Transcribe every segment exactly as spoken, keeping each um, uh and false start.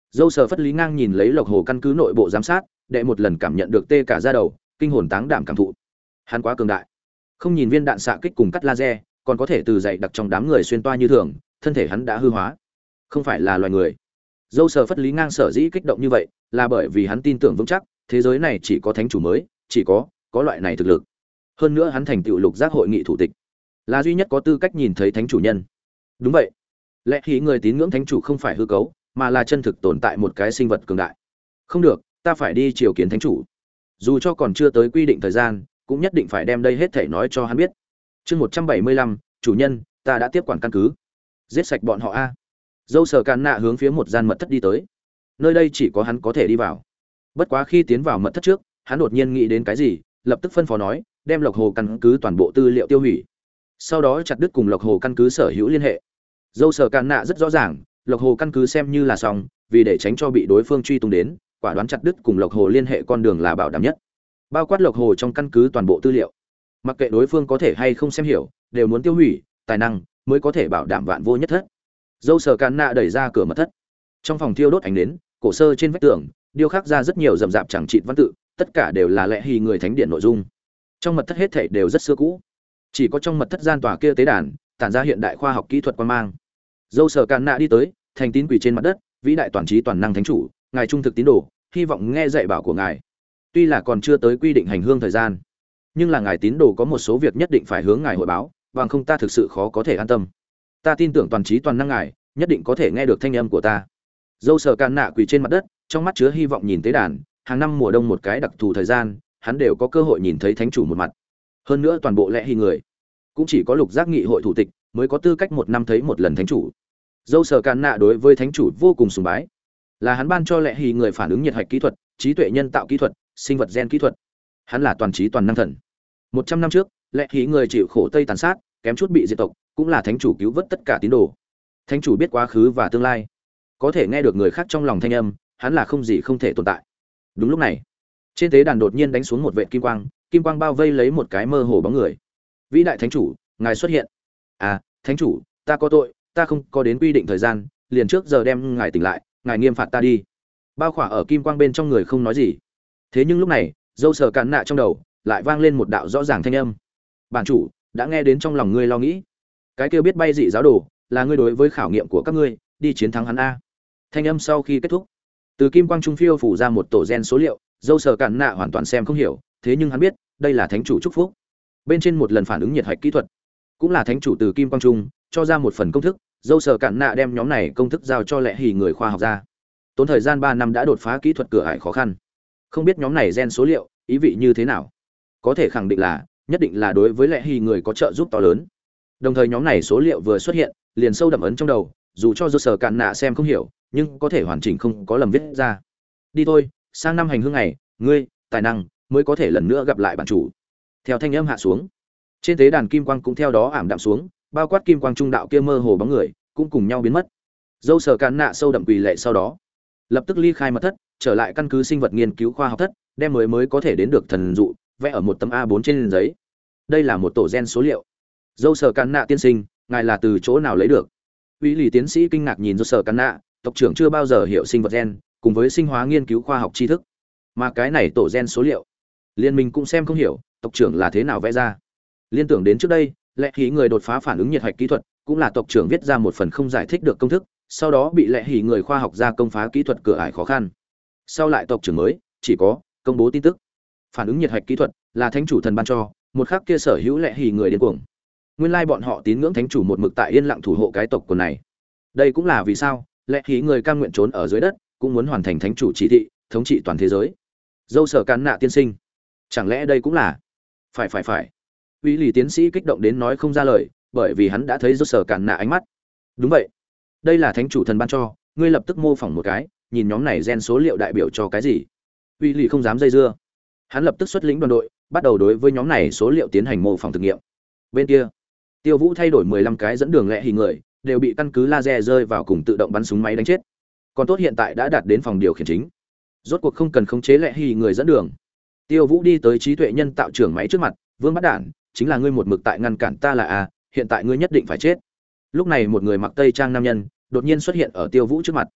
Dâu sờ phất lý ngang nhìn lấy Lộc Hồ căn cứ nội bộ giám sát, đệ một lần cảm nhận được tê cả da đầu, kinh hồn táng đảm cảm thụ. Hắn quá cường đại. Không nhìn viên đạn xạ kích cùng cắt laser, còn có thể từ dậy đặc trong đám người xuyên toa như thường, thân thể hắn đã hư hóa, không phải là loài người. Dâu sờ phất lý ngang sở dĩ kích động như vậy, là bởi vì hắn tin tưởng vững chắc, thế giới này chỉ có thánh chủ mới, chỉ có có loại này thực lực. Hơn nữa hắn thành tựu lục giác hội nghị thủ tịch, là duy nhất có tư cách nhìn thấy thánh chủ nhân. Đúng vậy, lẽ khi người tín ngưỡng thánh chủ không phải hư cấu, mà là chân thực tồn tại một cái sinh vật cường đại. Không được, ta phải đi triều kiến thánh chủ. Dù cho còn chưa tới quy định thời gian, cũng nhất định phải đem đây hết thảy nói cho hắn biết. Chương một trăm bảy mươi lăm, chủ nhân, ta đã tiếp quản căn cứ. Giết sạch bọn họ a. Dâu sờ càn nạ hướng phía một gian mật thất đi tới. Nơi đây chỉ có hắn có thể đi vào. Bất quá khi tiến vào mật thất trước, hắn đột nhiên nghĩ đến cái gì, lập tức phân phó nói, đem Lộc Hồ căn cứ toàn bộ tư liệu tiêu hủy. Sau đó chặt đứt cùng Lộc Hồ căn cứ sở hữu liên hệ. Dâu sờ càn nạ rất rõ ràng, Lộc Hồ căn cứ xem như là xong, vì để tránh cho bị đối phương truy tung đến, quả đoán chặt đứt cùng Lộc Hồ liên hệ con đường là bảo đảm nhất. Bao quát Lộc Hồ trong căn cứ toàn bộ tư liệu. Mặc kệ đối phương có thể hay không xem hiểu, đều muốn tiêu hủy, tài năng mới có thể bảo đảm vạn vô nhất thất. Dâu sờ càn nạ đẩy ra cửa mật thất. Trong phòng thiêu đốt ánh nến, cổ sơ trên vách tường điêu khắc ra rất nhiều rậm rạp chẳng chịt văn tự, tất cả đều là lẽ hì người thánh điện nội dung. Trong mật thất hết thảy đều rất xưa cũ, chỉ có trong mật thất gian tòa kia tế đàn tản ra hiện đại khoa học kỹ thuật quan mang. Dâu sờ càn nạ đi tới, thành tín quỳ trên mặt đất, vĩ đại toàn trí toàn năng thánh chủ, ngài trung thực tín đồ, hy vọng nghe dạy bảo của ngài. Tuy là còn chưa tới quy định hành hương thời gian, nhưng là ngài tín đồ có một số việc nhất định phải hướng ngài hội báo, bằng không ta thực sự khó có thể an tâm. Ta tin tưởng toàn trí toàn năng ngài nhất định có thể nghe được thanh âm của ta. Dâu sờ càn nạ quỳ trên mặt đất, trong mắt chứa hy vọng nhìn tế đàn. Hàng năm mùa đông một cái đặc thù thời gian, hắn đều có cơ hội nhìn thấy thánh chủ một mặt. Hơn nữa toàn bộ lẽ hy người cũng chỉ có lục giác nghị hội thủ tịch mới có tư cách một năm thấy một lần thánh chủ. Dâu sờ càn nạ đối với thánh chủ vô cùng sùng bái, là hắn ban cho lẽ hy người phản ứng nhiệt hạch kỹ thuật, trí tuệ nhân tạo kỹ thuật, sinh vật gen kỹ thuật. Hắn là toàn trí toàn năng thần. Một trăm năm trước, lẽ hy người chịu khổ tây tàn sát, kém chút bị diệt tộc, cũng là thánh chủ cứu vớt tất cả tín đồ. Thánh chủ biết quá khứ và tương lai, có thể nghe được người khác trong lòng thanh âm, hắn là không gì không thể tồn tại. Đúng lúc này, trên tế đàn đột nhiên đánh xuống một vệt kim quang, kim quang bao vây lấy một cái mơ hồ bóng người. Vĩ đại thánh chủ, ngài xuất hiện. À, thánh chủ, ta có tội, ta không có đến quy định thời gian, liền trước giờ đem ngài tỉnh lại, ngài nghiêm phạt ta đi. Bao khỏa ở kim quang bên trong người không nói gì. Thế nhưng lúc này, dâu sờ cản nạ trong đầu lại vang lên một đạo rõ ràng thanh âm. Bản chủ đã nghe đến trong lòng ngươi lo nghĩ, cái kia biết bay dị giáo đồ là ngươi đối với khảo nghiệm của các ngươi, đi chiến thắng hắn a. Thanh âm sau khi kết thúc, từ kim quang trung phiêu phủ ra một tổ gen số liệu, dâu sờ cản nạ hoàn toàn xem không hiểu, thế nhưng hắn biết đây là thánh chủ chúc phúc. Bên trên một lần phản ứng nhiệt hạch kỹ thuật, cũng là thánh chủ từ kim quang trung cho ra một phần công thức, dâu sờ cản nạ đem nhóm này công thức giao cho lẽ hì người khoa học ra. Tốn thời gian ba năm đã đột phá kỹ thuật cửa ải khó khăn. Không biết nhóm này gen số liệu ý vị như thế nào, có thể khẳng định là nhất định là đối với lẽ hì người có trợ giúp to lớn. Đồng thời nhóm này số liệu vừa xuất hiện, liền sâu đậm ấn trong đầu, dù cho dâu sờ cản nạ xem không hiểu, nhưng có thể hoàn chỉnh không có lầm viết ra. Đi thôi, sang năm hành hương này, ngươi tài năng mới có thể lần nữa gặp lại bản chủ. Theo thanh âm hạ xuống, trên tế đàn kim quang cũng theo đó ảm đạm xuống, bao quát kim quang trung đạo kia mơ hồ bóng người cũng cùng nhau biến mất. Dâu sờ cản nạ sâu đậm quỳ lệ sau đó, lập tức ly khai mật thất, trở lại căn cứ sinh vật nghiên cứu khoa học thất, đem mới mới có thể đến được thần dụ vẽ ở một tấm a bốn trên giấy. Đây là một tổ gen số liệu. Dâu sờ cản nạ tiên sinh, ngài là từ chỗ nào lấy được? Uy lý tiến sĩ kinh ngạc nhìn dâu sờ cản nạ, tộc trưởng chưa bao giờ hiểu sinh vật gen cùng với sinh hóa nghiên cứu khoa học tri thức, mà cái này tổ gen số liệu liên minh cũng xem không hiểu tộc trưởng là thế nào vẽ ra. Liên tưởng đến trước đây lẽ hỉ người đột phá phản ứng nhiệt hạch kỹ thuật, cũng là tộc trưởng viết ra một phần không giải thích được công thức, sau đó bị lẽ hỉ người khoa học gia công phá kỹ thuật cửa ải khó khăn, sau lại tộc trưởng mới chỉ có công bố tin tức phản ứng nhiệt hạch kỹ thuật là thánh chủ thần ban cho, một khắc kia sở hữu lẽ hỉ người điên cuồng. Nguyên lai bọn họ tín ngưỡng thánh chủ một mực tại yên lặng thủ hộ cái tộc quần này. Đây cũng là vì sao lẽ hỉ người cam nguyện trốn ở dưới đất, cũng muốn hoàn thành thánh chủ chỉ thị, thống trị toàn thế giới. Dâu sở cản nạ tiên sinh, chẳng lẽ đây cũng là phải phải phải uy lý tiến sĩ kích động đến nói không ra lời, bởi vì hắn đã thấy dâu sở cản nạ ánh mắt. Đúng vậy, đây là thánh chủ thần ban cho, ngươi lập tức mô phỏng một cái, nhìn nhóm này gen số liệu đại biểu cho cái gì. Uy lý không dám dây dưa, hắn lập tức xuất lĩnh đoàn đội, bắt đầu đối với nhóm này số liệu tiến hành mô phỏng thực nghiệm. Bên kia Tiêu Vũ thay đổi mười lăm cái dẫn đường lẽ hỉ người, đều bị căn cứ laser rơi vào cùng tự động bắn súng máy đánh chết. Còn tốt hiện tại đã đạt đến phòng điều khiển chính, rốt cuộc không cần khống chế lẽ hỉ người dẫn đường. Tiêu Vũ đi tới trí tuệ nhân tạo trưởng máy trước mặt, Vương Bắt Đản, chính là ngươi một mực tại ngăn cản ta là a, hiện tại ngươi nhất định phải chết. Lúc này một người mặc tây trang nam nhân đột nhiên xuất hiện ở Tiêu Vũ trước mặt.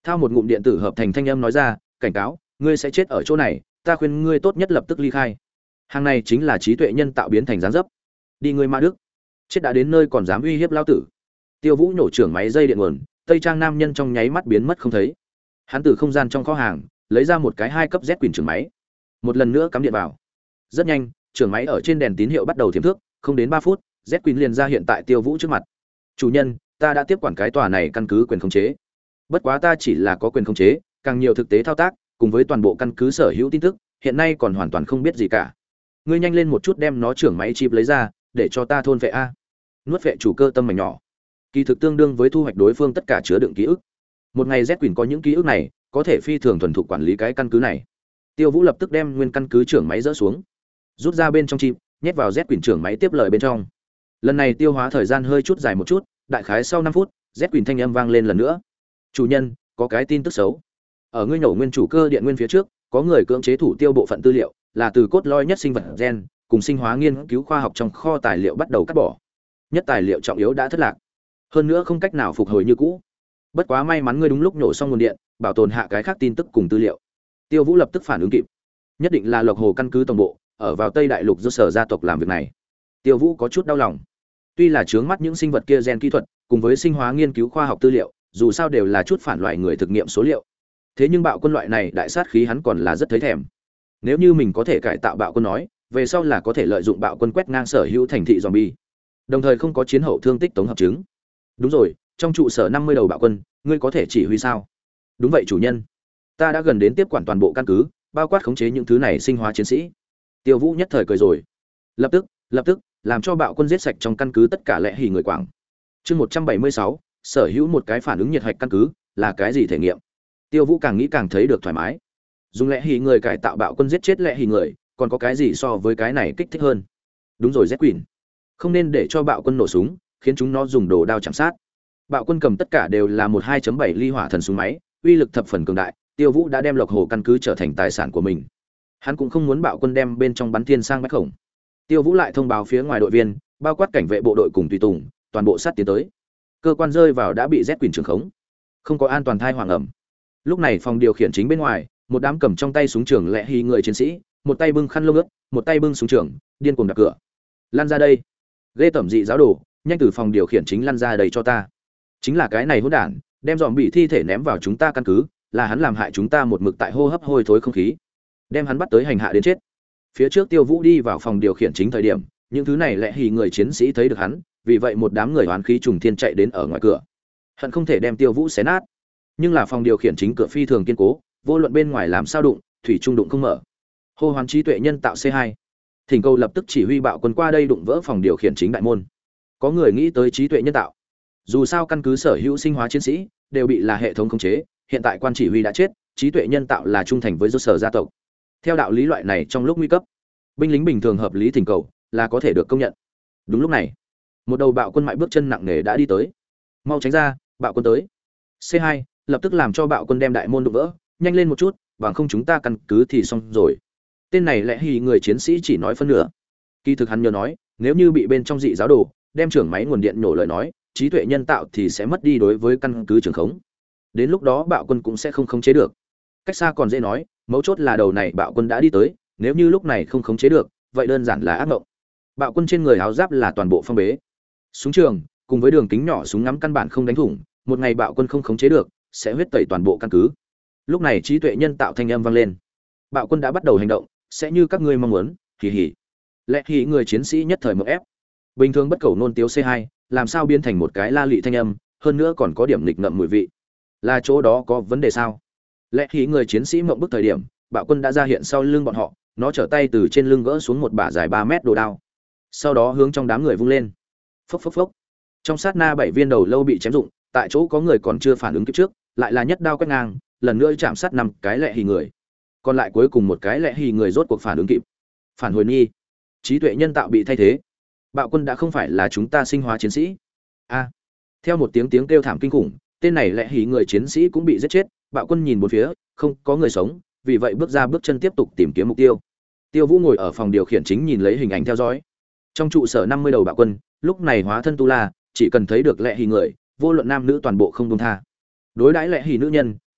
Thao một ngụm điện tử hợp thành thanh âm nói ra, cảnh cáo, ngươi sẽ chết ở chỗ này, ta khuyên ngươi tốt nhất lập tức ly khai. Hàng này chính là trí tuệ nhân tạo biến thành dáng dấp. Đi ngươi ma đức, chết đã đến nơi còn dám uy hiếp lão tử. Tiêu Vũ nổ trưởng máy dây điện nguồn, tây trang nam nhân trong nháy mắt biến mất không thấy. Hắn từ không gian trong kho hàng lấy ra một cái hai cấp Z quyền trưởng máy, một lần nữa cắm điện vào. Rất nhanh, trưởng máy ở trên đèn tín hiệu bắt đầu thiểm thước, không đến ba phút, Z quyền liền ra hiện tại Tiêu Vũ trước mặt. Chủ nhân, ta đã tiếp quản cái tòa này căn cứ quyền khống chế. Bất quá ta chỉ là có quyền khống chế, càng nhiều thực tế thao tác, cùng với toàn bộ căn cứ sở hữu tin tức, hiện nay còn hoàn toàn không biết gì cả. Ngươi nhanh lên một chút đem nó trưởng máy chip lấy ra, để cho ta thôn vệ a. Nuốt vệ chủ cơ tâm mảnh nhỏ. Kỳ thực tương đương với thu hoạch đối phương tất cả chứa đựng ký ức. Một ngày Z Quỷ có những ký ức này, có thể phi thường thuần thục quản lý cái căn cứ này. Tiêu Vũ lập tức đem nguyên căn cứ trưởng máy dỡ xuống, rút ra bên trong chip, nhét vào Z Quỷ trưởng máy tiếp lời bên trong. Lần này tiêu hóa thời gian hơi chút dài một chút, đại khái sau năm phút, Z Quỷ thanh âm vang lên lần nữa. Chủ nhân, có cái tin tức xấu. Ở ngươi nổ nguyên chủ cơ điện nguyên phía trước, có người cưỡng chế thủ tiêu bộ phận tư liệu, là từ cốt lõi nhất sinh vật gen, cùng sinh hóa nghiên cứu khoa học trong kho tài liệu bắt đầu cắt bỏ. Nhất tài liệu trọng yếu đã thất lạc, hơn nữa không cách nào phục hồi như cũ. Bất quá may mắn ngươi đúng lúc nổ xong nguồn điện, bảo tồn hạ cái khác tin tức cùng tư liệu. Tiêu Vũ lập tức phản ứng kịp, nhất định là Lộc Hồ căn cứ tổng bộ ở vào Tây Đại Lục do sở gia tộc làm việc này. Tiêu Vũ có chút đau lòng. Tuy là chướng mắt những sinh vật kia gen kỹ thuật, cùng với sinh hóa nghiên cứu khoa học tư liệu, dù sao đều là chút phản loại người thực nghiệm số liệu. Thế nhưng bạo quân loại này đại sát khí hắn còn là rất thấy thèm. Nếu như mình có thể cải tạo bạo quân nói, về sau là có thể lợi dụng bạo quân quét ngang sở hữu thành thị zombie, đồng thời không có chiến hậu thương tích tổng hợp chứng. Đúng rồi, trong trụ sở năm mươi đầu bạo quân, ngươi có thể chỉ huy sao? Đúng vậy chủ nhân, ta đã gần đến tiếp quản toàn bộ căn cứ, bao quát khống chế những thứ này sinh hóa chiến sĩ. Tiêu Vũ nhất thời cười rồi, lập tức, lập tức làm cho bạo quân giết sạch trong căn cứ tất cả lẽ hỉ người quảng. Chương một trăm bảy mươi sáu, sở hữu một cái phản ứng nhiệt hạch căn cứ, là cái gì thể nghiệm? Tiêu Vũ càng nghĩ càng thấy được thoải mái. Dùng lẽ hỉ người cải tạo bạo quân giết chết lẽ hỉ người, còn có cái gì so với cái này kích thích hơn? Đúng rồi, Z Quỷ, không nên để cho bạo quân nổ súng, khiến chúng nó dùng đồ đao chạm sát. Bạo quân cầm tất cả đều là một hai chấm bảy ly hỏa thần súng máy, uy lực thập phần cường đại. Tiêu Vũ đã đem Lộc Hồ căn cứ trở thành tài sản của mình. Hắn cũng không muốn bạo quân đem bên trong bắn thiên sang bách khổng. Tiêu Vũ lại thông báo phía ngoài đội viên, bao quát cảnh vệ bộ đội cùng tùy tùng, toàn bộ sát tiến tới. Cơ quan rơi vào đã bị Z Quỷ trường khống, không có an toàn thai hoàng ẩm. Lúc này phòng điều khiển chính bên ngoài, một đám cầm trong tay súng trường lẹ hì người chiến sĩ, một tay bưng khăn lông ướt, một tay bưng súng trường, điên cuồng đập cửa. Lăn ra đây! Ghê tẩm dị giáo đồ, nhanh từ phòng điều khiển chính lăn ra đây cho ta. Chính là cái này hỗn đản, đem dòm bị thi thể ném vào chúng ta căn cứ, là hắn làm hại chúng ta một mực tại hô hấp hôi thối không khí. Đem hắn bắt tới hành hạ đến chết. Phía trước Tiêu Vũ đi vào phòng điều khiển chính thời điểm, những thứ này lẹ hì người chiến sĩ thấy được hắn, vì vậy một đám người oán khí trùng thiên chạy đến ở ngoài cửa. Hận không thể đem Tiêu Vũ xé nát. Nhưng là phòng điều khiển chính cửa phi thường kiên cố, vô luận bên ngoài làm sao đụng, thủy trung đụng không mở. Hô hoán trí tuệ nhân tạo C hai. Thỉnh cầu lập tức chỉ huy bạo quân qua đây đụng vỡ phòng điều khiển chính đại môn. Có người nghĩ tới trí tuệ nhân tạo. Dù sao căn cứ sở hữu sinh hóa chiến sĩ đều bị là hệ thống khống chế, hiện tại quan chỉ huy đã chết, trí tuệ nhân tạo là trung thành với do sở gia tộc. Theo đạo lý loại này trong lúc nguy cấp, binh lính bình thường hợp lý thỉnh cầu là có thể được công nhận. Đúng lúc này, một đầu bạo quân mại bước chân nặng nề đã đi tới. Mau tránh ra, bạo quân tới. C hai lập tức làm cho bạo quân đem đại môn đụng vỡ, nhanh lên một chút, bằng không chúng ta căn cứ thì xong rồi. Tên này lẽ hì người chiến sĩ chỉ nói phân nửa. Kỳ thực hắn nhớ nói, nếu như bị bên trong dị giáo đồ đem trưởng máy nguồn điện nổ lời nói, trí tuệ nhân tạo thì sẽ mất đi đối với căn cứ trường khống. Đến lúc đó bạo quân cũng sẽ không khống chế được. Cách xa còn dễ nói, mấu chốt là đầu này bạo quân đã đi tới, nếu như lúc này không khống chế được, vậy đơn giản là ác mộng. Bạo quân trên người áo giáp là toàn bộ phong bế. Súng trường cùng với đường kính nhỏ súng ngắm căn bản không đánh thủng, một ngày bạo quân không khống chế được, sẽ huyết tẩy toàn bộ căn cứ. Lúc này trí tuệ nhân tạo thanh âm vang lên. Bạo quân đã bắt đầu hành động, sẽ như các ngươi mong muốn, hì hì. Lẽ hì người chiến sĩ nhất thời một ép. Bình thường bất cầu nôn tiếu C hai, làm sao biến thành một cái la lị thanh âm, hơn nữa còn có điểm nghịch ngợm mùi vị. Là chỗ đó có vấn đề sao? Lẽ hì người chiến sĩ mộng bức thời điểm, bạo quân đã ra hiện sau lưng bọn họ, nó trở tay từ trên lưng gỡ xuống một bả dài ba mét đồ đao. Sau đó hướng trong đám người vung lên. Phốc phốc phốc. Trong sát na bảy viên đầu lâu bị chém rụng, tại chỗ có người còn chưa phản ứng kịp trước, lại là nhất đao quét ngang, lần nữa chạm sát năm cái lẹ hì người. Còn lại cuối cùng một cái lẹ hì người rốt cuộc phản ứng kịp. Phản hồi nghi, trí tuệ nhân tạo bị thay thế. Bạo quân đã không phải là chúng ta sinh hóa chiến sĩ. A. Theo một tiếng tiếng kêu thảm kinh khủng, tên này lẹ hì người chiến sĩ cũng bị giết chết. Bạo quân nhìn bốn phía, không có người sống, vì vậy bước ra bước chân tiếp tục tìm kiếm mục tiêu. Tiêu Vũ ngồi ở phòng điều khiển chính nhìn lấy hình ảnh theo dõi. Trong trụ sở năm mươi đầu bạo quân, lúc này hóa thân tu la, chỉ cần thấy được lẹ hì người, vô luận nam nữ toàn bộ không buông tha. Đối đãi lẹ hì nữ nhân,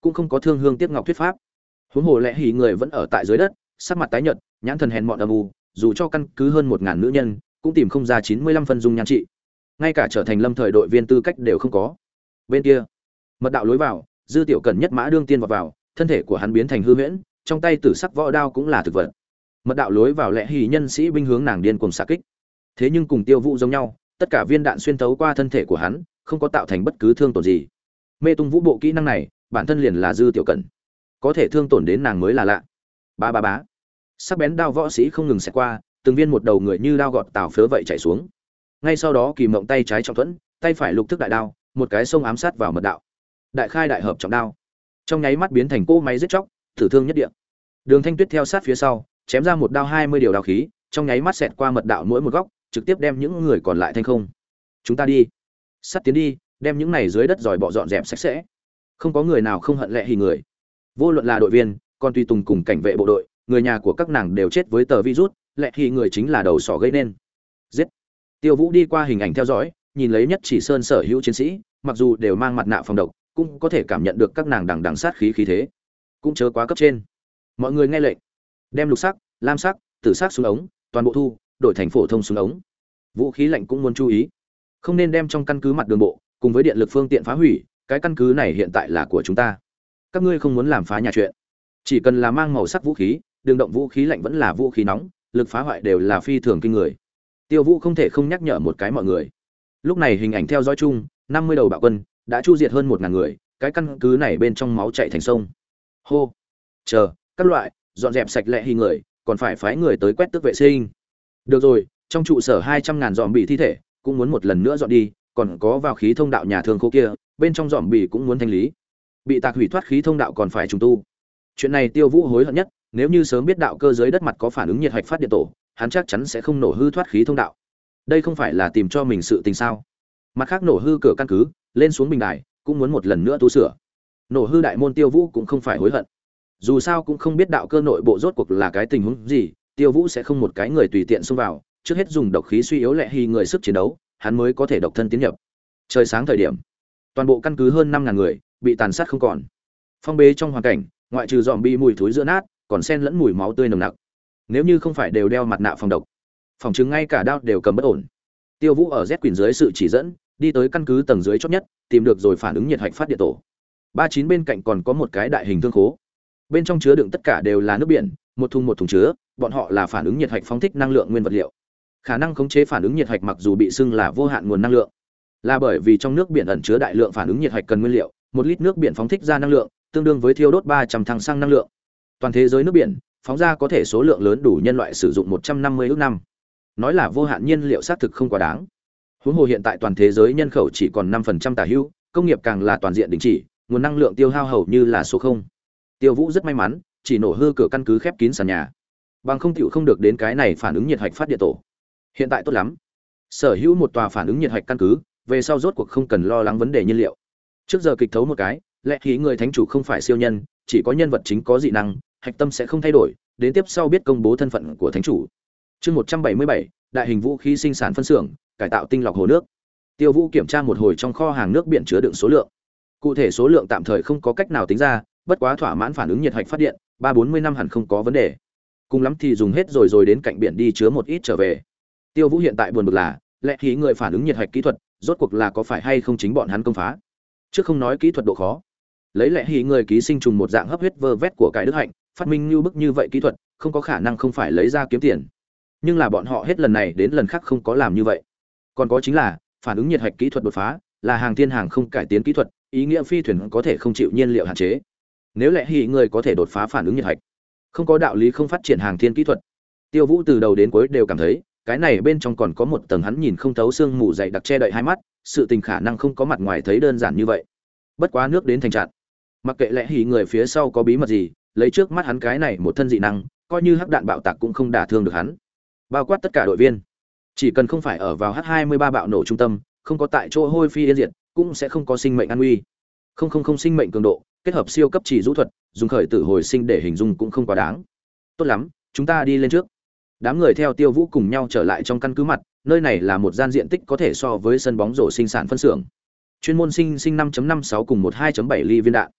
cũng không có thương hương tiếc ngọc thuyết pháp. Huống hồ lẽ hỉ người vẫn ở tại dưới đất, sắc mặt tái nhợt, nhãn thần hèn mọn âm u, dù cho căn cứ hơn một ngàn nữ nhân, cũng tìm không ra chín mươi lăm phân dung nhan trị. Ngay cả trở thành lâm thời đội viên tư cách đều không có. Bên kia, mật đạo lối vào, Dư Tiểu Cẩn nhất mã đương tiên vào vào, thân thể của hắn biến thành hư huyễn, trong tay tử sắc võ đao cũng là thực vật. Mật đạo lối vào lẽ hỉ nhân sĩ binh hướng nàng điên cuồng xạ kích. Thế nhưng cùng Tiêu Vũ giống nhau, tất cả viên đạn xuyên thấu qua thân thể của hắn, không có tạo thành bất cứ thương tổn gì. Mê tung vũ bộ kỹ năng này, bản thân liền là Dư Tiểu Cẩn, có thể thương tổn đến nàng mới là lạ. Ba ba bá, sắc bén đao võ sĩ không ngừng xẹt qua, từng viên một đầu người như đao gọt tảo phớ vậy chảy xuống. Ngay sau đó Kỳ Mộng tay trái trọng thuẫn, tay phải lục thức đại đao, một cái xông ám sát vào mật đạo. Đại khai đại hợp trọng đao, trong nháy mắt biến thành cỗ máy giết chóc, thử thương nhất địa. Đường Thanh Tuyết theo sát phía sau, chém ra một đao hai mươi điều đao khí, trong nháy mắt xẹt qua mật đạo mỗi một góc, trực tiếp đem những người còn lại thành không. Chúng ta đi, sát tiến đi, đem những này dưới đất giỏi bọ dọn dẹp sạch sẽ. Không có người nào không hận lệ hỉ người. Vô luận là đội viên, còn tùy tùng cùng cảnh vệ bộ đội, người nhà của các nàng đều chết với tờ virus, lệ hỉ người chính là đầu sỏ gây nên. Giết. Tiêu Vũ đi qua hình ảnh theo dõi, nhìn lấy nhất chỉ sơn sở hữu chiến sĩ, mặc dù đều mang mặt nạ phòng độc, cũng có thể cảm nhận được các nàng đằng đằng sát khí khí thế. Cũng chớ quá cấp trên. Mọi người nghe lệnh, đem lục sắc, lam sắc, tử sắc xuống ống, toàn bộ thu, đổi thành phổ thông xuống ống. Vũ khí lạnh cũng muốn chú ý, không nên đem trong căn cứ mặt đường bộ cùng với điện lực phương tiện phá hủy, cái căn cứ này hiện tại là của chúng ta. Các ngươi không muốn làm phá nhà chuyện, chỉ cần là mang màu sắc vũ khí, đường động vũ khí lạnh vẫn là vũ khí nóng, lực phá hoại đều là phi thường kinh người. Tiêu Vũ không thể không nhắc nhở một cái mọi người. Lúc này hình ảnh theo dõi chung, năm mươi đầu bạo quân đã chu diệt hơn một ngàn người, cái căn cứ này bên trong máu chảy thành sông. Hô, chờ, các loại, dọn dẹp sạch lẹ hì người, còn phải phái người tới quét tước vệ sinh. Được rồi, trong trụ sở hai trăm ngàn dòm bị thi thể, cũng muốn một lần nữa dọn đi, còn có vào khí thông đạo nhà thương khố kia, bên trong dòm bị cũng muốn thanh lý. Bị tạc hủy thoát khí thông đạo còn phải trùng tu. Chuyện này Tiêu Vũ hối hận nhất, nếu như sớm biết đạo cơ dưới đất mặt có phản ứng nhiệt hạch phát điện tổ, hắn chắc chắn sẽ không nổ hư thoát khí thông đạo. Đây không phải là tìm cho mình sự tình sao? Mặt khác nổ hư cửa căn cứ, lên xuống bình đài, cũng muốn một lần nữa tu sửa. Nổ hư đại môn Tiêu Vũ cũng không phải hối hận. Dù sao cũng không biết đạo cơ nội bộ rốt cuộc là cái tình huống gì, Tiêu Vũ sẽ không một cái người tùy tiện xông vào, trước hết dùng độc khí suy yếu lệ hy người sức chiến đấu, hắn mới có thể độc thân tiến nhập. Trời sáng thời điểm, toàn bộ căn cứ hơn năm ngàn người bị tàn sát không còn. Phong bế trong hoàn cảnh, ngoại trừ dòm bi mùi thối giữa nát, còn xen lẫn mùi máu tươi nồng nặc. Nếu như không phải đều đeo mặt nạ phòng độc, phòng chứng ngay cả đao đều cầm bất ổn. Tiêu Vũ ở Z Quỷ dưới sự chỉ dẫn, đi tới căn cứ tầng dưới chót nhất, tìm được rồi phản ứng nhiệt hạch phát điện tổ. ba chín bên cạnh còn có một cái đại hình thương khố. Bên trong chứa đựng tất cả đều là nước biển, một thùng một thùng chứa, bọn họ là phản ứng nhiệt hạch phóng thích năng lượng nguyên vật liệu. Khả năng khống chế phản ứng nhiệt hạch mặc dù bị xưng là vô hạn nguồn năng lượng, là bởi vì trong nước biển ẩn chứa đại lượng phản ứng nhiệt hạch cần nguyên liệu, một lít nước biển phóng thích ra năng lượng, tương đương với thiêu đốt ba trăm thằng xăng năng lượng. Toàn thế giới nước biển phóng ra có thể số lượng lớn đủ nhân loại sử dụng một trăm năm mươi ước năm. Nói là vô hạn nhiên liệu xác thực không quá đáng. Huống hồ hiện tại toàn thế giới nhân khẩu chỉ còn năm phần trăm tả hữu, công nghiệp càng là toàn diện đình chỉ, nguồn năng lượng tiêu hao hầu như là số không. Tiêu Vũ rất may mắn, chỉ nổ hư cửa căn cứ khép kín sàn nhà. Bằng không tiểu không được đến cái này phản ứng nhiệt hạch phát điện tổ. Hiện tại tốt lắm. Sở hữu một tòa phản ứng nhiệt hạch căn cứ, về sau rốt cuộc không cần lo lắng vấn đề nhiên liệu. Trước giờ kịch thấu một cái, lẽ khí người thánh chủ không phải siêu nhân, chỉ có nhân vật chính có dị năng, hạch tâm sẽ không thay đổi, đến tiếp sau biết công bố thân phận của thánh chủ. Chương một trăm bảy mươi bảy, đại hình vũ khí sinh sản phân xưởng, cải tạo tinh lọc hồ nước. Tiêu Vũ kiểm tra một hồi trong kho hàng nước biển chứa đựng số lượng. Cụ thể số lượng tạm thời không có cách nào tính ra, bất quá thỏa mãn phản ứng nhiệt hạch phát điện, ba bốn mươi năm hẳn không có vấn đề. Cùng lắm thì dùng hết rồi rồi đến cạnh biển đi chứa một ít trở về. Tiêu Vũ hiện tại buồn bực là, lẽ khí người phản ứng nhiệt hạch kỹ thuật, rốt cuộc là có phải hay không chính bọn hắn công phá. Chứ không nói kỹ thuật độ khó. Lấy lẽ khí người ký sinh trùng một dạng hấp huyết vơ vét của cái đức hạnh, phát minh như bức như vậy kỹ thuật, không có khả năng không phải lấy ra kiếm tiền. Nhưng là bọn họ hết lần này đến lần khác không có làm như vậy. Còn có chính là, phản ứng nhiệt hạch kỹ thuật đột phá, là hàng thiên hàng không cải tiến kỹ thuật, ý nghĩa phi thuyền có thể không chịu nhiên liệu hạn chế. Nếu lẽ khí người có thể đột phá phản ứng nhiệt hạch, không có đạo lý không phát triển hàng thiên kỹ thuật. Tiêu Vũ từ đầu đến cuối đều cảm thấy, cái này bên trong còn có một tầng hắn nhìn không thấu xương mù dày đặc che đậy hai mắt, sự tình khả năng không có mặt ngoài thấy đơn giản như vậy. Bất quá nước đến thành trạng, mặc kệ lẽ hỉ người phía sau có bí mật gì, lấy trước mắt hắn cái này một thân dị năng, coi như hắc đạn bạo tạc cũng không đả thương được hắn. Bao quát tất cả đội viên, chỉ cần không phải ở vào H hai mươi ba bạo nổ trung tâm, không có tại chỗ hôi phi yên diệt, cũng sẽ không có sinh mệnh an nguy. Không không không sinh mệnh cường độ, kết hợp siêu cấp chỉ rũ thuật, dùng khởi tử hồi sinh để hình dung cũng không quá đáng. Tốt lắm, chúng ta đi lên trước. Đám người theo Tiêu Vũ cùng nhau trở lại trong căn cứ mặt, nơi này là một gian diện tích có thể so với sân bóng rổ sinh sản phân xưởng. Chuyên môn sinh sinh năm chấm năm sáu cùng một hai chấm bảy ly viên đạn.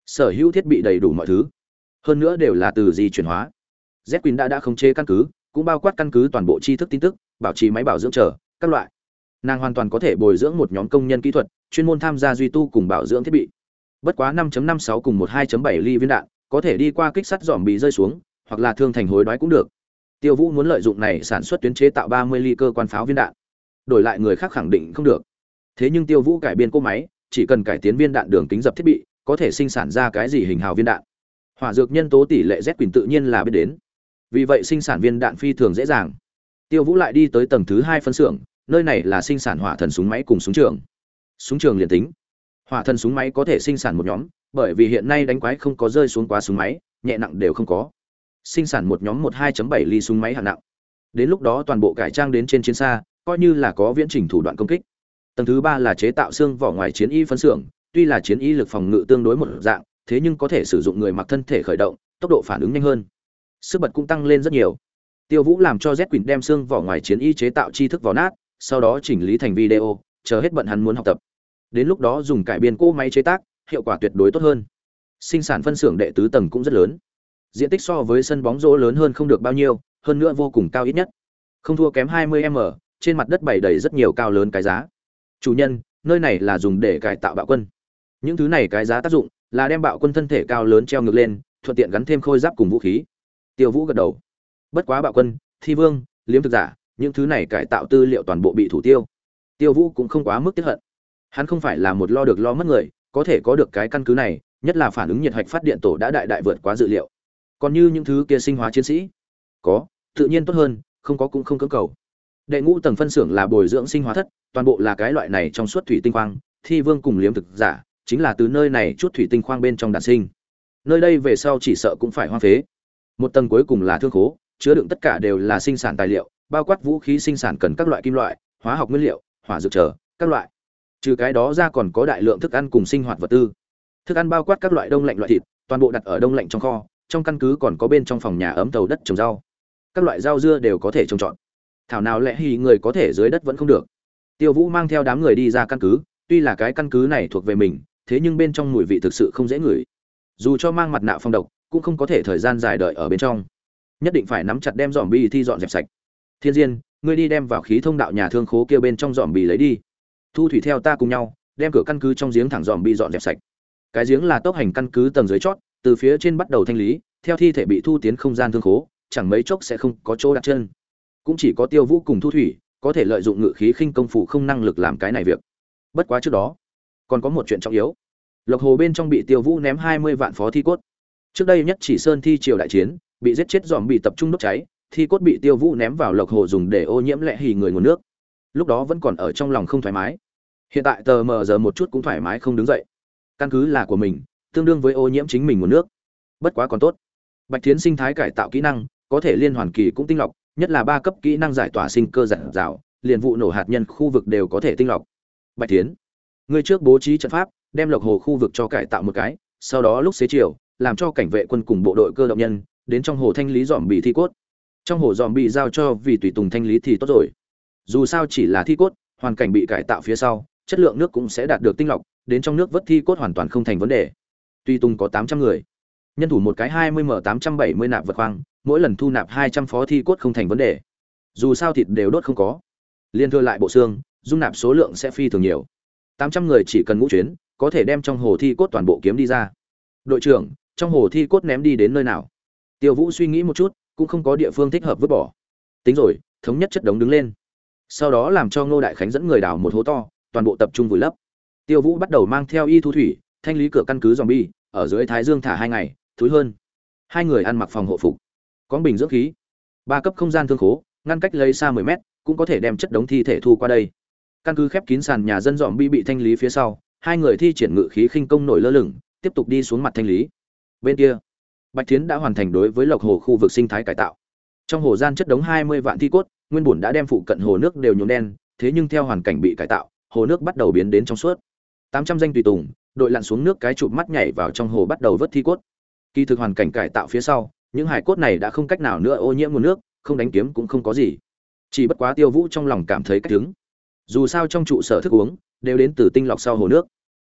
sở hữu thiết bị đầy đủ mọi thứ, hơn nữa đều là từ di chuyển hóa. Z Queen đã đã khống chế căn cứ, cũng bao quát căn cứ toàn bộ tri thức tin tức, bảo trì máy bảo dưỡng chờ các loại. Nàng hoàn toàn có thể bồi dưỡng một nhóm công nhân kỹ thuật, chuyên môn tham gia duy tu cùng bảo dưỡng thiết bị. Bất quá năm chấm năm sáu cùng một hai chấm bảy ly viên đạn, có thể đi qua kích sắt dòm bị rơi xuống, hoặc là thương thành hối đoái cũng được. Tiêu Vũ muốn lợi dụng này sản xuất tuyến chế tạo ba mươi ly cơ quan pháo viên đạn. Đổi lại người khác khẳng định không được. Thế nhưng Tiêu Vũ cải biên cỗ máy, chỉ cần cải tiến viên đạn đường kính dập thiết bị, có thể sinh sản ra cái gì hình hào viên đạn. Hỏa dược nhân tố tỷ lệ Z Queen tự nhiên là biết đến. Vì vậy sinh sản viên đạn phi thường dễ dàng. Tiêu Vũ lại đi tới tầng thứ hai phân xưởng, nơi này là sinh sản hỏa thần súng máy cùng súng trường. Súng trường liền tính. Hỏa thần súng máy có thể sinh sản một nhóm, bởi vì hiện nay đánh quái không có rơi xuống quá súng máy, nhẹ nặng đều không có. Sinh sản một nhóm một hai chấm bảy ly súng máy hạng nặng. Đến lúc đó toàn bộ cải trang đến trên chiến xa, coi như là có viễn trình thủ đoạn công kích. Tầng thứ ba là chế tạo xương vỏ ngoài chiến y phân xưởng, tuy là chiến y lực phòng ngự tương đối một dạng, thế nhưng có thể sử dụng người mặc thân thể khởi động, tốc độ phản ứng nhanh hơn. Sức bật cũng tăng lên rất nhiều. Tiêu Vũ làm cho Z Queen đem xương vỏ ngoài chiến y chế tạo chi thức vỏ nát, sau đó chỉnh lý thành video, chờ hết bận hắn muốn học tập. Đến lúc đó dùng cải biên cỗ máy chế tác, hiệu quả tuyệt đối tốt hơn. Sinh sản phân xưởng đệ tứ tầng cũng rất lớn. Diện tích so với sân bóng rổ lớn hơn không được bao nhiêu, hơn nữa vô cùng cao ít nhất. Không thua kém hai mươi mét, trên mặt đất bày đầy rất nhiều cao lớn cái giá. Chủ nhân, nơi này là dùng để cải tạo bạo quân. Những thứ này cái giá tác dụng là đem bạo quân thân thể cao lớn treo ngược lên, thuận tiện gắn thêm khôi giáp cùng vũ khí. Tiêu Vũ gật đầu. Bất quá bạo quân, thi vương, liếm thực giả, những thứ này cải tạo tư liệu toàn bộ bị thủ tiêu. Tiêu Vũ cũng không quá mức tiếc hận. Hắn không phải là một lo được lo mất người, có thể có được cái căn cứ này, nhất là phản ứng nhiệt hạch phát điện tổ đã đại đại vượt quá dự liệu. Còn như những thứ kia sinh hóa chiến sĩ, có, tự nhiên tốt hơn, không có cũng không cưỡng cầu. Đệ ngũ tầng phân xưởng là bồi dưỡng sinh hóa thất, toàn bộ là cái loại này trong suốt thủy tinh khoang, thi vương cùng liếm thực giả, chính là từ nơi này chút thủy tinh khoang bên trong đản sinh. Nơi đây về sau chỉ sợ cũng phải hoang phế. Một tầng cuối cùng là thương khố, chứa đựng tất cả đều là sinh sản tài liệu, bao quát vũ khí sinh sản cần các loại kim loại, hóa học nguyên liệu, hỏa dược trở, các loại. Trừ cái đó ra còn có đại lượng thức ăn cùng sinh hoạt vật tư. Thức ăn bao quát các loại đông lạnh loại thịt, toàn bộ đặt ở đông lạnh trong kho, trong căn cứ còn có bên trong phòng nhà ấm tàu đất trồng rau. Các loại rau dưa đều có thể trồng trọt. Thảo nào lẽ hì người có thể dưới đất vẫn không được. Tiêu Vũ mang theo đám người đi ra căn cứ, tuy là cái căn cứ này thuộc về mình, thế nhưng bên trong mùi vị thực sự không dễ ngửi. Dù cho mang mặt nạ phòng độc, cũng không có thể thời gian dài đợi ở bên trong. Nhất định phải nắm chặt đem dòm bi thi dọn dẹp sạch. Thiên Diên, ngươi đi đem vào khí thông đạo nhà thương khố kia bên trong dòm bi lấy đi. Thu Thủy theo ta cùng nhau, đem cửa căn cứ trong giếng thẳng dòm bi dọn dẹp sạch. Cái giếng là tốc hành căn cứ tầng dưới chót, từ phía trên bắt đầu thanh lý, theo thi thể bị thu tiến không gian thương khố, chẳng mấy chốc sẽ không có chỗ đặt chân. Cũng chỉ có Tiêu Vũ cùng Thu Thủy có thể lợi dụng ngự khí khinh công phủ không năng lực làm cái này việc. Bất quá trước đó, còn có một chuyện trọng yếu. Lộc Hồ bên trong bị Tiêu Vũ ném hai mươi vạn phó thi cốt. Trước đây nhất chỉ sơn thi triều đại chiến, bị giết chết dòm bị tập trung đốt cháy, thi cốt bị Tiêu Vũ ném vào Lộc Hồ dùng để ô nhiễm lẽ hì người nguồn nước. Lúc đó vẫn còn ở trong lòng không thoải mái. Hiện tại tờ mờ giờ một chút cũng thoải mái không đứng dậy. Căn cứ là của mình, tương đương với ô nhiễm chính mình nguồn nước. Bất quá còn tốt. Bạch Thiến sinh thái cải tạo kỹ năng, có thể liên hoàn kỳ cũng tinh lọc, nhất là ba cấp kỹ năng giải tỏa sinh cơ giản rào, liền vụ nổ hạt nhân khu vực đều có thể tinh lọc. Bạch Thiến, ngươi trước bố trí trận pháp, đem Lộc Hồ khu vực cho cải tạo một cái, sau đó lúc xế chiều, làm cho cảnh vệ quân cùng bộ đội cơ động nhân đến trong hồ thanh lý dòm bị thi cốt. Trong hồ dòm bị giao cho vì tùy tùng thanh lý thì tốt rồi. Dù sao chỉ là thi cốt, hoàn cảnh bị cải tạo phía sau, chất lượng nước cũng sẽ đạt được tinh lọc, đến trong nước vớt thi cốt hoàn toàn không thành vấn đề. Tùy tùng có tám trăm người, nhân thủ một cái hai mươi m tám trăm bảy mươi nạp vật khoang, mỗi lần thu nạp hai trăm phó thi cốt không thành vấn đề. Dù sao thịt đều đốt không có, liên thừa lại bộ xương, dung nạp số lượng sẽ phi thường nhiều. tám trăm người chỉ cần ngũ chuyến, có thể đem trong hồ thi cốt toàn bộ kiếm đi ra. Đội trưởng, trong hồ thi cốt ném đi đến nơi nào? Tiêu Vũ suy nghĩ một chút, cũng không có địa phương thích hợp vứt bỏ. Tính rồi, thống nhất chất đống đứng lên. Sau đó làm cho Ngô Đại Khánh dẫn người đào một hố to, toàn bộ tập trung vùi lấp. Tiêu Vũ bắt đầu mang theo Y Thu Thủy, thanh lý cửa căn cứ zombie, ở dưới thái dương thả hai ngày, thúi hơn. Hai người ăn mặc phòng hộ phục, có bình dưỡng khí, ba cấp không gian thương khố, ngăn cách lấy xa mười mét, cũng có thể đem chất đống thi thể thu qua đây. Căn cứ khép kín sàn nhà dân zombie bị thanh lý phía sau, hai người thi triển ngự khí khinh công nổi lơ lửng, tiếp tục đi xuống mặt thanh lý. Bên kia, Bạch Thiến đã hoàn thành đối với Lộc Hồ khu vực sinh thái cải tạo. Trong hồ gian chất đống hai mươi vạn thi cốt, nguyên bổn đã đem phụ cận hồ nước đều nhuộm đen, thế nhưng theo hoàn cảnh bị cải tạo, hồ nước bắt đầu biến đến trong suốt. tám trăm danh tùy tùng, đội lặn xuống nước cái chụp mắt nhảy vào trong hồ bắt đầu vớt thi cốt. Kỳ thực hoàn cảnh cải tạo phía sau, những hải cốt này đã không cách nào nữa ô nhiễm nguồn nước, không đánh kiếm cũng không có gì. Chỉ bất quá Tiêu Vũ trong lòng cảm thấy cách đứng. Dù sao trong trụ sở thức uống đều đến từ tinh lọc sau hồ nước.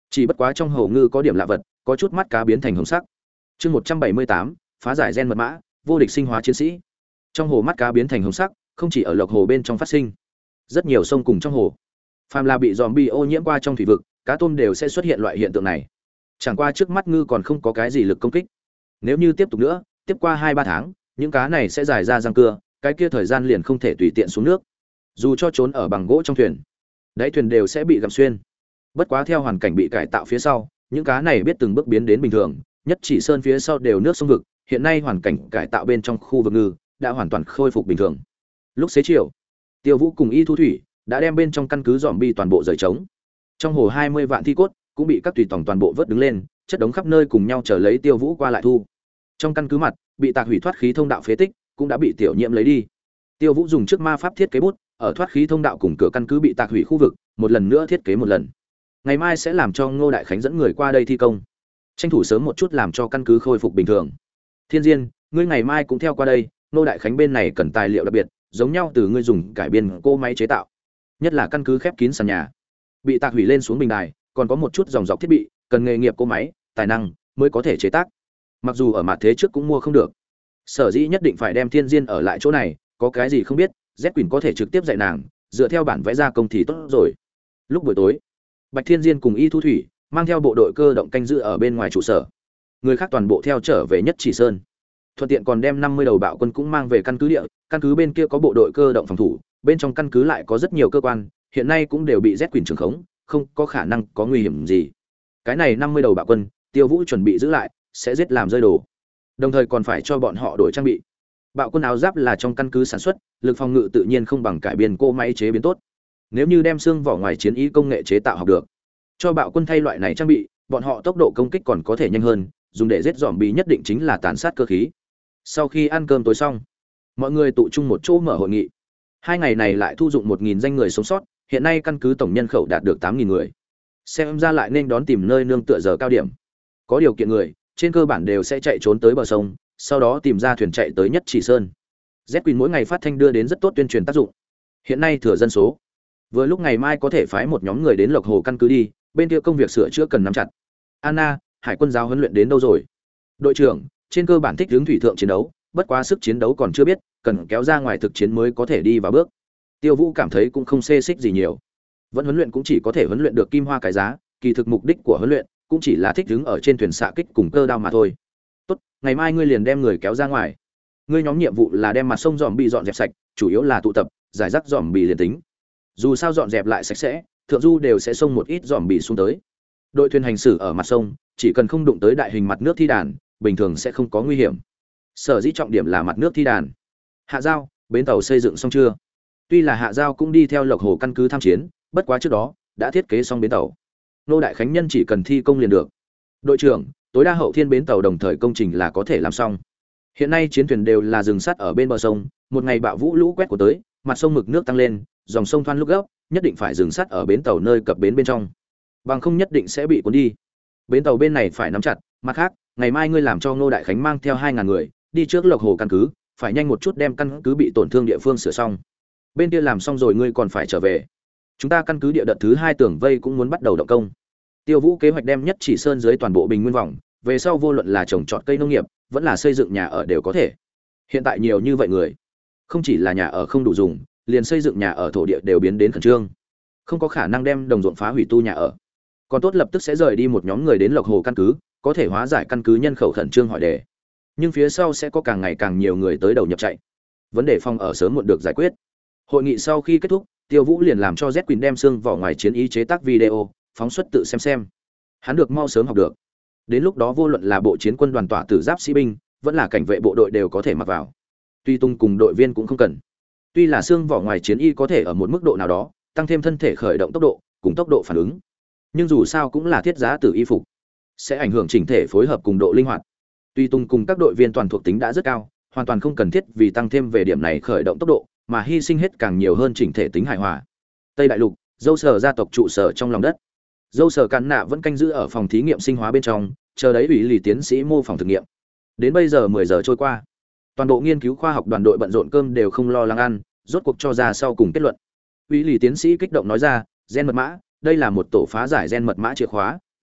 Chỉ bất quá trong hồ ngư có điểm lạ vật, có chút mắt cá biến thành hồng sắc. Chương một trăm bảy mươi tám, phá giải gen mật mã, vô địch sinh hóa chiến sĩ. Trong hồ mắt cá biến thành hồng sắc, không chỉ ở lộc hồ bên trong phát sinh, rất nhiều sông cùng trong hồ, phàm là bị zombie ô nhiễm qua trong thủy vực, cá tôm đều sẽ xuất hiện loại hiện tượng này. Chẳng qua trước mắt ngư còn không có cái gì lực công kích. Nếu như tiếp tục nữa, tiếp qua hai ba tháng, những cá này sẽ dài ra răng cưa, cái kia thời gian liền không thể tùy tiện xuống nước. Dù cho trốn ở bằng gỗ trong thuyền, đáy thuyền đều sẽ bị gặm xuyên. Bất quá theo hoàn cảnh bị cải tạo phía sau, những cá này biết từng bước biến đến bình thường, nhất chỉ sơn phía sau đều nước sông vực, hiện nay hoàn cảnh cải tạo bên trong khu vực ngư đã hoàn toàn khôi phục bình thường. Lúc xế chiều, Tiêu Vũ cùng Y Thu Thủy đã đem bên trong căn cứ zombie toàn bộ rời trống. Trong hồ hai mươi vạn thi cốt cũng bị các tùy tòng toàn bộ vớt đứng lên, chất đống khắp nơi cùng nhau chờ lấy Tiêu Vũ qua lại thu. Trong căn cứ mặt, bị tạc hủy thoát khí thông đạo phế tích cũng đã bị tiểu nhiễm lấy đi. Tiêu Vũ dùng trước ma pháp thiết kế bút, ở thoát khí thông đạo cùng cửa căn cứ bị tạc hủy khu vực, một lần nữa thiết kế một lần. Ngày mai sẽ làm cho Ngô Đại Khánh dẫn người qua đây thi công, tranh thủ sớm một chút làm cho căn cứ khôi phục bình thường. Thiên Diên, ngươi ngày mai cũng theo qua đây, Ngô Đại Khánh bên này cần tài liệu đặc biệt, giống nhau từ ngươi dùng cải biên cô máy chế tạo, nhất là căn cứ khép kín sàn nhà, bị tạc hủy lên xuống bình đài, còn có một chút dòng dọc thiết bị, cần nghề nghiệp cô máy, tài năng mới có thể chế tác. Mặc dù ở mặt thế trước cũng mua không được, sở dĩ nhất định phải đem Thiên Diên ở lại chỗ này, có cái gì không biết, Z Quỳnh có thể trực tiếp dạy nàng, dựa theo bản vẽ ra công thì tốt rồi. Lúc buổi tối, Bạch Thiên Diên cùng Y Thu Thủy mang theo bộ đội cơ động canh giữ ở bên ngoài trụ sở, người khác toàn bộ theo trở về Nhất Chỉ Sơn, thuận tiện còn đem năm mươi đầu bạo quân cũng mang về căn cứ địa. Căn cứ bên kia có bộ đội cơ động phòng thủ, bên trong căn cứ lại có rất nhiều cơ quan, hiện nay cũng đều bị Z Quỳnh trưởng khống, không có khả năng có nguy hiểm gì. Cái này năm mươi đầu bạo quân, Tiêu Vũ chuẩn bị giữ lại, sẽ giết làm rơi đồ, đồng thời còn phải cho bọn họ đổi trang bị. Bạo quân áo giáp là trong căn cứ sản xuất, lực phòng ngự tự nhiên không bằng cải biên cô máy chế biến tốt. Nếu như đem xương vỏ ngoài chiến ý công nghệ chế tạo học được, cho bạo quân thay loại này trang bị, bọn họ tốc độ công kích còn có thể nhanh hơn, dùng để giết zombie nhất định chính là tàn sát cơ khí. Sau khi ăn cơm tối xong, mọi người tụ chung một chỗ mở hội nghị. Hai ngày này lại thu dụng một nghìn danh người sống sót, hiện nay căn cứ tổng nhân khẩu đạt được tám nghìn người. Xem ra lại nên đón tìm nơi nương tựa giờ cao điểm. Có điều kiện người, trên cơ bản đều sẽ chạy trốn tới bờ sông, sau đó tìm ra thuyền chạy tới Nhất Chỉ Sơn. Z Quỳnh mỗi ngày phát thanh đưa đến rất tốt tuyên truyền tác dụng. Hiện nay thừa dân số, vừa lúc ngày mai có thể phái một nhóm người đến Lộc Hồ căn cứ đi, bên kia công việc sửa chữa cần nắm chặt. Anna, hải quân giáo huấn luyện đến đâu rồi? Đội trưởng, trên cơ bản thích hướng thủy thượng chiến đấu, bất quá sức chiến đấu còn chưa biết, cần kéo ra ngoài thực chiến mới có thể đi vào bước. Tiêu Vũ cảm thấy cũng không xê xích gì nhiều. Vẫn huấn luyện cũng chỉ có thể huấn luyện được kim hoa cái giá, kỳ thực mục đích của huấn luyện cũng chỉ là thích hướng ở trên thuyền xạ kích cùng cơ đao mà thôi. Tốt, ngày mai ngươi liền đem người kéo ra ngoài. Ngươi nhóm nhiệm vụ là đem mặt sông dòm bị dọn dẹp sạch, chủ yếu là tụ tập, giải rác dòm bị liền tính. Dù sao dọn dẹp lại sạch sẽ, thượng du đều sẽ xông một ít dòm bị xuống tới. Đội thuyền hành xử ở mặt sông, chỉ cần không đụng tới đại hình mặt nước thi đàn, bình thường sẽ không có nguy hiểm. Sở dĩ trọng điểm là mặt nước thi đàn. Hạ Giao, bến tàu xây dựng xong chưa? Tuy là Hạ Giao cũng đi theo Lộc Hồ căn cứ tham chiến, bất quá trước đó đã thiết kế xong bến tàu. Nô Đại Khánh Nhân chỉ cần thi công liền được. Đội trưởng, tối đa hậu thiên bến tàu đồng thời công trình là có thể làm xong. Hiện nay chiến thuyền đều là dừng sắt ở bên bờ sông, một ngày bão vũ lũ quét của tới, mặt sông mực nước tăng lên, dòng sông thoăn lúc gấp, nhất định phải dừng sắt ở bến tàu nơi cập bến bên trong, bằng không nhất định sẽ bị cuốn đi. Bến tàu bên này phải nắm chặt, mặt khác, ngày mai ngươi làm cho Ngô Đại Khánh mang theo hai ngàn người, đi trước Lộc Hồ căn cứ, phải nhanh một chút đem căn cứ bị tổn thương địa phương sửa xong. Bên kia làm xong rồi ngươi còn phải trở về. Chúng ta căn cứ địa đợt thứ hai tưởng vây cũng muốn bắt đầu động công. Tiêu Vũ kế hoạch đem Nhất Chỉ Sơn dưới toàn bộ bình nguyên vòng, về sau vô luận là trồng trọt cây nông nghiệp, vẫn là xây dựng nhà ở đều có thể. Hiện tại nhiều như vậy người, không chỉ là nhà ở không đủ dùng, liền xây dựng nhà ở thổ địa đều biến đến khẩn trương. Không có khả năng đem đồng ruộng phá hủy tu nhà ở. Còn tốt lập tức sẽ rời đi một nhóm người đến Lộc Hồ căn cứ, có thể hóa giải căn cứ nhân khẩu khẩn trương hỏi đề. Nhưng phía sau sẽ có càng ngày càng nhiều người tới đầu nhập chạy. Vấn đề phòng ở sớm muộn được giải quyết. Hội nghị sau khi kết thúc, Tiêu Vũ liền làm cho Z Quỳnh đem xương vỏ ngoài chiến ý chế tác video, phóng xuất tự xem xem. Hắn được mau sớm học được. Đến lúc đó vô luận là bộ chiến quân đoàn tỏa tử giáp sĩ binh, vẫn là cảnh vệ bộ đội đều có thể mặc vào. Tuy tung cùng đội viên cũng không cần. Tuy là xương vỏ ngoài chiến y có thể ở một mức độ nào đó tăng thêm thân thể khởi động tốc độ cùng tốc độ phản ứng, nhưng dù sao cũng là thiết giá từ y phục, sẽ ảnh hưởng chỉnh thể phối hợp cùng độ linh hoạt. Tuy tung cùng các đội viên toàn thuộc tính đã rất cao, hoàn toàn không cần thiết vì tăng thêm về điểm này khởi động tốc độ mà hy sinh hết càng nhiều hơn chỉnh thể tính hài hòa. Tây Đại Lục, dâu sở gia tộc trụ sở trong lòng đất. Dâu sở cán nạ vẫn canh giữ ở phòng thí nghiệm sinh hóa bên trong, chờ đấy ủy lì tiến sĩ mô phỏng thực nghiệm. Đến bây giờ mười giờ trôi qua, toàn bộ nghiên cứu khoa học đoàn đội bận rộn cơm đều không lo lắng ăn, rốt cuộc cho ra sau cùng kết luận. Ủy lì tiến sĩ kích động nói ra, gen mật mã, đây là một tổ phá giải gen mật mã chìa khóa,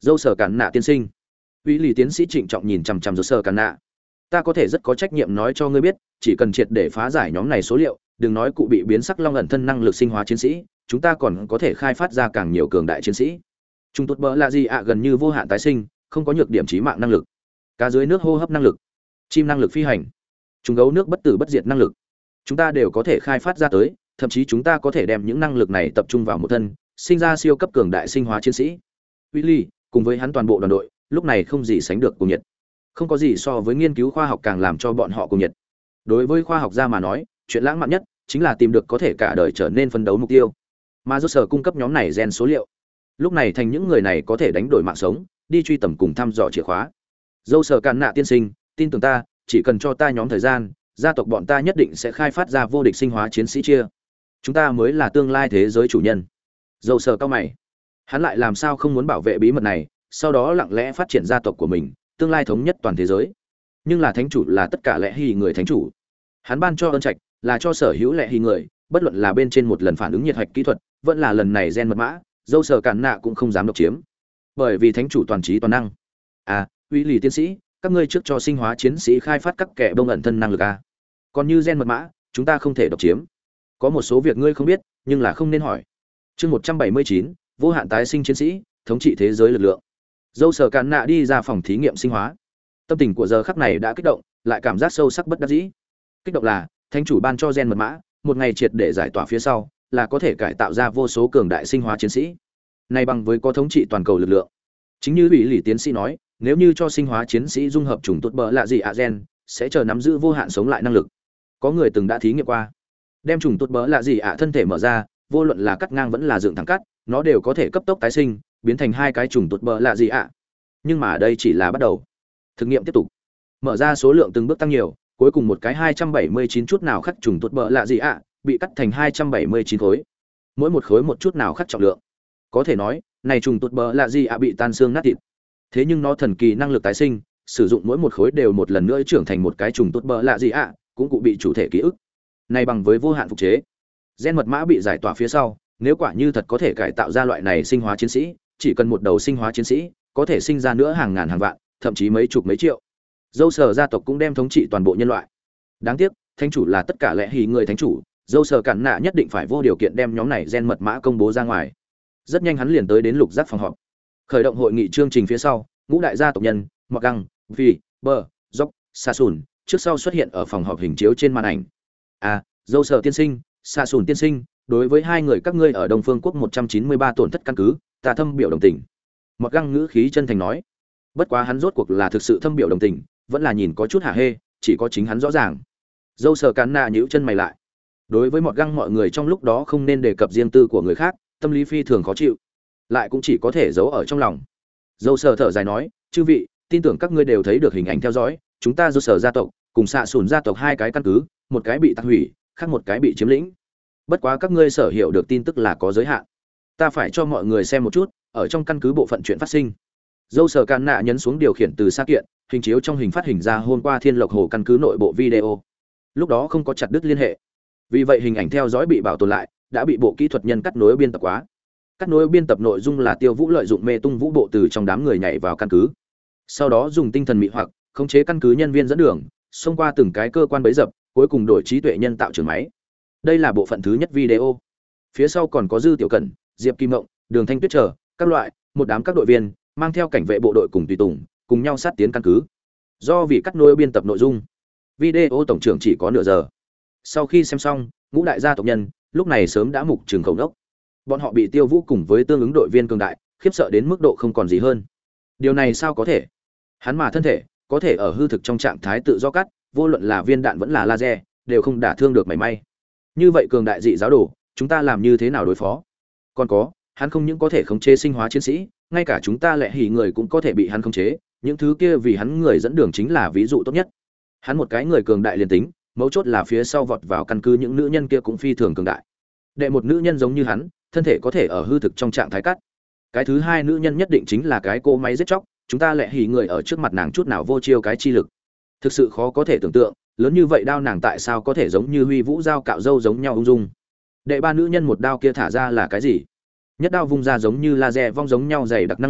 Dâu sở cản nạ tiên sinh. Uy lì tiến sĩ trịnh trọng nhìn chằm chằm dâu sở cản nạ. Ta có thể rất có trách nhiệm nói cho ngươi biết, chỉ cần triệt để phá giải nhóm này số liệu, đừng nói cụ bị biến sắc long ẩn thân năng lực sinh hóa chiến sĩ, chúng ta còn có thể khai phát ra càng nhiều cường đại chiến sĩ. Trung tốt bỡ là gì ạ gần như vô hạn tái sinh, không có nhược điểm chí mạng năng lực. Cá dưới nước hô hấp năng lực, chim năng lực phi hành, chúng gấu nước bất tử bất diệt năng lực. Chúng ta đều có thể khai phát ra tới, thậm chí chúng ta có thể đem những năng lực này tập trung vào một thân, sinh ra siêu cấp cường đại sinh hóa chiến sĩ. Willy, cùng với hắn toàn bộ đoàn đội, lúc này không gì sánh được cùng nhiệt. Không có gì so với nghiên cứu khoa học càng làm cho bọn họ cùng nhiệt. Đối với khoa học gia mà nói, chuyện lãng mạn nhất chính là tìm được có thể cả đời trở nên phấn đấu mục tiêu. Mà do sở cung cấp nhóm này gen số liệu, lúc này thành những người này có thể đánh đổi mạng sống, đi truy tầm cùng thăm dò chìa khóa. Dâu sở càn nạ tiên sinh, tin tưởng ta, chỉ cần cho ta nhóm thời gian, gia tộc bọn ta nhất định sẽ khai phát ra vô địch sinh hóa chiến sĩ chia. Chúng ta mới là tương lai thế giới chủ nhân. Dâu sở cao mày, hắn lại làm sao không muốn bảo vệ bí mật này, sau đó lặng lẽ phát triển gia tộc của mình, tương lai thống nhất toàn thế giới. Nhưng là thánh chủ là tất cả lẽ hy người thánh chủ, hắn ban cho ơn trạch là cho sở hữu lẽ hy người, bất luận là bên trên một lần phản ứng nhiệt hạch kỹ thuật, vẫn là lần này gen mật mã, dâu sở cản nạ cũng không dám độc chiếm, bởi vì thánh chủ toàn trí toàn năng. À, uy lì tiến sĩ, các ngươi trước cho sinh hóa chiến sĩ khai phát các kẻ bông ẩn thân năng lực à? Còn như gen mật mã, chúng ta không thể độc chiếm. Có một số việc ngươi không biết, nhưng là không nên hỏi. Chương một trăm bảy mươi chín, vô hạn tái sinh chiến sĩ, thống trị thế giới lực lượng. Dâu sở cản nạ đi ra phòng thí nghiệm sinh hóa. Tâm tình của giờ khắc này đã kích động, lại cảm giác sâu sắc bất đắc dĩ. Kích động là, thánh chủ ban cho gen mật mã, một ngày triệt để giải tỏa phía sau, là có thể cải tạo ra vô số cường đại sinh hóa chiến sĩ. Này bằng với có thống trị toàn cầu lực lượng. Chính như ủy lì tiến sĩ nói, nếu như cho sinh hóa chiến sĩ dung hợp chủng tốt bỡ lạ gì ạ gen, sẽ chờ nắm giữ vô hạn sống lại năng lực. Có người từng đã thí nghiệm qua, đem chủng tốt bỡ lạ gì ạ thân thể mở ra, vô luận là cắt ngang vẫn là dựng thẳng cắt, nó đều có thể cấp tốc tái sinh, biến thành hai cái chủng tốt bỡ lạ gì ạ. Nhưng mà đây chỉ là bắt đầu. Thực nghiệm tiếp tục, mở ra số lượng từng bước tăng nhiều, cuối cùng một cái hai trăm bảy mươi chín chút nào khắc trùng tuột bỡ lạ gì ạ, bị cắt thành hai trăm bảy mươi chín khối. Mỗi một khối một chút nào khắc trọng lượng. Có thể nói, này trùng tuột bỡ lạ gì ạ bị tan xương nát thịt. Thế nhưng nó thần kỳ năng lực tái sinh, sử dụng mỗi một khối đều một lần nữa trưởng thành một cái trùng tuột bỡ lạ gì ạ, cũng cụ bị chủ thể ký ức. Này bằng với vô hạn phục chế. Gen mật mã bị giải tỏa phía sau, nếu quả như thật có thể cải tạo ra loại này sinh hóa chiến sĩ, chỉ cần một đầu sinh hóa chiến sĩ, có thể sinh ra nữa hàng ngàn hàng vạn, thậm chí mấy chục mấy triệu. Dâu sở gia tộc cũng đem thống trị toàn bộ nhân loại. Đáng tiếc, thánh chủ là tất cả lẽ hỉ người thánh chủ, dâu sở cản nạ nhất định phải vô điều kiện đem nhóm này gen mật mã công bố ra ngoài. Rất nhanh hắn liền tới đến lục giác phòng họp, khởi động hội nghị chương trình phía sau, ngũ đại gia tộc nhân, Mọt Găng, Vi, Bờ, Dốc, Sa Sùn, trước sau xuất hiện ở phòng họp hình chiếu trên màn ảnh. À, dâu sở tiên sinh, Sa Sùn tiên sinh, đối với hai người các ngươi ở Đông Phương quốc một trăm chín mươi ba tổn thất căn cứ, ta thâm biểu đồng tình. Mọt Găng ngữ khí chân thành nói. Bất quá hắn rốt cuộc là thực sự thâm biểu đồng tình, vẫn là nhìn có chút hả hê, chỉ có chính hắn rõ ràng. Dâu sở cán nạ nhíu chân mày lại. Đối với Mọt Găng mọi người trong lúc đó không nên đề cập riêng tư của người khác, tâm lý phi thường khó chịu, lại cũng chỉ có thể giấu ở trong lòng. Dâu sở thở dài nói, chư vị, tin tưởng các ngươi đều thấy được hình ảnh theo dõi, chúng ta dâu sở gia tộc cùng xạ sùn gia tộc hai cái căn cứ, một cái bị tạc hủy, khác một cái bị chiếm lĩnh. Bất quá các ngươi sở hiểu được tin tức là có giới hạn. Ta phải cho mọi người xem một chút, ở trong căn cứ bộ phận chuyện phát sinh. Dâu sở can nạ nhấn xuống điều khiển từ xa kiện, hình chiếu trong hình phát hình ra hôm qua Thiên Lộc Hồ căn cứ nội bộ video. Lúc đó không có chặt đứt liên hệ, vì vậy hình ảnh theo dõi bị bảo tồn lại, đã bị bộ kỹ thuật nhân cắt nối biên tập quá. Cắt nối biên tập nội dung là Tiêu Vũ lợi dụng mê tung vũ bộ từ trong đám người nhảy vào căn cứ, sau đó dùng tinh thần mị hoặc khống chế căn cứ nhân viên dẫn đường, xông qua từng cái cơ quan bấy dập, cuối cùng đổi trí tuệ nhân tạo trường máy. Đây là bộ phận thứ nhất video. Phía sau còn có Dư Tiểu Cẩn, Diệp Kim Mộng, Đường Thanh Tuyết chờ các loại, một đám các đội viên mang theo cảnh vệ bộ đội cùng tùy tùng, cùng nhau sát tiến căn cứ. Do vì cắt nối biên tập nội dung, video tổng trưởng chỉ có nửa giờ. Sau khi xem xong, ngũ đại gia tộc nhân lúc này sớm đã mục trường khẩu đốc. Bọn họ bị Tiêu Vũ cùng với tương ứng đội viên cường đại khiếp sợ đến mức độ không còn gì hơn. Điều này sao có thể? Hắn mà thân thể có thể ở hư thực trong trạng thái tự do cắt, vô luận là viên đạn vẫn là laser, đều không đả thương được mảy may. Như vậy cường đại dị giáo đồ, chúng ta làm như thế nào đối phó? Còn có, hắn không những có thể khống chế sinh hóa chiến sĩ, ngay cả chúng ta lệ hỉ người cũng có thể bị hắn khống chế, những thứ kia vì hắn người dẫn đường chính là ví dụ tốt nhất. Hắn một cái người cường đại liền tính, mấu chốt là phía sau vọt vào căn cứ những nữ nhân kia cũng phi thường cường đại. Đệ một nữ nhân giống như hắn, thân thể có thể ở hư thực trong trạng thái cắt. Cái thứ hai nữ nhân nhất định chính là cái cô máy giết chóc, chúng ta lệ hỉ người ở trước mặt nàng chút nào vô chiêu cái chi lực. Thực sự khó có thể tưởng tượng, lớn như vậy đao nàng tại sao có thể giống như Huy Vũ dao cạo râu giống nhau ung dung. Đệ ba nữ nhân một đao kia thả ra là cái gì? Nhất đao vung ra giống như laser vong giống nhau dày đặc năng lượng,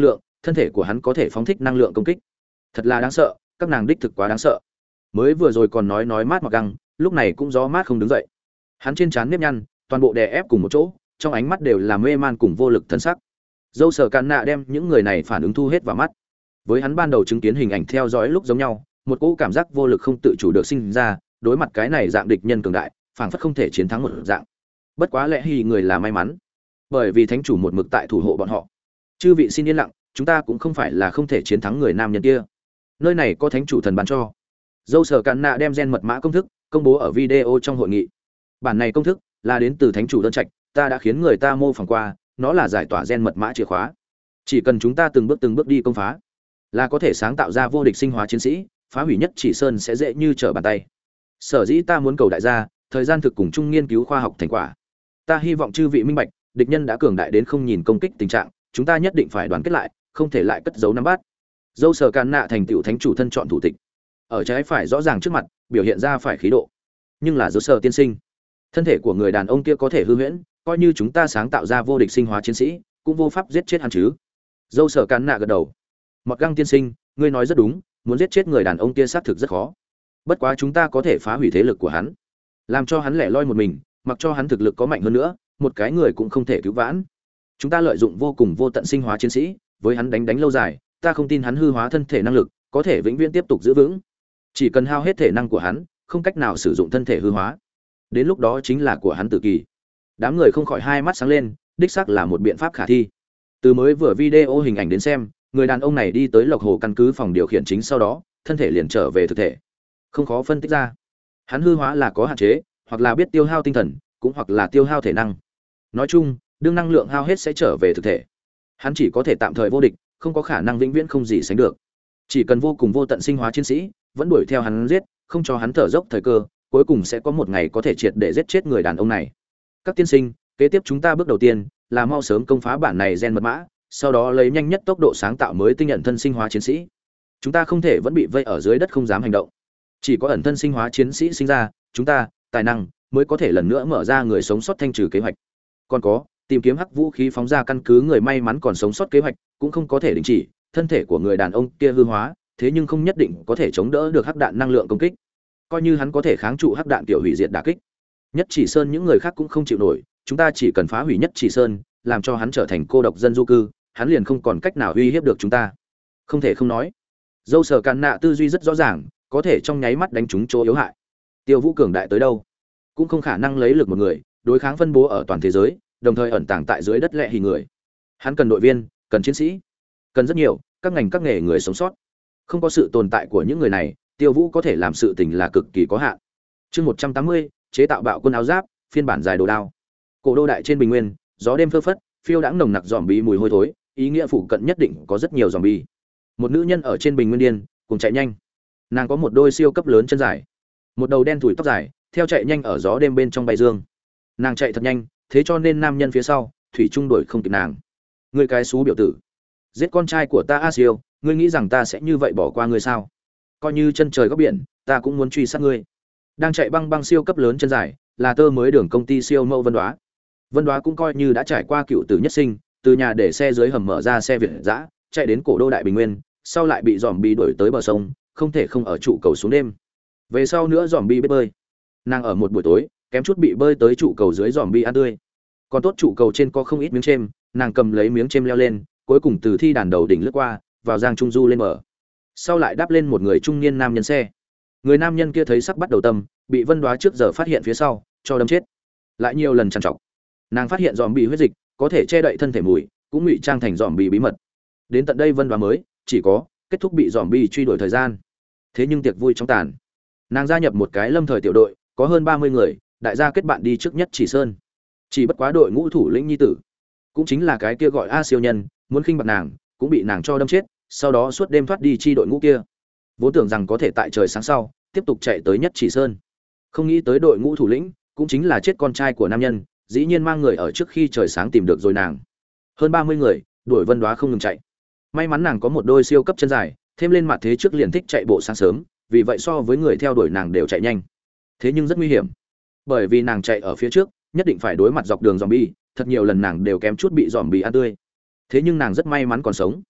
thân thể của hắn có thể phóng thích năng lượng công kích. Thật là đáng sợ, các nàng đích thực quá đáng sợ. Mới vừa rồi còn nói nói mát mặc găng, lúc này cũng gió mát không đứng dậy. Hắn trên trán nếp nhăn, toàn bộ đè ép cùng một chỗ, trong ánh mắt đều là mê man cùng vô lực thân sắc. Dâu Sở Cản Nạ đem những người này phản ứng thu hết vào mắt. Với hắn ban đầu chứng kiến hình ảnh theo dõi lúc giống nhau, một cỗ cảm giác vô lực không tự chủ được sinh ra, đối mặt cái này dạng địch nhân cường đại, phảng phất không thể chiến thắng một dạng. Bất quá lẽ hy người là may mắn, bởi vì thánh chủ một mực tại thủ hộ bọn họ. Chư vị xin yên lặng, chúng ta cũng không phải là không thể chiến thắng người nam nhân kia. Nơi này có thánh chủ thần ban cho. Dâu Sở Cản Nạ đem gen mật mã công thức công bố ở video trong hội nghị. Bản này công thức là đến từ thánh chủ đơn trạch, ta đã khiến người ta mô phỏng qua, nó là giải tỏa gen mật mã chìa khóa. Chỉ cần chúng ta từng bước từng bước đi công phá, là có thể sáng tạo ra vô địch sinh hóa chiến sĩ, phá hủy nhất chỉ sơn sẽ dễ như trở bàn tay. Sở dĩ ta muốn cầu đại gia, thời gian thực cùng chung nghiên cứu khoa học thành quả. Ta hy vọng chư vị minh bạch, địch nhân đã cường đại đến không nhìn công kích tình trạng, chúng ta nhất định phải đoàn kết lại, không thể lại cất giấu nắm bắt. Dâu Sở Cản Nạ thành tựu thánh chủ thân chọn thủ tịch, ở trái phải rõ ràng trước mặt, biểu hiện ra phải khí độ. Nhưng là Dâu Sở tiên sinh, thân thể của người đàn ông kia có thể hư huyễn, coi như chúng ta sáng tạo ra vô địch sinh hóa chiến sĩ, cũng vô pháp giết chết hắn chứ? Dâu Sở Cản Nạ gật đầu. Mặc Găng tiên sinh, ngươi nói rất đúng, muốn giết chết người đàn ông kia xác thực rất khó. Bất quá chúng ta có thể phá hủy thế lực của hắn, làm cho hắn lẻ loi một mình, mặc cho hắn thực lực có mạnh hơn nữa, một cái người cũng không thể cứu vãn. Chúng ta lợi dụng vô cùng vô tận sinh hóa chiến sĩ, với hắn đánh đánh lâu dài, ta không tin hắn hư hóa thân thể năng lực có thể vĩnh viễn tiếp tục giữ vững. Chỉ cần hao hết thể năng của hắn, không cách nào sử dụng thân thể hư hóa, đến lúc đó chính là của hắn tử kỳ. Đám người không khỏi hai mắt sáng lên, đích xác là một biện pháp khả thi. Từ mới vừa video hình ảnh đến xem, người đàn ông này đi tới Lộc Hồ căn cứ phòng điều khiển chính sau đó, thân thể liền trở về thực thể. Không khó phân tích ra, hắn hư hóa là có hạn chế, hoặc là biết tiêu hao tinh thần, cũng hoặc là tiêu hao thể năng. Nói chung, đương năng lượng hao hết sẽ trở về thực thể. Hắn chỉ có thể tạm thời vô địch, không có khả năng vĩnh viễn không gì sánh được. Chỉ cần vô cùng vô tận sinh hóa chiến sĩ, vẫn đuổi theo hắn giết, không cho hắn thở dốc thời cơ, cuối cùng sẽ có một ngày có thể triệt để giết chết người đàn ông này. Các tiên sinh, kế tiếp chúng ta bước đầu tiên là mau sớm công phá bản này gen mật mã, sau đó lấy nhanh nhất tốc độ sáng tạo mới tinh nhận thân sinh hóa chiến sĩ. Chúng ta không thể vẫn bị vây ở dưới đất không dám hành động. Chỉ có ẩn thân sinh hóa chiến sĩ sinh ra, chúng ta, tài năng mới có thể lần nữa mở ra người sống sót thanh trừ kế hoạch. Còn có, tìm kiếm hắc vũ khí phóng ra căn cứ người may mắn còn sống sót kế hoạch, cũng không có thể đình chỉ, thân thể của người đàn ông kia hư hóa, thế nhưng không nhất định có thể chống đỡ được hắc đạn năng lượng công kích. Coi như hắn có thể kháng trụ hắc đạn tiểu hủy diệt đả kích, nhất chỉ sơn những người khác cũng không chịu nổi, chúng ta chỉ cần phá hủy nhất chỉ sơn, làm cho hắn trở thành cô độc dân du cư, hắn liền không còn cách nào uy hiếp được chúng ta. Không thể không nói, Dâu Sở Cản Nạ tư duy rất rõ ràng, có thể trong nháy mắt đánh trúng chỗ yếu hại. Tiêu Vũ cường đại tới đâu, cũng không khả năng lấy lực một người đối kháng phân bố ở toàn thế giới, đồng thời ẩn tàng tại dưới đất lẹ hì người. Hắn cần đội viên, cần chiến sĩ, cần rất nhiều các ngành các nghề người sống sót. Không có sự tồn tại của những người này, Tiêu Vũ có thể làm sự tình là cực kỳ có hạn. Chương một trăm tám mươi, chế tạo bạo quân áo giáp, phiên bản dài đồ đao. Cổ đô đại trên bình nguyên, gió đêm phơ phất, phiêu đãng nồng nặc zombie mùi hôi thối, ý nghĩa phụ cận nhất định có rất nhiều zombie. Một nữ nhân ở trên bình nguyên điên, cùng chạy nhanh. Nàng có một đôi siêu cấp lớn chân dài, một đầu đen thủi tóc dài, theo chạy nhanh ở gió đêm bên trong bay dương. Nàng chạy thật nhanh, thế cho nên nam nhân phía sau thủy trung đuổi không kịp nàng. Ngươi cái xú biểu tử, giết con trai của ta A Siêu, ngươi nghĩ rằng ta sẽ như vậy bỏ qua ngươi sao? Coi như chân trời góc biển, ta cũng muốn truy sát ngươi. Đang chạy băng băng siêu cấp lớn chân dài, là tơ mới đường công ty siêu mẫu Vân Đoá. Vân Đoá cũng coi như đã trải qua cựu tử nhất sinh, từ nhà để xe dưới hầm mở ra xe Việt dã, chạy đến cổ đô đại bình nguyên, sau lại bị zombie đuổi tới bờ sông, không thể không ở trụ cầu xuống đêm. Về sau nữa zombie biết bơi, nàng ở một buổi tối kém chút bị bơi tới trụ cầu dưới zombie ăn tươi. Còn tốt trụ cầu trên có không ít miếng chêm, nàng cầm lấy miếng chêm leo lên, cuối cùng từ thi đàn đầu đỉnh lướt qua, vào giang trung du lên bờ. Sau lại đáp lên một người trung niên nam nhân xe. Người nam nhân kia thấy sắc bắt đầu tâm, bị Vân Đoá trước giờ phát hiện phía sau, cho đâm chết. Lại nhiều lần trằn trọc, nàng phát hiện zombie huyết dịch có thể che đậy thân thể mùi, cũng ngụy trang thành zombie bí mật. Đến tận đây Vân Đoá mới chỉ có kết thúc bị zombie truy đuổi thời gian. Thế nhưng tiệc vui trong tàn, nàng gia nhập một cái lâm thời tiểu đội, có hơn ba mươi người, đại gia kết bạn đi trước nhất chỉ sơn. Chỉ bất quá đội ngũ thủ lĩnh nhi tử, cũng chính là cái kia gọi A Siêu nhân, muốn khinh bạc nàng, cũng bị nàng cho đâm chết, sau đó suốt đêm thoát đi chi đội ngũ kia. Vốn tưởng rằng có thể tại trời sáng sau tiếp tục chạy tới nhất chỉ sơn, không nghĩ tới đội ngũ thủ lĩnh cũng chính là chết con trai của nam nhân, dĩ nhiên mang người ở trước khi trời sáng tìm được rồi nàng. Hơn ba mươi người đuổi Vân Đoá không ngừng chạy. May mắn nàng có một đôi siêu cấp chân dài, thêm lên mặt thế trước liền thích chạy bộ sáng sớm, vì vậy so với người theo đuổi nàng đều chạy nhanh. Thế nhưng rất nguy hiểm, bởi vì nàng chạy ở phía trước, nhất định phải đối mặt dọc đường zombie, thật nhiều lần nàng đều kém chút bị zombie ăn tươi. Thế nhưng nàng rất may mắn còn sống.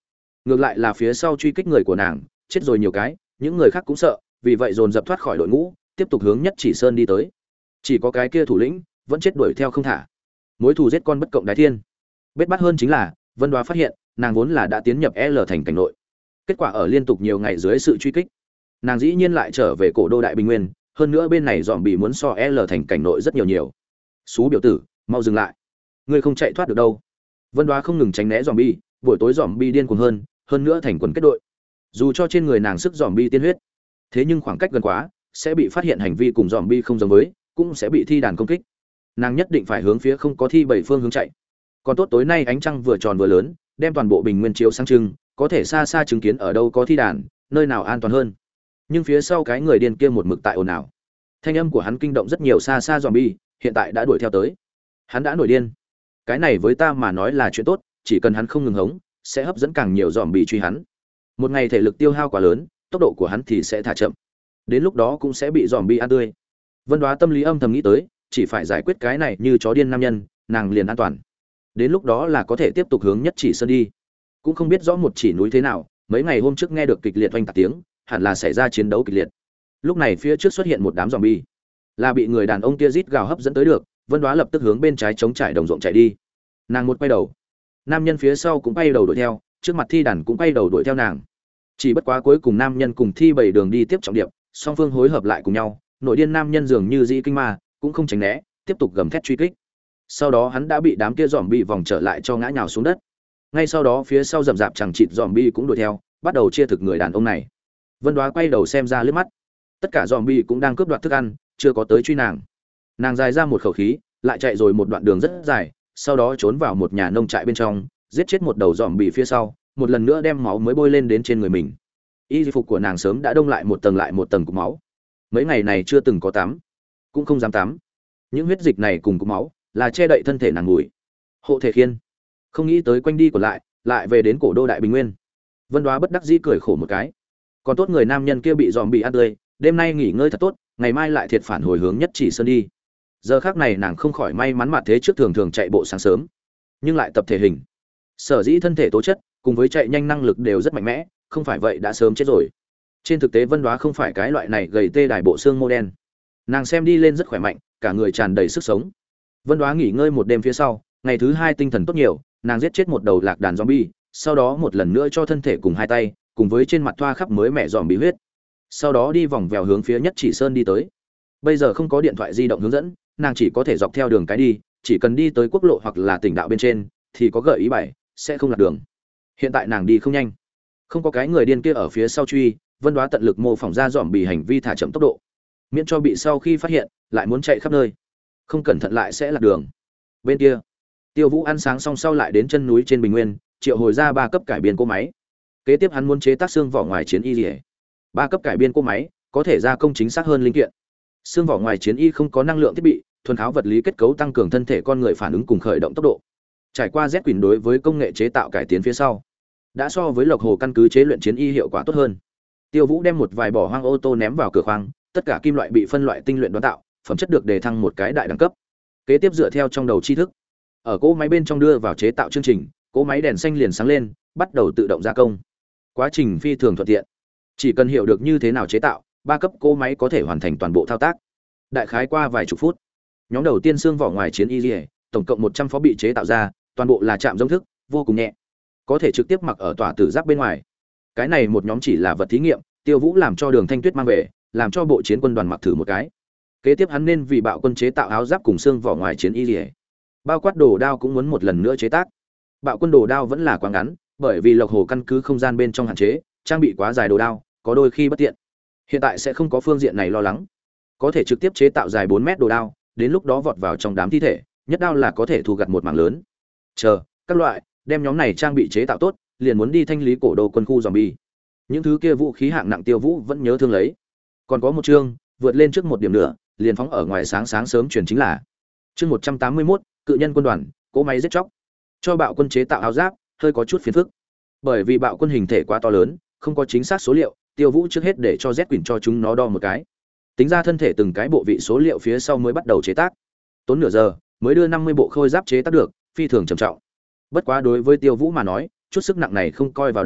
Ngược lại là phía sau truy kích người của nàng, chết rồi nhiều cái, những người khác cũng sợ, vì vậy dồn dập thoát khỏi đội ngũ, tiếp tục hướng Nhất Chỉ Sơn đi tới. Chỉ có cái kia thủ lĩnh vẫn chết đuổi theo không thả. Mối thù giết con bất cộng đái thiên. Bết bát hơn chính là, Vân Đoá phát hiện, nàng vốn là đã tiến nhập L thành cảnh nội. Kết quả ở liên tục nhiều ngày dưới sự truy kích, nàng dĩ nhiên lại trở về cổ đô đại bình nguyên, hơn nữa bên này dòm bị muốn so L thành cảnh nội rất nhiều nhiều. Xú biểu tử, mau dừng lại. Ngươi không chạy thoát được đâu. Vân Đoá không ngừng tránh né dòm bi, buổi tối dòm bi điên cuồng hơn, hơn nữa thành quần kết đội. Dù cho trên người nàng sức dòm bi tiên huyết, thế nhưng khoảng cách gần quá, sẽ bị phát hiện hành vi cùng dòm bi không giống với, cũng sẽ bị thi đàn công kích. Nàng nhất định phải hướng phía không có thi bảy phương hướng chạy. Còn tốt tối nay ánh trăng vừa tròn vừa lớn, đem toàn bộ bình nguyên chiếu sáng trưng, có thể xa xa chứng kiến ở đâu có thi đàn, nơi nào an toàn hơn. Nhưng phía sau cái người điên kia một mực tại ồn ào. Thanh âm của hắn kinh động rất nhiều xa xa zombie, hiện tại đã đuổi theo tới. Hắn đã nổi điên. Cái này với ta mà nói là chuyện tốt, chỉ cần hắn không ngừng hống, sẽ hấp dẫn càng nhiều zombie truy hắn. Một ngày thể lực tiêu hao quá lớn, tốc độ của hắn thì sẽ thả chậm. Đến lúc đó cũng sẽ bị zombie ăn tươi. Vân Đoá tâm lý âm thầm nghĩ tới, chỉ phải giải quyết cái này như chó điên nam nhân, nàng liền an toàn. Đến lúc đó là có thể tiếp tục hướng Nhất Chỉ Sơn đi. Cũng không biết rõ một chỉ núi thế nào, mấy ngày hôm trước nghe được kịch liệt oanh tạc tiếng, hẳn là xảy ra chiến đấu kịch liệt. Lúc này phía trước xuất hiện một đám zombie, là bị người đàn ông kia rít gào hấp dẫn tới được. Vân Đoá lập tức hướng bên trái chống trải đồng ruộng chạy đi. Nàng một quay đầu, nam nhân phía sau cũng quay đầu đuổi theo, trước mặt thi đàn cũng quay đầu đuổi theo nàng. Chỉ bất quá cuối cùng nam nhân cùng thi bảy đường đi tiếp trọng điểm, song phương hối hợp lại cùng nhau, nội điên nam nhân dường như dĩ kinh ma, cũng không tránh né, tiếp tục gầm thét truy kích. Sau đó hắn đã bị đám kia zombie vòng trở lại cho ngã nhào xuống đất. Ngay sau đó phía sau rậm rạp chẳng chịt zombie cũng đuổi theo, bắt đầu chia thực người đàn ông này. Vân Đoá quay đầu xem ra liếc mắt, tất cả zombie cũng đang cướp đoạt thức ăn, chưa có tới truy nàng. Nàng dài ra một khẩu khí, lại chạy rồi một đoạn đường rất dài, sau đó trốn vào một nhà nông trại bên trong, giết chết một đầu zombie phía sau, một lần nữa đem máu mới bôi lên đến trên người mình. Y phục của nàng sớm đã đông lại một tầng lại một tầng cục máu. Mấy ngày này chưa từng có tắm, cũng không dám tắm. Những huyết dịch này cùng cục máu là che đậy thân thể nàng mùi. Hộ thể khiên, không nghĩ tới quanh đi của lại, lại về đến cổ đô đại bình nguyên. Vân Đoá bất đắc dĩ cười khổ một cái. Còn tốt người nam nhân kia bị dòm bị ăn tươi, đêm nay nghỉ ngơi thật tốt, ngày mai lại thiệt phản hồi hướng Nhất Chỉ Sơn đi. Giờ khác này nàng không khỏi may mắn mặt thế trước thường thường chạy bộ sáng sớm, nhưng lại tập thể hình. Sở dĩ thân thể tố chất cùng với chạy nhanh năng lực đều rất mạnh mẽ, không phải vậy đã sớm chết rồi. Trên thực tế Vân Đoá không phải cái loại này gầy tê đài bộ xương mô đen. Nàng xem đi lên rất khỏe mạnh, cả người tràn đầy sức sống. Vân Đoá nghỉ ngơi một đêm phía sau, ngày thứ hai tinh thần tốt nhiều, nàng giết chết một đầu lạc đàn zombie, sau đó một lần nữa cho thân thể cùng hai tay, cùng với trên mặt thoa khắp mới mẻ zombie huyết. Sau đó đi vòng vèo hướng phía Nhất Chỉ Sơn đi tới. Bây giờ không có điện thoại di động hướng dẫn, nàng chỉ có thể dọc theo đường cái đi, chỉ cần đi tới quốc lộ hoặc là tỉnh đạo bên trên thì có gợi ý bảy, sẽ không lạc đường. Hiện tại nàng đi không nhanh, không có cái người điên kia ở phía sau truy, Vân Đoá tận lực mô phỏng ra zombie hành vi thả chậm tốc độ, miễn cho bị sau khi phát hiện lại muốn chạy khắp nơi, không cẩn thận lại sẽ lạc đường. Bên kia Tiêu Vũ ăn sáng xong sau lại đến chân núi trên bình nguyên, triệu hồi ra ba cấp cải biên cỗ máy. Kế tiếp hắn muốn chế tác xương vỏ ngoài chiến y liễu. Ba cấp cải biên cỗ máy có thể gia công chính xác hơn linh kiện. Xương vỏ ngoài chiến y không có năng lượng thiết bị, thuần kháo vật lý kết cấu tăng cường thân thể con người phản ứng cùng khởi động tốc độ. Trải qua Z Quỳnh đối với công nghệ chế tạo cải tiến phía sau, đã so với Lộc Hồ căn cứ chế luyện chiến y hiệu quả tốt hơn. Tiêu Vũ đem một vài bỏ hoang ô tô ném vào cửa khoang, tất cả kim loại bị phân loại tinh luyện đoán tạo, phẩm chất được đề thăng một cái đại đẳng cấp. Kế tiếp dựa theo trong đầu tri thức, ở cỗ máy bên trong đưa vào chế tạo chương trình, cỗ máy đèn xanh liền sáng lên, bắt đầu tự động gia công. Quá trình phi thường thuận tiện, chỉ cần hiểu được như thế nào chế tạo, ba cấp cỗ máy có thể hoàn thành toàn bộ thao tác. Đại khái qua vài chục phút, nhóm đầu tiên xương vỏ ngoài chiến y liễu, tổng cộng một trăm phó bị chế tạo ra, toàn bộ là chạm giống thức, vô cùng nhẹ, có thể trực tiếp mặc ở tỏa tử giáp bên ngoài. Cái này một nhóm chỉ là vật thí nghiệm, Tiêu Vũ làm cho Đường Thanh Tuyết mang về, làm cho bộ chiến quân đoàn mặc thử một cái. Kế tiếp hắn nên vì bạo quân chế tạo áo giáp cùng xương vỏ ngoài chiến y liễu. Bao quát đồ đao cũng muốn một lần nữa chế tác. Bạo quân đồ đao vẫn là quá ngắn, bởi vì Lộc Hồ căn cứ không gian bên trong hạn chế, trang bị quá dài đồ đao, có đôi khi bất tiện. Hiện tại sẽ không có phương diện này lo lắng, có thể trực tiếp chế tạo dài bốn mét đồ đao, đến lúc đó vọt vào trong đám thi thể, nhất đao là có thể thu gặt một mảng lớn. Chờ, các loại, đem nhóm này trang bị chế tạo tốt, liền muốn đi thanh lý cổ đô quân khu zombie. Những thứ kia vũ khí hạng nặng Tiêu Vũ vẫn nhớ thương lấy. Còn có một chương, vượt lên trước một điểm nữa, liền phóng ở ngoài sáng sáng sớm truyền chính là. Chương một trăm tám mươi mốt, cự nhân quân đoàn, cỗ máy giết chóc. Cho bạo quân chế tạo áo giáp, hơi có chút phiền phức. Bởi vì bạo quân hình thể quá to lớn, không có chính xác số liệu, Tiêu Vũ trước hết để cho Z Quỳnh cho chúng nó đo một cái. Tính ra thân thể từng cái bộ vị số liệu phía sau mới bắt đầu chế tác. Tốn nửa giờ, mới đưa năm mươi bộ khôi giáp chế tác được, phi thường trầm trọng. Bất quá đối với Tiêu Vũ mà nói, chút sức nặng này không coi vào đâu,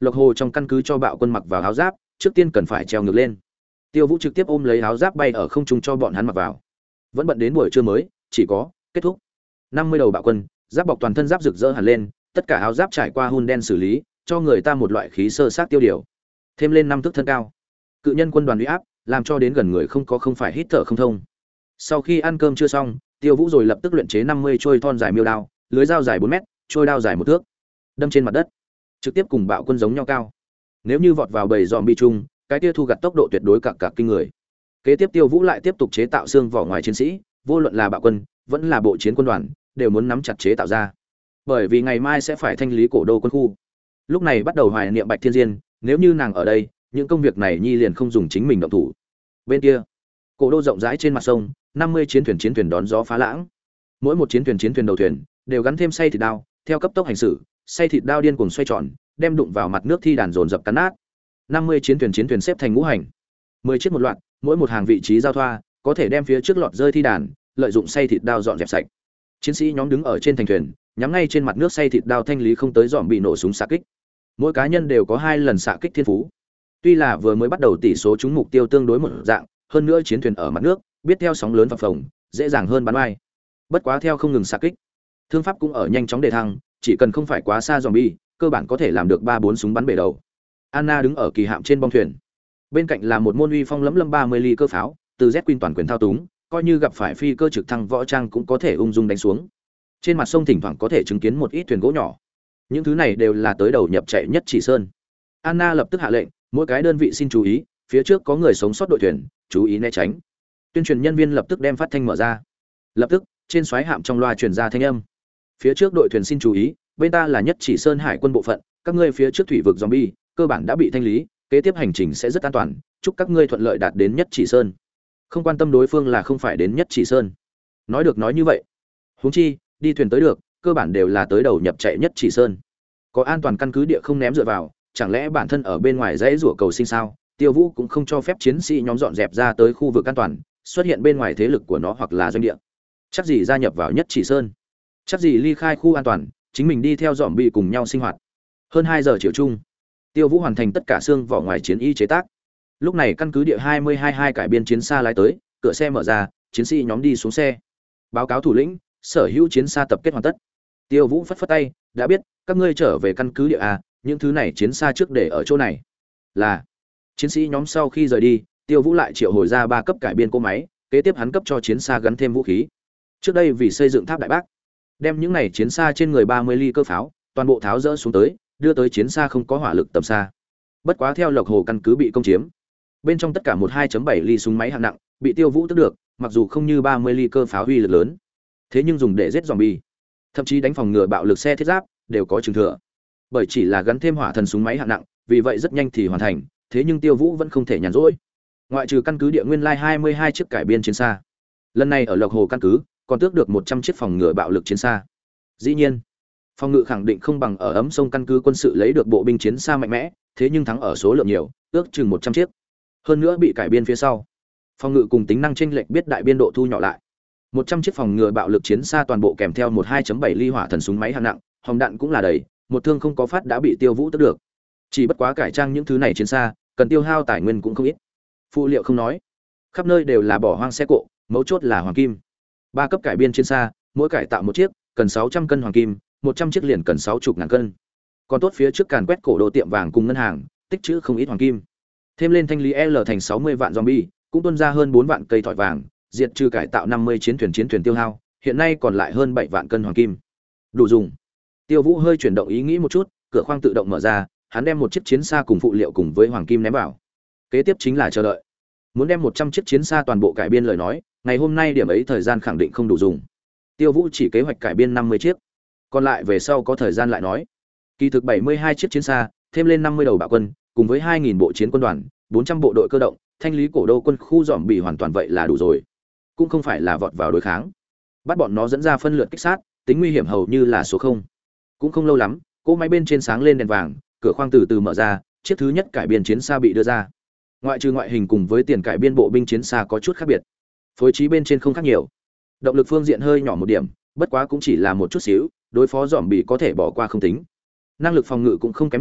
Lộc Hồ trong căn cứ cho bạo quân mặc vào áo giáp, trước tiên cần phải treo ngược lên. Tiêu Vũ trực tiếp ôm lấy áo giáp bay ở không trung cho bọn hắn mặc vào. Vẫn bận đến buổi trưa mới, chỉ có kết thúc. năm mươi đầu bạo quân, giáp bọc toàn thân giáp rực rỡ hẳn lên, tất cả áo giáp trải qua hun đen xử lý, cho người ta một loại khí sơ sát tiêu điều. Thêm lên năm thước thân cao, cự nhân quân đoàn uy áp, làm cho đến gần người không có không phải hít thở không thông. Sau khi ăn cơm chưa xong, Tiêu Vũ rồi lập tức luyện chế năm mươi trôi thon dài miêu đao, lưới dao dài bốn mét, trôi đao dài một thước, đâm trên mặt đất, trực tiếp cùng bạo quân giống nhau cao. Nếu như vọt vào bầy zombie chung, cái kia thu gặt tốc độ tuyệt đối cặc cặc kinh người. Kế tiếp Tiêu Vũ lại tiếp tục chế tạo xương vỏ ngoài chiến sĩ, vô luận là bạo quân, vẫn là bộ chiến quân đoàn, đều muốn nắm chặt chế tạo ra. Bởi vì ngày mai sẽ phải thanh lý cổ đô quân khu. Lúc này bắt đầu hoài niệm Bạch Thiên Diên, nếu như nàng ở đây, những công việc này nhi liền không dùng chính mình động thủ. Bên kia, cổ đô rộng rãi trên mặt sông, năm mươi chiến thuyền chiến thuyền đón gió phá lãng. Mỗi một chiến thuyền chiến thuyền đầu thuyền đều gắn thêm xay thịt đao, theo cấp tốc hành xử, xay thịt đao điên cuồng xoay tròn, đem đụng vào mặt nước thi đàn dồn dập cắn nát. năm mươi chiến thuyền chiến thuyền xếp thành ngũ hành, mười chiếc một loạt, mỗi một hàng vị trí giao thoa, có thể đem phía trước lọt rơi thi đàn, lợi dụng xay thịt đao dọn dẹp sạch. Chiến sĩ nhóm đứng ở trên thành thuyền, nhắm ngay trên mặt nước xay thịt đao thanh lý không tới dòm bị nổ súng xạ kích. Mỗi cá nhân đều có hai lần xạ kích thiên phú. Tuy là vừa mới bắt đầu tỷ số trúng mục tiêu tương đối một dạng, hơn nữa chiến thuyền ở mặt nước, biết theo sóng lớn phập phồng, dễ dàng hơn bắn bay. Bất quá theo không ngừng xạ kích, thương pháp cũng ở nhanh chóng đề thăng, chỉ cần không phải quá xa zombie, cơ bản có thể làm được ba bốn súng bắn bể đầu. Anna đứng ở kỳ hạm trên bong thuyền, bên cạnh là một môn uy phong lẫm lâm ba mươi ly cơ pháo, từ Z Queen toàn quyền thao túng, coi như gặp phải phi cơ trực thăng võ trang cũng có thể ung dung đánh xuống. Trên mặt sông thỉnh thoảng có thể chứng kiến một ít thuyền gỗ nhỏ. Những thứ này đều là tới đầu nhập chạy nhất chỉ sơn. Anna lập tức hạ lệnh, mỗi cái đơn vị xin chú ý, phía trước có người sống sót đội thuyền, chú ý né tránh. Tuyên truyền nhân viên lập tức đem phát thanh mở ra. Lập tức, trên xoáy hạm trong loa truyền ra thanh âm. Phía trước đội thuyền xin chú ý, bên ta là nhất chỉ sơn hải quân bộ phận, các ngươi phía trước thủy vực zombie cơ bản đã bị thanh lý, kế tiếp hành trình sẽ rất an toàn, chúc các ngươi thuận lợi đạt đến nhất chỉ sơn. Không quan tâm đối phương là không phải đến nhất chỉ sơn. Nói được nói như vậy. Huống chi, đi thuyền tới được, cơ bản đều là tới đầu nhập chạy nhất chỉ sơn. Có an toàn căn cứ địa không ném dựa vào, chẳng lẽ bản thân ở bên ngoài dãy rủa cầu sinh sao? Tiêu Vũ cũng không cho phép chiến sĩ nhóm dọn dẹp ra tới khu vực an toàn, xuất hiện bên ngoài thế lực của nó hoặc là doanh địa. Chắc gì gia nhập vào nhất chỉ sơn, chắc gì ly khai khu an toàn, chính mình đi theo dòm bị cùng nhau sinh hoạt. Hơn hai giờ chiều chung, Tiêu Vũ hoàn thành tất cả xương vỏ ngoài chiến y chế tác. Lúc này căn cứ địa hai mươi hai hai cải biên chiến xa lái tới, cửa xe mở ra, chiến sĩ nhóm đi xuống xe. Báo cáo thủ lĩnh, sở hữu chiến xa tập kết hoàn tất. Tiêu Vũ phất phất tay, đã biết, các ngươi trở về căn cứ địa a, những thứ này chiến xa trước để ở chỗ này. Là. Chiến sĩ nhóm sau khi rời đi, Tiêu Vũ lại triệu hồi ra ba cấp cải biên cỗ máy, kế tiếp hắn cấp cho chiến xa gắn thêm vũ khí. Trước đây vì xây dựng tháp đại bác, đem những này chiến xa trên người ba mươi ly cơ pháo, toàn bộ tháo rỡ xuống tới, đưa tới chiến xa không có hỏa lực tầm xa. Bất quá theo Lộc Hồ căn cứ bị công chiếm, bên trong tất cả một hai chấm bảy ly súng máy hạng nặng bị Tiêu Vũ tức được, mặc dù không như ba mươi ly cơ pháo uy lực lớn, thế nhưng dùng để giết zombie, thậm chí đánh phòng ngừa bạo lực xe thiết giáp đều có chừng thừa. Bởi chỉ là gắn thêm hỏa thần súng máy hạng nặng, vì vậy rất nhanh thì hoàn thành, thế nhưng Tiêu Vũ vẫn không thể nhàn rỗi. Ngoại trừ căn cứ địa nguyên lai hai mươi hai chiếc cải biên chiến xa, lần này ở Lộc Hồ căn cứ còn tước được một trăm chiếc phòng ngừa bạo lực chiến xa. Dĩ nhiên, phòng ngự khẳng định không bằng ở ấm sông căn cứ quân sự lấy được bộ binh chiến xa mạnh mẽ, thế nhưng thắng ở số lượng nhiều, ước chừng một trăm chiếc. Hơn nữa bị cải biên phía sau, phòng ngự cùng tính năng chênh lệch biết đại biên độ thu nhỏ lại. một trăm chiếc phòng ngừa bạo lực chiến xa toàn bộ kèm theo một hai chấm bảy ly hỏa thần súng máy hạng nặng, hồng đạn cũng là đầy, một thương không có phát đã bị Tiêu Vũ tước được. Chỉ bất quá cải trang những thứ này chiến xa, cần tiêu hao tài nguyên cũng không ít. Phụ liệu không nói, khắp nơi đều là bỏ hoang xe cộ, mấu chốt là hoàng kim. Ba cấp cải biên chiến xa, mỗi cải tạo một chiếc, cần sáu trăm cân hoàng kim, một trăm chiếc liền cần sáu mươi ngàn cân. Còn tốt phía trước càn quét cổ đồ tiệm vàng cùng ngân hàng, tích trữ không ít hoàng kim. Thêm lên thanh lý L thành sáu mươi vạn zombie, cũng tuôn ra hơn bốn vạn cây thỏi vàng, diệt trừ cải tạo năm mươi chiến thuyền chiến thuyền tiêu hao, hiện nay còn lại hơn bảy vạn cân hoàng kim. Đủ dùng. Tiêu Vũ hơi chuyển động ý nghĩ một chút, cửa khoang tự động mở ra, hắn đem một chiếc chiến xa cùng phụ liệu cùng với hoàng kim ném vào. Kế tiếp chính là chờ đợi. Muốn đem một trăm chiếc chiến xa toàn bộ cải biên lời nói, ngày hôm nay điểm ấy thời gian khẳng định không đủ dùng. Tiêu Vũ chỉ kế hoạch cải biên năm mươi chiếc, còn lại về sau có thời gian lại nói. Kỳ thực bảy mươi hai chiếc chiến xa, thêm lên năm mươi đầu bạo quân, cùng với hai nghìn bộ chiến quân đoàn, bốn trăm bộ đội cơ động, thanh lý cổ đô quân khu dòm bị hoàn toàn vậy là đủ rồi. Cũng không phải là vọt vào đối kháng. Bắt bọn nó dẫn ra phân lượt kích sát, tính nguy hiểm hầu như là số không. Cũng không lâu lắm, cỗ máy bên trên sáng lên đèn vàng, cửa khoang từ từ mở ra, chiếc thứ nhất cải biên chiến xa bị đưa ra. Ngoại trừ ngoại hình cùng với tiền cải biên bộ binh chiến xa có chút khác biệt, phối trí bên trên không khác nhiều. Động lực phương diện hơi nhỏ một điểm, bất quá cũng chỉ là một chút xíu, đối phó dòm bị có thể bỏ qua không tính. Năng lực phòng ngự cũng không kém nhiều,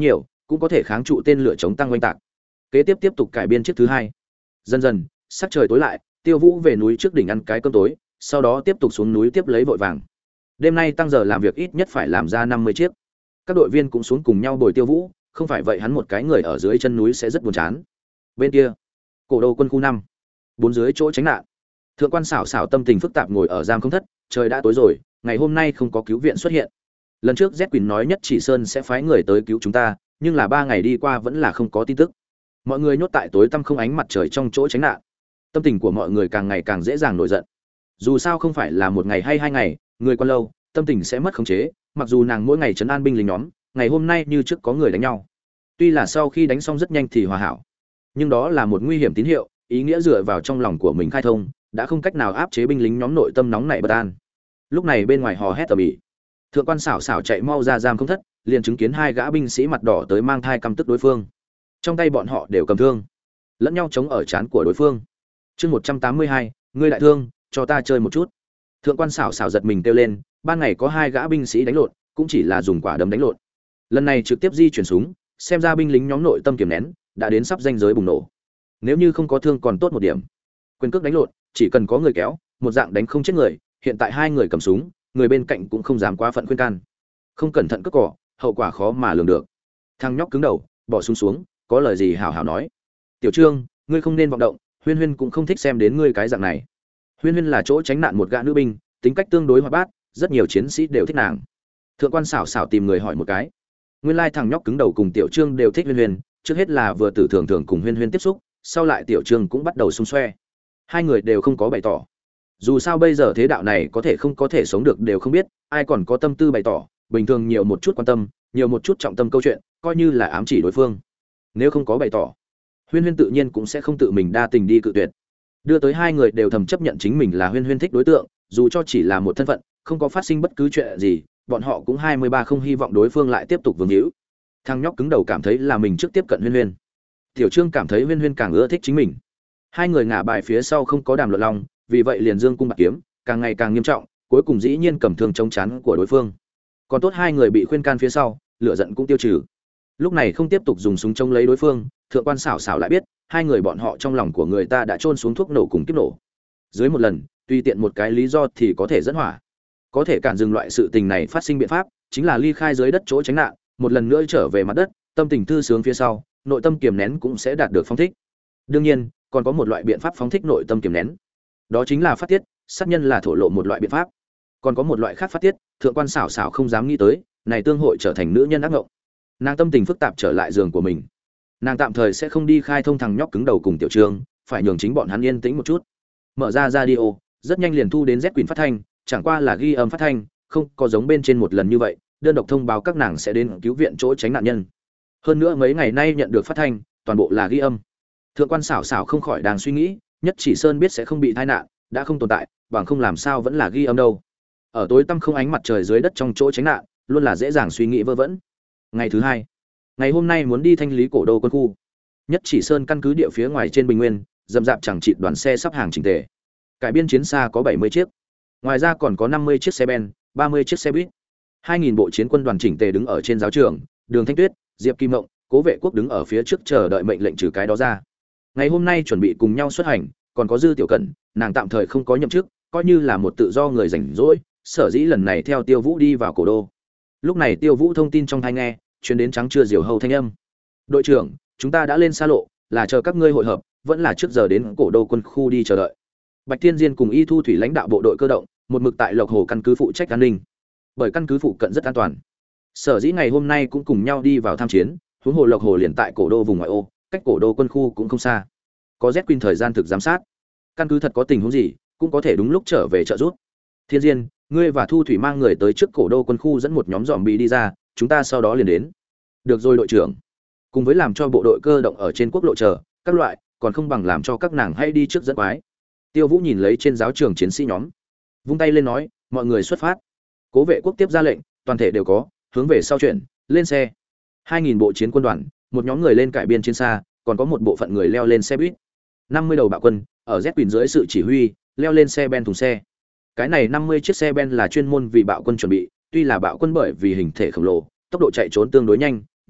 cũng có thể kháng trụ tên lửa chống tăng oanh tạc. Kế tiếp tiếp tục cải biên chiếc thứ hai. Dần dần, sắc trời tối lại, Tiêu Vũ về núi trước đỉnh ăn cái cơm tối, sau đó tiếp tục xuống núi tiếp lấy vội vàng. Đêm nay tăng giờ làm việc ít nhất phải làm ra năm mươi chiếc. Các đội viên cũng xuống cùng nhau bồi Tiêu Vũ, không phải vậy hắn một cái người ở dưới chân núi sẽ rất buồn chán. Bên kia, Cổ Đô quân khu năm, bốn dưới chỗ tránh nạn. Thượng quan xảo xảo tâm tình phức tạp ngồi ở giam không thất, trời đã tối rồi, ngày hôm nay không có cứu viện xuất hiện. Lần trước Z Quỳnh nói Nhất Chỉ Sơn sẽ phái người tới cứu chúng ta, nhưng là ba ngày đi qua vẫn là không có tin tức. Mọi người nhốt tại tối tăm không ánh mặt trời trong chỗ tránh nạn. Tâm tình của mọi người càng ngày càng dễ dàng nổi giận. Dù sao không phải là một ngày hay hai ngày, người quan lâu, tâm tình sẽ mất khống chế, mặc dù nàng mỗi ngày trấn an binh lính nhóm, ngày hôm nay như trước có người đánh nhau. Tuy là sau khi đánh xong rất nhanh thì hòa hảo, nhưng đó là một nguy hiểm tín hiệu, ý nghĩa dựa vào trong lòng của mình khai thông, đã không cách nào áp chế binh lính nhóm nội tâm nóng nảy bất an. Lúc này bên ngoài hò hét tầm ĩ. Thượng quan xảo xảo chạy mau ra giam không thất, liền chứng kiến hai gã binh sĩ mặt đỏ tới mang thai căm tức đối phương. Trong tay bọn họ đều cầm thương, lẫn nhau chống ở trán của đối phương. Chương một trăm tám mươi hai, ngươi đại thương, cho ta chơi một chút. Thượng quan xảo xảo giật mình kêu lên, ban ngày có hai gã binh sĩ đánh lộn, cũng chỉ là dùng quả đấm đánh lộn. Lần này trực tiếp di chuyển súng, xem ra binh lính nhóm nội tâm kiềm nén, đã đến sắp ranh giới bùng nổ. Nếu như không có thương còn tốt một điểm. Quyền cước đánh lộn, chỉ cần có người kéo, một dạng đánh không chết người, hiện tại hai người cầm súng, người bên cạnh cũng không dám quá phận khuyên can. Không cẩn thận cướp cỏ, hậu quả khó mà lường được. Thằng nhóc cứng đầu, bỏ súng xuống, có lời gì hảo hảo nói. Tiểu Trương, ngươi không nên vọng động, Huyên Huyên cũng không thích xem đến ngươi cái dạng này. Huyên Huyên là chỗ tránh nạn một gã nữ binh, tính cách tương đối hoạt bát, rất nhiều chiến sĩ đều thích nàng. Thượng quan xảo xảo tìm người hỏi một cái. Nguyên lai thằng nhóc cứng đầu cùng Tiểu Trương đều thích Huyên Huyên, trước hết là vừa tử thường thường cùng Huyên Huyên tiếp xúc, sau lại Tiểu Trương cũng bắt đầu xung xoe. Hai người đều không có bày tỏ. Dù sao bây giờ thế đạo này có thể không có thể sống được đều không biết, ai còn có tâm tư bày tỏ, bình thường nhiều một chút quan tâm, nhiều một chút trọng tâm câu chuyện, coi như là ám chỉ đối phương. Nếu không có bày tỏ, Huyên Huyên tự nhiên cũng sẽ không tự mình đa tình đi cự tuyệt. Đưa tới hai người đều thầm chấp nhận chính mình là Huyên Huyên thích đối tượng, dù cho chỉ là một thân phận, không có phát sinh bất cứ chuyện gì, bọn họ cũng hai mươi ba không hy vọng đối phương lại tiếp tục vương hữu. Thằng nhóc cứng đầu cảm thấy là mình trước tiếp cận Huyên Huyên. Tiểu Trương cảm thấy Huyên Huyên càng ưa thích chính mình. Hai người ngả bài phía sau không có đàm luận lòng, vì vậy liền dương cung bạc kiếm, càng ngày càng nghiêm trọng, cuối cùng dĩ nhiên cầm thương chống chắn của đối phương. Còn tốt hai người bị khuyên can phía sau, lửa giận cũng tiêu trừ. Lúc này không tiếp tục dùng súng chống lấy đối phương, thượng quan xảo xảo lại biết, hai người bọn họ trong lòng của người ta đã chôn xuống thuốc nổ cùng kiếp nổ. Dưới một lần, tùy tiện một cái lý do thì có thể dẫn hỏa. Có thể cản dừng loại sự tình này phát sinh biện pháp, chính là ly khai dưới đất chỗ tránh nạn, một lần nữa trở về mặt đất, tâm tình thư sướng phía sau, nội tâm kiềm nén cũng sẽ đạt được phóng thích. Đương nhiên, còn có một loại biện pháp phóng thích nội tâm kiềm nén. Đó chính là phát tiết, sát nhân là thổ lộ một loại biện pháp. Còn có một loại khác phát tiết, thượng quan xảo xảo không dám nghĩ tới, này tương hội trở thành nữ nhân ác ngộng. Nàng tâm tình phức tạp trở lại giường của mình. Nàng tạm thời sẽ không đi khai thông thằng nhóc cứng đầu cùng Tiểu Trương, phải nhường chính bọn hắn yên tĩnh một chút. Mở ra radio, rất nhanh liền thu đến Z Quỳnh phát thanh, chẳng qua là ghi âm phát thanh, không có giống bên trên một lần như vậy, đơn độc thông báo các nàng sẽ đến cứu viện chỗ tránh nạn nhân. Hơn nữa mấy ngày nay nhận được phát thanh, toàn bộ là ghi âm. Thượng quan xảo xảo không khỏi đang suy nghĩ, Nhất Chỉ Sơn biết sẽ không bị tai nạn, đã không tồn tại, bằng không làm sao vẫn là ghi âm đâu. Ở tối tăm không ánh mặt trời dưới đất trong chỗ tránh nạn, luôn là dễ dàng suy nghĩ vơ vẩn. Ngày thứ hai, ngày hôm nay muốn đi thanh lý cổ đô quân khu. Nhất Chỉ Sơn căn cứ địa phía ngoài trên bình nguyên, dầm dạp chẳng chịt đoàn xe sắp hàng chỉnh tề. Cải biên chiến xa có bảy mươi chiếc, ngoài ra còn có năm mươi chiếc xe ben, ba mươi chiếc xe buýt. hai nghìn bộ chiến quân đoàn chỉnh tề đứng ở trên giáo trường, Đường Thanh Tuyết, Diệp Kim Mộng, Cố Vệ Quốc đứng ở phía trước chờ đợi mệnh lệnh trừ cái đó ra. Ngày hôm nay chuẩn bị cùng nhau xuất hành, còn có Dư Tiểu Cẩn, nàng tạm thời không có nhậm chức, coi như là một tự do người rảnh rỗi, sở dĩ lần này theo Tiêu Vũ đi vào cổ đô. Lúc này Tiêu Vũ thông tin trong tai nghe, truyền đến trắng trưa diều hâu thanh âm. "Đội trưởng, chúng ta đã lên xa lộ, là chờ các ngươi hội hợp, vẫn là trước giờ đến cổ đô quân khu đi chờ đợi." Bạch Thiên Diên cùng Y Thu Thủy lãnh đạo bộ đội cơ động, một mực tại Lộc Hồ căn cứ phụ trách an ninh. Bởi căn cứ phụ cận rất an toàn, sở dĩ ngày hôm nay cũng cùng nhau đi vào tham chiến, huống hồ Lộc Hồ liền tại cổ đô vùng ngoại ô, cách cổ đô quân khu cũng không xa. Có Z Queen thời gian thực giám sát, căn cứ thật có tình huống gì, cũng có thể đúng lúc trở về trợ giúp. Thiên Diên, ngươi và Thu Thủy mang người tới trước cổ đô quân khu dẫn một nhóm zombie đi ra, chúng ta sau đó liền đến. Được rồi đội trưởng. Cùng với làm cho bộ đội cơ động ở trên quốc lộ chờ, các loại, còn không bằng làm cho các nàng hay đi trước dẫn quái. Tiêu Vũ nhìn lấy trên giáo trường chiến sĩ nhóm, vung tay lên nói, mọi người xuất phát. Cố Vệ Quốc tiếp ra lệnh, toàn thể đều có, hướng về sau chuyển, lên xe. hai nghìn bộ chiến quân đoàn, một nhóm người lên cải biên trên xa, còn có một bộ phận người leo lên xe buýt. năm mươi đầu bạo quân, ở Z Quỳnh dưới sự chỉ huy, leo lên xe ben thùng xe. Cái này năm mươi chiếc xe ben là chuyên môn vì bạo quân chuẩn bị, tuy là bạo quân bởi vì hình thể khổng lồ, tốc độ chạy trốn tương đối nhanh,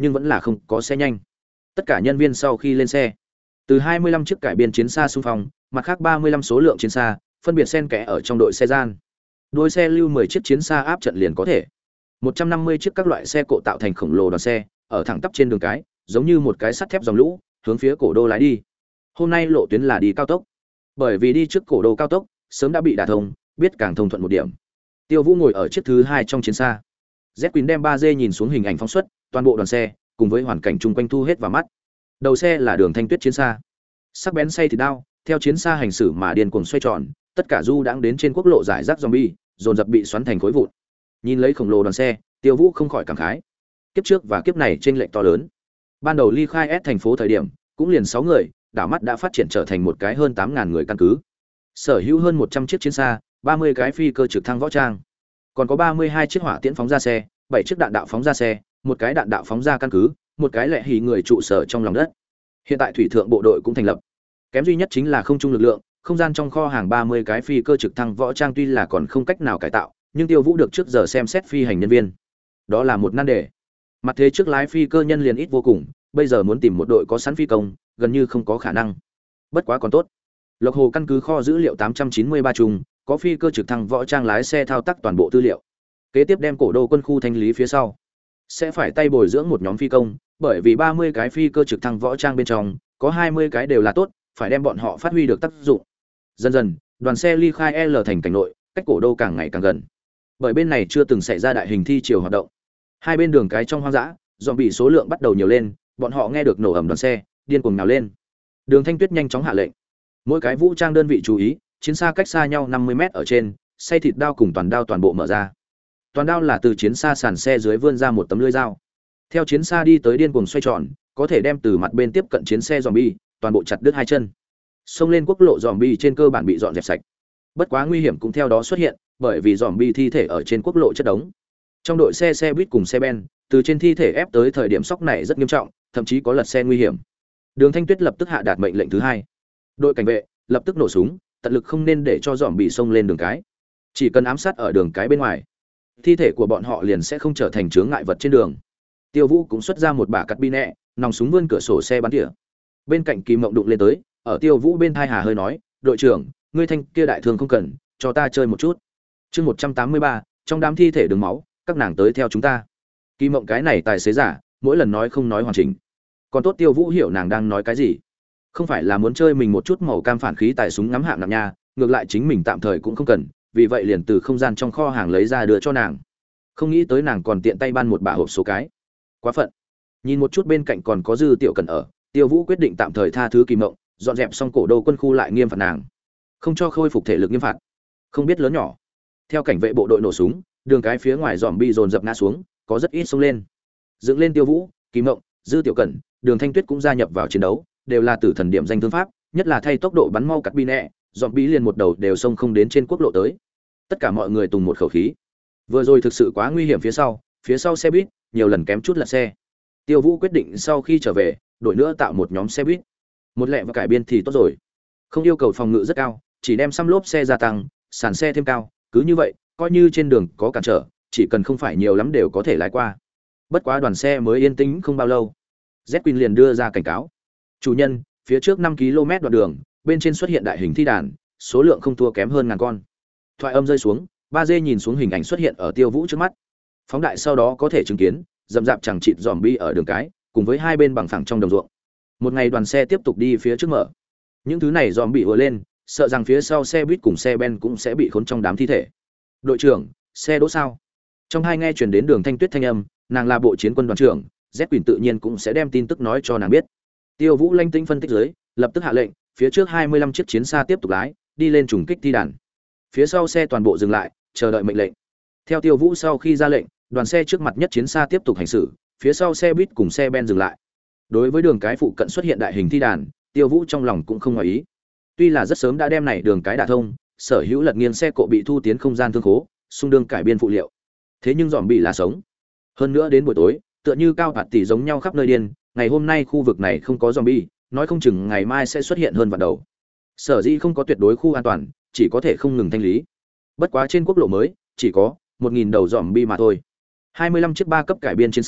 nhưng vẫn là không có xe nhanh. Tất cả nhân viên sau khi lên xe, từ hai mươi lăm chiếc cải biên chiến xa xung phong, mặt khác ba mươi lăm số lượng chiến xa, phân biệt xen kẽ ở trong đội xe gian. Đôi xe lưu mười chiếc chiến xa áp trận liền có thể. một trăm năm mươi chiếc các loại xe cộ tạo thành khổng lồ đoàn xe, ở thẳng tắp trên đường cái, giống như một cái sắt thép dòng lũ, hướng phía cổ đô lái đi. Hôm nay lộ tuyến là đi cao tốc. Bởi vì đi trước cổ đô cao tốc, sớm đã bị đả thông, biết càng thông thuận một điểm. Tiêu Vũ ngồi ở chiếc thứ hai trong chiến xa. Z Queen đem ba D nhìn xuống hình ảnh phóng xuất, toàn bộ đoàn xe, cùng với hoàn cảnh chung quanh thu hết vào mắt. Đầu xe là Đường Thanh Tuyết chiến xa. Sắc bén xay thịt đao, theo chiến xa hành xử mà điên cuồng xoay tròn, tất cả du đãng đến trên quốc lộ giải rác zombie, dồn dập bị xoắn thành khối vụn. Nhìn lấy khổng lồ đoàn xe, Tiêu Vũ không khỏi cảm khái. Kiếp trước và kiếp này chênh lệch to lớn. Ban đầu ly khai S thành phố thời điểm, cũng liền sáu người, đảo mắt đã phát triển trở thành một cái hơn tám ngàn người căn cứ. Sở hữu hơn một trăm chiếc chiến xa, ba mươi cái phi cơ trực thăng võ trang, còn có ba mươi hai chiếc hỏa tiễn phóng ra xe, bảy chiếc đạn đạo phóng ra xe, một cái đạn đạo phóng ra căn cứ, một cái lệ hỉ người trụ sở trong lòng đất. Hiện tại thủy thượng bộ đội cũng thành lập. Kém duy nhất chính là không trung lực lượng, không gian trong kho hàng ba mươi cái phi cơ trực thăng võ trang tuy là còn không cách nào cải tạo, nhưng Tiêu Vũ được trước giờ xem xét phi hành nhân viên. Đó là một nan đề. Mặt thế trước lái phi cơ nhân liền ít vô cùng, bây giờ muốn tìm một đội có sẵn phi công, gần như không có khả năng. Bất quá còn tốt. Lộc Hồ căn cứ kho dữ liệu tám trăm chín mươi ba trùng, có phi cơ trực thăng võ trang lái xe thao tác toàn bộ tư liệu. Kế tiếp đem cổ đô quân khu thanh lý phía sau, sẽ phải tay bồi dưỡng một nhóm phi công, bởi vì ba mươi cái phi cơ trực thăng võ trang bên trong, có hai mươi cái đều là tốt, phải đem bọn họ phát huy được tác dụng. Dần dần, đoàn xe ly khai L thành cảnh nội, cách cổ đô càng ngày càng gần. Bởi bên này chưa từng xảy ra đại hình thi chiều hoạt động. Hai bên đường cái trong hoang dã, zombie số lượng bắt đầu nhiều lên, bọn họ nghe được nổ ầm đoàn xe, điên cuồng nào lên. Đường Thanh Tuyết nhanh chóng hạ lệnh. Mỗi cái vũ trang đơn vị chú ý, chiến xa cách xa nhau năm mươi mét ở trên, xay thịt đao cùng toàn đao toàn bộ mở ra. Toàn đao là từ chiến xa sàn xe dưới vươn ra một tấm lưỡi dao. Theo chiến xa đi tới điên cuồng xoay tròn, có thể đem từ mặt bên tiếp cận chiến xe zombie, toàn bộ chặt đứt hai chân. Xông lên quốc lộ zombie trên cơ bản bị dọn dẹp sạch. Bất quá nguy hiểm cũng theo đó xuất hiện, bởi vì zombie thi thể ở trên quốc lộ chất đống. Trong đội xe xe buýt cùng xe ben, từ trên thi thể ép tới thời điểm sốc này rất nghiêm trọng, thậm chí có lật xe nguy hiểm. Đường Thanh Tuyết lập tức hạ đạt mệnh lệnh thứ hai. Đội cảnh vệ lập tức nổ súng, tận lực không nên để cho zombie xông lên đường cái. Chỉ cần ám sát ở đường cái bên ngoài, thi thể của bọn họ liền sẽ không trở thành chướng ngại vật trên đường. Tiêu Vũ cũng xuất ra một bả cắt bi nẹ, nòng súng vươn cửa sổ xe bắn tỉa. Bên cạnh Kỳ Mộng đụng lên tới, ở Tiêu Vũ bên thai hà hơi nói, "Đội trưởng, ngươi thanh kia đại thương không cần, cho ta chơi một chút." Chương một trăm tám mươi ba, trong đám thi thể đường máu, các nàng tới theo chúng ta. Kỳ Mộng cái này tài xế giả, mỗi lần nói không nói hoàn chỉnh. Còn tốt Tiêu Vũ hiểu nàng đang nói cái gì. Không phải là muốn chơi mình một chút màu cam phản khí tại súng ngắm hạng nặng nha, ngược lại chính mình tạm thời cũng không cần, vì vậy liền từ không gian trong kho hàng lấy ra đưa cho nàng. Không nghĩ tới nàng còn tiện tay ban một bả hộp số cái. Quá phận. Nhìn một chút bên cạnh còn có Dư Tiểu Cần ở, Tiêu Vũ quyết định tạm thời tha thứ Kỳ Mộng, dọn dẹp xong cổ đô quân khu lại nghiêm phạt nàng, không cho khôi phục thể lực nghiêm phạt. Không biết lớn nhỏ. Theo cảnh vệ bộ đội nổ súng, đường cái phía ngoài zombie dồn dập ngã xuống, có rất ít xông lên. Dựng lên Tiêu Vũ, Kỳ Mộng, Dư Tiểu Cẩn, Đường Thanh Tuyết cũng gia nhập vào chiến đấu, đều là tử thần điểm danh thương pháp, nhất là thay tốc độ bắn mau cắt bi nẹ, zombie liền một đầu đều xông không đến trên quốc lộ tới. Tất cả mọi người tùng một khẩu khí. Vừa rồi thực sự quá nguy hiểm phía sau, phía sau xe buýt, nhiều lần kém chút lật xe. Tiêu Vũ quyết định sau khi trở về, đổi nữa tạo một nhóm xe buýt. Một lẹ và cải biên thì tốt rồi. Không yêu cầu phòng ngự rất cao, chỉ đem xăm lốp xe gia tăng, sàn xe thêm cao, cứ như vậy, coi như trên đường có cản trở, chỉ cần không phải nhiều lắm đều có thể lái qua. Bất quá đoàn xe mới yên tĩnh không bao lâu, Z Queen liền đưa ra cảnh cáo. Chủ nhân, phía trước năm ki lô mét đoạn đường, bên trên xuất hiện đại hình thi đàn, số lượng không thua kém hơn ngàn con. Thoại âm rơi xuống, ba D nhìn xuống hình ảnh xuất hiện ở Tiêu Vũ trước mắt. Phóng đại sau đó có thể chứng kiến, rậm rạp chẳng chịt zombie ở đường cái, cùng với hai bên bằng phẳng trong đồng ruộng. Một ngày đoàn xe tiếp tục đi phía trước mở. Những thứ này zombie ùa lên, sợ rằng phía sau xe buýt cùng xe ben cũng sẽ bị khốn trong đám thi thể. Đội trưởng, xe đỗ sao? Trong hai nghe truyền đến Đường Thanh Tuyết thanh âm, nàng là bộ chiến quân đoàn trưởng, Z Quỳnh tự nhiên cũng sẽ đem tin tức nói cho nàng biết. Tiêu Vũ lanh tinh phân tích dưới, lập tức hạ lệnh, phía trước hai mươi lăm chiếc chiến xa tiếp tục lái, đi lên trùng kích thi đàn. Phía sau xe toàn bộ dừng lại, chờ đợi mệnh lệnh. Theo Tiêu Vũ sau khi ra lệnh, đoàn xe trước mặt nhất chiến xa tiếp tục hành xử, phía sau xe buýt cùng xe ben dừng lại. Đối với đường cái phụ cận xuất hiện đại hình thi đàn, Tiêu Vũ trong lòng cũng không ngoài ý. Tuy là rất sớm đã đem này đường cái đả thông, sở hữu lật nghiêng xe cộ bị thu tiến không gian thương khố, xung đương cải biên phụ liệu. Thế nhưng dòm bị là sống. Hơn nữa đến buổi tối, tựa như cao phạt tỷ giống nhau khắp nơi điên, ngày hôm nay khu vực này không có zombie, nói không chừng ngày mai sẽ xuất hiện hơn vạn đầu. Sở dĩ không có tuyệt đối khu an toàn, chỉ có thể không ngừng thanh lý. Bất quá trên quốc lộ mới, chỉ có một nghìn đầu zombie mà thôi. hai mươi lăm chiếc ba cấp cải biên chiến xa,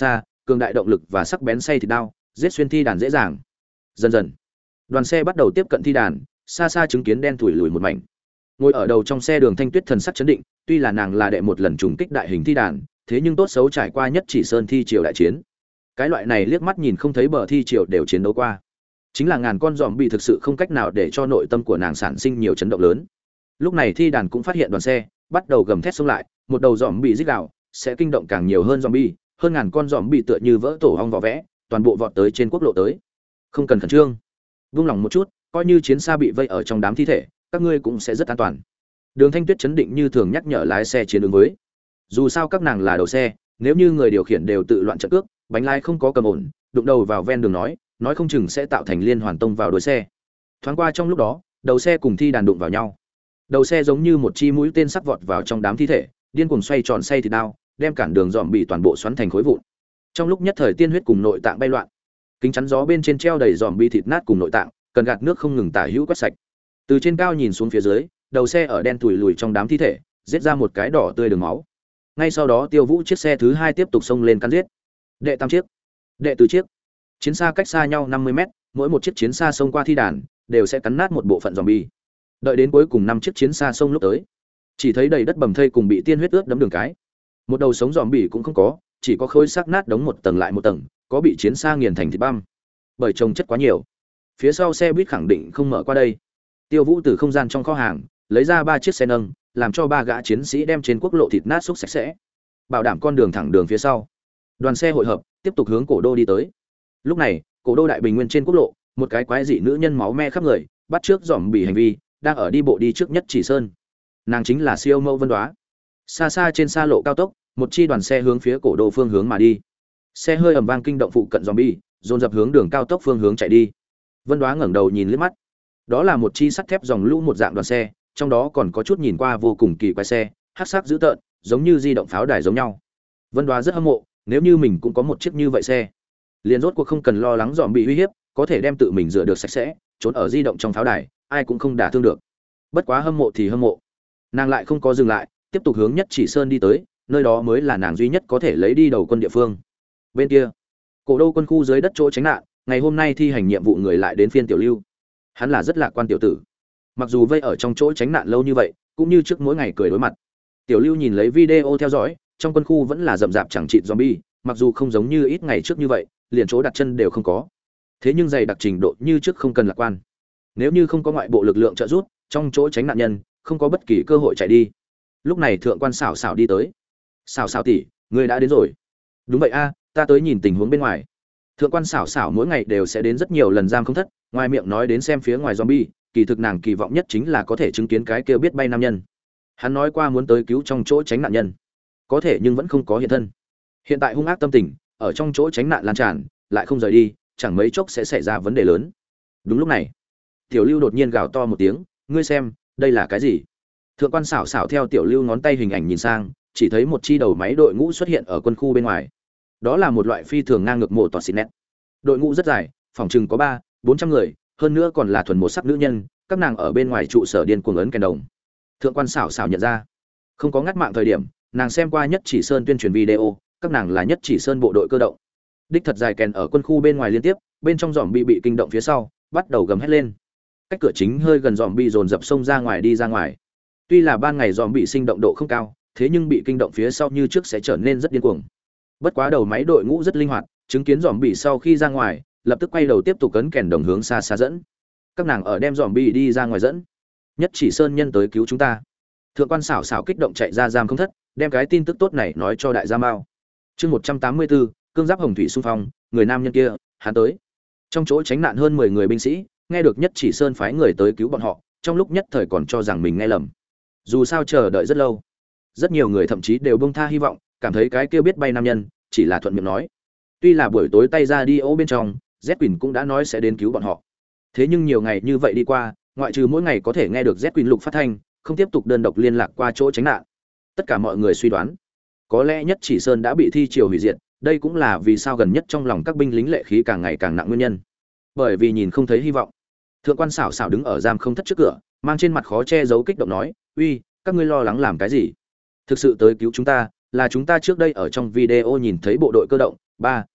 cường đại động lực và sắc bén xay thịt đao, giết xuyên thi đàn dễ dàng. Dần dần, đoàn xe bắt đầu tiếp cận thi đàn, xa xa chứng kiến đen thủi lùi một mảnh. Ngồi ở đầu trong xe Đường Thanh Tuyết thần sắc chấn định, tuy là nàng là đệ một lần trùng kích đại hình thi đàn, thế nhưng tốt xấu trải qua nhất chỉ sơn thi triều đại chiến. Cái loại này liếc mắt nhìn không thấy bờ thi triều đều chiến đấu qua. Chính là ngàn con giòm bị thực sự không cách nào để cho nội tâm của nàng sản sinh nhiều chấn động lớn. Lúc này thi đàn cũng phát hiện đoàn xe, bắt đầu gầm thét xông lại, một đầu giòm bị rít gào, sẽ kinh động càng nhiều hơn giòm bị, hơn ngàn con giòm bị tựa như vỡ tổ ong vỏ vẽ, toàn bộ vọt tới trên quốc lộ tới. Không cần khẩn trương, buông lòng một chút, coi như chiến xa bị vây ở trong đám thi thể, các ngươi cũng sẽ rất an toàn. Đường Thanh Tuyết chấn định như thường nhắc nhở lái xe chiến ứng với. Dù sao các nàng là đầu xe, nếu như người điều khiển đều tự loạn trận cước, bánh lái không có cầm ổn, đụng đầu vào ven đường nói, nói không chừng sẽ tạo thành liên hoàn tông vào đuôi xe. Thoáng qua trong lúc đó, đầu xe cùng thi đàn đụng vào nhau. Đầu xe giống như một chi mũi tên sắc vọt vào trong đám thi thể, điên cuồng xoay tròn xay thịt đao, đem cản đường dòm bị toàn bộ xoắn thành khối vụn. Trong lúc nhất thời tiên huyết cùng nội tạng bay loạn, kính chắn gió bên trên treo đầy dòm bị thịt nát cùng nội tạng, cần gạt nước không ngừng tả hữu quét sạch. Từ trên cao nhìn xuống phía dưới, đầu xe ở đen tủi lùi trong đám thi thể, giết ra một cái đỏ tươi đường máu. Ngay sau đó Tiêu Vũ chiếc xe thứ hai tiếp tục xông lên cắn giết. Đệ tam chiếc, đệ tứ chiếc. Chiến xa cách xa nhau năm mươi mét, mỗi một chiếc chiến xa xông qua thi đàn đều sẽ cắn nát một bộ phận zombie. Đợi đến cuối cùng năm chiếc chiến xa xông lúc tới, chỉ thấy đầy đất bầm thây cùng bị tiên huyết ướt đẫm đường cái. Một đầu sống zombie cũng không có, chỉ có khối xác nát đống một tầng lại một tầng, có bị chiến xa nghiền thành thịt băm. Bởi trồng chất quá nhiều, phía sau xe buýt khẳng định không mở qua đây. Tiêu Vũ từ không gian trong kho hàng lấy ra ba chiếc xe nâng, làm cho ba gã chiến sĩ đem trên quốc lộ thịt nát xúc sạch sẽ, bảo đảm con đường thẳng đường phía sau. Đoàn xe hội hợp, tiếp tục hướng cổ đô đi tới. Lúc này, cổ đô đại bình nguyên trên quốc lộ, một cái quái dị nữ nhân máu me khắp người, bắt trước dòm bị hành vi, đang ở đi bộ đi trước nhất chỉ sơn. Nàng chính là siêu mẫu Vân Đoá. Xa xa trên xa lộ cao tốc, một chi đoàn xe hướng phía cổ đô phương hướng mà đi. Xe hơi ầm vang kinh động phụ cận zombie, dồn dập hướng đường cao tốc phương hướng chạy đi. Vân Đoá ngẩng đầu nhìn liếc mắt. Đó là một chi sắt thép dòng lũ một dạng đoàn xe, trong đó còn có chút nhìn qua vô cùng kỳ quái xe, hắc sắc dữ tợn, giống như di động pháo đài giống nhau. Vân Đoá rất hâm mộ, nếu như mình cũng có một chiếc như vậy xe, liền rốt cuộc không cần lo lắng dòm bị uy hiếp, có thể đem tự mình rửa được sạch sẽ, trốn ở di động trong pháo đài, ai cũng không đả thương được. Bất quá hâm mộ thì hâm mộ, nàng lại không có dừng lại, tiếp tục hướng nhất chỉ sơn đi tới, nơi đó mới là nàng duy nhất có thể lấy đi đầu quân địa phương. Bên kia, cổ đô quân khu dưới đất chỗ tránh nạn, ngày hôm nay thi hành nhiệm vụ người lại đến phiên Tiểu Lưu. Hắn là rất lạc quan tiểu tử, mặc dù vây ở trong chỗ tránh nạn lâu như vậy, cũng như trước mỗi ngày cười đối mặt. Tiểu Lưu nhìn lấy video theo dõi, trong quân khu vẫn là rậm rạp chẳng chịt zombie, mặc dù không giống như ít ngày trước như vậy, liền chỗ đặt chân đều không có. Thế nhưng dày đặc trình độ như trước không cần lạc quan. Nếu như không có ngoại bộ lực lượng trợ giúp, trong chỗ tránh nạn nhân không có bất kỳ cơ hội chạy đi. Lúc này thượng quan xảo xảo đi tới. "Xảo xảo tỷ, ngươi đã đến rồi." "Đúng vậy a, ta tới nhìn tình huống bên ngoài." Thượng quan xảo xảo mỗi ngày đều sẽ đến rất nhiều lần giam không thất, ngoài miệng nói đến xem phía ngoài zombie, kỳ thực nàng kỳ vọng nhất chính là có thể chứng kiến cái kia biết bay nam nhân. Hắn nói qua muốn tới cứu trong chỗ tránh nạn nhân, có thể nhưng vẫn không có hiện thân. Hiện tại hung ác tâm tình ở trong chỗ tránh nạn lan tràn, lại không rời đi, chẳng mấy chốc sẽ xảy ra vấn đề lớn. Đúng lúc này, Tiểu Lưu đột nhiên gào to một tiếng, "Ngươi xem, đây là cái gì?" Thượng quan xảo xảo theo Tiểu Lưu ngón tay hình ảnh nhìn sang, chỉ thấy một chi đầu máy đội ngũ xuất hiện ở quân khu bên ngoài. Đó là một loại phi thường ngang ngược mộ tọt xịt nét. Đội ngũ rất dài, phòng chừng có ba, bốn trăm người, hơn nữa còn là thuần một sắc nữ nhân, các nàng ở bên ngoài trụ sở điên cuồng ấn kèn đồng. Thượng quan xảo xảo nhận ra, không có ngắt mạng thời điểm, nàng xem qua nhất chỉ sơn tuyên truyền video, các nàng là nhất chỉ sơn bộ đội cơ động. Đích thật dài kèn ở quân khu bên ngoài liên tiếp, bên trong giòm bị bị kinh động phía sau, bắt đầu gầm hét lên. Cách cửa chính hơi gần giòm bị dồn dập xông ra ngoài đi ra ngoài. Tuy là ban ngày giòm bị sinh động độ không cao, thế nhưng bị kinh động phía sau như trước sẽ trở nên rất điên cuồng. Bất quá đầu máy đội ngũ rất linh hoạt, chứng kiến giòm bị sau khi ra ngoài, lập tức quay đầu tiếp tục cấn kèn đồng hướng xa xa dẫn. Các nàng ở đem giòm bị đi ra ngoài dẫn. Nhất chỉ sơn nhân tới cứu chúng ta. Thượng quan xảo xảo kích động chạy ra giam không thất, đem cái tin tức tốt này nói cho đại gia Mao. Chương một trăm tám mươi tư, cương giáp hồng thủy xung phong, người nam nhân kia, hắn tới. Trong chỗ tránh nạn hơn mười người binh sĩ, nghe được nhất chỉ sơn phái người tới cứu bọn họ, trong lúc nhất thời còn cho rằng mình nghe lầm. Dù sao chờ đợi rất lâu, rất nhiều người thậm chí đều buông tha hy vọng, cảm thấy cái kia biết bay nam nhân chỉ là thuận miệng nói. Tuy là buổi tối tay ra đi ô bên trong, Z Quỳnh cũng đã nói sẽ đến cứu bọn họ. Thế nhưng nhiều ngày như vậy đi qua, ngoại trừ mỗi ngày có thể nghe được Z Quỳnh lục phát thanh, không tiếp tục đơn độc liên lạc qua chỗ tránh nạn. Tất cả mọi người suy đoán, có lẽ nhất chỉ sơn đã bị thi triều hủy diệt, đây cũng là vì sao gần nhất trong lòng các binh lính lệ khí càng ngày càng nặng nguyên nhân. Bởi vì nhìn không thấy hy vọng. Thượng quan xảo xảo đứng ở giam không thất trước cửa, mang trên mặt khó che giấu kích động nói, "Uy, các ngươi lo lắng làm cái gì? Thực sự tới cứu chúng ta, là chúng ta trước đây ở trong video nhìn thấy bộ đội cơ động, ba,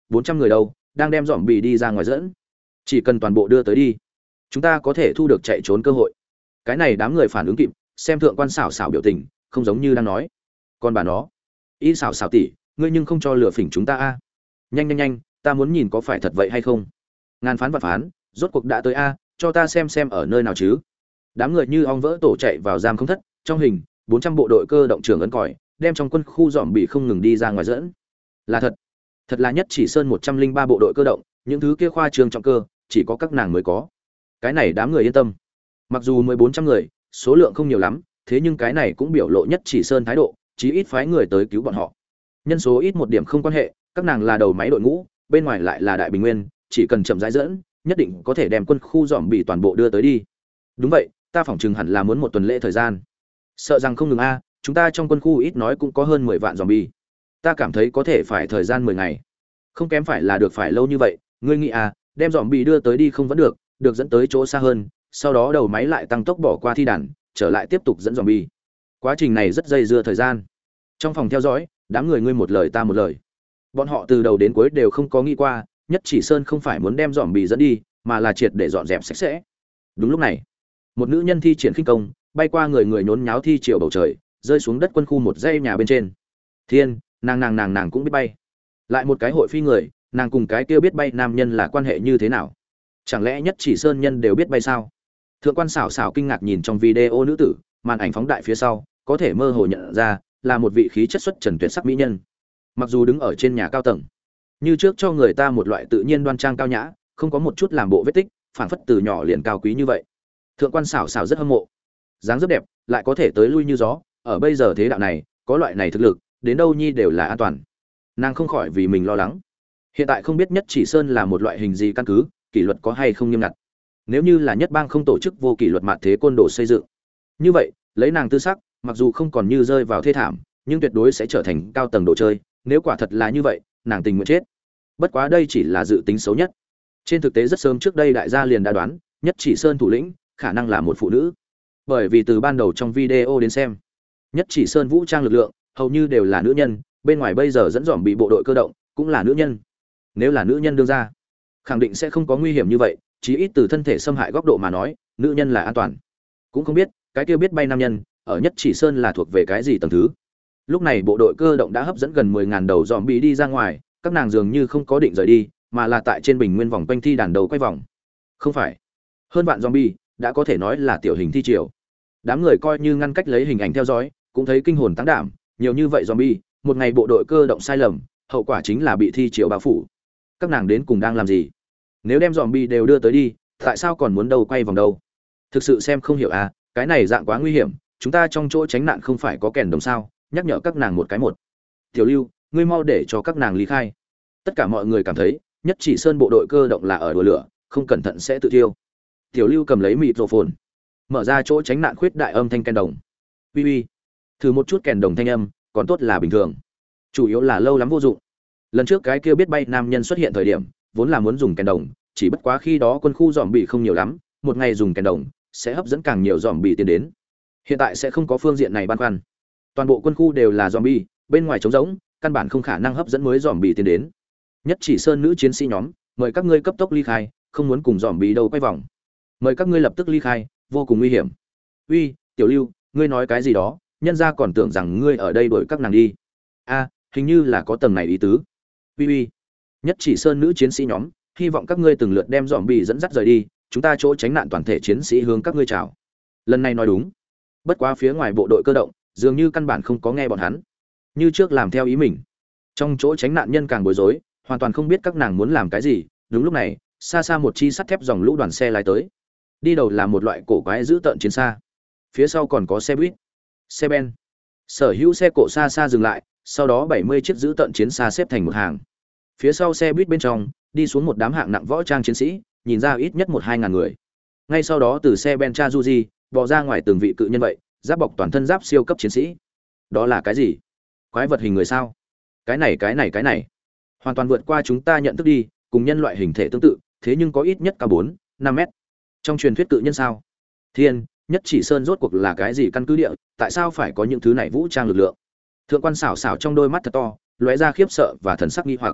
bốn trăm người đâu, đang đem dòm bì đi ra ngoài dẫn. Chỉ cần toàn bộ đưa tới đi, chúng ta có thể thu được chạy trốn cơ hội. Cái này đám người phản ứng kịp, xem thượng quan xảo xảo biểu tình, không giống như đang nói. Còn bà nó, ý xảo xảo tỷ, ngươi nhưng không cho lừa phỉnh chúng ta a. Nhanh nhanh nhanh, ta muốn nhìn có phải thật vậy hay không. Ngàn phán và phán, rốt cuộc đã tới a, cho ta xem xem ở nơi nào chứ. Đám người như ong vỡ tổ chạy vào giam không thất, trong hình, bốn trăm bộ đội cơ động trưởng ấn còi, đem trong quân khu dòm bị không ngừng đi ra ngoài dẫn. Là thật. Thật là nhất chỉ sơn một trăm linh ba bộ đội cơ động, những thứ kia khoa trương trọng cơ, chỉ có các nàng mới có. Cái này đám người yên tâm. Mặc dù mười bốn trăm người, số lượng không nhiều lắm, thế nhưng cái này cũng biểu lộ nhất chỉ sơn thái độ, chí ít phái người tới cứu bọn họ. Nhân số ít một điểm không quan hệ, các nàng là đầu máy đội ngũ, bên ngoài lại là đại bình nguyên, chỉ cần chậm rãi dẫn, nhất định có thể đem quân khu dòm bị toàn bộ đưa tới đi. Đúng vậy, ta phỏng chừng hẳn là muốn một tuần lễ thời gian. Sợ rằng không ngừng a, chúng ta trong quân khu ít nói cũng có hơn mười vạn zombie. Ta cảm thấy có thể phải thời gian mười ngày. Không kém phải là được phải lâu như vậy, ngươi nghĩ à, đem zombie đưa tới đi không vẫn được, được dẫn tới chỗ xa hơn, sau đó đầu máy lại tăng tốc bỏ qua thi đàn, trở lại tiếp tục dẫn zombie. Quá trình này rất dây dưa thời gian. Trong phòng theo dõi, đám người ngươi một lời ta một lời. Bọn họ từ đầu đến cuối đều không có nghĩ qua, nhất chỉ sơn không phải muốn đem zombie dẫn đi, mà là triệt để dọn dẹp sạch sẽ. Đúng lúc này, một nữ nhân thi triển khinh công, bay qua người người nhốn nháo thi chiều bầu trời, rơi xuống đất quân khu một dãy nhà bên trên. Thiên, nàng nàng nàng nàng cũng biết bay. Lại một cái hội phi người, nàng cùng cái kia biết bay nam nhân là quan hệ như thế nào? Chẳng lẽ nhất chỉ sơn nhân đều biết bay sao? Thượng quan xảo xảo kinh ngạc nhìn trong video nữ tử, màn ảnh phóng đại phía sau, có thể mơ hồ nhận ra là một vị khí chất xuất trần tuyệt sắc mỹ nhân. Mặc dù đứng ở trên nhà cao tầng, như trước cho người ta một loại tự nhiên đoan trang cao nhã, không có một chút làm bộ vết tích, phảng phất từ nhỏ liền cao quý như vậy. Thượng quan xảo xảo rất hâm mộ. Dáng rất đẹp, lại có thể tới lui như gió, ở bây giờ thế đạo này, có loại này thực lực, đến đâu nhi đều là an toàn. Nàng không khỏi vì mình lo lắng. Hiện tại không biết nhất chỉ sơn là một loại hình gì căn cứ, kỷ luật có hay không nghiêm ngặt. Nếu như là nhất bang không tổ chức vô kỷ luật mạt thế côn đồ xây dựng, như vậy, lấy nàng tư sắc, mặc dù không còn như rơi vào thê thảm, nhưng tuyệt đối sẽ trở thành cao tầng đồ chơi, nếu quả thật là như vậy, nàng tình nguyện chết. Bất quá đây chỉ là dự tính xấu nhất. Trên thực tế rất sớm trước đây đại gia liền đã đoán, nhất chỉ sơn thủ lĩnh khả năng là một phụ nữ. Bởi vì từ ban đầu trong video đến xem, nhất chỉ sơn vũ trang lực lượng hầu như đều là nữ nhân, bên ngoài bây giờ dẫn dòm bị bộ đội cơ động cũng là nữ nhân. Nếu là nữ nhân đương ra, khẳng định sẽ không có nguy hiểm như vậy, chí ít từ thân thể xâm hại góc độ mà nói, nữ nhân là an toàn. Cũng không biết, cái kia biết bay nam nhân, ở nhất chỉ sơn là thuộc về cái gì tầng thứ. Lúc này bộ đội cơ động đã hấp dẫn gần mười nghìn đầu dòm bị đi ra ngoài, các nàng dường như không có định rời đi, mà là tại trên bình nguyên vòng quanh thi đàn đầu quay vòng. Không phải, hơn vạn zombie đã có thể nói là tiểu hình thi triều. Đám người coi như ngăn cách lấy hình ảnh theo dõi, cũng thấy kinh hồn tăng đảm, nhiều như vậy zombie, một ngày bộ đội cơ động sai lầm, hậu quả chính là bị thi triều bao phủ. Các nàng đến cùng đang làm gì? Nếu đem zombie đều đưa tới đi, tại sao còn muốn đầu quay vòng đâu? Thực sự xem không hiểu à, cái này dạng quá nguy hiểm, chúng ta trong chỗ tránh nạn không phải có kèn đồng sao? Nhắc nhở các nàng một cái một. Tiểu Lưu, ngươi mau để cho các nàng ly khai. Tất cả mọi người cảm thấy, nhất chỉ sơn bộ đội cơ động là ở đùa lửa, không cẩn thận sẽ tự thiêu. Tiểu Lưu cầm lấy microphone, mở ra chỗ tránh nạn khuyết đại âm thanh kèn đồng. Uy uy, thử một chút kèn đồng thanh âm, còn tốt là bình thường. Chủ yếu là lâu lắm vô dụng. Lần trước cái kia biết bay nam nhân xuất hiện thời điểm, vốn là muốn dùng kèn đồng, chỉ bất quá khi đó quân khu dòm bị không nhiều lắm, một ngày dùng kèn đồng sẽ hấp dẫn càng nhiều dòm bị tiến đến. Hiện tại sẽ không có phương diện này băn khoăn. Toàn bộ quân khu đều là zombie, bên ngoài trống rỗng, căn bản không khả năng hấp dẫn mới zombie tiến đến. Nhất chỉ sơn nữ chiến sĩ nhóm, mời các ngươi cấp tốc ly khai, không muốn cùng zombie đâu quay vòng. Mời các ngươi lập tức ly khai, vô cùng nguy hiểm. Uy, Tiểu Lưu, ngươi nói cái gì đó, nhân gia còn tưởng rằng ngươi ở đây đuổi các nàng đi. A, hình như là có tầng này ý tứ. Uy uy, nhất chỉ sơn nữ chiến sĩ nhóm, hy vọng các ngươi từng lượt đem zombie dẫn dắt rời đi, chúng ta chỗ tránh nạn toàn thể chiến sĩ hướng các ngươi chào. Lần này nói đúng. Bất quá phía ngoài bộ đội cơ động, dường như căn bản không có nghe bọn hắn, như trước làm theo ý mình. Trong chỗ tránh nạn nhân càng bối rối, hoàn toàn không biết các nàng muốn làm cái gì. Đúng lúc này, xa xa một chi sắt thép dòng lũ đoàn xe lái tới, đi đầu là một loại cổ quái dữ tợn chiến xa, phía sau còn có xe buýt, xe ben. Sở hữu xe cộ xa xa dừng lại, sau đó bảy mươi chiếc dữ tợn chiến xa xếp thành một hàng. Phía sau xe buýt bên trong đi xuống một đám hạng nặng võ trang chiến sĩ, nhìn ra ít nhất một hai ngàn người. Ngay sau đó từ xe ben Chazuji bò ra ngoài từng vị cự nhân vậy, giáp bọc toàn thân giáp siêu cấp chiến sĩ. Đó là cái gì? Quái vật hình người sao? Cái này cái này cái này, hoàn toàn vượt qua chúng ta nhận thức đi, cùng nhân loại hình thể tương tự, thế nhưng có ít nhất cao bốn, năm mét. Trong truyền thuyết cự nhân sao? Thiên, nhất chỉ sơn rốt cuộc là cái gì căn cứ địa, tại sao phải có những thứ này vũ trang lực lượng? Thượng quan xảo xảo trong đôi mắt thật to, lóe ra khiếp sợ và thần sắc nghi hoặc.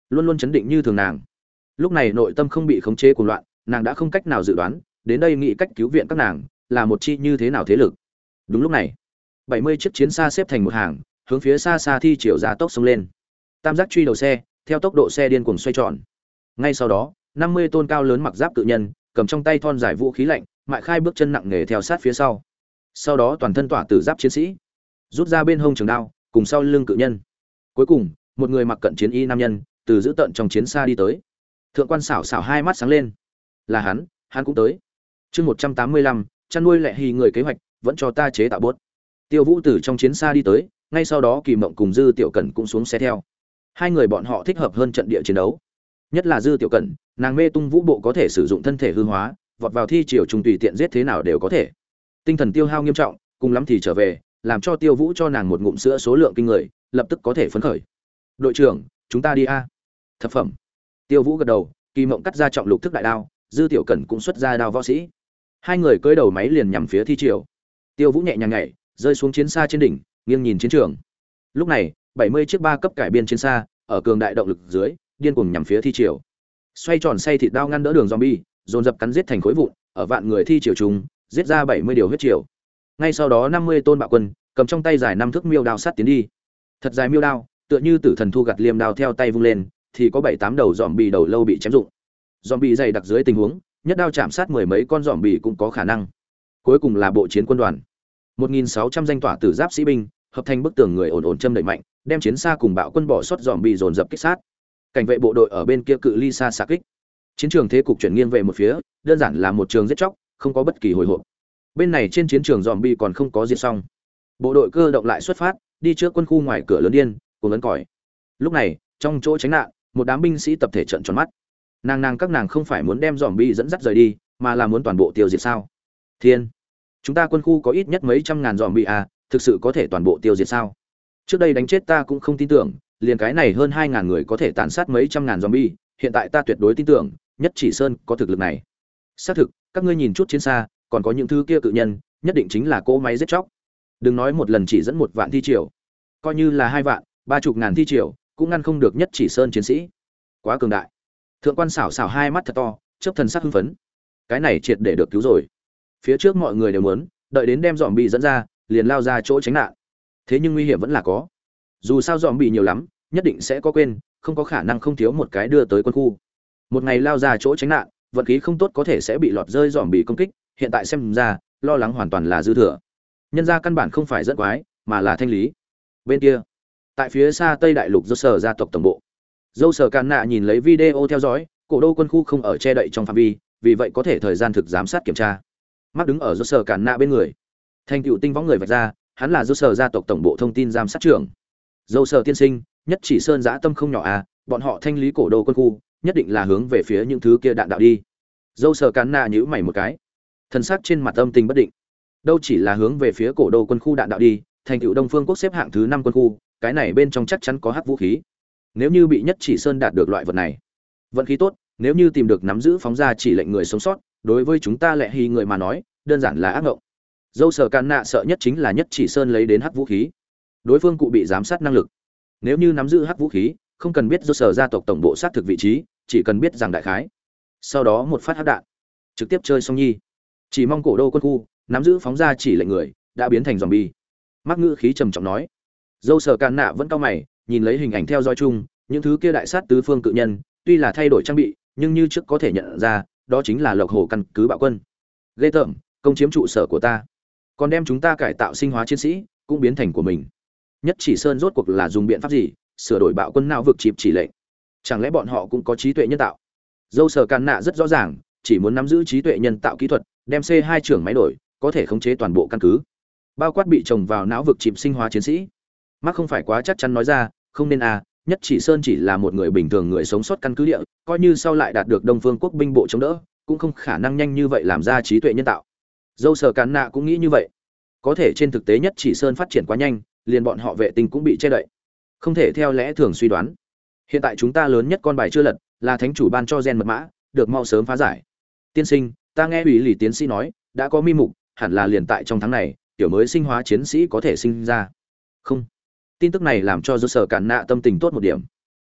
luôn luôn chấn định như thường nàng. Lúc này nội tâm không bị khống chế cuồng loạn, nàng đã không cách nào dự đoán, đến đây nghĩ cách cứu viện các nàng, là một chi như thế nào thế lực. Đúng lúc này, bảy mươi chiếc chiến xa xếp thành một hàng, hướng phía xa xa thi chiều ra tốc xông lên. Tam giác truy đầu xe, theo tốc độ xe điên cuồng xoay tròn. Ngay sau đó, năm mươi tôn cao lớn mặc giáp cự nhân, cầm trong tay thon dài vũ khí lạnh, mại khai bước chân nặng nề theo sát phía sau. Sau đó toàn thân tỏa tử giáp chiến sĩ, rút ra bên hông trường đao, cùng sau lưng cự nhân. Cuối cùng, một người mặc cận chiến y nam nhân, từ giữ tận trong chiến xa đi tới. Thượng quan xảo xảo hai mắt sáng lên. Là hắn, hắn cũng tới. Chương một trăm tám mươi lăm, chăn nuôi lẹ hì người kế hoạch, vẫn cho ta chế tạo bốt. Tiêu Vũ từ trong chiến xa đi tới, ngay sau đó Kỳ Mộng cùng Dư Tiểu Cẩn cũng xuống xe theo. Hai người bọn họ thích hợp hơn trận địa chiến đấu. Nhất là Dư Tiểu Cẩn, nàng mê tung vũ bộ có thể sử dụng thân thể hư hóa, vọt vào thi triều trùng tùy tiện giết thế nào đều có thể. Tinh thần tiêu hao nghiêm trọng, cùng lắm thì trở về, làm cho Tiêu Vũ cho nàng một ngụm sữa số lượng kinh người, lập tức có thể phấn khởi. Đội trưởng, chúng ta đi a. Thập phẩm. Tiêu Vũ gật đầu, Kỳ Mộng cắt ra trọng lục thức đại đao, Dư Tiểu Cẩn cũng xuất ra đao võ sĩ. Hai người cưỡi đầu máy liền nhằm phía thi triều. Tiêu Vũ nhẹ nhàng nhảy, rơi xuống chiến xa trên đỉnh, nghiêng nhìn chiến trường. Lúc này, bảy mươi chiếc ba cấp cải biên chiến xa, ở cường đại động lực dưới, điên cuồng nhằm phía thi triều. Xoay tròn xay thịt đao ngăn đỡ đường zombie, dồn dập cắn giết thành khối vụn, ở vạn người thi triều trùng, giết ra bảy mươi điều huyết triều. Ngay sau đó năm mươi tôn bạo quân, cầm trong tay dài năm thước miêu đao sát tiến đi. Thật dài miêu đao, tựa như tử thần thu gặt liêm đao theo tay vung lên, thì có bảy tám đầu zombie đầu lâu bị chém rụng. Zombie dày đặc dưới tình huống, nhất đao chạm sát mười mấy con zombie cũng có khả năng. Cuối cùng là bộ chiến quân đoàn. một nghìn sáu trăm danh tỏa tử giáp sĩ binh, hợp thành bức tường người ổn ổn châm đẩy mạnh, đem chiến xa cùng bạo quân bỏ sót zombie dồn dập kích sát. Cảnh vệ bộ đội ở bên kia cự ly xa xạ kích. Chiến trường thế cục chuyển nghiêng về một phía, đơn giản là một trường giết chóc, không có bất kỳ hồi hộp. Bên này trên chiến trường zombie còn không có diệt xong. Bộ đội cơ động lại xuất phát, đi trước quân khu ngoài cửa lớn điên, cùng ấn còi. Lúc này, trong chỗ tránh nạn, một đám binh sĩ tập thể trợn tròn mắt. Nàng nàng các nàng không phải muốn đem zombie dẫn dắt rời đi, mà là muốn toàn bộ tiêu diệt sao? Thiên, chúng ta quân khu có ít nhất mấy trăm ngàn zombie à, thực sự có thể toàn bộ tiêu diệt sao? Trước đây đánh chết ta cũng không tin tưởng, liền cái này hơn hai ngàn người có thể tàn sát mấy trăm ngàn zombie, hiện tại ta tuyệt đối tin tưởng, Nhất Chỉ Sơn có thực lực này. Xác thực, các ngươi nhìn chút chiến xa, còn có những thứ kia cự nhân, nhất định chính là cỗ máy giết chóc. Đừng nói một lần chỉ dẫn một vạn thi triều, coi như là hai vạn, ba chục ngàn thi triều, cũng ngăn không được Nhất Chỉ Sơn chiến sĩ. Quá cường đại. Thượng quan xảo xảo hai mắt thật to, chớp thần sắc hưng phấn. Cái này triệt để được cứu rồi. Phía trước mọi người đều muốn, đợi đến đem zombie dẫn ra, liền lao ra chỗ tránh nạn. Thế nhưng nguy hiểm vẫn là có. Dù sao zombie nhiều lắm, nhất định sẽ có quên, không có khả năng không thiếu một cái đưa tới quân khu. Một ngày lao ra chỗ tránh nạn, vận khí không tốt có thể sẽ bị lọt rơi zombie công kích, hiện tại xem ra, lo lắng hoàn toàn là dư thừa. Nhân ra căn bản không phải dẫn quái, mà là thanh lý. Bên kia, tại phía xa Tây Đại Lục do sở gia tộc tổng bộ. Dâu Sở Càn Nạ nhìn lấy video theo dõi, cổ đô quân khu không ở che đậy trong phạm vi, vì vậy có thể thời gian thực giám sát kiểm tra. Mắt đứng ở Dâu Sở Càn Nạ bên người. Thành tựu tinh võng người vạch ra, hắn là Dâu Sở gia tộc tổng bộ thông tin giám sát trưởng. Dâu Sở tiên sinh, Nhất Chỉ Sơn dã tâm không nhỏ à, bọn họ thanh lý cổ đô quân khu, nhất định là hướng về phía những thứ kia đạn đạo đi. Dâu Sở Càn Nạ nhíu mày một cái. Thần sắc trên mặt âm tình bất định. Đâu chỉ là hướng về phía cổ đô quân khu đạn đạo đi, thành tựu Đông Phương quốc xếp hạng thứ năm quân khu, cái này bên trong chắc chắn có hắc vũ khí. Nếu như bị Nhất Chỉ Sơn đạt được loại vật này, vận khí tốt, nếu như tìm được nắm giữ phóng ra chỉ lệnh người sống sót, đối với chúng ta lệ hy người mà nói, đơn giản là ác ngộng. Dâu Sở Càn Nạ sợ nhất chính là Nhất Chỉ Sơn lấy đến hắc vũ khí. Đối phương cụ bị giám sát năng lực. Nếu như nắm giữ hắc vũ khí, không cần biết Dâu Sở gia tộc tổng bộ xác thực vị trí, chỉ cần biết rằng đại khái. Sau đó một phát hắc đạn, trực tiếp chơi xong nhi. Chỉ mong cổ đô quân khu nắm giữ phóng ra chỉ lệnh người đã biến thành zombie. Mắc ngữ khí trầm trọng nói. Dâu Sở Càn Nạ vẫn cau mày, nhìn lấy hình ảnh theo dõi chung, những thứ kia đại sát tứ phương cự nhân, tuy là thay đổi trang bị, nhưng như trước có thể nhận ra, đó chính là Lộc Hồ căn cứ bạo quân. Ghê tởm, công chiếm trụ sở của ta, còn đem chúng ta cải tạo sinh hóa chiến sĩ, cũng biến thành của mình. Nhất Chỉ Sơn rốt cuộc là dùng biện pháp gì, sửa đổi bạo quân não vực chịp chỉ lệnh? Chẳng lẽ bọn họ cũng có trí tuệ nhân tạo? Dâu Sở Càn Nạ rất rõ ràng, chỉ muốn nắm giữ trí tuệ nhân tạo kỹ thuật, đem C hai trưởng máy đổi, có thể khống chế toàn bộ căn cứ, bao quát bị trồng vào não vực chịp sinh hóa chiến sĩ. Mắc không phải quá chắc chắn nói ra, không nên à, Nhất Chỉ Sơn chỉ là một người bình thường người sống sót căn cứ địa, coi như sau lại đạt được Đông Phương quốc binh bộ chống đỡ, cũng không khả năng nhanh như vậy làm ra trí tuệ nhân tạo. Dâu Sở Càn Nạ cũng nghĩ như vậy. Có thể trên thực tế Nhất Chỉ Sơn phát triển quá nhanh, liền bọn họ vệ tinh cũng bị che đậy. Không thể theo lẽ thường suy đoán. Hiện tại chúng ta lớn nhất con bài chưa lật, là thánh chủ ban cho gen mật mã, được mau sớm phá giải. Tiên sinh, ta nghe ủy lì tiến sĩ nói, đã có mi mục, hẳn là liền tại trong tháng này, tiểu mới sinh hóa chiến sĩ có thể sinh ra. Không. Tin tức này làm cho Dâu Sở Càn Nạ tâm tình tốt một điểm.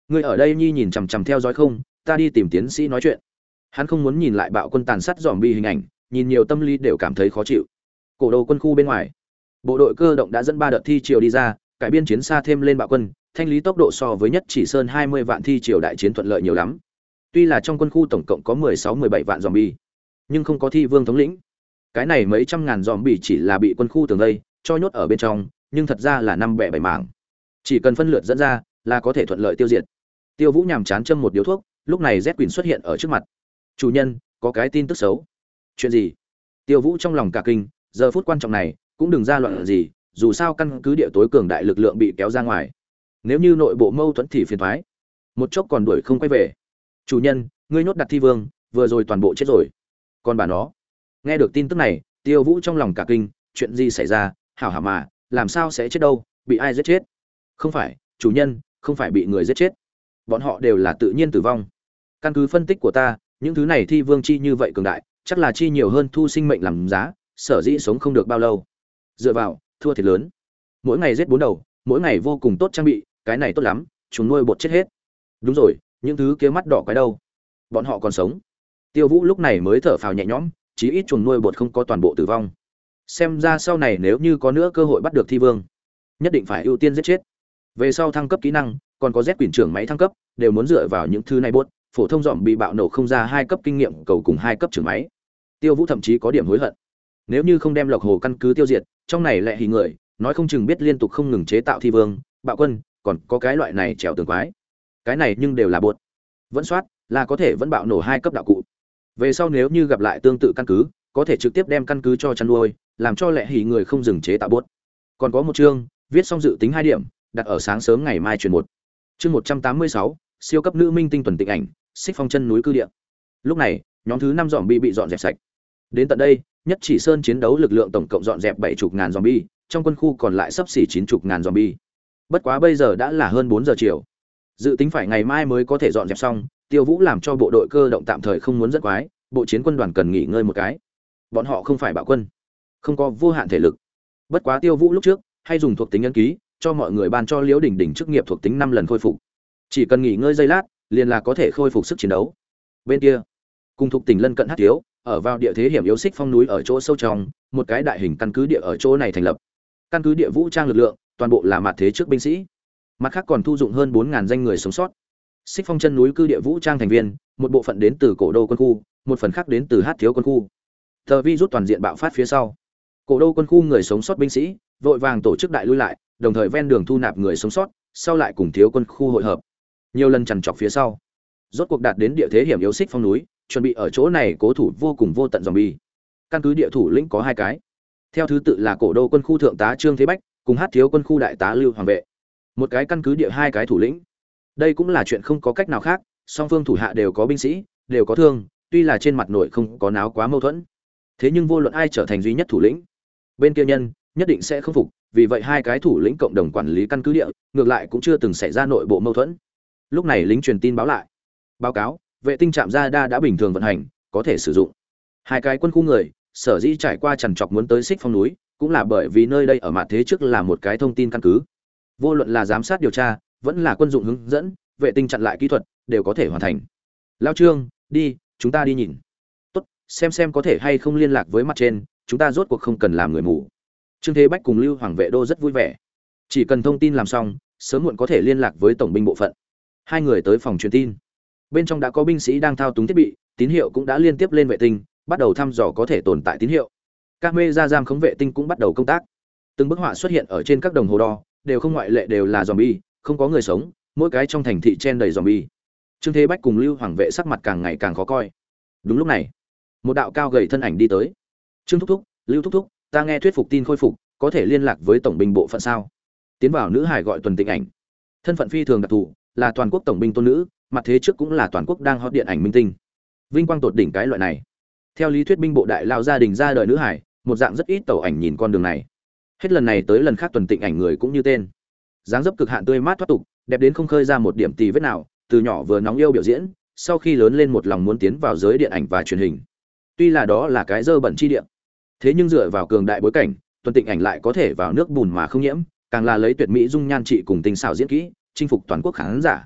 Ngươi ở đây nhi nhìn chằm chằm theo dõi không, ta đi tìm tiến sĩ nói chuyện. Hắn không muốn nhìn lại bạo quân tàn sát zombie hình ảnh, nhìn nhiều tâm lý đều cảm thấy khó chịu. Cổ đầu quân khu bên ngoài, bộ đội cơ động đã dẫn ba đợt thi triều đi ra, cải biên chiến xa thêm lên bạo quân, thanh lý tốc độ so với nhất chỉ sơn hai mươi vạn thi triều đại chiến thuận lợi nhiều lắm. Tuy là trong quân khu tổng cộng có mười sáu mười bảy vạn zombie, nhưng không có thi vương thống lĩnh. Cái này mấy trăm ngàn zombie chỉ là bị quân khu tường vây cho nhốt ở bên trong, nhưng thật ra là năm bẻ bảy mảng. Chỉ cần phân lượt dẫn ra là có thể thuận lợi tiêu diệt. Tiêu Vũ nhàm chán châm một điếu thuốc, lúc này Z Quỷ xuất hiện ở trước mặt. "Chủ nhân, có cái tin tức xấu." "Chuyện gì?" Tiêu Vũ trong lòng cả kinh, giờ phút quan trọng này cũng đừng ra loạn gì, dù sao căn cứ địa tối cường đại lực lượng bị kéo ra ngoài. Nếu như nội bộ mâu thuẫn thì phiền toái. Một chốc còn đuổi không quay về. "Chủ nhân, ngươi nhốt đặt thi vương, vừa rồi toàn bộ chết rồi." "Còn bà nó?" Nghe được tin tức này, Tiêu Vũ trong lòng cả kinh, chuyện gì xảy ra? Hảo hảo mà, làm sao sẽ chết đâu, bị ai giết chết? "Không phải, chủ nhân, không phải bị người giết chết. Bọn họ đều là tự nhiên tử vong. Căn cứ phân tích của ta, những thứ này thi vương chi như vậy cường đại, chắc là chi nhiều hơn thu sinh mệnh làm giá, sở dĩ sống không được bao lâu. Dựa vào, thua thiệt lớn. Mỗi ngày giết bốn đầu, mỗi ngày vô cùng tốt trang bị, cái này tốt lắm, chúng nuôi bột chết hết." "Đúng rồi, những thứ kia mắt đỏ quái đâu? Bọn họ còn sống?" Tiêu Vũ lúc này mới thở phào nhẹ nhõm, chí ít chuồng nuôi bột không có toàn bộ tử vong. Xem ra sau này nếu như có nữa cơ hội bắt được thi vương, nhất định phải ưu tiên giết chết. Về sau thăng cấp kỹ năng, còn có Z Quỷ trưởng máy thăng cấp, đều muốn dựa vào những thứ này bốt, phổ thông dọn bị bạo nổ không ra hai cấp kinh nghiệm cầu cùng hai cấp trưởng máy. Tiêu Vũ thậm chí có điểm hối hận. Nếu như không đem Lộc Hồ căn cứ tiêu diệt, trong này lại hỉ người, nói không chừng biết liên tục không ngừng chế tạo thi vương, bạo quân, còn có cái loại này trèo tường quái. Cái này nhưng đều là bột. Vẫn soát, là có thể vẫn bạo nổ hai cấp đạo cụ. Về sau nếu như gặp lại tương tự căn cứ, có thể trực tiếp đem căn cứ cho chăn nuôi, làm cho lệ hỉ người không dừng chế tạo bốt. Còn có một chương, viết xong dự tính hai điểm, đặt ở sáng sớm ngày mai truyền một. Chương một trăm tám mươi sáu, siêu cấp nữ minh tinh tuần tịnh ảnh, xích phong chân núi cư địa. Lúc này, nhóm thứ năm zombie bị dọn dẹp sạch. Đến tận đây, nhất chỉ sơn chiến đấu lực lượng tổng cộng dọn dẹp bảy chục ngàn zombie, trong quân khu còn lại sắp xỉ chín chục ngàn zombie. Bất quá bây giờ đã là hơn bốn giờ chiều. Dự tính phải ngày mai mới có thể dọn dẹp xong, Tiêu Vũ làm cho bộ đội cơ động tạm thời không muốn dẫn quái, bộ chiến quân đoàn cần nghỉ ngơi một cái. Bọn họ không phải bạo quân, không có vô hạn thể lực. Bất quá Tiêu Vũ lúc trước hay dùng thuộc tính ấn ký, cho mọi người ban cho Liễu Đỉnh Đỉnh chức nghiệp thuộc tính năm lần khôi phục. Chỉ cần nghỉ ngơi giây lát, liền là có thể khôi phục sức chiến đấu. Bên kia, cùng thuộc tỉnh lân cận Hát Thiếu, ở vào địa thế hiểm yếu xích phong núi ở chỗ sâu trong, một cái đại hình căn cứ địa ở chỗ này thành lập. Căn cứ địa vũ trang lực lượng, toàn bộ là mặt thế trước binh sĩ. Mặt khác còn thu dụng hơn bốn nghìn danh người sống sót. Xích phong chân núi cư địa vũ trang thành viên, một bộ phận đến từ cổ đô quân khu, một phần khác đến từ Hát Thiếu quân khu. Tờ vi rút toàn diện bạo phát phía sau, cổ đô quân khu người sống sót binh sĩ vội vàng tổ chức đại lui lại, đồng thời ven đường thu nạp người sống sót, sau lại cùng Thiếu quân khu hội hợp. Nhiều lần chằn chọc phía sau, rốt cuộc đạt đến địa thế hiểm yếu xích phong núi, chuẩn bị ở chỗ này cố thủ vô cùng vô tận zombie. Căn cứ địa thủ lĩnh có hai cái, theo thứ tự là cổ đô quân khu thượng tá Trương Thế Bách cùng Hát Thiếu quân khu đại tá Lưu Hoàng Vệ. Một cái căn cứ địa hai cái thủ lĩnh, đây cũng là chuyện không có cách nào khác, song phương thủ hạ đều có binh sĩ, đều có thương, tuy là trên mặt nội không có náo quá mâu thuẫn, thế nhưng vô luận ai trở thành duy nhất thủ lĩnh, bên kia nhân nhất định sẽ không phục, vì vậy hai cái thủ lĩnh cộng đồng quản lý căn cứ địa, ngược lại cũng chưa từng xảy ra nội bộ mâu thuẫn. Lúc này lính truyền tin báo lại, báo cáo vệ tinh trạm radar đã bình thường vận hành, có thể sử dụng. Hai cái quân khu người sở dĩ trải qua chằn chọc muốn tới xích phong núi, cũng là bởi vì nơi đây ở mặt thế trước là một cái thông tin căn cứ, vô luận là giám sát điều tra vẫn là quân dụng hướng dẫn, vệ tinh chặn lại kỹ thuật đều có thể hoàn thành. Lao Trương, đi, chúng ta đi nhìn. Tốt, xem xem có thể hay không liên lạc với mặt trên, chúng ta rốt cuộc không cần làm người mù. Trương Thế Bách cùng Lưu Hoàng Vệ đô rất vui vẻ, chỉ cần thông tin làm xong, sớm muộn có thể liên lạc với tổng binh bộ phận. Hai người tới phòng truyền tin, bên trong đã có binh sĩ đang thao túng thiết bị, tín hiệu cũng đã liên tiếp lên vệ tinh, bắt đầu thăm dò có thể tồn tại tín hiệu. Camera giam khống vệ tinh cũng bắt đầu công tác. Từng bức họa xuất hiện ở trên các đồng hồ đo, đều không ngoại lệ đều là zombie, không có người sống, mỗi cái trong thành thị chen đầy zombie. Trương Thế Bách cùng Lưu Hoàng Vệ sắc mặt càng ngày càng khó coi. Đúng lúc này, một đạo cao gầy thân ảnh đi tới. Trương thúc thúc, Lưu thúc thúc, ta nghe thuyết phục tin khôi phục, có thể liên lạc với tổng binh bộ phận sao? Tiến vào nữ hải gọi Tuần Tịnh Ảnh, thân phận phi thường đặc thù, là toàn quốc tổng binh tôn nữ, mặt thế trước cũng là toàn quốc đang hot điện ảnh minh tinh, vinh quang tột đỉnh cái loại này. Theo lý thuyết binh bộ đại lao gia đình ra đời nữ hải, một dạng rất ít tẩu ảnh nhìn con đường này. Hết lần này tới lần khác Tuần Tịnh Ảnh người cũng như tên, dáng dấp cực hạn tươi mát thoát tục, đẹp đến không khơi ra một điểm tì vết nào, từ nhỏ vừa nóng yêu biểu diễn, sau khi lớn lên một lòng muốn tiến vào giới điện ảnh và truyền hình. Tuy là đó là cái dơ bẩn chi địa, thế nhưng dựa vào cường đại bối cảnh, Tuần Tịnh Ảnh lại có thể vào nước bùn mà không nhiễm, càng là lấy tuyệt mỹ dung nhan trị cùng tinh xảo diễn kỹ, chinh phục toàn quốc khán giả.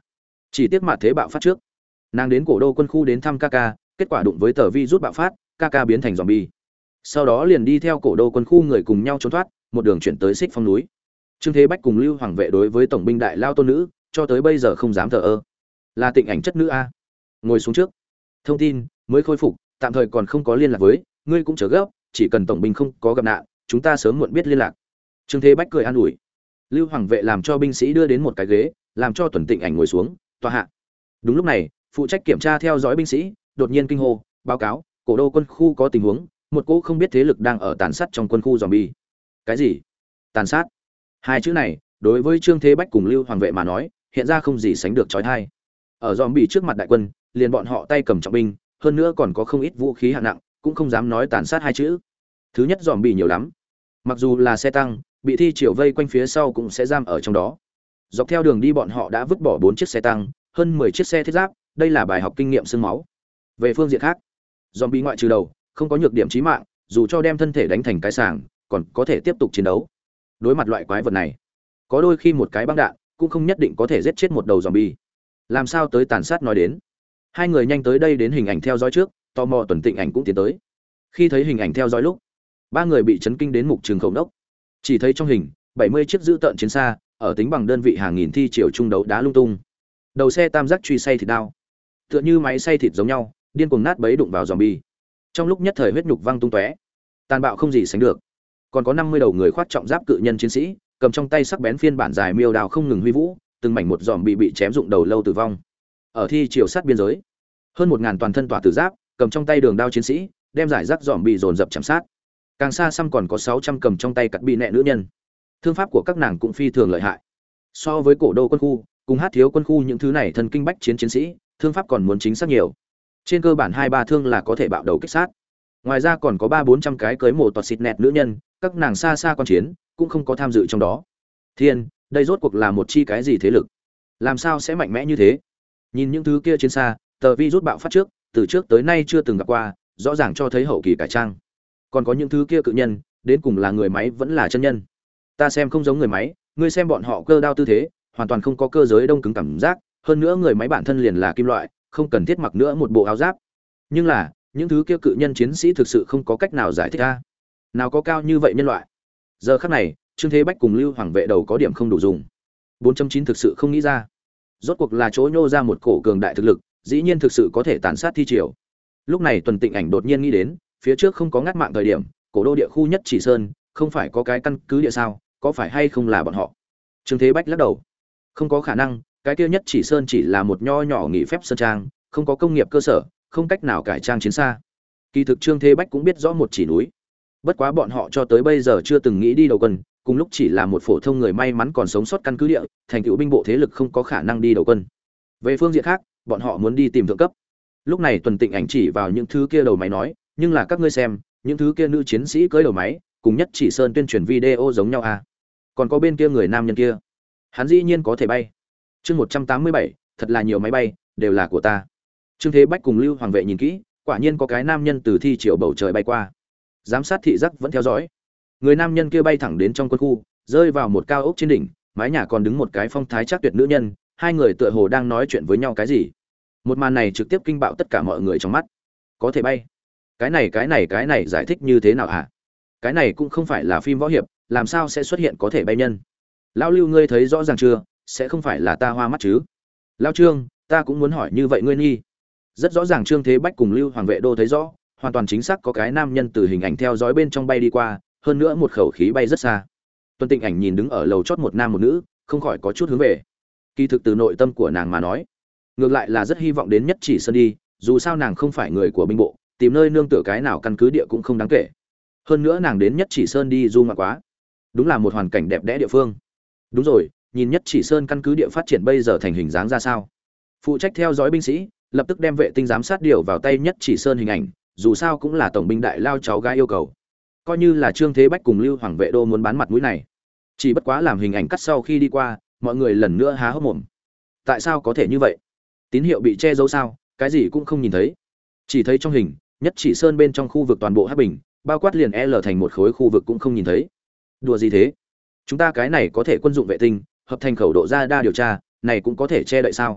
Chỉ tiếc mặt thế bạo phát trước, nàng đến cổ đô quân khu đến thăm Kaka, kết quả đụng với tờ vi rút bạo phát, Kaka biến thành zombie. Sau đó liền đi theo cổ đô quân khu người cùng nhau trốn thoát, một đường chuyển tới Xích Phong núi. Trương Thế Bách cùng Lưu Hoàng Vệ đối với tổng binh đại lao tôn nữ, cho tới bây giờ không dám thờ ơ. Là Tịnh Ảnh chất nữ a. Ngồi xuống trước. Thông tin mới khôi phục, tạm thời còn không có liên lạc với, ngươi cũng chớ gấp, chỉ cần tổng binh không có gặp nạn, chúng ta sớm muộn biết liên lạc. Trương Thế Bách cười an ủi. Lưu Hoàng Vệ làm cho binh sĩ đưa đến một cái ghế, làm cho Tuần Tịnh Ảnh ngồi xuống, tọa hạ. Đúng lúc này, phụ trách kiểm tra theo dõi binh sĩ đột nhiên kinh hô, báo cáo, cổ đô quân khu có tình huống, một cỗ không biết thế lực đang ở tàn sát trong quân khu zombie. Cái gì? Tàn sát? Hai chữ này, đối với Trương Thế Bách cùng Lưu Hoàng Vệ mà nói, hiện ra không gì sánh được chói tai. Ở zombie trước mặt đại quân, liền bọn họ tay cầm trọng binh, hơn nữa còn có không ít vũ khí hạng nặng, cũng không dám nói tàn sát hai chữ. Thứ nhất, zombie nhiều lắm. Mặc dù là xe tăng, bị thi triều vây quanh phía sau cũng sẽ giam ở trong đó. Dọc theo đường đi bọn họ đã vứt bỏ bốn chiếc xe tăng, hơn mười chiếc xe thiết giáp, đây là bài học kinh nghiệm xương máu. Về phương diện khác, zombie ngoại trừ đầu, không có nhược điểm chí mạng, dù cho đem thân thể đánh thành cái sàng, còn có thể tiếp tục chiến đấu. Đối mặt loại quái vật này, có đôi khi một cái băng đạn cũng không nhất định có thể giết chết một đầu zombie. Làm sao tới tàn sát nói đến. Hai người nhanh tới đây đến hình ảnh theo dõi trước, tò mò Tuần Tịnh Ảnh cũng tiến tới. Khi thấy hình ảnh theo dõi lúc, ba người bị chấn kinh đến mục trường khẩu đốc. Chỉ thấy trong hình, bảy mươi chiếc giữ tợn chiến xa, ở tính bằng đơn vị hàng nghìn thi triều trung đấu đá lung tung. Đầu xe tam giác truy xay thịt đao, tựa như máy xay thịt giống nhau, điên cuồng nát bấy đụng vào zombie. Trong lúc nhất thời huyết nhục văng tung tóe, tàn bạo không gì sánh được. Còn có năm mươi đầu người khoác trọng giáp cự nhân chiến sĩ, cầm trong tay sắc bén phiên bản dài miêu đao không ngừng huy vũ, từng mảnh một zombie bị chém rụng đầu lâu tử vong. Ở thi triều sát biên giới, hơn một ngàn toàn thân tỏa tử giáp, cầm trong tay đường đao chiến sĩ, đem giải rác zombie dồn dập chạm sát. Càng xa xăm còn có sáu trăm cầm trong tay cắt bị nẹ nữ nhân. Thương pháp của các nàng cũng phi thường lợi hại. So với cổ đô quân khu, cùng hát thiếu quân khu những thứ này thần kinh bách chiến chiến sĩ, thương pháp còn muốn chính xác nhiều. Trên cơ bản hai ba thương là có thể bạo đầu kích sát. Ngoài ra còn có ba bốn trăm cái cưới mồ toạt xịt nẹt nữ nhân, các nàng xa xa quan chiến, cũng không có tham dự trong đó. Thiên, đây rốt cuộc là một chi cái gì thế lực? Làm sao sẽ mạnh mẽ như thế? Nhìn những thứ kia trên xa, tờ vi rút bạo phát trước, từ trước tới nay chưa từng gặp qua, rõ ràng cho thấy hậu kỳ cải trang. Còn có những thứ kia cự nhân, đến cùng là người máy vẫn là chân nhân. Ta xem không giống người máy, ngươi xem bọn họ cơ đao tư thế, hoàn toàn không có cơ giới đông cứng cảm giác, hơn nữa người máy bản thân liền là kim loại, không cần thiết mặc nữa một bộ áo giáp. Nhưng là, những thứ kia cự nhân chiến sĩ thực sự không có cách nào giải thích ra. Nào có cao như vậy nhân loại. Giờ khắc này, Trương Thế Bách cùng Lưu Hoàng Vệ đầu có điểm không đủ dùng. bốn chấm chín thực sự không nghĩ ra. Rốt cuộc là chỗ nhô ra một cổ cường đại thực lực, dĩ nhiên thực sự có thể tàn sát thi triều. Lúc này Tuần Tịnh Ảnh đột nhiên nghĩ đến, phía trước không có ngắt mạng thời điểm, cổ đô địa khu nhất chỉ sơn, không phải có cái căn cứ địa sao, có phải hay không là bọn họ? Trương Thế Bách lắc đầu. Không có khả năng, cái kia nhất chỉ sơn chỉ là một nho nhỏ nghỉ phép sơn trang, không có công nghiệp cơ sở, không cách nào cải trang chiến xa. Kỳ thực Trương Thế Bách cũng biết rõ một chỉ núi. Bất quá bọn họ cho tới bây giờ chưa từng nghĩ đi đầu quân, cùng lúc chỉ là một phổ thông người may mắn còn sống sót căn cứ địa, thành tựu binh bộ thế lực không có khả năng đi đầu quân. Về phương diện khác, bọn họ muốn đi tìm thượng cấp. Lúc này Tuần Tịnh Ảnh chỉ vào những thứ kia đầu máy nói, nhưng là các ngươi xem, những thứ kia nữ chiến sĩ cưỡi đầu máy, cùng nhất chỉ sơn tuyên truyền video giống nhau à? Còn có bên kia người nam nhân kia, hắn dĩ nhiên có thể bay. Chương một trăm tám mươi bảy, thật là nhiều máy bay, đều là của ta. Trương Thế Bách cùng Lưu Hoàng Vệ nhìn kỹ, quả nhiên có cái nam nhân từ thi triều bầu trời bay qua. Giám sát thị giác vẫn theo dõi. Người nam nhân kia bay thẳng đến trong quân khu, rơi vào một cao ốc trên đỉnh, mái nhà còn đứng một cái phong thái chắc tuyệt nữ nhân, hai người tựa hồ đang nói chuyện với nhau cái gì. Một màn này trực tiếp kinh bạo tất cả mọi người trong mắt. Có thể bay? Cái này cái này cái này giải thích như thế nào hả? Cái này cũng không phải là phim võ hiệp, làm sao sẽ xuất hiện có thể bay nhân? Lão Lưu ngươi thấy rõ ràng chưa, sẽ không phải là ta hoa mắt chứ? Lão Trương, ta cũng muốn hỏi như vậy ngươi nghi. Rất rõ ràng Trương Thế Bách cùng Lưu Hoàng Vệ đô thấy rõ, hoàn toàn chính xác có cái nam nhân từ hình ảnh theo dõi bên trong bay đi qua, hơn nữa một khẩu khí bay rất xa. Tuần Tịnh Ảnh nhìn đứng ở lầu chót một nam một nữ, không khỏi có chút hướng về. Kỳ thực từ nội tâm của nàng mà nói, ngược lại là rất hy vọng đến nhất chỉ sơn đi, dù sao nàng không phải người của binh bộ, tìm nơi nương tựa cái nào căn cứ địa cũng không đáng kể. Hơn nữa nàng đến nhất chỉ sơn đi du ngoạn quá, đúng là một hoàn cảnh đẹp đẽ địa phương. Đúng rồi, nhìn nhất chỉ sơn căn cứ địa phát triển bây giờ thành hình dáng ra sao. Phụ trách theo dõi binh sĩ lập tức đem vệ tinh giám sát điều vào tay nhất chỉ sơn hình ảnh, dù sao cũng là tổng binh đại lao cháu gái yêu cầu, coi như là Trương Thế Bách cùng Lưu Hoàng Vệ đô muốn bán mặt mũi này. Chỉ bất quá làm hình ảnh cắt sau khi đi qua, mọi người lần nữa há hốc mồm. Tại sao có thể như vậy? Tín hiệu bị che giấu sao? Cái gì cũng không nhìn thấy. Chỉ thấy trong hình, nhất chỉ sơn bên trong khu vực toàn bộ hắc bình, bao quát liền L thành một khối khu vực cũng không nhìn thấy. Đùa gì thế? Chúng ta cái này có thể quân dụng vệ tinh, hợp thành khẩu độ ra đa điều tra, này cũng có thể che đậy sao?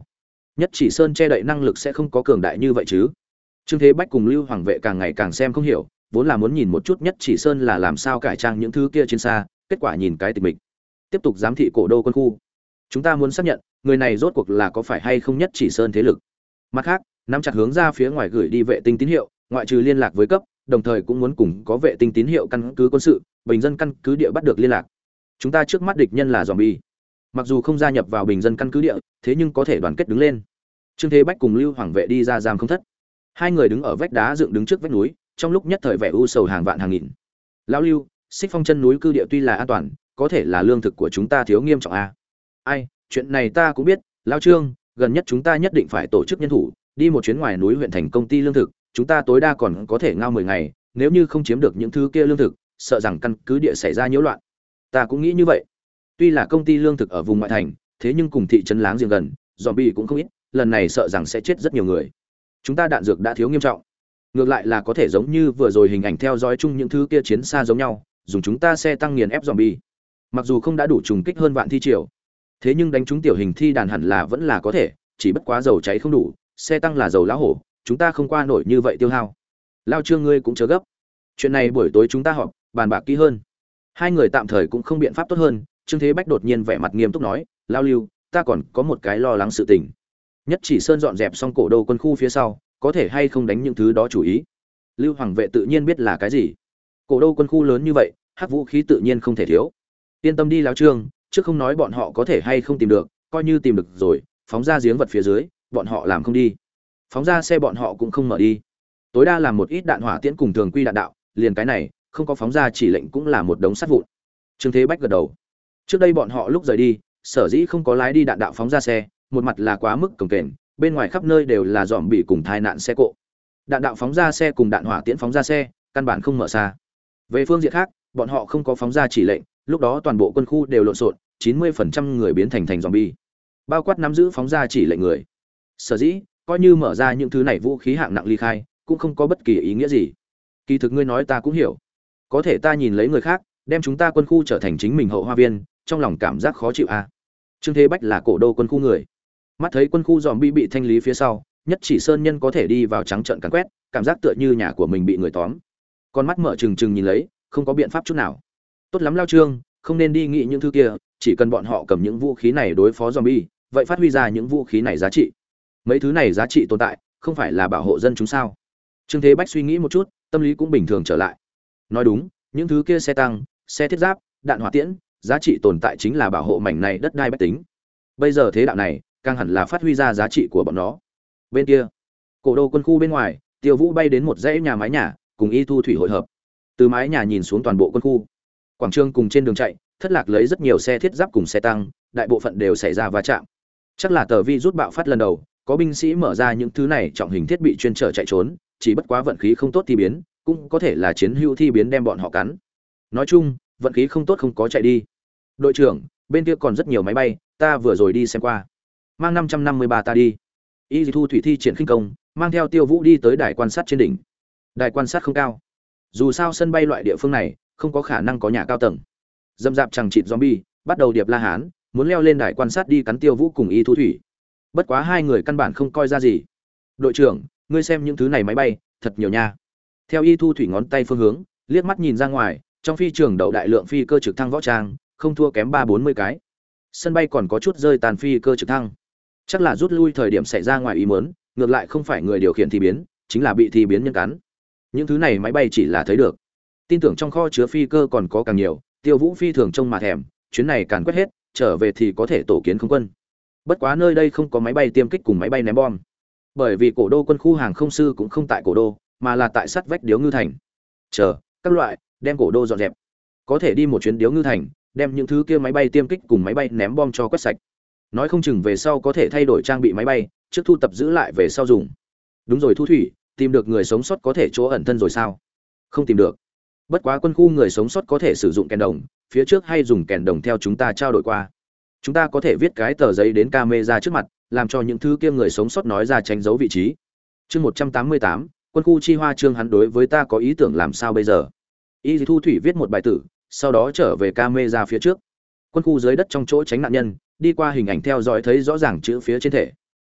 Nhất Chỉ Sơn che đậy năng lực sẽ không có cường đại như vậy chứ? Trương Thế Bách cùng Lưu Hoàng Vệ càng ngày càng xem không hiểu, vốn là muốn nhìn một chút Nhất Chỉ Sơn là làm sao cải trang những thứ kia trên xa, kết quả nhìn cái tịch mịch. Tiếp tục giám thị cổ đô quân khu. Chúng ta muốn xác nhận, người này rốt cuộc là có phải hay không Nhất Chỉ Sơn thế lực. Mặt khác, nắm chặt hướng ra phía ngoài gửi đi vệ tinh tín hiệu, ngoại trừ liên lạc với cấp, đồng thời cũng muốn cùng có vệ tinh tín hiệu căn cứ quân sự, bình dân căn cứ địa bắt được liên lạc. Chúng ta trước mắt địch nhân là zombie. Mặc dù không gia nhập vào bình dân căn cứ địa, thế nhưng có thể đoàn kết đứng lên. Trương Thế Bách cùng Lưu Hoàng Vệ đi ra giam không thất. Hai người đứng ở vách đá dựng đứng trước vách núi, trong lúc nhất thời vẻ u sầu hàng vạn hàng nghìn. Lão Lưu, Xích Phong chân núi cư địa tuy là an toàn, có thể là lương thực của chúng ta thiếu nghiêm trọng a. Ai, chuyện này ta cũng biết, lão Trương, gần nhất chúng ta nhất định phải tổ chức nhân thủ, đi một chuyến ngoài núi huyện thành công ty lương thực, chúng ta tối đa còn có thể ngao mười ngày, nếu như không chiếm được những thứ kia lương thực, sợ rằng căn cứ địa xảy ra nhiễu loạn. Ta cũng nghĩ như vậy. Tuy là công ty lương thực ở vùng ngoại thành, thế nhưng cùng thị trấn láng giềng gần, zombie cũng không ít, lần này sợ rằng sẽ chết rất nhiều người. Chúng ta đạn dược đã thiếu nghiêm trọng. Ngược lại là có thể giống như vừa rồi hình ảnh theo dõi chung những thứ kia chiến xa giống nhau, dùng chúng ta xe tăng nghiền ép zombie. Mặc dù không đã đủ trùng kích hơn vạn thi triều, thế nhưng đánh trúng tiểu hình thi đàn hẳn là vẫn là có thể, chỉ bất quá dầu cháy không đủ, xe tăng là dầu lá hổ, chúng ta không qua nổi như vậy tiêu hao. Lao Trương ngươi cũng chớ gấp. Chuyện này buổi tối chúng ta họp, bàn bạc kỹ hơn. Hai người tạm thời cũng không biện pháp tốt hơn, Trương Thế Bách đột nhiên vẻ mặt nghiêm túc nói, Lao Lưu, ta còn có một cái lo lắng sự tình. Nhất Chỉ Sơn dọn dẹp xong cổ đô quân khu phía sau, có thể hay không đánh những thứ đó chủ ý. Lưu Hoàng Vệ tự nhiên biết là cái gì. Cổ đô quân khu lớn như vậy, hắc vũ khí tự nhiên không thể thiếu. Yên tâm đi lão Trương, trước không nói bọn họ có thể hay không tìm được, coi như tìm được rồi, phóng ra giếng vật phía dưới, bọn họ làm không đi. Phóng ra xe bọn họ cũng không mở đi. Tối đa làm một ít đạn hỏa tiễn cùng thường quy đạn đạo, liền cái này, không có phóng ra chỉ lệnh cũng là một đống sắt vụn. Trương Thế Bách gật đầu. Trước đây bọn họ lúc rời đi, sở dĩ không có lái đi đạn đạo phóng ra xe, một mặt là quá mức cồng kềnh, bên ngoài khắp nơi đều là dòm bị cùng tai nạn xe cộ. Đạn đạo phóng ra xe cùng đạn hỏa tiễn phóng ra xe, căn bản không mở xa. Về phương diện khác, bọn họ không có phóng ra chỉ lệnh, lúc đó toàn bộ quân khu đều lộn xộn, chín mươi phần trăm người biến thành thành zombie. Bao quát nắm giữ phóng ra chỉ lệnh người. Sở dĩ, coi như mở ra những thứ này vũ khí hạng nặng ly khai, cũng không có bất kỳ ý nghĩa gì. Kỳ thực ngươi nói ta cũng hiểu. Có thể ta nhìn lấy người khác, đem chúng ta quân khu trở thành chính mình hậu hoa viên, trong lòng cảm giác khó chịu a. À. Trương Thế Bách là cổ đô quân khu người. Mắt thấy quân khu zombie bị thanh lý phía sau, Nhất Chỉ Sơn nhân có thể đi vào trắng trợn càn quét, cảm giác tựa như nhà của mình bị người tóm. Con mắt mở trừng trừng nhìn lấy, không có biện pháp chút nào. Tốt lắm Lao Trương, không nên đi nghĩ những thứ kia, chỉ cần bọn họ cầm những vũ khí này đối phó zombie, vậy phát huy ra những vũ khí này giá trị. Mấy thứ này giá trị tồn tại, không phải là bảo hộ dân chúng sao? Trương Thế Bách suy nghĩ một chút, tâm lý cũng bình thường trở lại. Nói đúng, những thứ kia xe tăng, xe thiết giáp, đạn hỏa tiễn, giá trị tồn tại chính là bảo hộ mảnh này đất đai bách tính. Bây giờ thế đạo này, càng hẳn là phát huy ra giá trị của bọn nó. Bên kia, cổ đô quân khu bên ngoài, Tiêu Vũ bay đến một dãy nhà mái nhà, cùng Y Thu Thủy hội hợp. Từ mái nhà nhìn xuống toàn bộ quân khu, quảng trường cùng trên đường chạy, thất lạc lấy rất nhiều xe thiết giáp cùng xe tăng, đại bộ phận đều xảy ra va chạm. Chắc là tờ vi rút bạo phát lần đầu, có binh sĩ mở ra những thứ này trọng hình thiết bị chuyên trở chạy trốn, chỉ bất quá vận khí không tốt thì biến, cũng có thể là chiến hữu thi biến đem bọn họ cắn. Nói chung, vận khí không tốt không có chạy đi. Đội trưởng, bên kia còn rất nhiều máy bay, ta vừa rồi đi xem qua. Mang năm trăm năm mươi ba ta đi. Y Thu Thủy thi triển khinh công, mang theo Tiêu Vũ đi tới đài quan sát trên đỉnh. Đài quan sát không cao. Dù sao sân bay loại địa phương này, không có khả năng có nhà cao tầng. Dâm dạp chẳng chịt zombie, bắt đầu điệp la hán, muốn leo lên đài quan sát đi cắn Tiêu Vũ cùng Y Thu Thủy. Bất quá hai người căn bản không coi ra gì. Đội trưởng, ngươi xem những thứ này máy bay, thật nhiều nha. Theo Y Thu Thủy ngón tay phương hướng, liếc mắt nhìn ra ngoài, trong phi trường đậu đại lượng phi cơ trực thăng võ trang, không thua kém ba bốn mươi cái. Sân bay còn có chút rơi tàn phi cơ trực thăng. Chắc là rút lui thời điểm xảy ra ngoài ý muốn, ngược lại không phải người điều khiển thi biến, chính là bị thi biến nhân cắn. Những thứ này máy bay chỉ là thấy được. Tin tưởng trong kho chứa phi cơ còn có càng nhiều, Tiêu Vũ phi thường trông mà thèm, chuyến này càn quét hết, trở về thì có thể tổ kiến không quân. Bất quá nơi đây không có máy bay tiêm kích cùng máy bay ném bom. Bởi vì cổ đô quân khu hàng không sư cũng không tại cổ đô, mà là tại sát vách Điếu Ngư thành. Chờ, các loại, đem cổ đô dọn dẹp. Có thể đi một chuyến Điếu Ngư thành, đem những thứ kia máy bay tiêm kích cùng máy bay ném bom cho quét sạch. Nói không chừng về sau có thể thay đổi trang bị máy bay, trước thu tập giữ lại về sau dùng. Đúng rồi Thu Thủy, tìm được người sống sót có thể chỗ ẩn thân rồi sao? Không tìm được. Bất quá quân khu người sống sót có thể sử dụng kèn đồng, phía trước hay dùng kèn đồng theo chúng ta trao đổi qua. Chúng ta có thể viết cái tờ giấy đến camera trước mặt, làm cho những thứ kia người sống sót nói ra tránh giấu vị trí. Chương một trăm tám mươi tám, quân khu chi hoa chương hắn đối với ta có ý tưởng làm sao bây giờ? Y Thu Thủy viết một bài tử, sau đó trở về camera phía trước. Quân khu dưới đất trong chỗ tránh nạn nhân, đi qua hình ảnh theo dõi thấy rõ ràng chữ phía trên thể.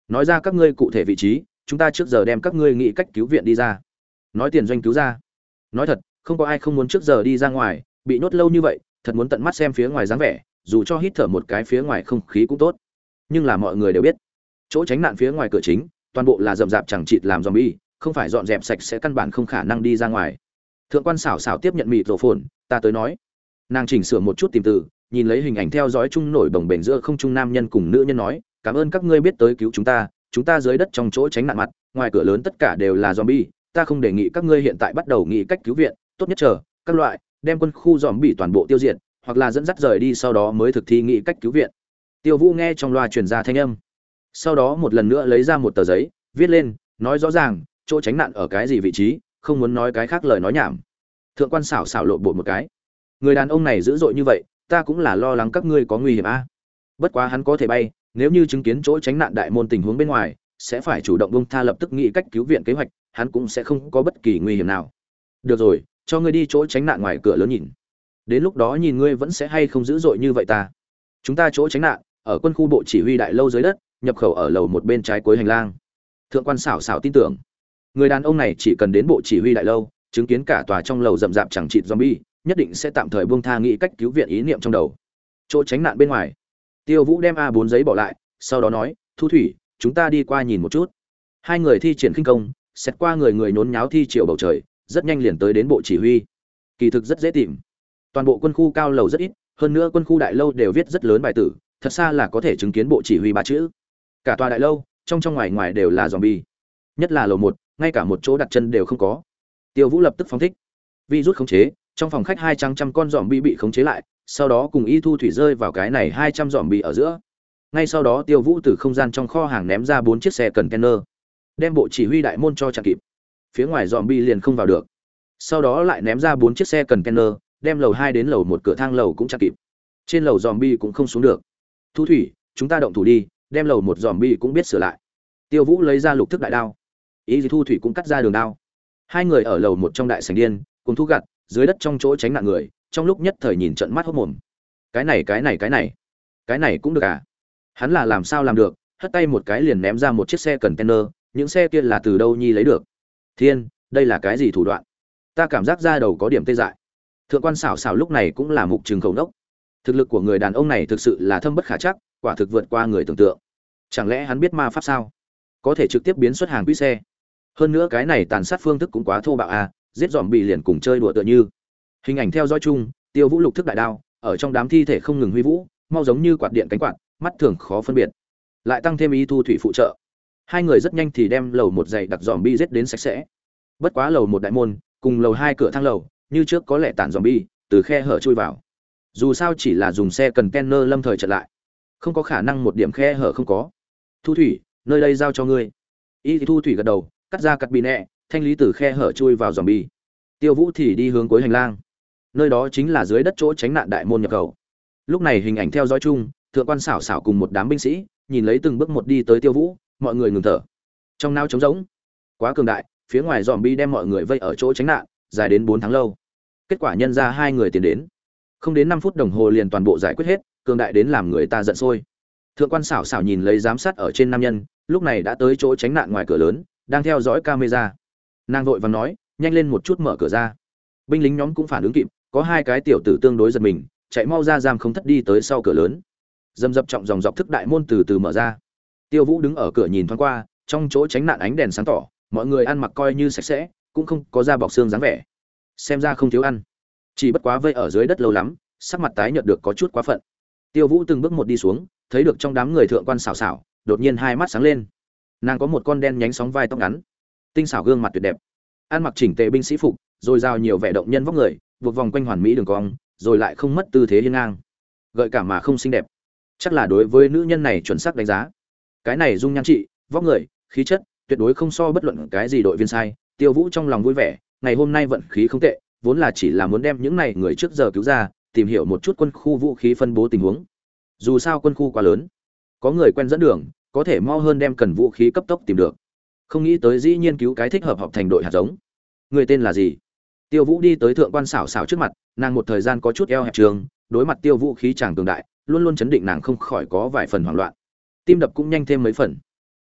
nói ra các ngươi cụ thể vị trí, chúng ta trước giờ đem các ngươi nghĩ cách cứu viện đi ra. Nói tiền doanh cứu ra. Nói thật, không có ai không muốn trước giờ đi ra ngoài, bị nhốt lâu như vậy, thật muốn tận mắt xem phía ngoài dáng vẻ, dù cho hít thở một cái phía ngoài không khí cũng tốt. Nhưng là mọi người đều biết, chỗ tránh nạn phía ngoài cửa chính, toàn bộ là rậm rạp chẳng chịt làm zombie, không phải dọn dẹp sạch sẽ căn bản không khả năng đi ra ngoài. Thượng quan xảo xảo tiếp nhận mịt rổ phồn, ta tới nói. Nàng chỉnh sửa một chút tìm từ, nhìn lấy hình ảnh theo dõi chung nổi bồng bềnh giữa không trung nam nhân cùng nữ nhân nói, cảm ơn các ngươi biết tới cứu chúng ta, chúng ta dưới đất trong chỗ tránh nạn mặt, ngoài cửa lớn tất cả đều là zombie, ta không đề nghị các ngươi hiện tại bắt đầu nghĩ cách cứu viện, tốt nhất chờ các loại đem quân khu zombie toàn bộ tiêu diệt, hoặc là dẫn dắt rời đi sau đó mới thực thi nghĩ cách cứu viện. Tiêu Vũ nghe trong loa truyền ra thanh âm, sau đó một lần nữa lấy ra một tờ giấy, viết lên, nói rõ ràng chỗ tránh nạn ở cái gì vị trí, không muốn nói cái khác lời nói nhảm. Thượng quan xảo xảo lộ bộ một cái, người đàn ông này dữ dội như vậy, ta cũng là lo lắng các ngươi có nguy hiểm a. Bất quá hắn có thể bay, nếu như chứng kiến chỗ tránh nạn đại môn tình huống bên ngoài, sẽ phải chủ động buông tha lập tức nghĩ cách cứu viện kế hoạch, hắn cũng sẽ không có bất kỳ nguy hiểm nào. Được rồi, cho ngươi đi chỗ tránh nạn ngoài cửa lớn nhìn. Đến lúc đó nhìn ngươi vẫn sẽ hay không dữ dội như vậy ta. Chúng ta chỗ tránh nạn ở quân khu bộ chỉ huy đại lâu dưới đất, nhập khẩu ở lầu một bên trái cuối hành lang. Thượng quan xảo xảo tin tưởng, người đàn ông này chỉ cần đến bộ chỉ huy đại lâu, chứng kiến cả tòa trong lầu rậm rạp chẳng chịt zombie, nhất định sẽ tạm thời buông tha nghĩ cách cứu viện ý niệm trong đầu. Chỗ tránh nạn bên ngoài, Tiêu Vũ đem a bốn giấy bỏ lại, sau đó nói, Thu Thủy, chúng ta đi qua nhìn một chút. Hai người thi triển khinh công, xét qua người người nhốn nháo thi triệu bầu trời, rất nhanh liền tới đến bộ chỉ huy. Kỳ thực rất dễ tìm, toàn bộ quân khu cao lầu rất ít, hơn nữa quân khu đại lâu đều viết rất lớn bài tử, thật xa là có thể chứng kiến bộ chỉ huy ba chữ. Cả tòa đại lâu, trong trong ngoài ngoài đều là zombie, nhất là lầu một, ngay cả một chỗ đặt chân đều không có. Tiêu Vũ lập tức phóng thích virus khống chế, trong phòng khách hai trăm trăm con zombie bị khống chế lại, sau đó cùng y Thu Thủy rơi vào cái này hai trăm zombie ở giữa. Ngay sau đó Tiêu Vũ từ không gian trong kho hàng ném ra bốn chiếc xe container, đem bộ chỉ huy đại môn cho chặn kịp. Phía ngoài zombie liền không vào được. Sau đó lại ném ra bốn chiếc xe container, đem lầu hai đến lầu một cửa thang lầu cũng chặn kịp. Trên lầu zombie cũng không xuống được. Thu Thủy, chúng ta động thủ đi, đem lầu một zombie cũng biết sửa lại. Tiêu Vũ lấy ra lục thức đại đao, y Thu Thủy cũng cắt ra đường đao. Hai người ở lầu một trong đại sảnh điên, cùng thu gặt, dưới đất trong chỗ tránh nạn người, trong lúc nhất thời nhìn trận mắt hốt mồm. Cái này cái này cái này, cái này cũng được à? Hắn là làm sao làm được, hất tay một cái liền ném ra một chiếc xe container, những xe kia là từ đâu nhi lấy được? Thiên, đây là cái gì thủ đoạn? Ta cảm giác ra đầu có điểm tê dại. Thượng quan xảo xảo lúc này cũng là mục trừng khẩu đốc. Thực lực của người đàn ông này thực sự là thâm bất khả trắc, quả thực vượt qua người tưởng tượng. Chẳng lẽ hắn biết ma pháp sao? Có thể trực tiếp biến xuất hàng quỹ xe. Hơn nữa cái này tàn sát phương thức cũng quá thô bạo à, giết dòm bị liền cùng chơi đùa tựa như. Hình ảnh theo dõi chung, Tiêu Vũ lục thức đại đao, ở trong đám thi thể không ngừng huy vũ, mau giống như quạt điện cánh quạt, mắt thường khó phân biệt. Lại tăng thêm ý Thu Thủy phụ trợ, hai người rất nhanh thì đem lầu một dày đặc dòm bi giết đến sạch sẽ. Bất quá lầu một đại môn, cùng lầu hai cửa thang lầu, như trước có lẽ tản dòm bi từ khe hở chui vào. Dù sao chỉ là dùng xe container lâm thời chặn lại, không có khả năng một điểm khe hở không có. Thu Thủy, nơi đây giao cho ngươi. Y Thu Thủy gật đầu, cắt ra cắt bị nẹ, thanh lý từ khe hở chui vào dòm bi. Tiêu Vũ thì đi hướng cuối hành lang, nơi đó chính là dưới đất chỗ tránh nạn đại môn nhập khẩu. Lúc này hình ảnh theo dõi chung, thượng quan xảo xảo cùng một đám binh sĩ nhìn lấy từng bước một đi tới Tiêu Vũ, mọi người ngừng thở, trong nao trống rỗng. Quá cường đại, phía ngoài zombie đem mọi người vây ở chỗ tránh nạn, dài đến bốn tháng lâu. Kết quả nhân ra hai người tiến đến, không đến năm phút đồng hồ liền toàn bộ giải quyết hết, cường đại đến làm người ta giận sôi. Thượng quan xảo xảo nhìn lấy giám sát ở trên nam nhân, lúc này đã tới chỗ tránh nạn ngoài cửa lớn, đang theo dõi camera. Nàng vội vàng nói, nhanh lên một chút mở cửa ra. Binh lính nhóm cũng phản ứng kịp, có hai cái tiểu tử tương đối giật mình, chạy mau ra giam không thất đi tới sau cửa lớn. Dầm dập trọng dòng dọc thức đại môn từ từ mở ra. Tiêu Vũ đứng ở cửa nhìn thoáng qua, trong chỗ tránh nạn ánh đèn sáng tỏ, mọi người ăn mặc coi như sạch sẽ, cũng không có da bọc xương dáng vẻ. Xem ra không thiếu ăn. Chỉ bất quá vây ở dưới đất lâu lắm, sắc mặt tái nhợt được có chút quá phận. Tiêu Vũ từng bước một đi xuống, thấy được trong đám người thượng quan xảo xảo, đột nhiên hai mắt sáng lên. Nàng có một con đen nhánh sóng vai tóc ngắn, tinh xảo gương mặt tuyệt đẹp, ăn mặc chỉnh tề binh sĩ phục, rồi giao nhiều vẻ động nhân vóc người, buộc vòng quanh hoàn mỹ đường cong, rồi lại không mất tư thế hiên ngang, gợi cảm mà không xinh đẹp. Chắc là đối với nữ nhân này chuẩn xác đánh giá. Cái này dung nhan trị, vóc người, khí chất, tuyệt đối không so bất luận cái gì đội viên sai. Tiêu Vũ trong lòng vui vẻ, ngày hôm nay vận khí không tệ, vốn là chỉ là muốn đem những này người trước giờ cứu ra, tìm hiểu một chút quân khu vũ khí phân bố tình huống. Dù sao quân khu quá lớn, có người quen dẫn đường, có thể mau hơn đem cần vũ khí cấp tốc tìm được. Không nghĩ tới dĩ nhiên cứu cái thích hợp họp thành đội hạt giống. Người tên là gì? Tiêu Vũ đi tới thượng quan xảo xảo trước mặt, nàng một thời gian có chút eo hẹp trường, đối mặt Tiêu Vũ khí chàng cường đại, luôn luôn chấn định nàng không khỏi có vài phần hoảng loạn. Tim đập cũng nhanh thêm mấy phần.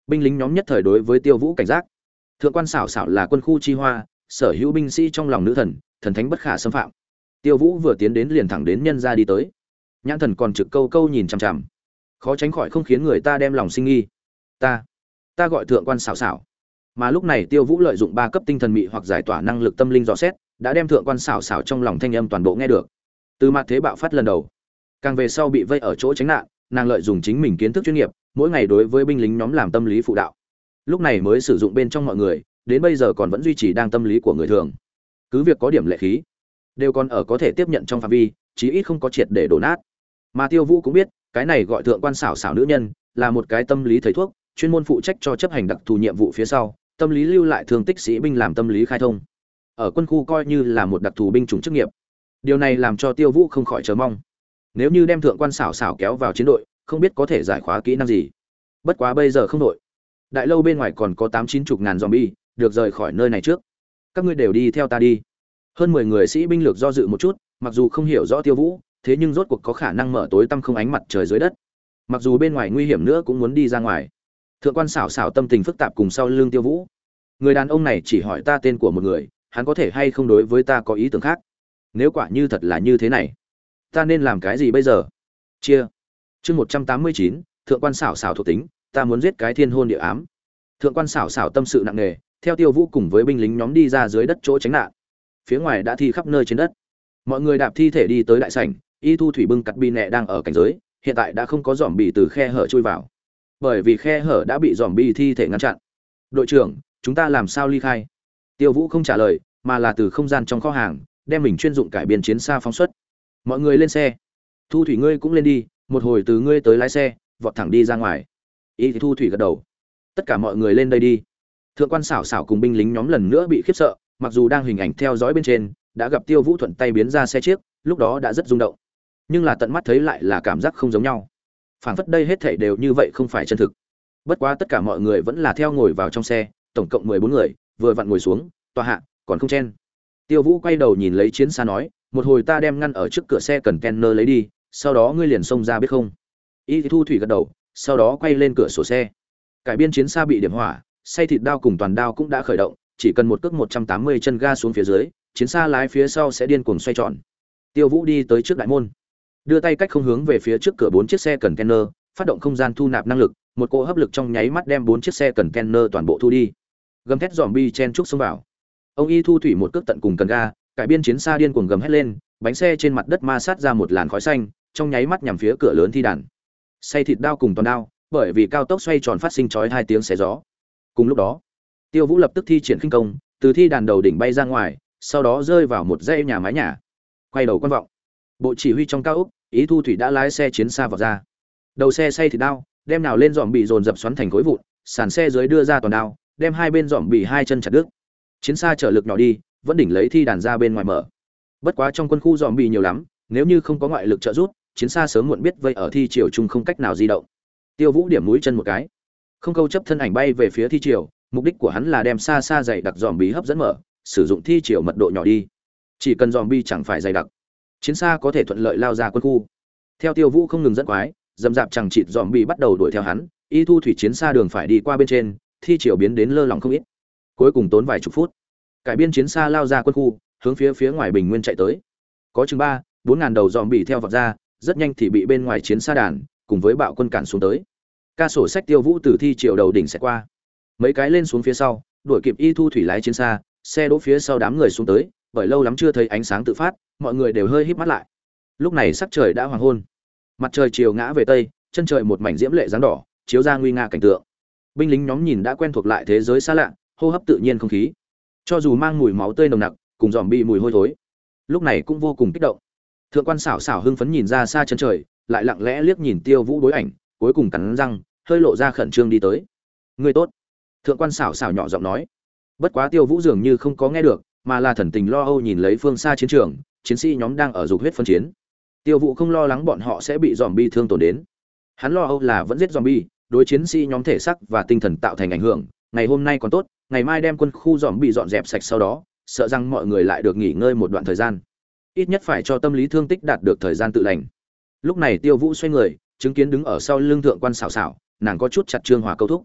Binh lính nhóm nhất thời đối với Tiêu Vũ cảnh giác. Thượng quan xảo xảo là quân khu chi hoa, sở hữu binh sĩ trong lòng nữ thần, thần thánh bất khả xâm phạm. Tiêu Vũ vừa tiến đến liền thẳng đến nhân ra đi tới. Nhãn thần còn trực câu câu nhìn chằm chằm, khó tránh khỏi không khiến người ta đem lòng sinh nghi. Ta, ta gọi thượng quan xảo xảo. Mà lúc này Tiêu Vũ lợi dụng ba cấp tinh thần mị hoặc giải tỏa năng lực tâm linh dò xét, đã đem thượng quan xảo xảo trong lòng thanh âm toàn bộ nghe được. Từ mặt thế bạo phát lần đầu, càng về sau bị vây ở chỗ tránh nạn, nàng lợi dụng chính mình kiến thức chuyên nghiệp, mỗi ngày đối với binh lính nhóm làm tâm lý phụ đạo. Lúc này mới sử dụng bên trong mọi người, đến bây giờ còn vẫn duy trì đang tâm lý của người thường. Cứ việc có điểm lệ khí, đều còn ở có thể tiếp nhận trong phạm vi, chí ít không có triệt để đổ nát. Mà Tiêu Vũ cũng biết, cái này gọi thượng quan xảo xảo nữ nhân, là một cái tâm lý thầy thuốc, chuyên môn phụ trách cho chấp hành đặc thù nhiệm vụ phía sau, tâm lý lưu lại thương tích sĩ binh làm tâm lý khai thông. Ở quân khu coi như là một đặc thù binh chủng chức nghiệp. Điều này làm cho Tiêu Vũ không khỏi chờ mong. Nếu như đem thượng quan xảo xảo kéo vào chiến đội, không biết có thể giải khóa kỹ năng gì. Bất quá bây giờ không đội. Đại lâu bên ngoài còn có tám chín chục ngàn zombie, được rời khỏi nơi này trước. Các ngươi đều đi theo ta đi. Hơn mười người sĩ binh lược do dự một chút, mặc dù không hiểu rõ Tiêu Vũ, thế nhưng rốt cuộc có khả năng mở tối tăm không ánh mặt trời dưới đất. Mặc dù bên ngoài nguy hiểm nữa cũng muốn đi ra ngoài. Thượng quan xảo xảo tâm tình phức tạp cùng sau lưng Tiêu Vũ. Người đàn ông này chỉ hỏi ta tên của một người, hắn có thể hay không đối với ta có ý tưởng khác. Nếu quả như thật là như thế này, ta nên làm cái gì bây giờ? Chia. Chương một trăm tám mươi chín, thượng quan xảo xảo thuộc tính, ta muốn giết cái thiên hôn địa ám. Thượng quan xảo xảo tâm sự nặng nề, theo Tiêu Vũ cùng với binh lính nhóm đi ra dưới đất chỗ tránh nạn. Phía ngoài đã thi khắp nơi trên đất. Mọi người đạp thi thể đi tới đại sảnh, Y Thu Thủy bưng cắt bi nẹ đang ở cảnh giới, hiện tại đã không có zombie từ khe hở chui vào. Bởi vì khe hở đã bị zombie thi thể ngăn chặn. Đội trưởng, chúng ta làm sao ly khai? Tiêu Vũ không trả lời, mà là từ không gian trong kho hàng, đem mình chuyên dụng cải biên chiến xa phóng xuất. Mọi người lên xe. Thu Thủy ngươi cũng lên đi, một hồi từ ngươi tới lái xe, vọt thẳng đi ra ngoài. Y Thu Thủy gật đầu. Tất cả mọi người lên đây đi. Thượng quan xảo xảo cùng binh lính nhóm lần nữa bị khiếp sợ, mặc dù đang hình ảnh theo dõi bên trên, đã gặp Tiêu Vũ thuận tay biến ra xe chiếc, lúc đó đã rất rung động. Nhưng là tận mắt thấy lại là cảm giác không giống nhau. Phảng phất đây hết thảy đều như vậy không phải chân thực. Bất quá tất cả mọi người vẫn là theo ngồi vào trong xe, tổng cộng mười bốn người, vừa vặn ngồi xuống, tòa hạ, còn không chen. Tiêu Vũ quay đầu nhìn lấy chiến xa nói, một hồi ta đem ngăn ở trước cửa xe cần container lấy đi, sau đó ngươi liền xông ra biết không? Y Thu Thủy gật đầu, sau đó quay lên cửa sổ xe. Cải biên chiến xa bị điểm hỏa, xay thịt đao cùng toàn đao cũng đã khởi động, chỉ cần một cước một trăm tám mươi chân ga xuống phía dưới, chiến xa lái phía sau sẽ điên cuồng xoay tròn. Tiêu Vũ đi tới trước đại môn, đưa tay cách không hướng về phía trước cửa bốn chiếc xe cần container, phát động không gian thu nạp năng lực, một cỗ hấp lực trong nháy mắt đem bốn chiếc xe cần container toàn bộ thu đi. Gầm thét zombie chen trúc xông vào. Ông Y Thu Thủy một cước tận cùng cần ga, cải biên chiến xa điên cuồng gầm hét lên, bánh xe trên mặt đất ma sát ra một làn khói xanh, trong nháy mắt nhằm phía cửa lớn thi đàn. Xay thịt đao cùng toàn đao, bởi vì cao tốc xoay tròn phát sinh chói hai tiếng xé gió. Cùng lúc đó, Tiêu Vũ lập tức thi triển khinh công, từ thi đàn đầu đỉnh bay ra ngoài, sau đó rơi vào một dãy nhà mái nhà. Quay đầu quan vọng, bộ chỉ huy trong cao ốc, Ý Thu Thủy đã lái xe chiến xa vào ra. Đầu xe xay thịt đao, đem nào lên dòm bị dồn dập xoắn thành khối vụn, sàn xe dưới đưa ra toàn đao, đem hai bên dòm bị hai chân chặt đứt. Chiến xa trở lực nhỏ đi, vẫn đỉnh lấy thi đàn ra bên ngoài mở. Bất quá trong quân khu dòm bị nhiều lắm, nếu như không có ngoại lực trợ giúp, chiến xa sớm muộn biết vây ở thi triều chung không cách nào di động. Tiêu Vũ điểm mũi chân một cái, không câu chấp thân ảnh bay về phía thi triều, mục đích của hắn là đem xa xa dày đặc dòm bị hấp dẫn mở, sử dụng thi triều mật độ nhỏ đi. Chỉ cần dòm bi chẳng phải dày đặc, chiến xa có thể thuận lợi lao ra quân khu. Theo Tiêu Vũ không ngừng dẫn quái, dầm dạp chẳng chịt dòm bi bắt đầu đuổi theo hắn, Y Thu Thủy chiến xa đường phải đi qua bên trên, thi triều biến đến lơ lỏng không ít. Cuối cùng tốn vài chục phút, cải biên chiến xa lao ra quân khu, hướng phía phía ngoài bình nguyên chạy tới. Có chừng ba, bốn ngàn đầu dòm bị theo vọt ra, rất nhanh thì bị bên ngoài chiến xa đàn cùng với bạo quân cản xuống tới. Ca sổ sách Tiêu Vũ từ thi triều đầu đỉnh sẽ qua, mấy cái lên xuống phía sau, đuổi kịp Y Thu Thủy lái chiến xa, xe đỗ phía sau đám người xuống tới, bởi lâu lắm chưa thấy ánh sáng tự phát, mọi người đều hơi híp mắt lại. Lúc này sắc trời đã hoàng hôn, mặt trời chiều ngã về tây, chân trời một mảnh diễm lệ dáng đỏ, chiếu ra nguy nga cảnh tượng. Binh lính nhóm nhìn đã quen thuộc lại thế giới xa lạ, hô hấp tự nhiên không khí, cho dù mang mùi máu tươi nồng nặc, cùng dòm bị mùi hôi thối, lúc này cũng vô cùng kích động. Thượng quan xảo xảo hưng phấn nhìn ra xa chân trời, lại lặng lẽ liếc nhìn Tiêu Vũ đối ảnh, cuối cùng cắn răng, hơi lộ ra khẩn trương đi tới. Người tốt. Thượng quan xảo xảo nhỏ giọng nói. Bất quá Tiêu Vũ dường như không có nghe được, mà là thần tình lo âu nhìn lấy phương xa chiến trường, chiến sĩ nhóm đang ở dục huyết phân chiến. Tiêu Vũ không lo lắng bọn họ sẽ bị zombie thương tổn đến. Hắn lo âu là vẫn giết zombie, đối chiến sĩ nhóm thể xác và tinh thần tạo thành ảnh hưởng, ngày hôm nay còn tốt, ngày mai đem quân khu zombie dọn dẹp sạch sau đó, sợ rằng mọi người lại được nghỉ ngơi một đoạn thời gian. Ít nhất phải cho tâm lý thương tích đạt được thời gian tự lành. Lúc này Tiêu Vũ xoay người, chứng kiến đứng ở sau lưng thượng quan xảo xảo, nàng có chút chặt trương hòa câu thúc.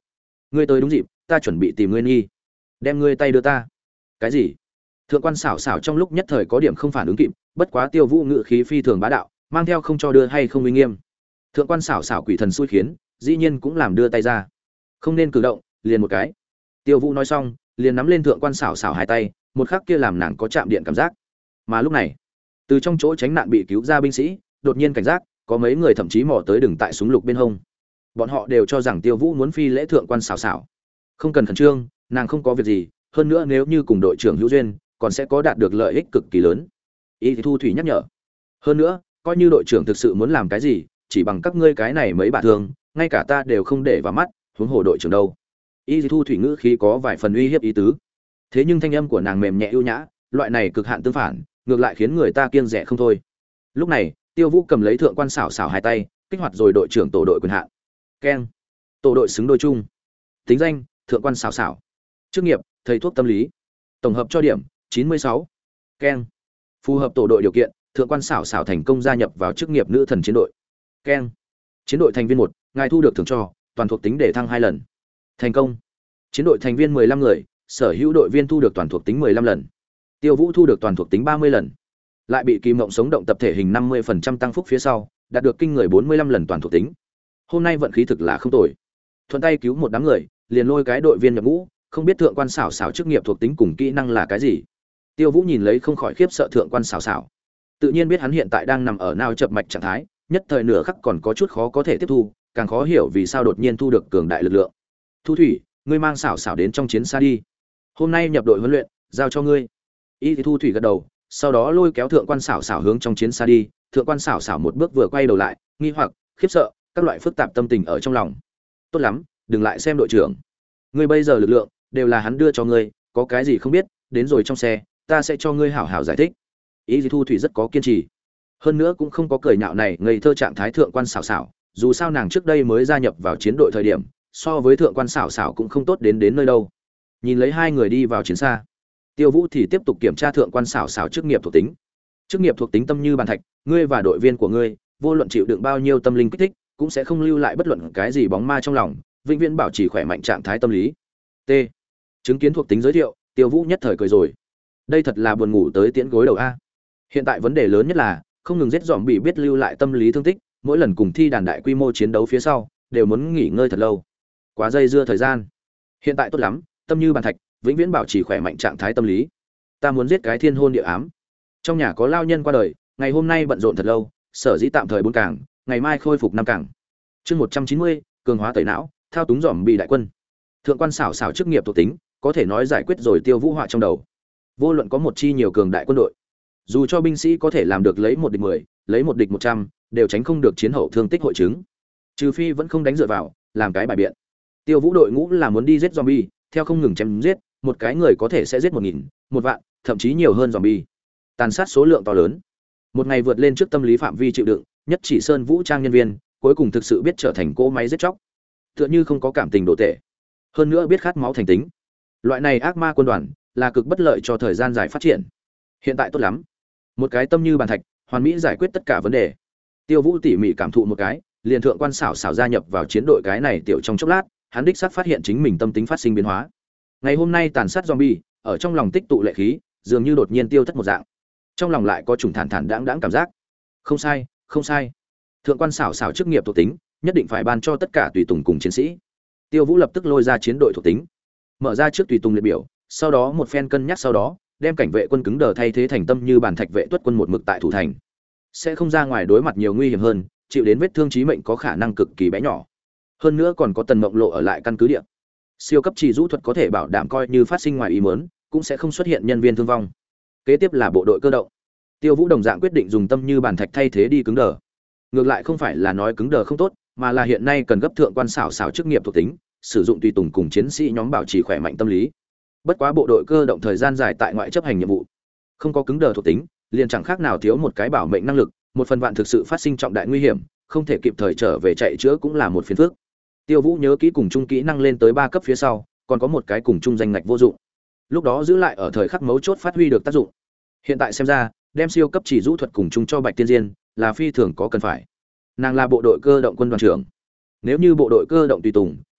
ngươi tới đúng dịp, ta chuẩn bị tìm ngươi nghi, đem ngươi tay đưa ta. Cái gì? Thượng quan xảo xảo trong lúc nhất thời có điểm không phản ứng kịp, bất quá Tiêu Vũ ngự khí phi thường bá đạo, mang theo không cho đưa hay không uy nghiêm. Thượng quan xảo xảo quỷ thần xui khiến, dĩ nhiên cũng làm đưa tay ra. Không nên cử động, liền một cái. Tiêu Vũ nói xong, liền nắm lên thượng quan xảo xảo hai tay, một khắc kia làm nàng có chạm điện cảm giác. Mà lúc này, từ trong chỗ tránh nạn bị cứu ra binh sĩ, đột nhiên cảnh giác, có mấy người thậm chí mò tới đừng tại súng lục bên hông. Bọn họ đều cho rằng Tiêu Vũ muốn phi lễ thượng quan xảo xảo. Không cần khẩn trương, nàng không có việc gì, hơn nữa nếu như cùng đội trưởng hữu duyên, còn sẽ có đạt được lợi ích cực kỳ lớn. Y Thu Thủy nhắc nhở. Hơn nữa, coi như đội trưởng thực sự muốn làm cái gì, chỉ bằng các ngươi cái này mấy bà thương, ngay cả ta đều không để vào mắt, huống hồ đội trưởng đâu. Y Thu Thủy ngữ khí có vài phần uy hiếp ý tứ. Thế nhưng thanh âm của nàng mềm nhẹ ưu nhã, loại này cực hạn tương phản, ngược lại khiến người ta kiêng dè không thôi. Lúc này, Tiêu Vũ cầm lấy thượng quan xảo xảo hai tay, kích hoạt rồi đội trưởng tổ đội quyền hạn. Keng. Tổ đội xứng đôi chung. Tính danh: Thượng quan xảo xảo. Chức nghiệp: thầy thuốc tâm lý. Tổng hợp cho điểm: chín mươi sáu. Keng. Phù hợp tổ đội điều kiện, thượng quan xảo xảo thành công gia nhập vào chức nghiệp nữ thần chiến đội. Keng. Chiến đội thành viên một, ngài thu được thưởng cho, toàn thuộc tính để thăng hai lần. Thành công. Chiến đội thành viên mười lăm người, sở hữu đội viên thu được toàn thuộc tính mười lăm lần. Tiêu Vũ thu được toàn thuộc tính ba mươi lần. Lại bị Kỳ Mộng sống động tập thể hình năm mươi phần trăm tăng phúc phía sau, đạt được kinh người bốn mươi lăm lần toàn thuộc tính. Hôm nay vận khí thực là không tồi. Thuận tay cứu một đám người, liền lôi cái đội viên nhập ngũ, không biết thượng quan xảo xảo chức nghiệp thuộc tính cùng kỹ năng là cái gì. Tiêu Vũ nhìn lấy không khỏi khiếp sợ thượng quan xảo xảo. Tự nhiên biết hắn hiện tại đang nằm ở nao chập mạch trạng thái, nhất thời nửa khắc còn có chút khó có thể tiếp thu, càng khó hiểu vì sao đột nhiên thu được cường đại lực lượng. Thu Thủy, ngươi mang xảo xảo đến trong chiến xa đi. Hôm nay nhập đội huấn luyện, giao cho ngươi. Y thì Thu Thủy gật đầu, sau đó lôi kéo thượng quan xảo xảo hướng trong chiến xa đi. Thượng quan xảo xảo một bước vừa quay đầu lại, nghi hoặc, khiếp sợ, các loại phức tạp tâm tình ở trong lòng. Tốt lắm, đừng lại xem đội trưởng. Ngươi bây giờ lực lượng đều là hắn đưa cho ngươi, có cái gì không biết, đến rồi trong xe, ta sẽ cho ngươi hảo hảo giải thích. Y Thu Thủy rất có kiên trì, hơn nữa cũng không có cười nhạo này ngây thơ trạng thái thượng quan xảo xảo, dù sao nàng trước đây mới gia nhập vào chiến đội thời điểm, so với thượng quan xảo xảo cũng không tốt đến đến nơi đâu. Nhìn lấy hai người đi vào chiến xa, Tiêu Vũ thì tiếp tục kiểm tra thượng quan xảo xảo chức nghiệp thuộc tính. Chức nghiệp thuộc tính tâm như bàn thạch, ngươi và đội viên của ngươi, vô luận chịu đựng bao nhiêu tâm linh kích thích, cũng sẽ không lưu lại bất luận cái gì bóng ma trong lòng, vĩnh viễn bảo trì khỏe mạnh trạng thái tâm lý. T. Chứng kiến thuộc tính giới thiệu, Tiêu Vũ nhất thời cười rồi. Đây thật là buồn ngủ tới tiễn gối đầu a. Hiện tại vấn đề lớn nhất là không ngừng giết dòm bị biết lưu lại tâm lý thương tích, mỗi lần cùng thi đàn đại quy mô chiến đấu phía sau, đều muốn nghỉ ngơi thật lâu. Quá dây dưa thời gian. Hiện tại tốt lắm, tâm như bàn thạch, vĩnh viễn bảo trì khỏe mạnh trạng thái tâm lý. Ta muốn giết cái thiên hôn địa ám. Trong nhà có lao nhân qua đời, ngày hôm nay bận rộn thật lâu, sở dĩ tạm thời bốn cảng, ngày mai khôi phục năm cảng. Chương một trăm chín mươi, cường hóa tẩy não, thao túng dòm bị đại quân. Thượng quan xảo xảo chức nghiệp thuộc tính, có thể nói giải quyết rồi Tiêu Vũ họa trong đầu. Vô luận có một chi nhiều cường đại quân đội, dù cho binh sĩ có thể làm được lấy một địch mười, lấy một địch một trăm, đều tránh không được chiến hậu thương tích hội chứng. Trừ phi vẫn không đánh dựa vào, làm cái bài biện. Tiêu Vũ đội ngũ là muốn đi giết zombie, theo không ngừng chém giết, một cái người có thể sẽ giết một nghìn, một vạn, thậm chí nhiều hơn zombie. Tàn sát số lượng to lớn. Một ngày vượt lên trước tâm lý phạm vi chịu đựng, nhất chỉ sơn vũ trang nhân viên, cuối cùng thực sự biết trở thành cỗ máy giết chóc. Tựa như không có cảm tình đồ tệ. Hơn nữa biết khát máu thành tính. Loại này ác ma quân đoàn là cực bất lợi cho thời gian dài phát triển. Hiện tại tốt lắm, một cái tâm như bàn thạch, hoàn mỹ giải quyết tất cả vấn đề. Tiêu Vũ tỉ mỉ cảm thụ một cái, liền thượng quan xảo xảo gia nhập vào chiến đội cái này tiểu trong chốc lát, hắn đích xác phát hiện chính mình tâm tính phát sinh biến hóa. Ngày hôm nay tàn sát zombie, ở trong lòng tích tụ lệ khí, dường như đột nhiên tiêu thất một dạng. Trong lòng lại có trùng thản thản đãng đãng cảm giác. Không sai, không sai. Thượng quan xảo xảo chức nghiệp thuộc tính, nhất định phải ban cho tất cả tùy tùng cùng chiến sĩ. Tiêu Vũ lập tức lôi ra chiến đội thuộc tính, mở ra trước tùy tùng liệt biểu, sau đó một phen cân nhắc sau đó, đem cảnh vệ quân cứng đờ thay thế thành tâm như bàn thạch vệ tuất quân một mực tại thủ thành, sẽ không ra ngoài đối mặt nhiều nguy hiểm hơn, chịu đến vết thương chí mệnh có khả năng cực kỳ bé nhỏ. Hơn nữa còn có Tần Mộng Lộ ở lại căn cứ địa. Siêu cấp trì rũ thuật có thể bảo đảm coi như phát sinh ngoài ý muốn, cũng sẽ không xuất hiện nhân viên thương vong. Kế tiếp là bộ đội cơ động. Tiêu Vũ đồng dạng quyết định dùng tâm như bàn thạch thay thế đi cứng đờ. Ngược lại không phải là nói cứng đờ không tốt, mà là hiện nay cần gấp thượng quan xảo xảo chức nghiệp thuộc tính, sử dụng tùy tùng cùng chiến sĩ nhóm bảo trì khỏe mạnh tâm lý. Bất quá bộ đội cơ động thời gian dài tại ngoại chấp hành nhiệm vụ, không có cứng đờ thuộc tính, liền chẳng khác nào thiếu một cái bảo mệnh năng lực, một phần vạn thực sự phát sinh trọng đại nguy hiểm, không thể kịp thời trở về chạy chữa cũng là một phiền phức. Tiêu Vũ nhớ kỹ cùng chung kỹ năng lên tới ba cấp phía sau, còn có một cái cùng chung danh ngạch vô dụng. Lúc đó giữ lại ở thời khắc mấu chốt phát huy được tác dụng. Hiện tại xem ra, đem siêu cấp chỉ rũ thuật cùng chung cho Bạch Tiên Diên, là phi thường có cần phải. Nàng là bộ đội cơ động quân đoàn trưởng. Nếu như bộ đội cơ động tùy tùng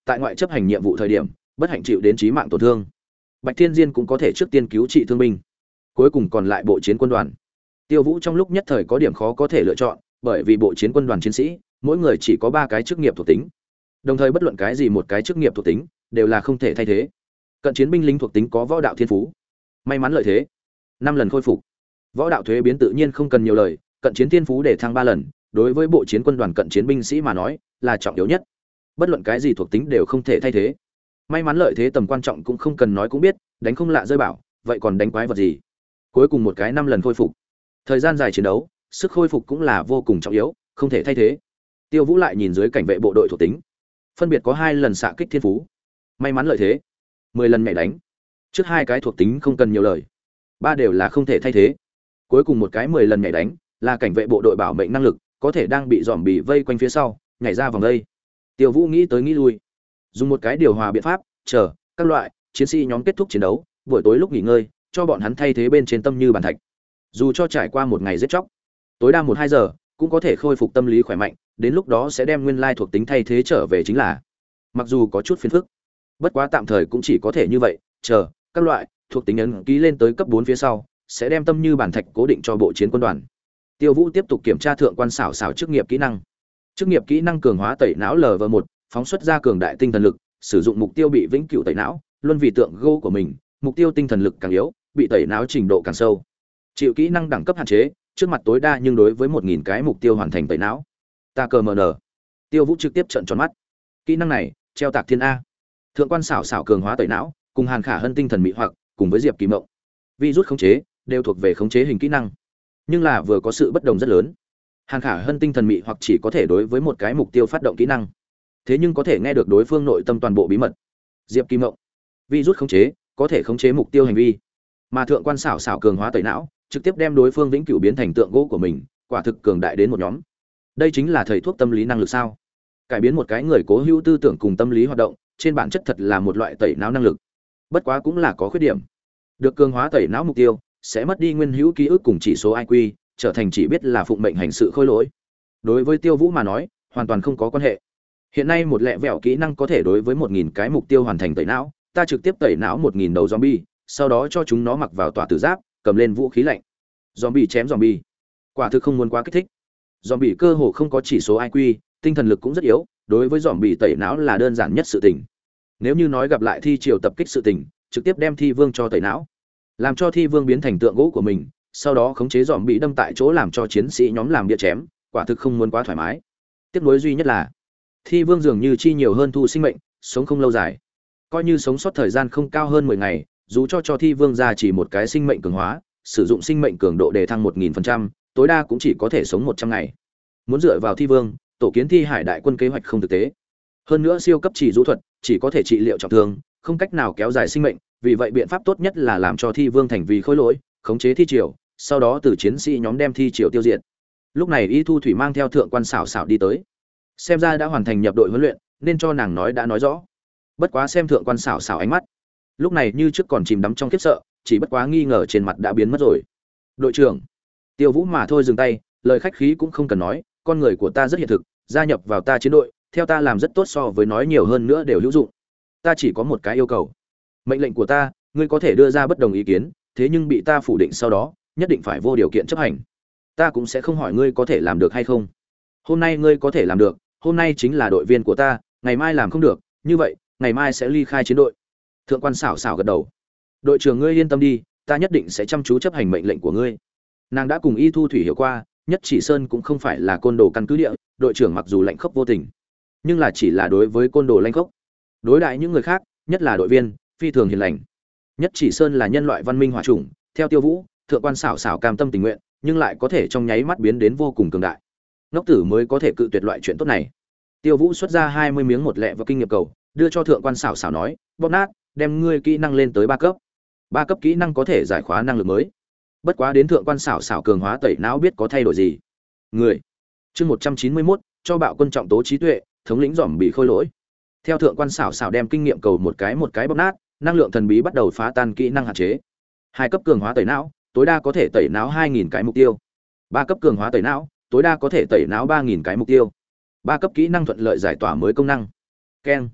tại ngoại chấp hành nhiệm vụ thời điểm bất hạnh chịu đến chí mạng tổn thương. Bạch Thiên Diên cũng có thể trước tiên cứu trị thương binh. Cuối cùng còn lại bộ chiến quân đoàn. Tiêu Vũ trong lúc nhất thời có điểm khó có thể lựa chọn, bởi vì bộ chiến quân đoàn chiến sĩ, mỗi người chỉ có ba cái chức nghiệp thuộc tính. Đồng thời bất luận cái gì một cái chức nghiệp thuộc tính đều là không thể thay thế. Cận chiến binh lính thuộc tính có võ đạo thiên phú, may mắn lợi thế, năm lần khôi phục. Võ đạo thuế biến tự nhiên không cần nhiều lời, cận chiến thiên phú để thăng ba lần, đối với bộ chiến quân đoàn cận chiến binh sĩ mà nói, là trọng yếu nhất. Bất luận cái gì thuộc tính đều không thể thay thế. May mắn lợi thế tầm quan trọng cũng không cần nói cũng biết, đánh không lạ rơi bảo, vậy còn đánh quái vật gì? Cuối cùng một cái năm lần khôi phục. Thời gian dài chiến đấu, sức khôi phục cũng là vô cùng trọng yếu, không thể thay thế. Tiêu Vũ lại nhìn dưới cảnh vệ bộ đội thuộc tính, phân biệt có hai lần xạ kích thiên phú, may mắn lợi thế, mười lần nhảy đánh. Trước hai cái thuộc tính không cần nhiều lời, ba đều là không thể thay thế. Cuối cùng một cái mười lần nhảy đánh, là cảnh vệ bộ đội bảo mệnh năng lực, có thể đang bị dòm bị vây quanh phía sau, nhảy ra vòng đây. Tiêu Vũ nghĩ tới nghĩ lui, dùng một cái điều hòa biện pháp, chờ các loại chiến sĩ nhóm kết thúc chiến đấu, buổi tối lúc nghỉ ngơi, cho bọn hắn thay thế bên trên tâm như bàn thạch. Dù cho trải qua một ngày giết chóc, tối đa một hai giờ cũng có thể khôi phục tâm lý khỏe mạnh, đến lúc đó sẽ đem nguyên lai thuộc tính thay thế trở về chính là. Mặc dù có chút phiền phức, bất quá tạm thời cũng chỉ có thể như vậy, chờ các loại thuộc tính ấn ký lên tới cấp bốn phía sau, sẽ đem tâm như bản thạch cố định cho bộ chiến quân đoàn. Tiêu Vũ tiếp tục kiểm tra thượng quan xảo xảo chức nghiệp kỹ năng. Chức nghiệp kỹ năng cường hóa tẩy não lv một, phóng xuất ra cường đại tinh thần lực, sử dụng mục tiêu bị vĩnh cửu tẩy não, luôn vì tượng gỗ của mình, mục tiêu tinh thần lực càng yếu, bị tẩy não trình độ càng sâu. Chịu kỹ năng đẳng cấp hạn chế, trước mặt tối đa nhưng đối với một nghìn cái mục tiêu hoàn thành tẩy não. Ta cờ mờ nở. Tiêu Vũ trực tiếp trợn tròn mắt. Kỹ năng này, treo tạc thiên a. Thượng quan xảo xảo cường hóa tẩy não, cùng Hàn Khả Hân tinh thần mị hoặc, cùng với Diệp Kỳ Mộng, virus khống chế, đều thuộc về khống chế hình kỹ năng. Nhưng là vừa có sự bất đồng rất lớn. Hàn Khả Hân tinh thần mị hoặc chỉ có thể đối với một cái mục tiêu phát động kỹ năng, thế nhưng có thể nghe được đối phương nội tâm toàn bộ bí mật. Diệp Kỳ Mộng, virus khống chế, có thể khống chế mục tiêu hành vi. Mà thượng quan xảo xảo cường hóa tẩy não, trực tiếp đem đối phương vĩnh cửu biến thành tượng gỗ của mình, quả thực cường đại đến một nhóm. Đây chính là thầy thuốc tâm lý năng lực sao? Cải biến một cái người cố hữu tư tưởng cùng tâm lý hoạt động, trên bản chất thật là một loại tẩy não năng lực. Bất quá cũng là có khuyết điểm. Được cường hóa tẩy não mục tiêu, sẽ mất đi nguyên hữu ký ức cùng chỉ số i kiu, trở thành chỉ biết là phụng mệnh hành sự khôi lỗi. Đối với Tiêu Vũ mà nói, hoàn toàn không có quan hệ. Hiện nay một lẹ vẹo kỹ năng có thể đối với một nghìn cái mục tiêu hoàn thành tẩy não, ta trực tiếp tẩy não một nghìn đầu zombie, sau đó cho chúng nó mặc vào tỏa tử giáp, cầm lên vũ khí lạnh. Zombie chém zombie. Quả thực không muốn quá kích thích. Zombie cơ hồ không có chỉ số i kiu, tinh thần lực cũng rất yếu, đối với zombie tẩy não là đơn giản nhất sự tình. Nếu như nói gặp lại thi triều tập kích sự tình, trực tiếp đem thi vương cho tẩy não, làm cho thi vương biến thành tượng gỗ của mình, sau đó khống chế zombie đâm tại chỗ làm cho chiến sĩ nhóm làm bia chém, quả thực không muốn quá thoải mái. Tiếc nuối duy nhất là thi vương dường như chi nhiều hơn thu sinh mệnh, sống không lâu dài. Coi như sống sót thời gian không cao hơn mười ngày, dù cho cho thi vương ra chỉ một cái sinh mệnh cường hóa, sử dụng sinh mệnh cường độ để thăng một nghìn phần trăm, tối đa cũng chỉ có thể sống một trăm ngày. Muốn dựa vào thi vương, tổ kiến thi hải đại quân kế hoạch không thực tế. Hơn nữa siêu cấp chỉ rũ thuật chỉ có thể trị liệu trọng thương, không cách nào kéo dài sinh mệnh, vì vậy biện pháp tốt nhất là làm cho thi vương thành vì khối lỗi, khống chế thi triều, sau đó từ chiến sĩ nhóm đem thi triều tiêu diệt. Lúc này Y Thu Thủy mang theo thượng quan xảo xảo đi tới. Xem ra đã hoàn thành nhập đội huấn luyện, nên cho nàng nói đã nói rõ. Bất quá xem thượng quan xảo xảo ánh mắt, lúc này như trước còn chìm đắm trong khiếp sợ, chỉ bất quá nghi ngờ trên mặt đã biến mất rồi. Đội trưởng, Tiêu Vũ mà thôi dừng tay, lời khách khí cũng không cần nói, con người của ta rất hiện thực, gia nhập vào ta chiến đội, theo ta làm rất tốt so với nói nhiều hơn nữa đều hữu dụng. Ta chỉ có một cái yêu cầu. Mệnh lệnh của ta, ngươi có thể đưa ra bất đồng ý kiến, thế nhưng bị ta phủ định sau đó, nhất định phải vô điều kiện chấp hành. Ta cũng sẽ không hỏi ngươi có thể làm được hay không. Hôm nay ngươi có thể làm được, hôm nay chính là đội viên của ta, ngày mai làm không được, như vậy, ngày mai sẽ ly khai chiến đội. Thượng quan xảo xảo gật đầu. Đội trưởng ngươi yên tâm đi, ta nhất định sẽ chăm chú chấp hành mệnh lệnh của ngươi. Nàng đã cùng Y Thu Thủy hiểu qua, Nhất Chỉ Sơn cũng không phải là côn đồ căn cứ địa, đội trưởng mặc dù lạnh khốc vô tình, nhưng là chỉ là đối với côn đồ lạnh khốc. Đối đãi những người khác, nhất là đội viên, phi thường hiền lành. Nhất Chỉ Sơn là nhân loại văn minh hỏa chủng, theo Tiêu Vũ, thượng quan xảo xảo cam tâm tình nguyện, nhưng lại có thể trong nháy mắt biến đến vô cùng cường đại. Ngốc tử mới có thể cự tuyệt loại chuyện tốt này. Tiêu Vũ xuất ra hai mươi miếng một lẹ và kinh nghiệm cầu, đưa cho thượng quan xảo xảo nói, bóp nát, đem ngươi kỹ năng lên tới ba cấp. Ba cấp kỹ năng có thể giải khóa năng lực mới. Bất quá đến thượng quan xảo xảo cường hóa tẩy não biết có thay đổi gì. Người. Chương một trăm chín mươi mốt, cho bạo quân trọng tố trí tuệ, thống lĩnh giòm bị khôi lỗi. Theo thượng quan xảo xảo đem kinh nghiệm cầu một cái một cái bóp nát, năng lượng thần bí bắt đầu phá tan kỹ năng hạn chế. Hai cấp cường hóa tẩy não, tối đa có thể tẩy não hai nghìn cái mục tiêu. Ba cấp cường hóa tẩy não, tối đa có thể tẩy não ba nghìn cái mục tiêu. Ba cấp kỹ năng thuận lợi giải tỏa mới công năng. Keng.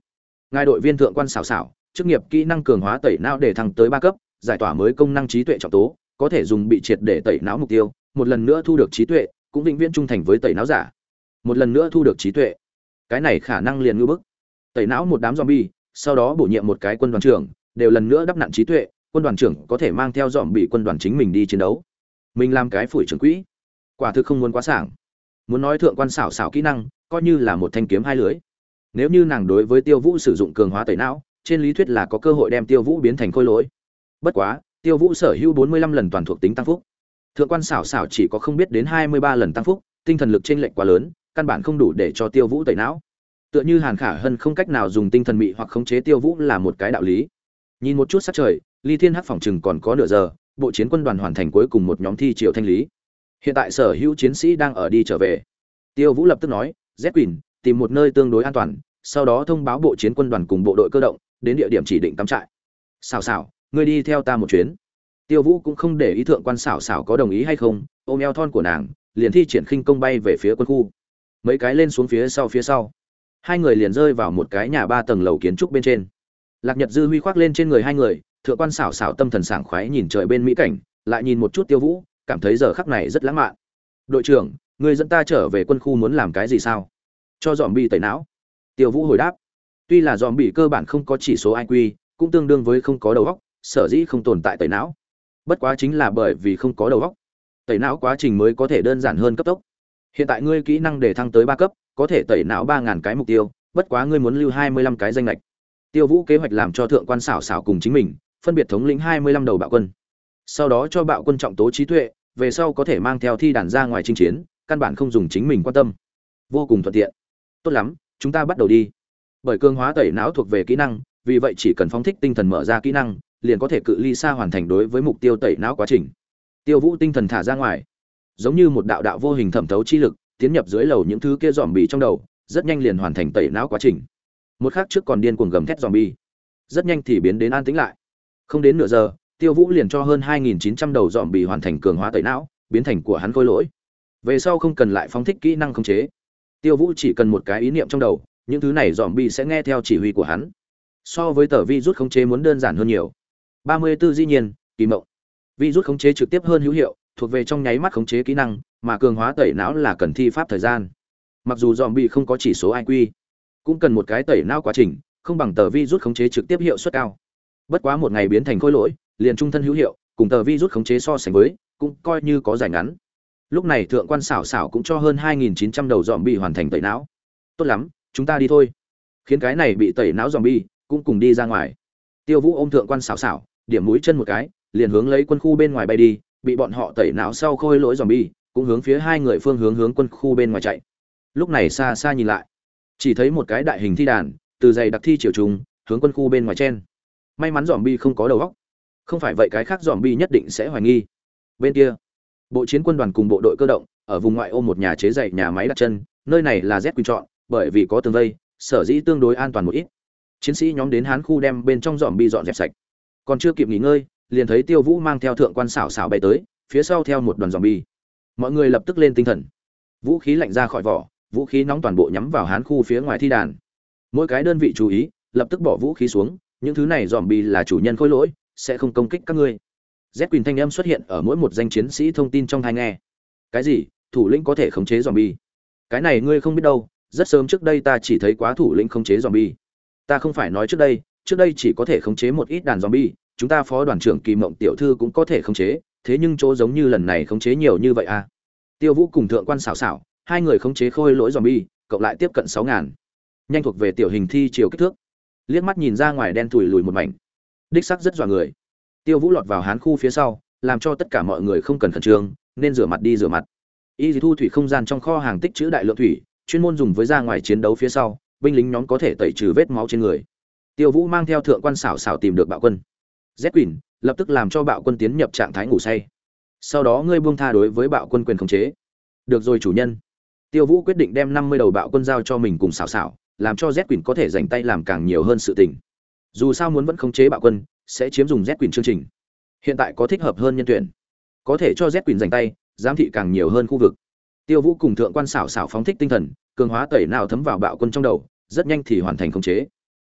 ngài đội viên thượng quan xảo xảo, chức nghiệp kỹ năng cường hóa tẩy não để thăng tới ba cấp, giải tỏa mới công năng trí tuệ trọng tố, có thể dùng bị triệt để tẩy não mục tiêu, một lần nữa thu được trí tuệ, cũng vĩnh viễn trung thành với tẩy não giả. Một lần nữa thu được trí tuệ, cái này khả năng liền ngư bức. Tẩy não một đám zombie, sau đó bổ nhiệm một cái quân đoàn trưởng, đều lần nữa đắp nặn trí tuệ, quân đoàn trưởng có thể mang theo dòm bị quân đoàn chính mình đi chiến đấu. Mình làm cái phủi trưởng quỹ, quả thực không muốn quá sảng. Muốn nói thượng quan xảo xảo kỹ năng, coi như là một thanh kiếm hai lưới. Nếu như nàng đối với Tiêu Vũ sử dụng cường hóa tẩy não, trên lý thuyết là có cơ hội đem Tiêu Vũ biến thành khôi lỗi. Bất quá, Tiêu Vũ sở hữu bốn mươi lăm lần toàn thuộc tính tăng phúc. Thượng quan xảo xảo chỉ có không biết đến hai mươi ba lần tăng phúc, tinh thần lực chênh lệch quá lớn, căn bản không đủ để cho Tiêu Vũ tẩy não. Tựa như Hàn Khả Hân không cách nào dùng tinh thần mị hoặc khống chế Tiêu Vũ là một cái đạo lý. Nhìn một chút sắc trời, Ly Thiên Hắc phòng chừng còn có nửa giờ, bộ chiến quân đoàn hoàn thành cuối cùng một nhóm thi triều thanh lý. Hiện tại sở hữu chiến sĩ đang ở đi trở về. Tiêu Vũ lập tức nói, "Z Quỳnh, tìm một nơi tương đối an toàn, sau đó thông báo bộ chiến quân đoàn cùng bộ đội cơ động, đến địa điểm chỉ định cắm trại." "Xảo xảo, ngươi đi theo ta một chuyến." Tiêu Vũ cũng không để ý thượng quan xảo xảo có đồng ý hay không, ôm eo thon của nàng, liền thi triển khinh công bay về phía quân khu. Mấy cái lên xuống phía sau phía sau, hai người liền rơi vào một cái nhà ba tầng lầu kiến trúc bên trên. Lạc Nhật Dư huy khoác lên trên người hai người, thượng quan xảo xảo tâm thần sảng khoái nhìn trời bên mỹ cảnh, lại nhìn một chút Tiêu Vũ, cảm thấy giờ khắc này rất lãng mạn. "Đội trưởng, người dẫn ta trở về quân khu muốn làm cái gì sao?" "Cho dòm bị tẩy não." Tiêu Vũ hồi đáp. Tuy là dòm bị cơ bản không có chỉ số i kiu, cũng tương đương với không có đầu óc, sở dĩ không tồn tại tẩy não. Bất quá chính là bởi vì không có đầu óc, tẩy não quá trình mới có thể đơn giản hơn cấp tốc. Hiện tại ngươi kỹ năng để thăng tới ba cấp, có thể tẩy não ba ngàn cái mục tiêu, bất quá ngươi muốn lưu hai mươi lăm cái danh lệch. Tiêu Vũ kế hoạch làm cho thượng quan xảo xảo cùng chính mình phân biệt thống lĩnh hai mươi lăm đầu bạo quân. Sau đó cho bạo quân trọng tố trí tuệ, về sau có thể mang theo thi đàn ra ngoài chinh chiến, căn bản không dùng chính mình quan tâm. Vô cùng thuận tiện. Tốt lắm, chúng ta bắt đầu đi. Bởi cường hóa tẩy não thuộc về kỹ năng, vì vậy chỉ cần phóng thích tinh thần mở ra kỹ năng, liền có thể cự ly xa hoàn thành đối với mục tiêu tẩy não quá trình. Tiêu Vũ tinh thần thả ra ngoài, giống như một đạo đạo vô hình thẩm thấu chi lực, tiến nhập dưới lầu những thứ kia zombie trong đầu, rất nhanh liền hoàn thành tẩy não quá trình. Một khắc trước còn điên cuồng gầm thét zombie, rất nhanh thì biến đến an tĩnh lại. Không đến nửa giờ, Tiêu Vũ liền cho hơn hai nghìn chín trăm đầu zombie hoàn thành cường hóa tẩy não, biến thành của hắn khôi lỗi. Về sau không cần lại phóng thích kỹ năng khống chế. Tiêu Vũ chỉ cần một cái ý niệm trong đầu, những thứ này zombie sẽ nghe theo chỉ huy của hắn. So với tờ vi rút khống chế muốn đơn giản hơn nhiều. ba mươi tư dĩ nhiên, kỳ mộng. Vi rút khống chế trực tiếp hơn hữu hiệu, thuộc về trong nháy mắt khống chế kỹ năng, mà cường hóa tẩy não là cần thi pháp thời gian. Mặc dù zombie không có chỉ số i kiu, cũng cần một cái tẩy não quá trình, không bằng tờ vi rút khống chế trực tiếp hiệu suất cao. Bất quá một ngày biến thành khối lỗi, liền trung thân hữu hiệu, cùng tờ vi rút khống chế so sánh với, cũng coi như có giải ngắn. Lúc này thượng quan xảo xảo cũng cho hơn hai nghìn chín trăm đầu zombie hoàn thành tẩy não. Tốt lắm, chúng ta đi thôi. Khiến cái này bị tẩy não zombie cũng cùng đi ra ngoài. Tiêu Vũ ôm thượng quan xảo xảo, điểm mũi chân một cái, liền hướng lấy quân khu bên ngoài bay đi, bị bọn họ tẩy não sau khôi lỗi zombie, cũng hướng phía hai người phương hướng hướng quân khu bên ngoài chạy. Lúc này xa xa nhìn lại, chỉ thấy một cái đại hình thi đàn từ dày đặc thi triều trùng hướng quân khu bên ngoài chen. May mắn zombie không có đầu óc, không phải vậy cái khác zombie nhất định sẽ hoài nghi. Bên kia, bộ chiến quân đoàn cùng bộ đội cơ động ở vùng ngoại ô một nhà chế giày nhà máy đặt chân, nơi này là Z Quỳnh chọn, bởi vì có tường vây, sở dĩ tương đối an toàn một ít. Chiến sĩ nhóm đến hán khu đem bên trong zombie dọn dẹp sạch. Còn chưa kịp nghỉ ngơi, liền thấy Tiêu Vũ mang theo thượng quan xảo xảo bay tới, phía sau theo một đoàn zombie. Mọi người lập tức lên tinh thần. Vũ khí lạnh ra khỏi vỏ, vũ khí nóng toàn bộ nhắm vào hán khu phía ngoài thi đàn. Mỗi cái đơn vị chú ý, lập tức bỏ vũ khí xuống, những thứ này zombie là chủ nhân khối lỗi, sẽ không công kích các ngươi. Z Quỳnh thanh âm xuất hiện ở mỗi một danh chiến sĩ thông tin trong tai nghe. Cái gì? Thủ lĩnh có thể khống chế zombie? Cái này ngươi không biết đâu, rất sớm trước đây ta chỉ thấy quá thủ lĩnh khống chế zombie. Ta không phải nói trước đây, trước đây chỉ có thể khống chế một ít đàn zombie, chúng ta phó đoàn trưởng Kỳ Mộng tiểu thư cũng có thể khống chế, thế nhưng chỗ giống như lần này khống chế nhiều như vậy à? Tiêu Vũ cùng thượng quan xảo xảo, hai người khống chế khôi lỗi zombie, cộng lại tiếp cận sáu ngàn. Nhanh thuộc về tiểu hình thi chiều kích thước. Liếc mắt nhìn ra ngoài đen thủi lùi một mảnh. Đích sắc rất dọa người. Tiêu Vũ lọt vào hán khu phía sau, làm cho tất cả mọi người không cần khẩn trương, nên rửa mặt đi rửa mặt. Y thu thủy không gian trong kho hàng tích trữ đại lượng thủy, chuyên môn dùng với ra ngoài chiến đấu phía sau, binh lính nhóm có thể tẩy trừ vết máu trên người. Tiêu Vũ mang theo thượng quan xảo xảo tìm được bạo quân. Z Quỳnh lập tức làm cho bạo quân tiến nhập trạng thái ngủ say. Sau đó ngươi buông tha đối với bạo quân quyền khống chế. Được rồi chủ nhân. Tiêu Vũ quyết định đem năm mươi đầu bạo quân giao cho mình cùng xảo xảo, làm cho Z Quỳnh có thể dành tay làm càng nhiều hơn sự tình. Dù sao muốn vẫn khống chế bạo quân, sẽ chiếm dùng Z Quỳnh chương trình. Hiện tại có thích hợp hơn nhân tuyển, có thể cho Z Quỳnh dành tay, giám thị càng nhiều hơn khu vực. Tiêu Vũ cùng thượng quan xảo xảo phóng thích tinh thần, cường hóa tẩy nào thấm vào bạo quân trong đầu, rất nhanh thì hoàn thành khống chế.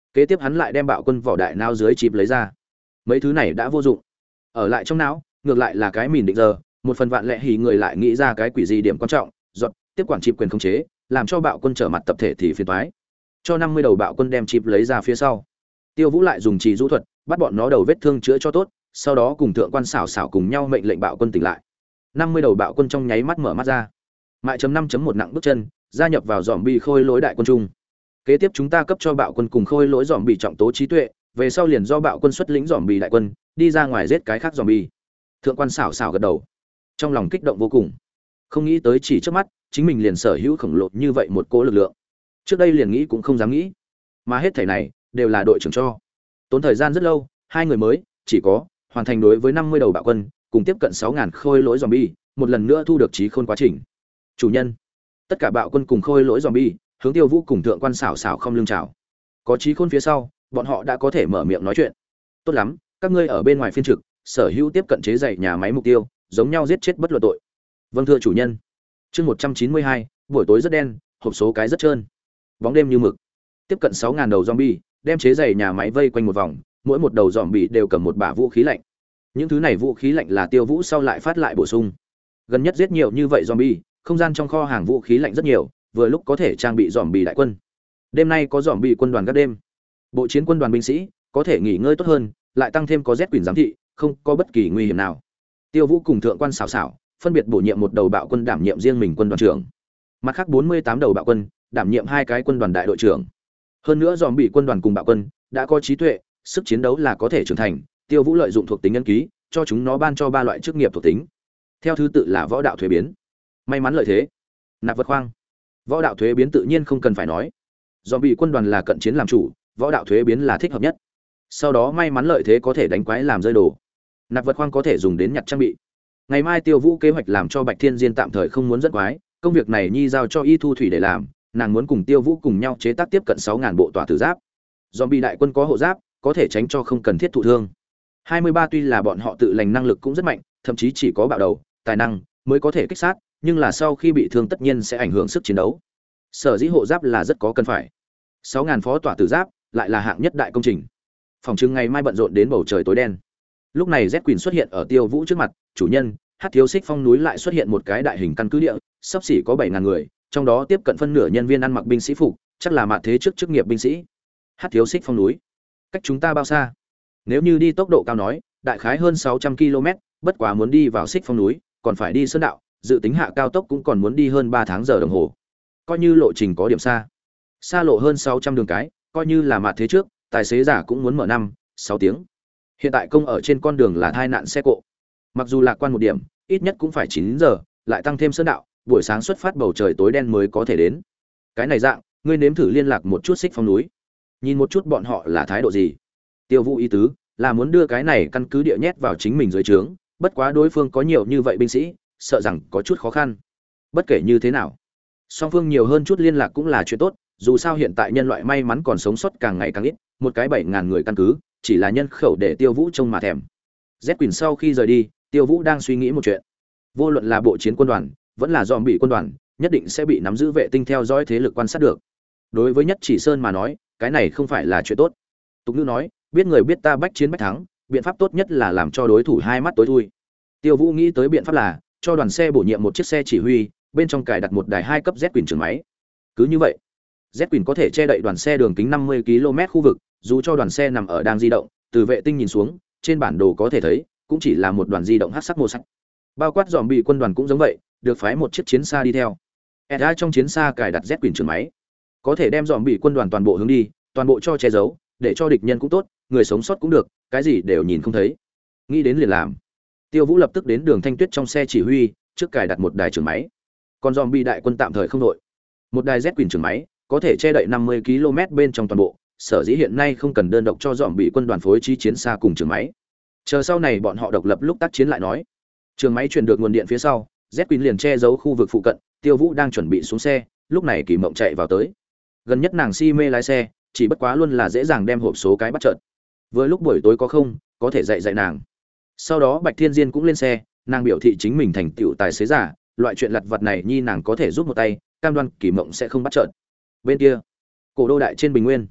Kế tiếp hắn lại đem bạo quân vỏ đại não dưới chip lấy ra. Mấy thứ này đã vô dụng. Ở lại trong não, ngược lại là cái mìn định giờ, một phần vạn lẽ hỉ người lại nghĩ ra cái quỷ gì điểm quan trọng, giọt, tiếp quản chip quyền khống chế, làm cho bạo quân trở mặt tập thể thì phiền toái. Cho năm mươi đầu bạo quân đem chip lấy ra phía sau. Tiêu Vũ lại dùng trì rũ thuật, bắt bọn nó đầu vết thương chữa cho tốt, sau đó cùng thượng quan xảo xảo cùng nhau mệnh lệnh bạo quân tỉnh lại. năm mươi đầu bạo quân trong nháy mắt mở mắt ra. Mại chấm năm chấm một nặng bước chân, gia nhập vào zombie khôi lỗi đại quân trung. Kế tiếp chúng ta cấp cho bạo quân cùng khôi lỗi zombie trọng tố trí tuệ, về sau liền do bạo quân xuất lĩnh zombie đại quân, đi ra ngoài giết cái khác zombie. Thượng quan xảo xảo gật đầu, trong lòng kích động vô cùng. Không nghĩ tới chỉ trước mắt, chính mình liền sở hữu khổng lồ như vậy một cỗ lực lượng. Trước đây liền nghĩ cũng không dám nghĩ, mà hết thảy này đều là đội trưởng cho. Tốn thời gian rất lâu, hai người mới chỉ có hoàn thành đối với năm mươi đầu bạo quân, cùng tiếp cận sáu nghìn khôi lỗi zombie, một lần nữa thu được trí khôn quá trình. Chủ nhân, tất cả bạo quân cùng khôi lỗi zombie, hướng Tiêu Vũ cùng thượng quan xảo xảo không lưng chào. Có trí khôn phía sau, bọn họ đã có thể mở miệng nói chuyện. Tốt lắm, các ngươi ở bên ngoài phiên trực, sở hữu tiếp cận chế dạy nhà máy mục tiêu, giống nhau giết chết bất luận tội. Vâng thưa chủ nhân. Chương một trăm chín mươi hai, buổi tối rất đen, hộp số cái rất trơn. Bóng đêm như mực. Tiếp cận sáu nghìn đầu zombie, đem chế dày nhà máy vây quanh một vòng, mỗi một đầu zombie đều cầm một bả vũ khí lạnh. Những thứ này vũ khí lạnh là Tiêu Vũ sau lại phát lại bổ sung. Gần nhất giết nhiều như vậy zombie, không gian trong kho hàng vũ khí lạnh rất nhiều, vừa lúc có thể trang bị zombie đại quân. Đêm nay có zombie quân đoàn các đêm. Bộ chiến quân đoàn binh sĩ có thể nghỉ ngơi tốt hơn, lại tăng thêm có Z quyền giám thị, không có bất kỳ nguy hiểm nào. Tiêu Vũ cùng thượng quan xảo xảo phân biệt bổ nhiệm một đầu bạo quân đảm nhiệm riêng mình quân đoàn trưởng. Mặt khác bốn mươi tám đầu bạo quân đảm nhiệm hai cái quân đoàn đại đội trưởng. Hơn nữa zombie quân đoàn cùng bạo quân đã có trí tuệ, sức chiến đấu là có thể trưởng thành. Tiêu Vũ lợi dụng thuộc tính ấn ký, cho chúng nó ban cho ba loại chức nghiệp thuộc tính. Theo thứ tự là võ đạo thuế biến, may mắn lợi thế, nạp vật khoang. Võ đạo thuế biến tự nhiên không cần phải nói. Zombie quân đoàn là cận chiến làm chủ, võ đạo thuế biến là thích hợp nhất. Sau đó may mắn lợi thế có thể đánh quái làm rơi đồ. Nạp vật khoang có thể dùng đến nhặt trang bị. Ngày mai Tiêu Vũ kế hoạch làm cho Bạch Thiên Diên tạm thời không muốn dẫn quái, công việc này nhi giao cho Y Thu Thủy để làm, nàng muốn cùng Tiêu Vũ cùng nhau chế tác tiếp cận sáu nghìn bộ tỏa tử giáp. Zombie đại quân có hộ giáp, có thể tránh cho không cần thiết thụ thương. hai mươi ba tuy là bọn họ tự lành năng lực cũng rất mạnh, thậm chí chỉ có bạo đầu, tài năng mới có thể kích sát, nhưng là sau khi bị thương tất nhiên sẽ ảnh hưởng sức chiến đấu. Sở dĩ hộ giáp là rất có cần phải. sáu nghìn phó tỏa tử giáp lại là hạng nhất đại công trình. Phòng trưng ngày mai bận rộn đến bầu trời tối đen. Lúc này Z Queen xuất hiện ở Tiêu Vũ trước mặt, chủ nhân, Hát Thiếu Xích Phong núi lại xuất hiện một cái đại hình căn cứ địa, sắp xỉ có bảy nghìn người, trong đó tiếp cận phân nửa nhân viên ăn mặc binh sĩ phục, chắc là mạn thế trước chức nghiệp binh sĩ. Hát Thiếu Xích Phong núi, cách chúng ta bao xa? Nếu như đi tốc độ cao nói, đại khái hơn sáu trăm ki lô mét, bất quá muốn đi vào Xích Phong núi, còn phải đi sơn đạo, dự tính hạ cao tốc cũng còn muốn đi hơn ba tháng giờ đồng hồ. Coi như lộ trình có điểm xa. Xa lộ hơn sáu trăm đường cái, coi như là mạn thế trước, tài xế giả cũng muốn mở năm, sáu tiếng. Hiện tại công ở trên con đường là tai nạn xe cộ. Mặc dù lạc quan một điểm, ít nhất cũng phải chín giờ, lại tăng thêm sơn đạo, buổi sáng xuất phát bầu trời tối đen mới có thể đến. Cái này dạng, ngươi nếm thử liên lạc một chút Xích Phong núi. Nhìn một chút bọn họ là thái độ gì. Tiêu Vũ ý tứ là muốn đưa cái này căn cứ địa nhét vào chính mình dưới trướng, bất quá đối phương có nhiều như vậy binh sĩ, sợ rằng có chút khó khăn. Bất kể như thế nào, song phương nhiều hơn chút liên lạc cũng là chuyện tốt, dù sao hiện tại nhân loại may mắn còn sống sót càng ngày càng ít, một cái bảy nghìn người căn cứ, chỉ là nhân khẩu để Tiêu Vũ trông mà thèm. Z Queen sau khi rời đi, Tiêu Vũ đang suy nghĩ một chuyện. Vô luận là bộ chiến quân đoàn, vẫn là zombie quân đoàn, nhất định sẽ bị nắm giữ vệ tinh theo dõi thế lực quan sát được. Đối với Nhất Chỉ Sơn mà nói, cái này không phải là chuyện tốt. Tục ngữ nói, biết người biết ta bách chiến bách thắng, biện pháp tốt nhất là làm cho đối thủ hai mắt tối thui. Tiêu Vũ nghĩ tới biện pháp là cho đoàn xe bổ nhiệm một chiếc xe chỉ huy, bên trong cài đặt một đài hai cấp Z Queen trưởng máy. Cứ như vậy, Z Queen có thể che đậy đoàn xe đường kính năm mươi ki lô mét khu vực, dù cho đoàn xe nằm ở đang di động, từ vệ tinh nhìn xuống, trên bản đồ có thể thấy, cũng chỉ là một đoàn di động hắc sắc màu sắc. Bao quát zombie quân đoàn cũng giống vậy, được phái một chiếc chiến xa đi theo. ét a trong chiến xa cài đặt Z Queen trưởng máy, có thể đem zombie quân đoàn toàn bộ hướng đi, toàn bộ cho che giấu, để cho địch nhân cũng tốt, người sống sót cũng được, cái gì đều nhìn không thấy. Nghĩ đến liền làm. Tiêu Vũ lập tức đến đường Thanh Tuyết trong xe chỉ huy, trước cài đặt một đài trưởng máy. Còn zombie đại quân tạm thời không đội. Một đài Z Queen trưởng máy, có thể che đậy năm mươi ki lô mét bên trong toàn bộ, sở dĩ hiện nay không cần đơn độc cho zombie quân đoàn phối trí chiến xa cùng trưởng máy. Chờ sau này bọn họ độc lập lúc tác chiến lại nói. Trường máy truyền được nguồn điện phía sau, Z Queen liền che giấu khu vực phụ cận, Tiêu Vũ đang chuẩn bị xuống xe, lúc này Kỳ Mộng chạy vào tới. Gần nhất nàng si mê lái xe, chỉ bất quá luôn là dễ dàng đem hộp số cái bắt chợt. Vừa lúc buổi tối có không, có thể dạy dạy nàng. Sau đó Bạch Thiên Diên cũng lên xe, nàng biểu thị chính mình thành tựu tài xế giả, loại chuyện lặt vặt này nhi nàng có thể giúp một tay, cam đoan Kỳ Mộng sẽ không bắt chợt. Bên kia, cổ đô đại trên bình nguyên,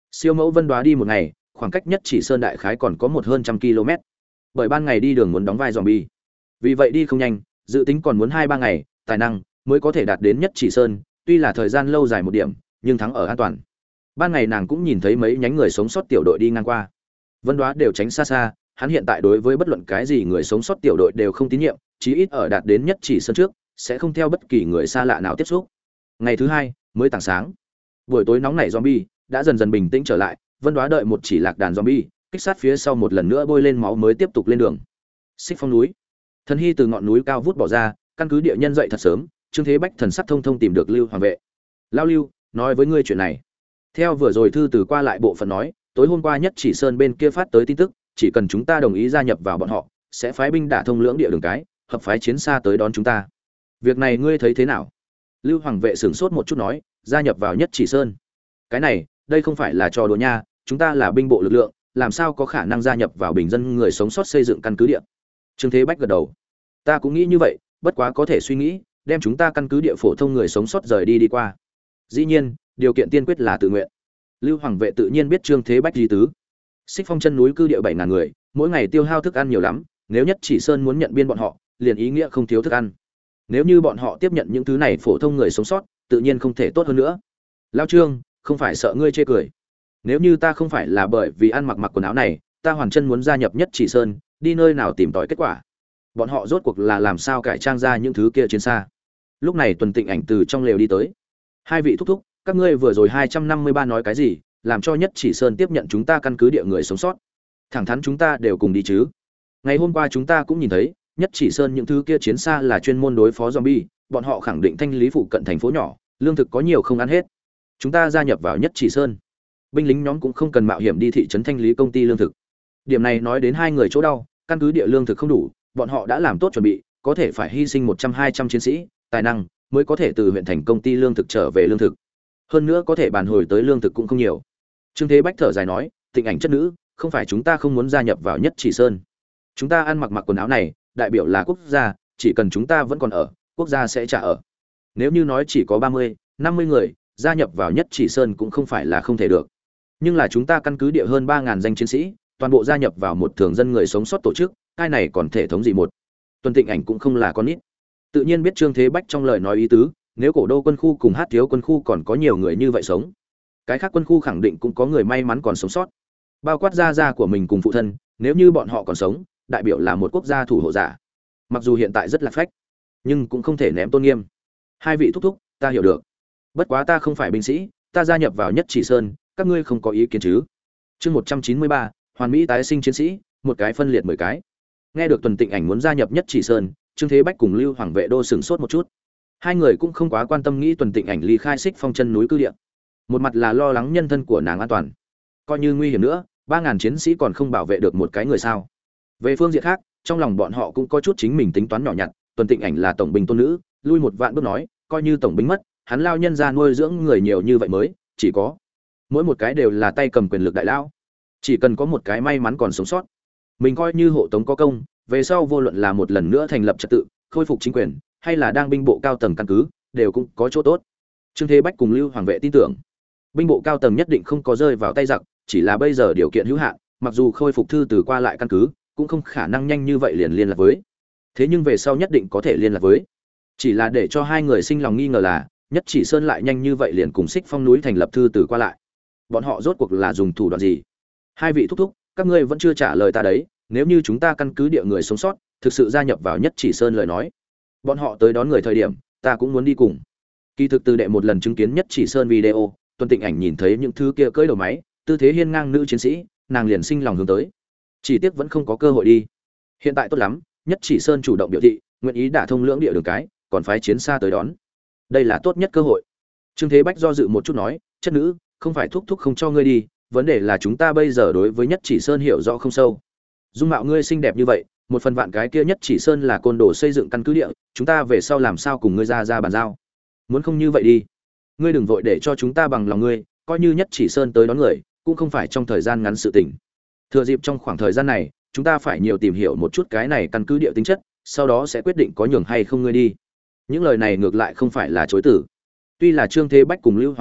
Siêu mẫu Vân Đoá đi một ngày, khoảng cách Nhất Chỉ Sơn đại khái còn có một hơn trăm km. Bởi ban ngày đi đường muốn đóng vai zombie, vì vậy đi không nhanh, dự tính còn muốn hai ba ngày, tài năng mới có thể đạt đến Nhất Chỉ Sơn, tuy là thời gian lâu dài một điểm, nhưng thắng ở an toàn. Ban ngày nàng cũng nhìn thấy mấy nhánh người sống sót tiểu đội đi ngang qua. Vân Đoá đều tránh xa xa, hắn hiện tại đối với bất luận cái gì người sống sót tiểu đội đều không tín nhiệm, chí ít ở đạt đến Nhất Chỉ Sơn trước, sẽ không theo bất kỳ người xa lạ nào tiếp xúc. Ngày thứ hai, mới tảng sáng. Buổi tối nóng nảy zombie đã dần dần bình tĩnh trở lại, Vân Đoá đợi một chỉ lạc đàn zombie, kích sát phía sau một lần nữa bôi lên máu mới tiếp tục lên đường. Xích Phong núi. Thần Hy từ ngọn núi cao vút bỏ ra, căn cứ địa nhân dậy thật sớm, Trương Thế Bách thần sắc thông thông tìm được Lưu Hoàng vệ. Lao Lưu, nói với ngươi chuyện này. Theo vừa rồi thư từ qua lại bộ phận nói, tối hôm qua Nhất Chỉ Sơn bên kia phát tới tin tức, chỉ cần chúng ta đồng ý gia nhập vào bọn họ, sẽ phái binh đả thông lưỡng địa đường cái, hợp phái chiến xa tới đón chúng ta. Việc này ngươi thấy thế nào? Lưu Hoàng vệ sửng sốt một chút nói, gia nhập vào Nhất Chỉ Sơn. Cái này, đây không phải là trò đùa nha, chúng ta là binh bộ lực lượng, làm sao có khả năng gia nhập vào bình dân người sống sót xây dựng căn cứ địa. Trương Thế Bách gật đầu. Ta cũng nghĩ như vậy, bất quá có thể suy nghĩ, đem chúng ta căn cứ địa phổ thông người sống sót rời đi đi qua. Dĩ nhiên, điều kiện tiên quyết là tự nguyện. Lưu Hoàng vệ tự nhiên biết Trương Thế Bách ý tứ. Xích Phong chân núi cư địa bảy ngàn người, mỗi ngày tiêu hao thức ăn nhiều lắm, nếu Nhất Chỉ Sơn muốn nhận biên bọn họ, liền ý nghĩa không thiếu thức ăn. Nếu như bọn họ tiếp nhận những thứ này phổ thông người sống sót, tự nhiên không thể tốt hơn nữa. Lão Trương, không phải sợ ngươi chê cười. Nếu như ta không phải là bởi vì ăn mặc mặc quần áo này, ta hoàn chân muốn gia nhập Nhất Chỉ Sơn, đi nơi nào tìm tòi kết quả. Bọn họ rốt cuộc là làm sao cải trang ra những thứ kia chiến xa. Lúc này Tuần Tịnh Ảnh từ trong lều đi tới. Hai vị thúc thúc, các ngươi vừa rồi hai trăm năm mươi ba nói cái gì, làm cho Nhất Chỉ Sơn tiếp nhận chúng ta căn cứ địa người sống sót. Thẳng thắn chúng ta đều cùng đi chứ. Ngày hôm qua chúng ta cũng nhìn thấy, Nhất Chỉ Sơn những thứ kia chiến xa là chuyên môn đối phó zombie, bọn họ khẳng định thanh lý phụ cận thành phố nhỏ, lương thực có nhiều không ăn hết. Chúng ta gia nhập vào Nhất Chỉ Sơn, binh lính nhóm cũng không cần mạo hiểm đi thị trấn thanh lý công ty lương thực. Điểm này nói đến hai người chỗ đau, căn cứ địa lương thực không đủ, bọn họ đã làm tốt chuẩn bị, có thể phải hy sinh một trăm hai trăm chiến sĩ, tài năng mới có thể từ huyện thành công ty lương thực trở về lương thực. Hơn nữa có thể bàn hồi tới lương thực cũng không nhiều. Trương Thế Bách thở dài nói, Tịnh Ảnh chất nữ, không phải chúng ta không muốn gia nhập vào Nhất Chỉ Sơn. Chúng ta ăn mặc mặc quần áo này, đại biểu là quốc gia, chỉ cần chúng ta vẫn còn ở, quốc gia sẽ trả ở. Nếu như nói chỉ có ba mươi, năm mươi người, gia nhập vào Nhất Chỉ Sơn cũng không phải là không thể được. Nhưng là chúng ta căn cứ địa hơn ba nghìn danh chiến sĩ, toàn bộ gia nhập vào một thường dân người sống sót tổ chức, cái này còn thể thống gì một. Tuần Tịnh Ảnh cũng không là con nít. Tự nhiên biết Trương Thế Bách trong lời nói ý tứ, nếu Cổ Đô quân khu cùng Hát Thiếu quân khu còn có nhiều người như vậy sống, cái khác quân khu khẳng định cũng có người may mắn còn sống sót. Bao quát gia gia của mình cùng phụ thân, nếu như bọn họ còn sống, đại biểu là một quốc gia thủ hộ giả. Mặc dù hiện tại rất là phách, nhưng cũng không thể ném tôn nghiêm. Hai vị thúc thúc, ta hiểu được. Bất quá ta không phải binh sĩ, ta gia nhập vào Nhất Chỉ Sơn, các ngươi không có ý kiến chứ? Chương một trăm chín mươi ba, Hoàn Mỹ tái sinh chiến sĩ, một cái phân liệt mười cái. Nghe được Tuần Tịnh Ảnh muốn gia nhập Nhất Chỉ Sơn, Trương Thế Bách cùng Lưu Hoàng vệ đô sửng sốt một chút. Hai người cũng không quá quan tâm nghĩ Tuần Tịnh Ảnh ly khai Xích Phong chân núi cư địa. Một mặt là lo lắng nhân thân của nàng an toàn, coi như nguy hiểm nữa, ba ngàn chiến sĩ còn không bảo vệ được một cái người sao? Về phương diện khác, trong lòng bọn họ cũng có chút chính mình tính toán nhỏ nhặt. Tuần Tịnh Ảnh là tổng binh tôn nữ, lui một vạn bước nói, coi như tổng binh mất, hắn lao nhân ra nuôi dưỡng người nhiều như vậy mới, chỉ có mỗi một cái đều là tay cầm quyền lực đại lão, chỉ cần có một cái may mắn còn sống sót, mình coi như hộ tống có công, về sau vô luận là một lần nữa thành lập trật tự, khôi phục chính quyền, hay là đang binh bộ cao tầng căn cứ, đều cũng có chỗ tốt. Trương Thế Bách cùng Lưu Hoàng vệ tin tưởng, binh bộ cao tầng nhất định không có rơi vào tay giặc, chỉ là bây giờ điều kiện hữu hạn, mặc dù khôi phục thư từ qua lại căn cứ, cũng không khả năng nhanh như vậy liền liên lạc với. Thế nhưng về sau nhất định có thể liên lạc với. Chỉ là để cho hai người sinh lòng nghi ngờ là, Nhất Chỉ Sơn lại nhanh như vậy liền cùng Xích Phong núi thành lập thư từ qua lại. Bọn họ rốt cuộc là dùng thủ đoạn gì? Hai vị thúc thúc, các ngươi vẫn chưa trả lời ta đấy, nếu như chúng ta căn cứ địa người sống sót, thực sự gia nhập vào Nhất Chỉ Sơn lời nói, bọn họ tới đón người thời điểm, ta cũng muốn đi cùng. Kỳ thực từ đệ một lần chứng kiến Nhất Chỉ Sơn video, Tuần Tịnh Ảnh nhìn thấy những thứ kia cưỡi đầu máy, tư thế hiên ngang nữ chiến sĩ, nàng liền sinh lòng hướng tới. Chỉ tiếc vẫn không có cơ hội đi. Hiện tại tốt lắm, Nhất Chỉ Sơn chủ động biểu thị, nguyện ý đả thông lưỡng địa đường cái, còn phái chiến xa tới đón. Đây là tốt nhất cơ hội. Trương Thế Bách do dự một chút nói, chất nữ, không phải thúc thúc không cho ngươi đi, vấn đề là chúng ta bây giờ đối với Nhất Chỉ Sơn hiểu rõ không sâu. Dung mạo ngươi xinh đẹp như vậy, một phần vạn cái kia Nhất Chỉ Sơn là côn đồ xây dựng căn cứ địa, chúng ta về sau làm sao cùng ngươi ra ra bàn giao? Muốn không như vậy đi, ngươi đừng vội để cho chúng ta bằng lòng ngươi, coi như Nhất Chỉ Sơn tới đón người, cũng không phải trong thời gian ngắn sự tình. Thừa dịp trong khoảng thời gian này, chúng ta phải nhiều tìm hiểu một chút cái này căn cứ địa tính chất, sau đó sẽ quyết định có nhường hay không ngươi đi. Những lời này ngược lại không phải là chối từ. Tuy là Trương Thế Bách cùng Lưu Hoàng vệ,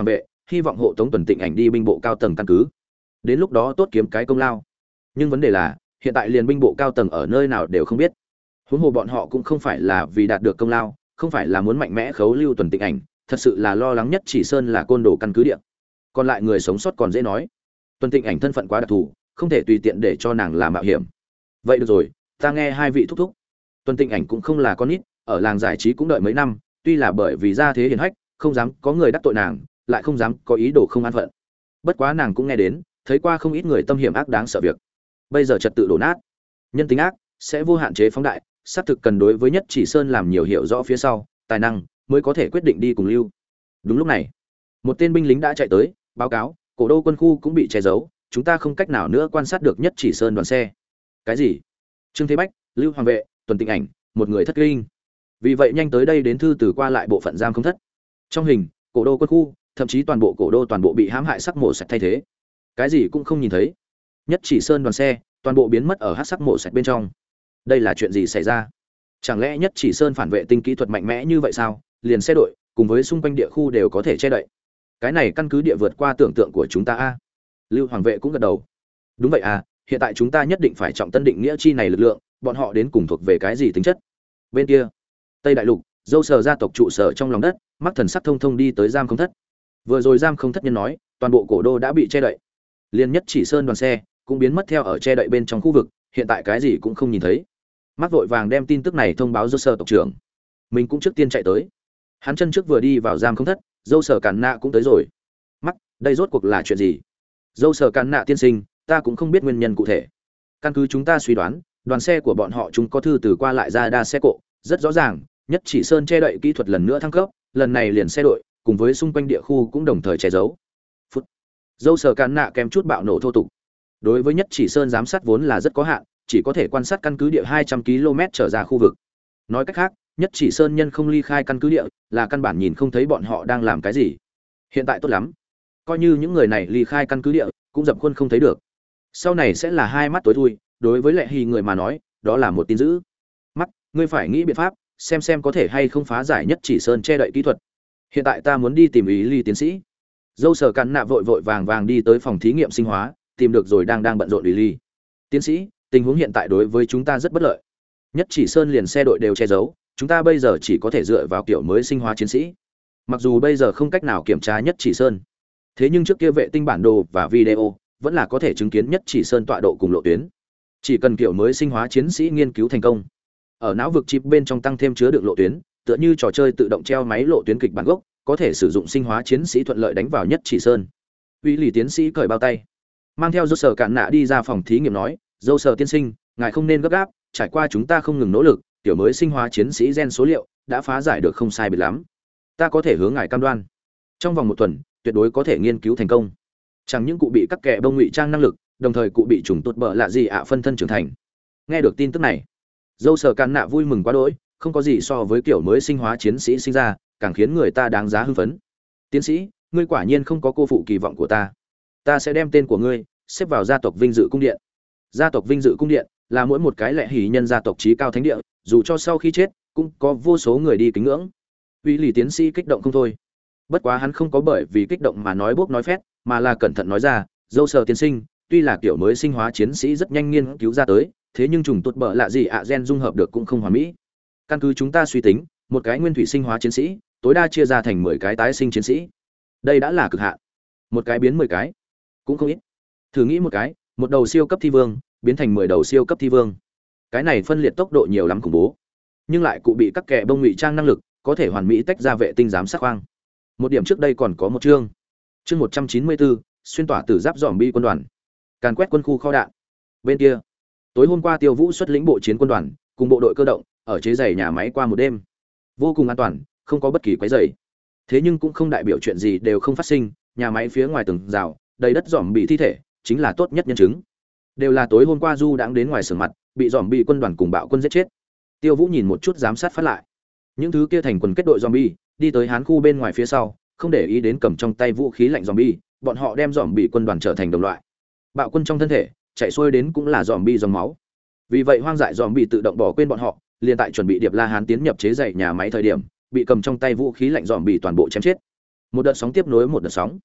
hy vọng hộ tống Tuần Tịnh Ảnh đi binh bộ cao tầng căn cứ. Đến lúc đó tốt kiếm cái công lao. Nhưng vấn đề là, hiện tại liền binh bộ cao tầng ở nơi nào đều không biết. Huống hồ bọn họ cũng không phải là vì đạt được công lao, không phải là muốn mạnh mẽ khấu lưu Tuần Tịnh Ảnh, thật sự là lo lắng Nhất Chỉ Sơn là côn đồ căn cứ địa. Còn lại người sống sót còn dễ nói. Tuần Tịnh Ảnh thân phận quá đặc thù, không thể tùy tiện để cho nàng làm mạo hiểm. Vậy được rồi, ta nghe hai vị thúc thúc. Tuần Tịnh Ảnh cũng không là con nít, ở làng giải trí cũng đợi mấy năm, tuy là bởi vì gia thế hiển hách, không dám có người đắc tội nàng, lại không dám có ý đồ không an phận. Bất quá nàng cũng nghe đến, thấy qua không ít người tâm hiểm ác đáng sợ việc. Bây giờ trật tự đổ nát, nhân tính ác sẽ vô hạn chế phóng đại, xác thực cần đối với Nhất Chỉ Sơn làm nhiều hiểu rõ phía sau, tài năng mới có thể quyết định đi cùng lưu. Đúng lúc này, một tên binh lính đã chạy tới, báo cáo, cổ đô quân khu cũng bị che giấu, chúng ta không cách nào nữa quan sát được Nhất Chỉ Sơn đoàn xe. Cái gì? Trương Thế Bách, Lưu Hoàng Vệ, Tuần Tịnh Ảnh, một người thất kinh. Vì vậy nhanh tới đây đến thư từ qua lại bộ phận giam không thất. Trong hình, cổ đô quân khu, thậm chí toàn bộ cổ đô toàn bộ bị hãm hại sắc mổ sạch thay thế. Cái gì cũng không nhìn thấy. Nhất Chỉ Sơn đoàn xe, toàn bộ biến mất ở hắc sắc mổ sạch bên trong. Đây là chuyện gì xảy ra? Chẳng lẽ Nhất Chỉ Sơn phản vệ tinh kỹ thuật mạnh mẽ như vậy sao? Liền xe đội, cùng với xung quanh địa khu đều có thể che đậy. Cái này căn cứ địa vượt qua tưởng tượng của chúng ta a. Lưu Hoàng Vệ cũng gật đầu. Đúng vậy à, hiện tại chúng ta nhất định phải trọng tân định nghĩa chi này lực lượng, bọn họ đến cùng thuộc về cái gì tính chất. Bên kia, Tây Đại Lục, dâu sở gia tộc trụ sở trong lòng đất, Mắc Thần sắc thông thông đi tới giam không thất. Vừa rồi giam không thất nhân nói, toàn bộ cổ đô đã bị che đậy. Liên Nhất Chỉ Sơn đoàn xe cũng biến mất theo ở che đậy bên trong khu vực, hiện tại cái gì cũng không nhìn thấy. Mắc vội vàng đem tin tức này thông báo dâu sở tộc trưởng. Mình cũng trước tiên chạy tới. Hắn chân trước vừa đi vào giam không thất, dâu sở Càn Nạ cũng tới rồi. Mắc, đây rốt cuộc là chuyện gì? Dâu sở Càn Nạ tiên sinh, ta cũng không biết nguyên nhân cụ thể. Căn cứ chúng ta suy đoán, đoàn xe của bọn họ chúng có thư từ qua lại ra đa xe cộ, rất rõ ràng, Nhất Chỉ Sơn che đậy kỹ thuật lần nữa thăng cấp, lần này liền xe đội, cùng với xung quanh địa khu cũng đồng thời che giấu. Phút. Dâu sở Càn Nạ kèm chút bạo nổ thô tục. Đối với Nhất Chỉ Sơn giám sát vốn là rất có hạn, chỉ có thể quan sát căn cứ địa hai trăm ki lô mét trở ra khu vực. Nói cách khác, Nhất Chỉ Sơn nhân không ly khai căn cứ địa, là căn bản nhìn không thấy bọn họ đang làm cái gì. Hiện tại tốt lắm, coi như những người này ly khai căn cứ địa, cũng dập khuôn không thấy được. Sau này sẽ là hai mắt tối thui, đối với Lệ Hì người mà nói, đó là một tin dữ. Mắt, ngươi phải nghĩ biện pháp, xem xem có thể hay không phá giải Nhất Chỉ Sơn che đậy kỹ thuật. Hiện tại ta muốn đi tìm ý Ly tiến sĩ. Dâu sở Càn Nạ vội vội vàng vàng đi tới phòng thí nghiệm sinh hóa, tìm được rồi đang đang bận rộn ý Ly. Tiến sĩ, tình huống hiện tại đối với chúng ta rất bất lợi. Nhất Chỉ Sơn liền xe đội đều che giấu, chúng ta bây giờ chỉ có thể dựa vào kiểu mới sinh hóa chiến sĩ. Mặc dù bây giờ không cách nào kiểm tra Nhất Chỉ Sơn, thế nhưng trước kia vệ tinh bản đồ và video vẫn là có thể chứng kiến Nhất Chỉ Sơn tọa độ cùng lộ tuyến. Chỉ cần kiểu mới sinh hóa chiến sĩ nghiên cứu thành công, ở não vực chip bên trong tăng thêm chứa được lộ tuyến, tựa như trò chơi tự động treo máy lộ tuyến kịch bản gốc, có thể sử dụng sinh hóa chiến sĩ thuận lợi đánh vào Nhất Chỉ Sơn. Uy Lý tiến sĩ cởi bao tay, mang theo dâu sở Càn Nạ đi ra phòng thí nghiệm nói, dâu sở tiên sinh, ngài không nên gấp gáp, trải qua chúng ta không ngừng nỗ lực, kiểu mới sinh hóa chiến sĩ gen số liệu đã phá giải được không sai biệt lắm. Ta có thể hướng ngài cam đoan, trong vòng một tuần tuyệt đối có thể nghiên cứu thành công. Chẳng những cụ bị các kẻ bông ngụy trang năng lực, đồng thời cụ bị trùng tốt bợ lạ gì ạ phân thân trưởng thành. Nghe được tin tức này, dâu sở Càn Nạ vui mừng quá đỗi, không có gì so với kiểu mới sinh hóa chiến sĩ sinh ra càng khiến người ta đáng giá hưng phấn. Tiến sĩ, ngươi quả nhiên không có cô phụ kỳ vọng của ta. Ta sẽ đem tên của ngươi xếp vào gia tộc vinh dự cung điện. Gia tộc vinh dự cung điện là mỗi một cái Lệ Hì nhân gia tộc trí cao thánh địa, dù cho sau khi chết cũng có vô số người đi kính ngưỡng. Uy Lý tiến sĩ kích động không thôi. Bất quá hắn không có bởi vì kích động mà nói bốc nói phét, mà là cẩn thận nói ra, dâu sở tiên sinh, tuy là kiểu mới sinh hóa chiến sĩ rất nhanh nghiên cứu ra tới, thế nhưng trùng tốt bợ lạ gì ạ gen dung hợp được cũng không hoàn mỹ. Căn cứ chúng ta suy tính, một cái nguyên thủy sinh hóa chiến sĩ tối đa chia ra thành mười cái tái sinh chiến sĩ. Đây đã là cực hạn. Một cái biến mười cái cũng không ít. Thử nghĩ một cái, một đầu siêu cấp thi vương biến thành mười đầu siêu cấp thi vương. Cái này phân liệt tốc độ nhiều lắm khủng bố, nhưng lại cụ bị các kẻ bông ngụy trang năng lực, có thể hoàn mỹ tách ra vệ tinh giám sát khoang. Một điểm trước đây còn có một chương. Chương một trăm chín mươi bốn, xuyên tỏa tử giáp zombie quân đoàn. Càn quét quân khu kho đạn. Bên kia, tối hôm qua Tiêu Vũ xuất lĩnh bộ chiến quân đoàn cùng bộ đội cơ động ở chế giày nhà máy qua một đêm. Vô cùng an toàn, không có bất kỳ quấy rầy. Thế nhưng cũng không đại biểu chuyện gì đều không phát sinh, nhà máy phía ngoài tường rào, đầy đất zombie thi thể, chính là tốt nhất nhân chứng. Đều là tối hôm qua Du đãng đến ngoài sườn mặt, bị zombie quân đoàn cùng bạo quân giết chết. Tiêu Vũ nhìn một chút giám sát phát lại. Những thứ kia thành quần kết đội zombie, đi tới hán khu bên ngoài phía sau, không để ý đến cầm trong tay vũ khí lạnh zombie, bọn họ đem zombie quân đoàn trở thành đồng loại. Bạo quân trong thân thể, chạy xuôi đến cũng là zombie dòng máu. Vì vậy hoang dại zombie tự động bỏ quên bọn họ, liền tại chuẩn bị Điệp La Hán tiến nhập chế dạy nhà máy thời điểm, bị cầm trong tay vũ khí lạnh zombie toàn bộ chém chết. Một đợt sóng tiếp nối một đợt sóng.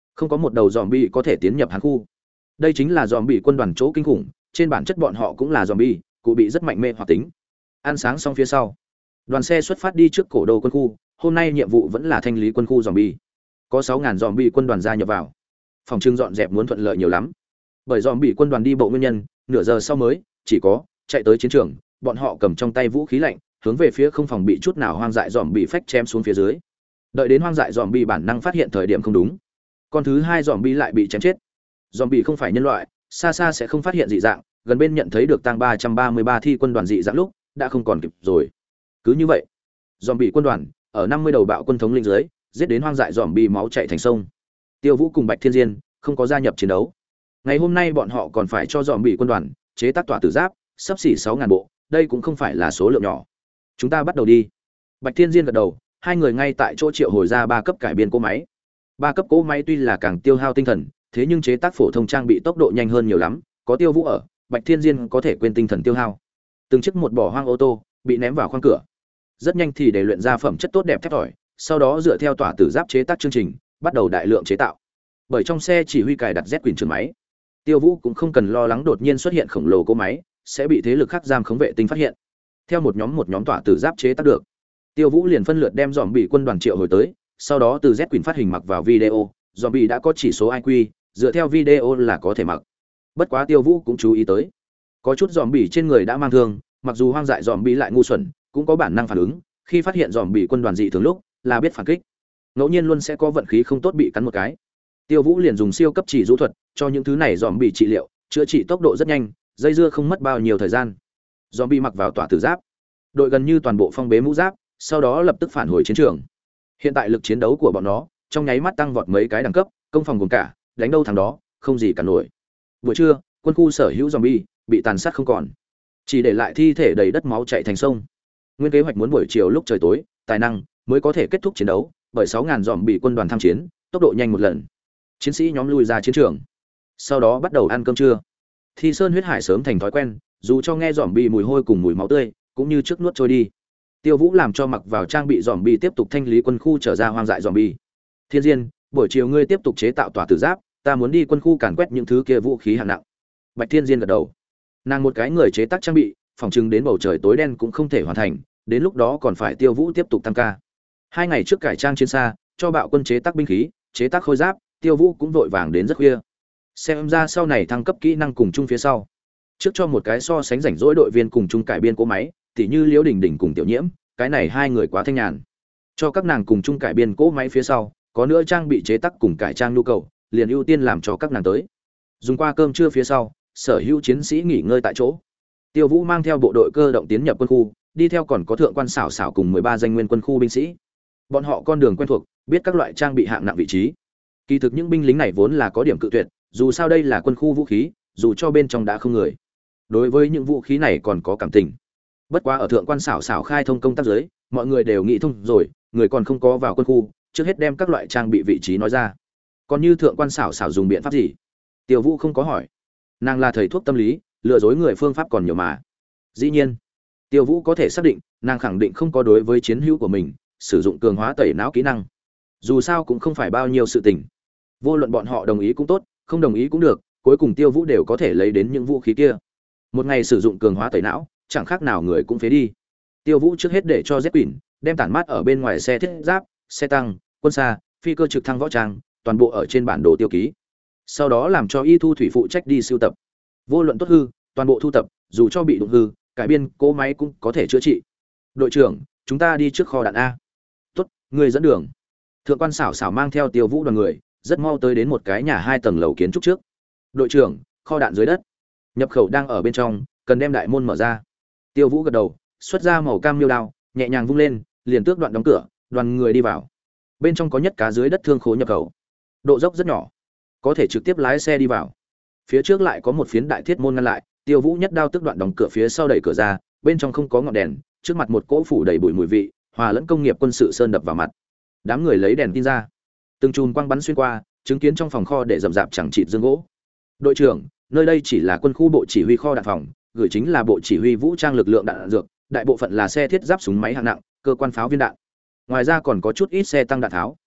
Không có một đầu zombie có thể tiến nhập hắn khu. Đây chính là zombie quân đoàn chỗ kinh khủng, trên bản chất bọn họ cũng là zombie, cụ bị rất mạnh mê hoặc tính. Ăn sáng xong phía sau, đoàn xe xuất phát đi trước cổ đô quân khu, hôm nay nhiệm vụ vẫn là thanh lý quân khu zombie. Có sáu nghìn zombie quân đoàn gia nhập vào. Phòng trưng dọn dẹp muốn thuận lợi nhiều lắm. Bởi zombie quân đoàn đi bộ nguyên nhân, nửa giờ sau mới chỉ có chạy tới chiến trường, bọn họ cầm trong tay vũ khí lạnh, hướng về phía không phòng bị chút nào hoang dại zombie phách chém xuống phía dưới. Đợi đến hoang dại zombie bản năng phát hiện thời điểm không đúng, con thứ hai zombie lại bị chém chết. Zombie không phải nhân loại, xa xa sẽ không phát hiện dị dạng, gần bên nhận thấy được tăng ba trăm ba mươi ba thi quân đoàn dị dạng lúc, đã không còn kịp rồi. Cứ như vậy, zombie quân đoàn ở năm mươi đầu bạo quân thống lĩnh dưới, giết đến hoang dại zombie máu chảy thành sông. Tiêu Vũ cùng Bạch Thiên Diên không có gia nhập chiến đấu. Ngày hôm nay bọn họ còn phải cho zombie quân đoàn chế tác tỏa tử giáp, sắp xỉ sáu nghìn bộ, đây cũng không phải là số lượng nhỏ. Chúng ta bắt đầu đi. Bạch Thiên Diên gật đầu, hai người ngay tại chỗ triệu hồi ra ba cấp cải biên cỗ máy. Ba cấp cỗ máy tuy là càng tiêu hao tinh thần, thế nhưng chế tác phổ thông trang bị tốc độ nhanh hơn nhiều lắm, có Tiêu Vũ ở, Bạch Thiên Diên có thể quên tinh thần tiêu hao. Từng chiếc một bỏ hoang ô tô bị ném vào khoang cửa. Rất nhanh thì để luyện ra phẩm chất tốt đẹp thép tỏi, sau đó dựa theo tỏa tử giáp chế tác chương trình, bắt đầu đại lượng chế tạo. Bởi trong xe chỉ huy cài đặt Z quyền trường máy, Tiêu Vũ cũng không cần lo lắng đột nhiên xuất hiện khổng lồ cỗ máy sẽ bị thế lực khác giam khống vệ tinh phát hiện. Theo một nhóm một nhóm tỏa tử giáp chế tác được, Tiêu Vũ liền phân lượt đem zombie quân đoàn triệu hồi tới, sau đó từ Z quyền phát hình mặc vào video, zombie đã có chỉ số i kiu, dựa theo video là có thể mặc. Bất quá Tiêu Vũ cũng chú ý tới, có chút zombie trên người đã mang thương, mặc dù hoang dại zombie lại ngu xuẩn, cũng có bản năng phản ứng, khi phát hiện zombie quân đoàn dị thường lúc, là biết phản kích. Ngẫu nhiên luôn sẽ có vận khí không tốt bị cắn một cái. Tiêu Vũ liền dùng siêu cấp chỉ rũ thuật cho những thứ này zombie trị liệu, chữa trị tốc độ rất nhanh, dây dưa không mất bao nhiêu thời gian. Zombie mặc vào tỏa tử giáp, đội gần như toàn bộ phong bế mũ giáp, sau đó lập tức phản hồi chiến trường. Hiện tại lực chiến đấu của bọn nó trong nháy mắt tăng vọt mấy cái đẳng cấp, công phòng cùng cả, đánh đâu thằng đó, không gì cả nổi. Buổi trưa, quân khu sở hữu zombie bị tàn sát không còn, chỉ để lại thi thể đầy đất máu chảy thành sông. Nguyên kế hoạch muốn buổi chiều lúc trời tối, tài năng mới có thể kết thúc chiến đấu, bởi sáu nghìn zombie quân đoàn tham chiến, tốc độ nhanh một lần. Chiến sĩ nhóm lui ra chiến trường, sau đó bắt đầu ăn cơm trưa. Thi Sơn huyết hải sớm thành thói quen, dù cho nghe zombie mùi hôi cùng mùi máu tươi, cũng như trước nuốt trôi đi. Tiêu Vũ làm cho mặc vào trang bị zombie tiếp tục thanh lý quân khu trở ra hoang dại zombie. Thiên Diên, buổi chiều ngươi tiếp tục chế tạo tỏa tử giáp, ta muốn đi quân khu càn quét những thứ kia vũ khí hạng nặng. Bạch Thiên Diên gật đầu. Nàng một cái người chế tác trang bị, phòng trưng đến bầu trời tối đen cũng không thể hoàn thành, đến lúc đó còn phải Tiêu Vũ tiếp tục tăng ca. Hai ngày trước cải trang trên xa, cho bạo quân chế tác binh khí, chế tác khôi giáp, Tiêu Vũ cũng vội vàng đến rất khuya. Xem ra sau này thăng cấp kỹ năng cùng chung phía sau. Trước cho một cái so sánh rảnh rỗi đội viên cùng chung cải biên cỗ máy, tỉ như Liễu Đình Đình cùng Tiểu Nhiễm, cái này hai người quá thanh nhàn. Cho các nàng cùng chung cải biên cỗ máy phía sau, có nữa trang bị chế tác cùng cải trang nhu cầu, liền ưu tiên làm cho các nàng tới. Dùng qua cơm trưa phía sau, sở hữu chiến sĩ nghỉ ngơi tại chỗ. Tiêu Vũ mang theo bộ đội cơ động tiến nhập quân khu, đi theo còn có thượng quan xảo xảo cùng mười ba danh nguyên quân khu binh sĩ. Bọn họ con đường quen thuộc, biết các loại trang bị hạng nặng vị trí. Kỳ thực những binh lính này vốn là có điểm cự tuyệt, dù sao đây là quân khu vũ khí, dù cho bên trong đã không người. Đối với những vũ khí này còn có cảm tình. Bất quá ở thượng quan xảo xảo khai thông công tác giới, mọi người đều nghĩ thông rồi, người còn không có vào quân khu, trước hết đem các loại trang bị vị trí nói ra. Còn như thượng quan xảo xảo dùng biện pháp gì? Tiêu Vũ không có hỏi. Nàng là thầy thuốc tâm lý, lừa dối người phương pháp còn nhiều mà. Dĩ nhiên, Tiêu Vũ có thể xác định, nàng khẳng định không có đối với chiến hữu của mình sử dụng cường hóa tẩy não kỹ năng. Dù sao cũng không phải bao nhiêu sự tình. Vô luận bọn họ đồng ý cũng tốt, không đồng ý cũng được, cuối cùng Tiêu Vũ đều có thể lấy đến những vũ khí kia. Một ngày sử dụng cường hóa tẩy não, chẳng khác nào người cũng phế đi. Tiêu Vũ trước hết để cho Z Quỷ đem tản mát ở bên ngoài xe thiết giáp, xe tăng, quân xa, phi cơ trực thăng võ trang, toàn bộ ở trên bản đồ tiêu ký. Sau đó làm cho Y Thu Thủy phụ trách đi sưu tập. Vô luận tốt hư, toàn bộ thu tập, dù cho bị đụng hư, cải biên cỗ máy cũng có thể chữa trị. Đội trưởng, chúng ta đi trước kho đạn a. Tốt, người dẫn đường. Thượng quan xảo xảo mang theo Tiêu Vũ đoàn người, rất mau tới đến một cái nhà hai tầng lầu kiến trúc trước. Đội trưởng, kho đạn dưới đất. Nhập khẩu đang ở bên trong, cần đem đại môn mở ra. Tiêu Vũ gật đầu, xuất ra màu cam miêu đao, nhẹ nhàng vung lên, liền tước đoạn đóng cửa, đoàn người đi vào. Bên trong có nhất cá dưới đất thương khố nhập khẩu. Độ dốc rất nhỏ, có thể trực tiếp lái xe đi vào. Phía trước lại có một phiến đại thiết môn ngăn lại, Tiêu Vũ nhất đao tước đoạn đóng cửa phía sau đẩy cửa ra, bên trong không có ngọn đèn, trước mặt một cỗ phủ đầy bụi mùi vị, hòa lẫn công nghiệp quân sự sơn đập vào mặt. Đám người lấy đèn tin ra, từng chùm quang bắn xuyên qua, chứng kiến trong phòng kho để rậm rạp chẳng chịt dương gỗ. Đội trưởng, nơi đây chỉ là quân khu bộ chỉ huy kho đạn phòng, gửi chính là bộ chỉ huy vũ trang lực lượng đạn dược, đại bộ phận là xe thiết giáp súng máy hạng nặng, cơ quan pháo viên đạn. Ngoài ra còn có chút ít xe tăng đạn tháo.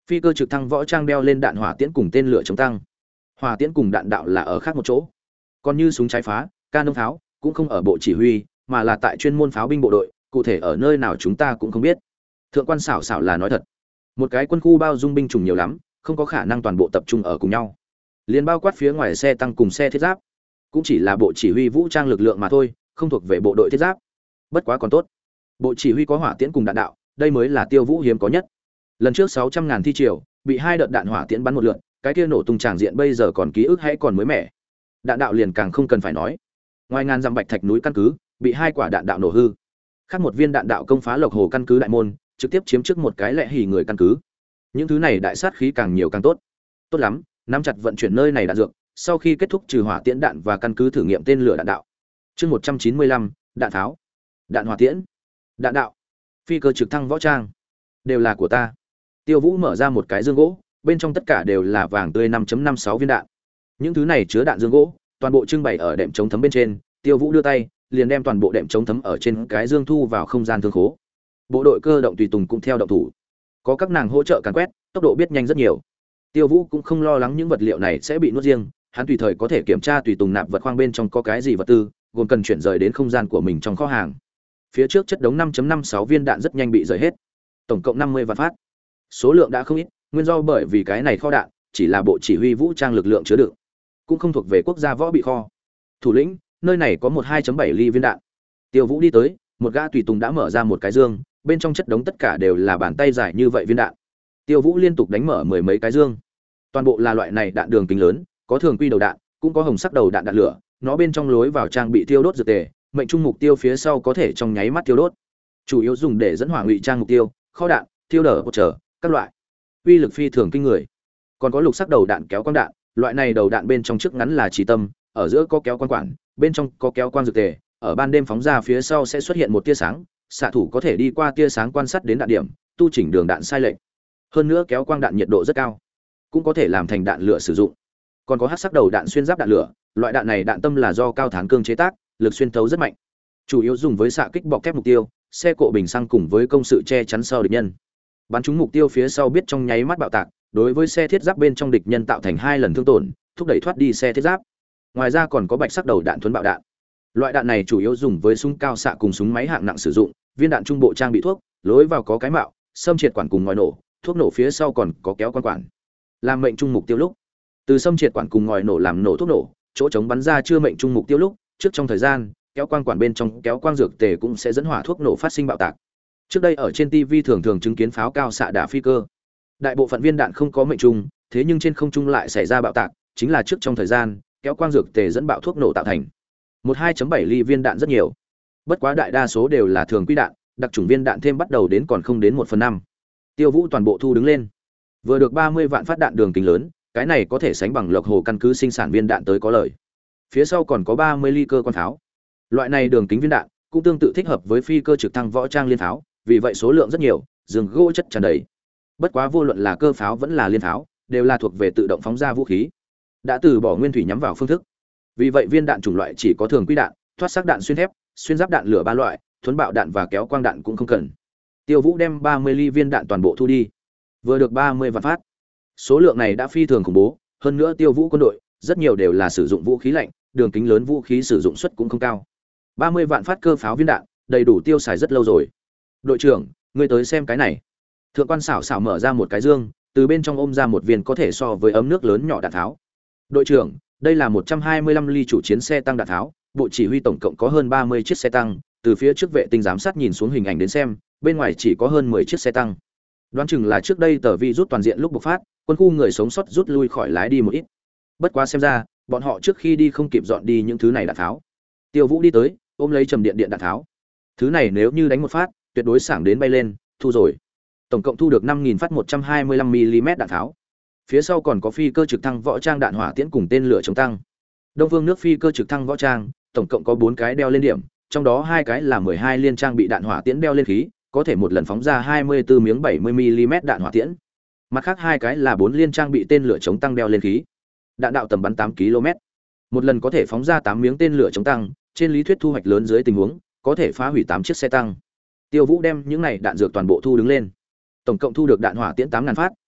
Phi cơ trực thăng võ trang đeo lên đạn hỏa tiễn cùng tên lửa chống tăng. Hỏa tiễn cùng đạn đạo là ở khác một chỗ. Còn như súng trái phá, canon pháo cũng không ở bộ chỉ huy, mà là tại chuyên môn pháo binh bộ đội, cụ thể ở nơi nào chúng ta cũng không biết. Thượng quan xảo xảo là nói thật. Một cái quân khu bao dung binh chủng nhiều lắm, không có khả năng toàn bộ tập trung ở cùng nhau. Liên bao quát phía ngoài xe tăng cùng xe thiết giáp, cũng chỉ là bộ chỉ huy vũ trang lực lượng mà thôi, không thuộc về bộ đội thiết giáp. Bất quá còn tốt, bộ chỉ huy có hỏa tiễn cùng đạn đạo, đây mới là Tiêu Vũ hiếm có nhất. Lần trước sáu trăm ngàn thi triều, bị hai đợt đạn hỏa tiễn bắn một lượt, cái kia nổ tung tràng diện bây giờ còn ký ức hay còn mới mẻ. Đạn đạo liền càng không cần phải nói. Ngoài ngàn dặm bạch thạch núi căn cứ, bị hai quả đạn đạo nổ hư. Khác một viên đạn đạo công phá Lộc Hồ căn cứ đại môn, trực tiếp chiếm trước một cái lẻ hỉ người căn cứ. Những thứ này đại sát khí càng nhiều càng tốt. Tốt lắm, nắm chặt vận chuyển nơi này đạn dược, sau khi kết thúc trừ hỏa tiễn đạn và căn cứ thử nghiệm tên lửa đạn đạo. Chương một trăm chín mươi lăm, đạn tháo, đạn hỏa tiễn, đạn đạo, phi cơ trực thăng võ trang, đều là của ta. Tiêu Vũ mở ra một cái dương gỗ, bên trong tất cả đều là vàng tươi năm phẩy năm sáu viên đạn. Những thứ này chứa đạn dương gỗ, toàn bộ trưng bày ở đệm chống thấm bên trên, Tiêu Vũ đưa tay, liền đem toàn bộ đệm chống thấm ở trên cái dương thu vào không gian thương khố. Bộ đội cơ động tùy tùng cũng theo động thủ. Có các nàng hỗ trợ càn quét, tốc độ biết nhanh rất nhiều. Tiêu Vũ cũng không lo lắng những vật liệu này sẽ bị nuốt riêng, hắn tùy thời có thể kiểm tra tùy tùng nạp vật khoang bên trong có cái gì vật tư, gồm cần chuyển rời đến không gian của mình trong kho hàng. Phía trước chất đống năm phẩy năm sáu viên đạn rất nhanh bị rời hết, tổng cộng năm mươi vạn phát. Số lượng đã không ít, nguyên do bởi vì cái này kho đạn chỉ là bộ chỉ huy vũ trang lực lượng chứa đựng, cũng không thuộc về quốc gia võ bị kho. Thủ lĩnh, nơi này có một hai phẩy bảy ly viên đạn. Tiêu Vũ đi tới, một gã tùy tùng đã mở ra một cái dương, bên trong chất đống tất cả đều là bàn tay dài như vậy viên đạn. Tiêu Vũ liên tục đánh mở mười mấy cái dương, toàn bộ là loại này đạn đường kính lớn, có thường quy đầu đạn, cũng có hồng sắc đầu đạn đạn lửa, nó bên trong lối vào trang bị tiêu đốt dược tề, mệnh trung mục tiêu phía sau có thể trong nháy mắt tiêu đốt, chủ yếu dùng để dẫn hỏa ngụy trang mục tiêu, kho đạn, tiêu đỡ hỗ trợ, các loại, uy lực phi thường kinh người. Còn có lục sắc đầu đạn kéo quang đạn, loại này đầu đạn bên trong trước ngắn là chỉ tâm, ở giữa có kéo quang quản, bên trong có kéo quang dược tề, ở ban đêm phóng ra phía sau sẽ xuất hiện một tia sáng, xạ thủ có thể đi qua tia sáng quan sát đến đạn điểm, tu chỉnh đường đạn sai lệch. Hơn nữa kéo quang đạn nhiệt độ rất cao, cũng có thể làm thành đạn lửa sử dụng. Còn có hắc sắc đầu đạn xuyên giáp đạn lửa, loại đạn này đạn tâm là do cao thán cương chế tác, lực xuyên thấu rất mạnh, chủ yếu dùng với xạ kích bọc thép mục tiêu, xe cộ bình xăng cùng với công sự che chắn sau địch nhân. Bắn trúng mục tiêu phía sau biết trong nháy mắt bạo tạc, đối với xe thiết giáp bên trong địch nhân tạo thành hai lần thương tổn, thúc đẩy thoát đi xe thiết giáp. Ngoài ra còn có bạch sắc đầu đạn thuần bạo đạn. Loại đạn này chủ yếu dùng với súng cao xạ cùng súng máy hạng nặng sử dụng, viên đạn trung bộ trang bị thuốc, lối vào có cái mạo, xâm triệt quản cùng ngòi nổ, thuốc nổ phía sau còn có kéo quan quản. Làm mệnh trung mục tiêu lúc, từ xâm triệt quản cùng ngòi nổ làm nổ thuốc nổ, chỗ chống bắn ra chưa mệnh trung mục tiêu lúc, trước trong thời gian, kéo quang quản bên trong kéo quang dược tề cũng sẽ dẫn hỏa thuốc nổ phát sinh bạo tạc. Trước đây ở trên ti vi thường thường chứng kiến pháo cao xạ đả phi cơ. Đại bộ phận viên đạn không có mệnh trung, thế nhưng trên không trung lại xảy ra bạo tạc, chính là trước trong thời gian, kéo quang dược tề dẫn bạo thuốc nổ tạo thành. một hai phẩy bảy ly viên đạn rất nhiều. Bất quá đại đa số đều là thường quy đạn, đặc chủng viên đạn thêm bắt đầu đến còn không đến một phần năm. Tiêu Vũ toàn bộ thu đứng lên. Vừa được ba mươi vạn phát đạn đường kính lớn, cái này có thể sánh bằng Lộc Hồ căn cứ sinh sản viên đạn tới có lời. Phía sau còn có ba mươi ly cơ quan pháo. Loại này đường kính viên đạn cũng tương tự thích hợp với phi cơ trực thăng võ trang liên pháo, vì vậy số lượng rất nhiều, giường gỗ chất tràn đầy. Bất quá vô luận là cơ pháo vẫn là liên pháo, đều là thuộc về tự động phóng ra vũ khí, đã từ bỏ nguyên thủy nhắm vào phương thức. Vì vậy viên đạn chủng loại chỉ có thường quy đạn, thoát sắc đạn xuyên thép, xuyên giáp đạn lửa ba loại, thuần bạo đạn và kéo quang đạn cũng không cần. Tiêu Vũ đem ba mươi ly viên đạn toàn bộ thu đi, vừa được ba mươi vạn phát. Số lượng này đã phi thường khủng bố, hơn nữa Tiêu Vũ quân đội rất nhiều đều là sử dụng vũ khí lạnh, đường kính lớn vũ khí sử dụng suất cũng không cao. ba mươi vạn phát cơ pháo viên đạn, đầy đủ tiêu xài rất lâu rồi. Đội trưởng, ngươi tới xem cái này. Thượng quan xảo xảo mở ra một cái dương, từ bên trong ôm ra một viên có thể so với ấm nước lớn nhỏ đạn tháo. Đội trưởng, đây là một trăm hai mươi lăm ly chủ chiến xe tăng đạn tháo, bộ chỉ huy tổng cộng có hơn ba mươi chiếc xe tăng, từ phía trước vệ tinh giám sát nhìn xuống hình ảnh đến xem, bên ngoài chỉ có hơn mười chiếc xe tăng. Đoán chừng là trước đây tờ vi rút toàn diện lúc bộc phát, quân khu người sống sót rút lui khỏi lái đi một ít. Bất quá xem ra, bọn họ trước khi đi không kịp dọn đi những thứ này đạn tháo. Tiêu Vũ đi tới, ôm lấy trầm điện điện đạn tháo. Thứ này nếu như đánh một phát, tuyệt đối sảng đến bay lên, thu rồi. Tổng cộng thu được năm nghìn phát một trăm hai mươi lăm mi li mét đạn tháo. Phía sau còn có phi cơ trực thăng võ trang đạn hỏa tiễn cùng tên lửa chống tăng. Đông Phương nước phi cơ trực thăng võ trang, tổng cộng có bốn cái đeo lên điểm, trong đó hai cái là mười hai liên trang bị đạn hỏa tiễn đeo lên khí, có thể một lần phóng ra hai mươi tư miếng bảy mươi mi li mét đạn hỏa tiễn. Mặt khác hai cái là bốn liên trang bị tên lửa chống tăng đeo lên khí. Đạn đạo tầm bắn tám ki lô mét. Một lần có thể phóng ra tám miếng tên lửa chống tăng, trên lý thuyết thu hoạch lớn dưới tình huống, có thể phá hủy tám chiếc xe tăng. Tiêu Vũ đem những này đạn dược toàn bộ thu đứng lên. Tổng cộng thu được đạn hỏa tiễn tám ngàn phát,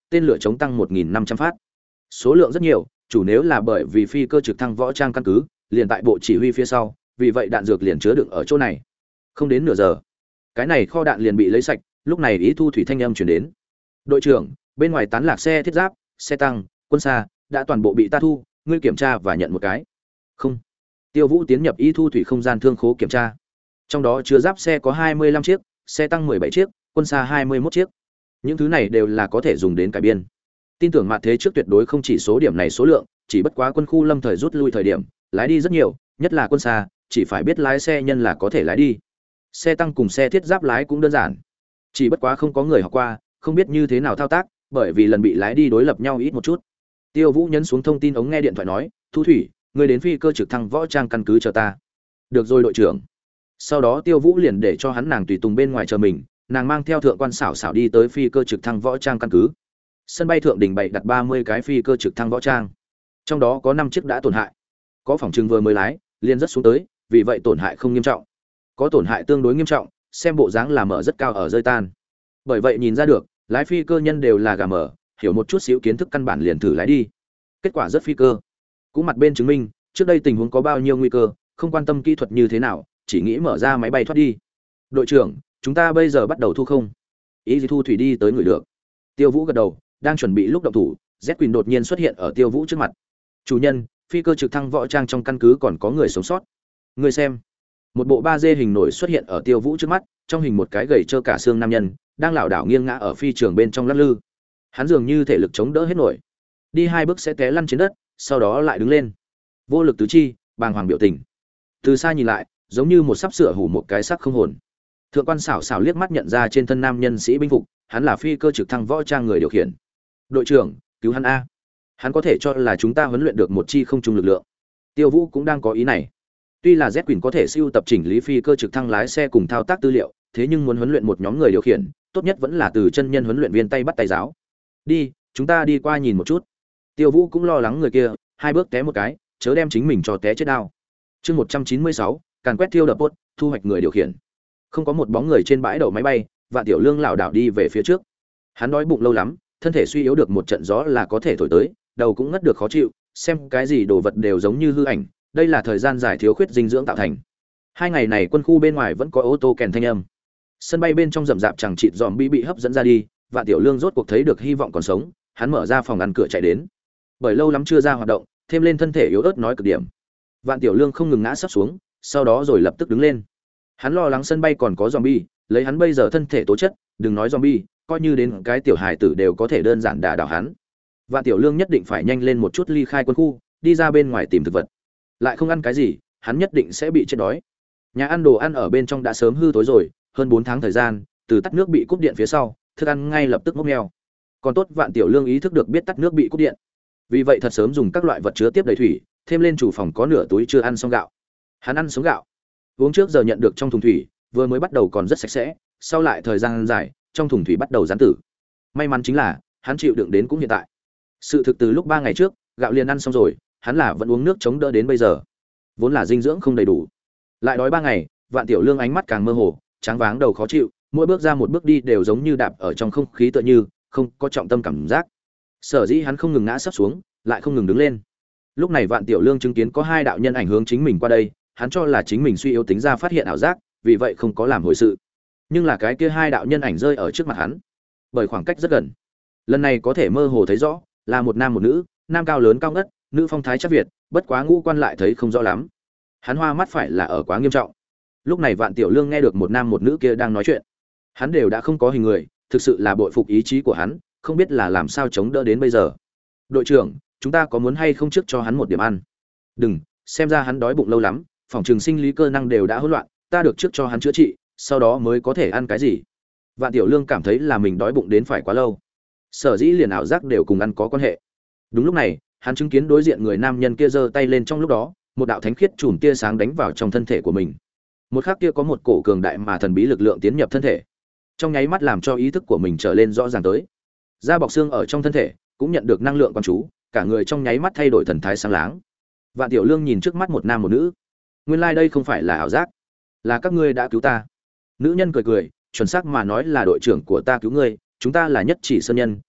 tên lửa chống tăng một nghìn năm trăm phát. Số lượng rất nhiều, chủ nếu là bởi vì phi cơ trực thăng võ trang căn cứ liền tại bộ chỉ huy phía sau, vì vậy đạn dược liền chứa đựng ở chỗ này. Không đến nửa giờ, cái này kho đạn liền bị lấy sạch. Lúc này Ý Thu Thủy thanh âm truyền đến: đội trưởng, bên ngoài tán lạc xe thiết giáp, xe tăng, quân xa đã toàn bộ bị ta thu, ngươi kiểm tra và nhận một cái. Không. Tiêu Vũ tiến nhập Y Thu Thủy không gian thương khố kiểm tra. Trong đó chứa giáp xe có hai mươi lăm chiếc, xe tăng mười bảy chiếc, quân xa hai mươi mốt chiếc. Những thứ này đều là có thể dùng đến cải biên. Tin tưởng mặt thế trước tuyệt đối không chỉ số điểm này số lượng, chỉ bất quá quân khu lâm thời rút lui thời điểm, lái đi rất nhiều, nhất là quân xa, chỉ phải biết lái xe nhân là có thể lái đi. Xe tăng cùng xe thiết giáp lái cũng đơn giản. Chỉ bất quá không có người học qua, không biết như thế nào thao tác, bởi vì lần bị lái đi đối lập nhau ít một chút. Tiêu Vũ nhấn xuống thông tin ống nghe điện thoại nói: "Thu Thủy, người đến phi cơ trực thăng võ trang căn cứ chờ ta." "Được rồi đội trưởng." Sau đó Tiêu Vũ liền để cho hắn nàng tùy tùng bên ngoài chờ mình, nàng mang theo thượng quan xảo xảo đi tới phi cơ trực thăng võ trang căn cứ. Sân bay thượng đỉnh bày đặt ba mươi cái phi cơ trực thăng võ trang, trong đó có năm chiếc đã tổn hại, có phòng trừng vừa mới lái liền rất xuống tới, vì vậy tổn hại không nghiêm trọng. Có tổn hại tương đối nghiêm trọng, xem bộ dáng là mở rất cao ở rơi tan. Bởi vậy nhìn ra được, lái phi cơ nhân đều là gà mở, hiểu một chút xíu kiến thức căn bản liền thử lái đi. Kết quả rất phi cơ. Cũng mặt bên chứng minh, trước đây tình huống có bao nhiêu nguy cơ, không quan tâm kỹ thuật như thế nào, chỉ nghĩ mở ra máy bay thoát đi. "Đội trưởng, chúng ta bây giờ bắt đầu thu không?" Ý gì Thu Thủy đi tới người được. Tiêu Vũ gật đầu, đang chuẩn bị lúc động thủ, Z Quỳnh đột nhiên xuất hiện ở Tiêu Vũ trước mặt. "Chủ nhân, phi cơ trực thăng võ trang trong căn cứ còn có người sống sót. Ngươi xem." Một bộ ba D hình nổi xuất hiện ở Tiêu Vũ trước mắt, trong hình một cái gầy trơ cả xương nam nhân, đang lảo đảo nghiêng ngã ở phi trường bên trong lắc lư. Hắn dường như thể lực chống đỡ hết nổi, đi hai bước sẽ té lăn trên đất, sau đó lại đứng lên. Vô lực tứ chi, bàng hoàng biểu tình. Từ xa nhìn lại, giống như một sắp sửa hủ một cái xác không hồn. Thượng quan xảo xảo liếc mắt nhận ra trên thân nam nhân sĩ binh phục, hắn là phi cơ trực thăng võ trang người điều khiển. "Đội trưởng, cứu hắn a. Hắn có thể cho là chúng ta huấn luyện được một chi không trung lực lượng." Tiêu Vũ cũng đang có ý này. Tuy là Z Quỳnh có thể siêu tập chỉnh lý phi cơ trực thăng lái xe cùng thao tác tư liệu, thế nhưng muốn huấn luyện một nhóm người điều khiển, tốt nhất vẫn là từ chân nhân huấn luyện viên tay bắt tay giáo. "Đi, chúng ta đi qua nhìn một chút." Tiêu Vũ cũng lo lắng người kia, hai bước té một cái, chớ đem chính mình cho té chết đau. Chương một trăm chín mươi sáu, càn quét thiêu đập bốt, thu hoạch người điều khiển. Không có một bóng người trên bãi đậu máy bay, Vạn Tiểu Lương lảo đảo đi về phía trước. Hắn đói bụng lâu lắm, thân thể suy yếu được một trận gió là có thể thổi tới, đầu cũng ngất được khó chịu, xem cái gì đồ vật đều giống như hư ảnh, đây là thời gian dài thiếu khuyết dinh dưỡng tạo thành. Hai ngày này quân khu bên ngoài vẫn có ô tô kèn thanh âm. Sân bay bên trong rậm rạp chẳng chịt dòm bi bị hấp dẫn ra đi, Vạn Tiểu Lương rốt cuộc thấy được hy vọng còn sống, hắn mở ra phòng ăn cửa chạy đến. Bởi lâu lắm chưa ra hoạt động, thêm lên thân thể yếu ớt nói cực điểm. Vạn Tiểu Lương không ngừng ngã sắp xuống, sau đó rồi lập tức đứng lên. Hắn lo lắng sân bay còn có zombie, lấy hắn bây giờ thân thể tố chất, đừng nói zombie, coi như đến cái tiểu hài tử đều có thể đơn giản đả đảo hắn. Vạn Tiểu Lương nhất định phải nhanh lên một chút ly khai quân khu, đi ra bên ngoài tìm thực vật. Lại không ăn cái gì, hắn nhất định sẽ bị chết đói. Nhà ăn đồ ăn ở bên trong đã sớm hư tối rồi, hơn bốn tháng thời gian, từ tắt nước bị cúp điện phía sau, thức ăn ngay lập tức mốc meo. Còn tốt Vạn Tiểu Lương ý thức được biết tắt nước bị cúp điện. Vì vậy thật sớm dùng các loại vật chứa tiếp đầy thủy, thêm lên chủ phòng có nửa túi chưa ăn xong gạo. Hắn ăn sống gạo. Uống trước giờ nhận được trong thùng thủy, vừa mới bắt đầu còn rất sạch sẽ, sau lại thời gian dài, trong thùng thủy bắt đầu gián tử. May mắn chính là, hắn chịu đựng đến cũng hiện tại. Sự thực từ lúc ba ngày trước, gạo liền ăn xong rồi, hắn là vẫn uống nước chống đỡ đến bây giờ. Vốn là dinh dưỡng không đầy đủ. Lại đói ba ngày, Vạn Tiểu Lương ánh mắt càng mơ hồ, tráng váng đầu khó chịu, mỗi bước ra một bước đi đều giống như đạp ở trong không khí tựa như, không có trọng tâm cảm giác. Sở dĩ hắn không ngừng ngã sắp xuống, lại không ngừng đứng lên. Lúc này Vạn Tiểu Lương chứng kiến có hai đạo nhân ảnh hướng chính mình qua đây, hắn cho là chính mình suy yếu tính ra phát hiện ảo giác, vì vậy không có làm hồi sự. Nhưng là cái kia hai đạo nhân ảnh rơi ở trước mặt hắn, bởi khoảng cách rất gần. Lần này có thể mơ hồ thấy rõ, là một nam một nữ, nam cao lớn cao ngất, nữ phong thái chắc việt, bất quá ngũ quan lại thấy không rõ lắm. Hắn hoa mắt phải là ở quá nghiêm trọng. Lúc này Vạn Tiểu Lương nghe được một nam một nữ kia đang nói chuyện. Hắn đều đã không có hình người, thực sự là bội phục ý chí của hắn, không biết là làm sao chống đỡ đến bây giờ. "Đội trưởng, chúng ta có muốn hay không trước cho hắn một điểm ăn?" "Đừng, xem ra hắn đói bụng lâu lắm, phòng trường sinh lý cơ năng đều đã hỗn loạn, ta được trước cho hắn chữa trị, sau đó mới có thể ăn cái gì." Vạn Tiểu Lương cảm thấy là mình đói bụng đến phải quá lâu. Sở dĩ liền ảo giác đều cùng ăn có quan hệ. Đúng lúc này, hắn chứng kiến đối diện người nam nhân kia giơ tay lên, trong lúc đó, một đạo thánh khiết chùm tia sáng đánh vào trong thân thể của mình. Một khắc kia có một cổ cường đại mà thần bí lực lượng tiến nhập thân thể, trong nháy mắt làm cho ý thức của mình trở lên rõ ràng tới. Da bọc xương ở trong thân thể cũng nhận được năng lượng quan chú, cả người trong nháy mắt thay đổi thần thái sáng láng. Vạn Tiểu Lương nhìn trước mắt một nam một nữ, nguyên lai like đây không phải là ảo giác, là các ngươi đã cứu ta. Nữ nhân cười cười, chuẩn xác mà nói là đội trưởng của ta cứu ngươi, chúng ta là nhất chỉ sơn nhân,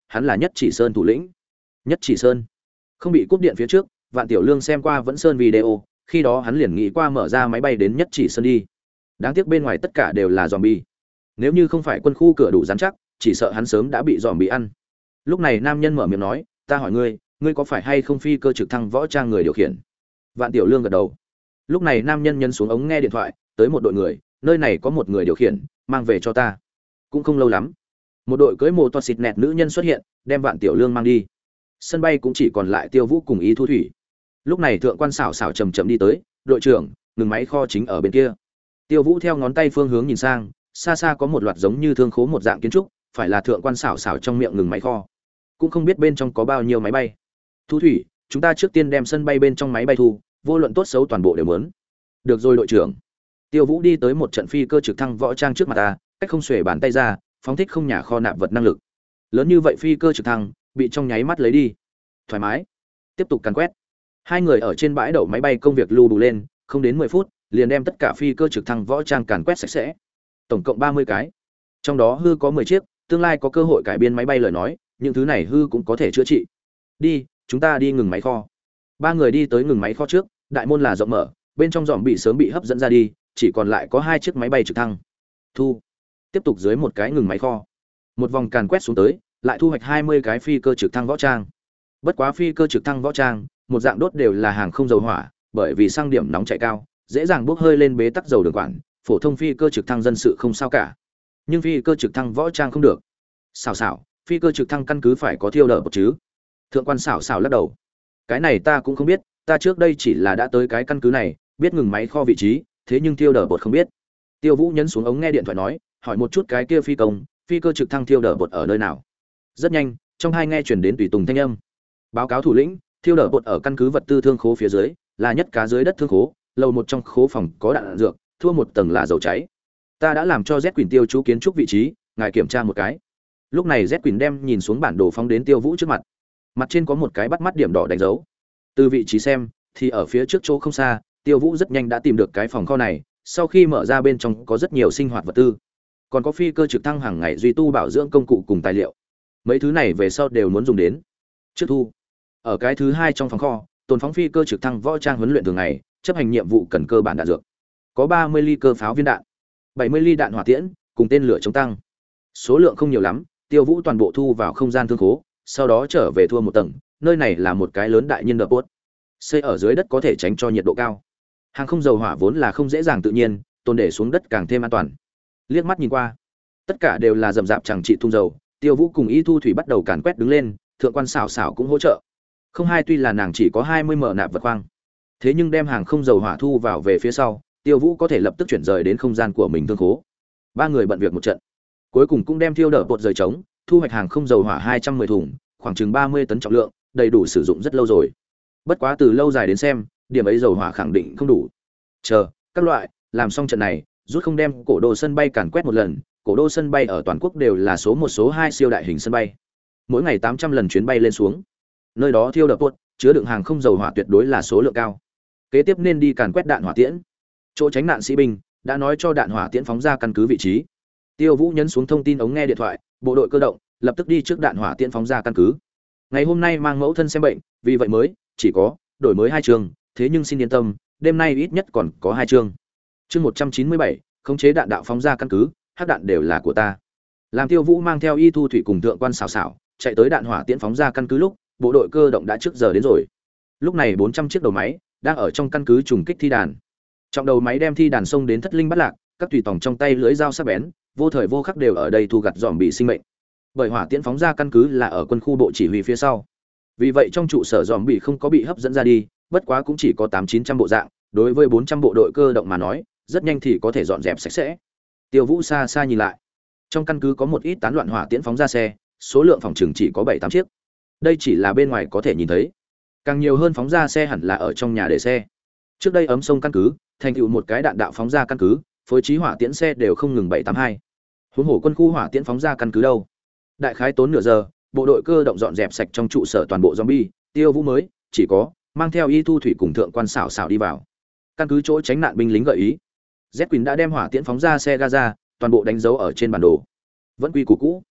hắn là Nhất Chỉ Sơn thủ lĩnh. Nhất Chỉ Sơn. Không bị cúp điện phía trước, Vạn Tiểu Lương xem qua Vẫn Sơn video, khi đó hắn liền nghĩ qua mở ra máy bay đến Nhất Chỉ Sơn đi. Đáng tiếc bên ngoài tất cả đều là zombie. Nếu như không phải quân khu cửa đủ rắn chắc, chỉ sợ hắn sớm đã bị zombie ăn. Lúc này nam nhân mở miệng nói, "Ta hỏi ngươi, ngươi có phải hay không phi cơ trực thăng võ trang người điều khiển?" Vạn Tiểu Lương gật đầu. Lúc này nam nhân nhấn xuống ống nghe điện thoại, tới một đội người, nơi này có một người điều khiển, mang về cho ta. Cũng không lâu lắm, một đội cưỡi mô tô xịt nẹt nữ nhân xuất hiện, đem Vạn Tiểu Lương mang đi. Sân bay cũng chỉ còn lại Tiêu Vũ cùng Ý Thu Thủy. Lúc này thượng quan xảo xảo chậm chậm đi tới, "Đội trưởng, ngừng máy kho chính ở bên kia." Tiêu Vũ theo ngón tay phương hướng nhìn sang, xa xa có một loạt giống như thương khố một dạng kiến trúc, phải là thượng quan xảo xảo trong miệng ngừng máy kho. Cũng không biết bên trong có bao nhiêu máy bay. "Thu Thủy, chúng ta trước tiên đem sân bay bên trong máy bay thu, vô luận tốt xấu toàn bộ đều muốn." "Được rồi đội trưởng." Tiêu Vũ đi tới một trận phi cơ trực thăng võ trang trước mặt ta, cách không xuề bàn tay ra, phóng thích không nhà kho nạp vật năng lực. Lớn như vậy phi cơ trực thăng, bị trong nháy mắt lấy đi. Thoải mái. Tiếp tục càn quét. Hai người ở trên bãi đậu máy bay công việc lưu đủ lên, không đến mười phút, liền đem tất cả phi cơ trực thăng võ trang càn quét sạch sẽ. Tổng cộng ba mươi cái. Trong đó hư có mười chiếc, tương lai có cơ hội cải biên máy bay lời nói, những thứ này hư cũng có thể chữa trị. Đi, chúng ta đi ngừng máy kho. Ba người đi tới ngừng máy kho trước, đại môn là rộng mở, bên trong dòm bị sớm bị hấp dẫn ra đi, chỉ còn lại có hai chiếc máy bay trực thăng. Thu. Tiếp tục dưới một cái ngừng máy kho. Một vòng càn quét xuống tới, lại thu hoạch hai mươi cái phi cơ trực thăng võ trang. Bất quá phi cơ trực thăng võ trang, một dạng đốt đều là hàng không dầu hỏa, bởi vì xăng điểm nóng chạy cao, dễ dàng bốc hơi lên bế tắc dầu đường quản, phổ thông phi cơ trực thăng dân sự không sao cả. Nhưng phi cơ trực thăng võ trang không được. Xảo xảo, phi cơ trực thăng căn cứ phải có thiêu đỡ một chứ? Thượng quan xảo xảo lắc đầu. Cái này ta cũng không biết, ta trước đây chỉ là đã tới cái căn cứ này, biết ngừng máy kho vị trí, thế nhưng thiêu đỡ bột không biết. Tiêu Vũ nhấn xuống ống nghe điện thoại nói, hỏi một chút cái kia phi công, phi cơ trực thăng thiêu đỡ bột ở nơi nào? Rất nhanh, trong hai nghe truyền đến tùy tùng thanh âm. Báo cáo thủ lĩnh, thiêu đỡ bột ở căn cứ vật tư thương khố phía dưới, là nhất cá dưới đất thương khố, lầu một trong khố phòng có đạn, đạn dược, thua một tầng là dầu cháy. Ta đã làm cho Z Quỳnh tiêu chú kiến trúc vị trí, ngài kiểm tra một cái. Lúc này Z Quỳnh đem nhìn xuống bản đồ phóng đến Tiêu Vũ trước mặt. Mặt trên có một cái bắt mắt điểm đỏ đánh dấu. Từ vị trí xem, thì ở phía trước chỗ không xa, Tiêu Vũ rất nhanh đã tìm được cái phòng kho này, sau khi mở ra bên trong có rất nhiều sinh hoạt vật tư. Còn có phi cơ trực thăng hàng ngày duy tu bảo dưỡng công cụ cùng tài liệu. Mấy thứ này về sau đều muốn dùng đến. Trước thu. Ở cái thứ hai trong phòng kho, tồn phóng phi cơ trực thăng võ trang huấn luyện thường ngày, chấp hành nhiệm vụ cần cơ bản đạn dược. Có ba mươi ly cơ pháo viên đạn, bảy mươi ly đạn hỏa tiễn, cùng tên lửa chống tăng. Số lượng không nhiều lắm, Tiêu Vũ toàn bộ thu vào không gian thương khố, sau đó trở về thua một tầng, nơi này là một cái lớn đại nhân đập bốt. Xây ở dưới đất có thể tránh cho nhiệt độ cao. Hàng không dầu hỏa vốn là không dễ dàng tự nhiên, tồn để xuống đất càng thêm an toàn. Liếc mắt nhìn qua, tất cả đều là rậm rạp chẳng trị thùng dầu. Tiêu Vũ cùng Y Thu Thủy bắt đầu càn quét đứng lên, thượng quan xảo xảo cũng hỗ trợ. Không hai tuy là nàng chỉ có hai mươi mở nạp vật khoang, thế nhưng đem hàng không dầu hỏa thu vào về phía sau, Tiêu Vũ có thể lập tức chuyển rời đến không gian của mình thương khố. Ba người bận việc một trận, cuối cùng cũng đem thiêu đỡ bột rời trống, thu hoạch hàng không dầu hỏa hai trăm mười thùng, khoảng chừng ba mươi tấn trọng lượng, đầy đủ sử dụng rất lâu rồi. Bất quá từ lâu dài đến xem, điểm ấy dầu hỏa khẳng định không đủ. Chờ, các loại, làm xong trận này, rút không đem cổ đô sân bay càn quét một lần, cổ đô sân bay ở toàn quốc đều là số một số hai siêu đại hình sân bay. Mỗi ngày tám trăm lần chuyến bay lên xuống. Nơi đó thiêu đỡ bột, chứa đựng hàng không dầu hỏa tuyệt đối là số lượng cao. Kế tiếp nên đi càn quét đạn hỏa tiễn. Chỗ tránh nạn sĩ binh đã nói cho đạn hỏa tiễn phóng ra căn cứ vị trí. Tiêu Vũ nhấn xuống thông tin ống nghe điện thoại, bộ đội cơ động lập tức đi trước đạn hỏa tiễn phóng ra căn cứ. Ngày hôm nay mang mẫu thân xem bệnh, vì vậy mới chỉ có đổi mới hai chương, thế nhưng xin yên tâm, đêm nay ít nhất còn có hai chương. Chương một trăm chín mươi bảy, khống chế đạn đạo phóng ra căn cứ, hắc đạn đều là của ta. Làm Tiêu Vũ mang theo Y Thu Thủy cùng thượng quan xảo xảo, chạy tới đạn hỏa tiễn phóng ra căn cứ lúc, bộ đội cơ động đã trước giờ đến rồi. Lúc này bốn trăm chiếc đầu máy đang ở trong căn cứ trùng kích thi đàn. Trọng đầu máy đem thi đàn xông đến thất linh bắt lạc, các tùy tòng trong tay lưỡi dao sắc bén, vô thời vô khắc đều ở đây thu gặt dòm bị sinh mệnh. Bởi hỏa tiễn phóng ra căn cứ là ở quân khu bộ chỉ huy phía sau. Vì vậy trong trụ sở dòm bị không có bị hấp dẫn ra đi, bất quá cũng chỉ có tám chín trăm bộ dạng, đối với bốn trăm bộ đội cơ động mà nói, rất nhanh thì có thể dọn dẹp sạch sẽ. Tiêu Vũ xa xa nhìn lại. Trong căn cứ có một ít tán loạn hỏa tiễn phóng ra xe, số lượng phòng trường chỉ có bảy tám chiếc. Đây chỉ là bên ngoài có thể nhìn thấy. Càng nhiều hơn phóng ra xe hẳn là ở trong nhà để xe. Trước đây ấm sông căn cứ, thành tựu một cái đạn đạo phóng ra căn cứ, phối trí hỏa tiễn xe đều không ngừng bảy tám hai. Huống hồ quân khu hỏa tiễn phóng ra căn cứ đâu? Đại khái tốn nửa giờ, bộ đội cơ động dọn dẹp sạch trong trụ sở toàn bộ zombie, Tiêu Vũ mới chỉ có mang theo Y Thu Thủy cùng thượng quan xảo xảo đi vào. Căn cứ chỗ tránh nạn binh lính gợi ý. Z Quỳnh đã đem hỏa tiễn phóng ra xe Gaza, toàn bộ đánh dấu ở trên bản đồ. Vẫn quy củ cũ.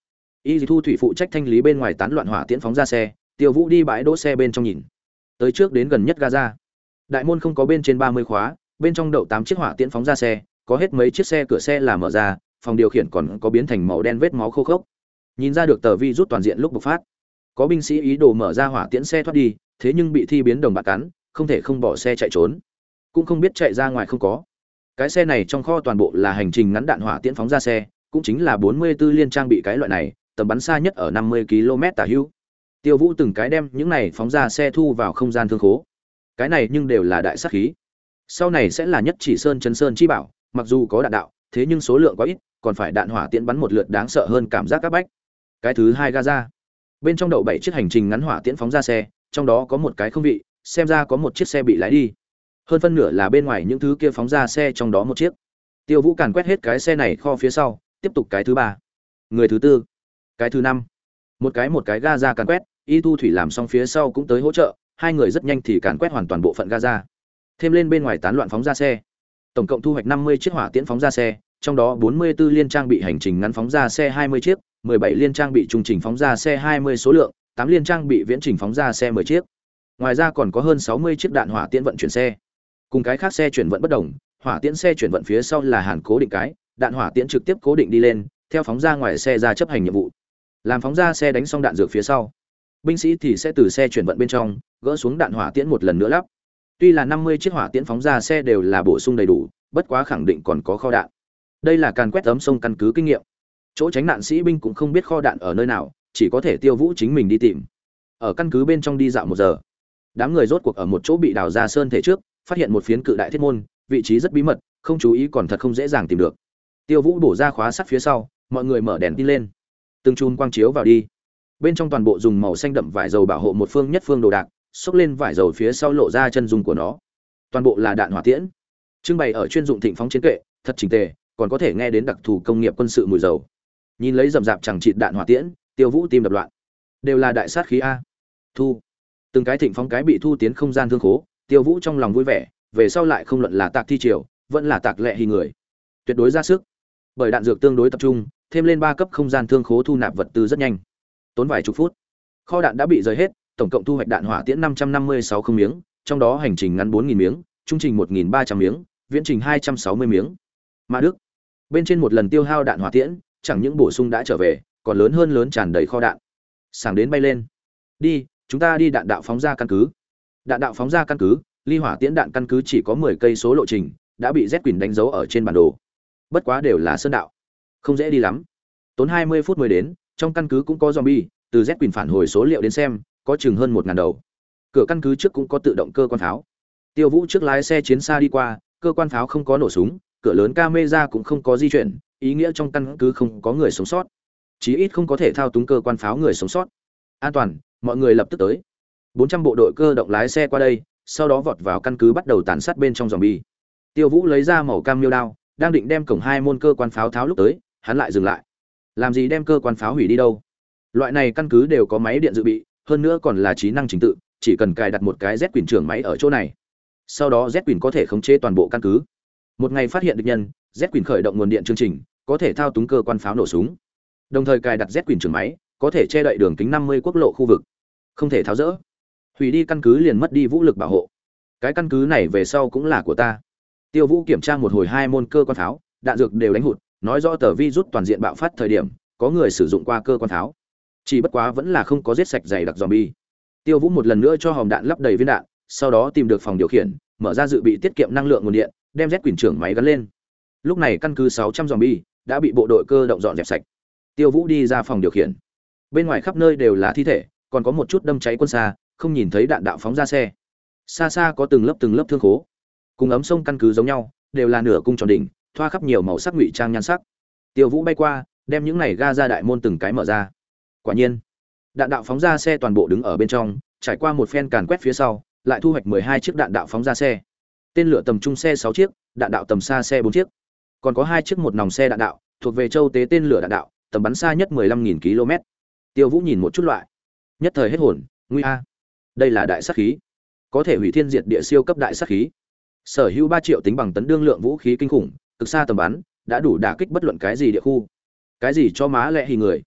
Y Dì Thu Thủy phụ trách thanh lý bên ngoài tán loạn hỏa tiễn phóng ra xe, Tiêu Vũ đi bãi đỗ xe bên trong nhìn. Tới trước đến gần nhất Gaza. Đại môn không có bên trên ba mươi khóa, bên trong đậu tám chiếc hỏa tiễn phóng ra xe, có hết mấy chiếc xe cửa xe là mở ra, phòng điều khiển còn có biến thành màu đen vết máu khô khốc. Nhìn ra được tờ vi rút toàn diện lúc bộc phát. Có binh sĩ ý đồ mở ra hỏa tiễn xe thoát đi, thế nhưng bị thi biến đồng bạc cắn, không thể không bỏ xe chạy trốn. Cũng không biết chạy ra ngoài không có. Cái xe này trong kho toàn bộ là hành trình ngắn đạn hỏa tiễn phóng ra xe, cũng chính là bốn mươi tư liên trang bị cái loại này, tầm bắn xa nhất ở năm mươi ki lô mét tả hữu. Tiêu Vũ từng cái đem những này phóng ra xe thu vào không gian thương khố. Cái này nhưng đều là đại sát khí. Sau này sẽ là nhất chỉ sơn chấn sơn chi bảo, mặc dù có đạn đạo, thế nhưng số lượng quá ít, còn phải đạn hỏa tiễn bắn một lượt đáng sợ hơn cảm giác các bách. Cái thứ hai Gaza. Bên trong đậu bảy chiếc hành trình ngắn hỏa tiễn phóng ra xe, trong đó có một cái không vị, xem ra có một chiếc xe bị lái đi. Hơn phân nửa là bên ngoài những thứ kia phóng ra xe trong đó một chiếc. Tiêu Vũ càn quét hết cái xe này kho phía sau, tiếp tục cái thứ ba, người thứ tư, cái thứ năm. Một cái một cái Gaza càn quét, Y Thu Thủy làm xong phía sau cũng tới hỗ trợ, hai người rất nhanh thì càn quét hoàn toàn bộ phận Gaza. Thêm lên bên ngoài tán loạn phóng ra xe. Tổng cộng thu hoạch năm mươi chiếc hỏa tiễn phóng ra xe, trong đó bốn mươi tư liên trang bị hành trình ngắn phóng ra xe hai mươi chiếc, mười bảy liên trang bị trung trình phóng ra xe hai mươi số lượng, tám liên trang bị viễn trình phóng ra xe mười chiếc. Ngoài ra còn có hơn sáu mươi chiếc đạn hỏa tiễn vận chuyển xe. Cùng cái khác xe chuyển vận bất đồng, hỏa tiễn xe chuyển vận phía sau là hàn cố định cái, đạn hỏa tiễn trực tiếp cố định đi lên, theo phóng ra ngoài xe ra chấp hành nhiệm vụ. Làm phóng ra xe đánh xong đạn dược phía sau, binh sĩ thì sẽ từ xe chuyển vận bên trong gỡ xuống đạn hỏa tiễn một lần nữa lắp. Tuy là năm mươi chiếc hỏa tiễn phóng ra xe đều là bổ sung đầy đủ, bất quá khẳng định còn có kho đạn. Đây là càn quét ấm sông căn cứ kinh nghiệm. Chỗ tránh nạn sĩ binh cũng không biết kho đạn ở nơi nào, chỉ có thể Tiêu Vũ chính mình đi tìm. Ở căn cứ bên trong đi dạo một giờ, đám người rốt cuộc ở một chỗ bị đào ra sơn thể trước, phát hiện một phiến cự đại thiết môn, vị trí rất bí mật, không chú ý còn thật không dễ dàng tìm được. Tiêu Vũ bổ ra khóa sắt phía sau, mọi người mở đèn tin lên, từng chùm quang chiếu vào đi. Bên trong toàn bộ dùng màu xanh đậm vải dầu bảo hộ một phương nhất phương đồ đạc, xốc lên vải dầu phía sau lộ ra chân dung của nó. Toàn bộ là đạn hỏa tiễn, trưng bày ở chuyên dụng thịnh phóng chiến kệ, thật chỉnh tề, còn có thể nghe đến đặc thù công nghiệp quân sự mùi dầu. Nhìn lấy rậm rạp chẳng chịt đạn hỏa tiễn, Tiêu Vũ tim đập loạn. Đều là đại sát khí a. Thu. Từng cái thịnh phóng cái bị thu tiến không gian thương khố, Tiêu Vũ trong lòng vui vẻ, về sau lại không luận là tạc thi triều, vẫn là tạc lệ hì người, tuyệt đối ra sức. Bởi đạn dược tương đối tập trung, thêm lên ba cấp không gian thương khố thu nạp vật tư rất nhanh, tốn vài chục phút. Kho đạn đã bị rời hết, tổng cộng thu hoạch đạn hỏa tiễn năm trăm năm mươi sáu không miếng, trong đó hành trình ngắn bốn nghìn miếng, trung trình một nghìn ba trăm miếng, viễn trình hai trăm sáu mươi miếng. Mà Đức, bên trên một lần tiêu hao đạn hỏa tiễn, chẳng những bổ sung đã trở về, còn lớn hơn lớn tràn đầy kho đạn. Sảng đến bay lên. Đi, chúng ta đi đạn đạo phóng ra căn cứ. Đạn đạo phóng ra căn cứ, ly hỏa tiễn đạn căn cứ chỉ có mười cây số lộ trình, đã bị Z Quỳnh đánh dấu ở trên bản đồ. Bất quá đều là sơn đạo, không dễ đi lắm. Tốn hai mươi phút mới đến, trong căn cứ cũng có zombie, từ Z Quỳnh phản hồi số liệu đến xem, có chừng hơn một ngàn đầu. Cửa căn cứ trước cũng có tự động cơ quan pháo. Tiêu Vũ trước lái xe chiến xa đi qua, cơ quan pháo không có nổ súng, cửa lớn camera cũng không có di chuyển, ý nghĩa trong căn cứ không có người sống sót. Chí ít không có thể thao túng cơ quan pháo người sống sót. An toàn, mọi người lập tức tới. bốn trăm bộ đội cơ động lái xe qua đây, sau đó vọt vào căn cứ bắt đầu tàn sát bên trong zombie. Tiêu Vũ lấy ra màu cam miêu đao, đang định đem cổng hai môn cơ quan pháo tháo lúc tới, hắn lại dừng lại. Làm gì đem cơ quan pháo hủy đi đâu? Loại này căn cứ đều có máy điện dự bị, hơn nữa còn là trí năng trình tự, chỉ cần cài đặt một cái Z Quỳnh trưởng máy ở chỗ này. Sau đó Z Quỳnh có thể khống chế toàn bộ căn cứ. Một ngày phát hiện địch nhân, Z Quỳnh khởi động nguồn điện chương trình, có thể thao túng cơ quan pháo nổ súng. Đồng thời cài đặt Z Quỳnh trưởng máy, có thể che đậy đường kính năm mươi quốc lộ khu vực. Không thể tháo dỡ. Hủy đi căn cứ liền mất đi vũ lực bảo hộ. Cái căn cứ này về sau cũng là của ta. Tiêu Vũ kiểm tra một hồi hai môn cơ quan pháo, đạn dược đều đánh hụt, nói rõ tờ virus toàn diện bạo phát thời điểm, có người sử dụng qua cơ quan pháo. Chỉ bất quá vẫn là không có giết sạch dày đặc zombie. Tiêu Vũ một lần nữa cho hòm đạn lắp đầy viên đạn, sau đó tìm được phòng điều khiển, mở ra dự bị tiết kiệm năng lượng nguồn điện, đem Z Quỳnh trưởng máy gắn lên. Lúc này căn cứ sáu trăm zombie đã bị bộ đội cơ động dọn dẹp sạch. Tiêu Vũ đi ra phòng điều khiển. Bên ngoài khắp nơi đều là thi thể, còn có một chút đâm cháy quân xa, không nhìn thấy đạn đạo phóng ra xe. Xa xa có từng lớp từng lớp thương khố. Cùng ấm sông căn cứ giống nhau, đều là nửa cung tròn đỉnh, thoa khắp nhiều màu sắc ngụy trang nhan sắc. Tiêu Vũ bay qua, đem những này ga ra đại môn từng cái mở ra. Quả nhiên, đạn đạo phóng ra xe toàn bộ đứng ở bên trong, trải qua một phen càn quét phía sau, lại thu hoạch mười hai chiếc đạn đạo phóng ra xe. Tên lửa tầm trung xe sáu chiếc, đạn đạo tầm xa xe bốn chiếc. Còn có hai chiếc một nòng xe đạn đạo, thuộc về châu tế tên lửa đạn đạo, tầm bắn xa nhất mười lăm nghìn ki lô mét. Tiêu Vũ nhìn một chút loại, nhất thời hết hồn, nguy a. Đây là đại sát khí, có thể hủy thiên diệt địa siêu cấp đại sát khí. Sở hữu ba triệu tính bằng tấn đương lượng vũ khí kinh khủng, cực xa tầm bắn, đã đủ đả kích bất luận cái gì địa khu. Cái gì cho má lẹ hì người.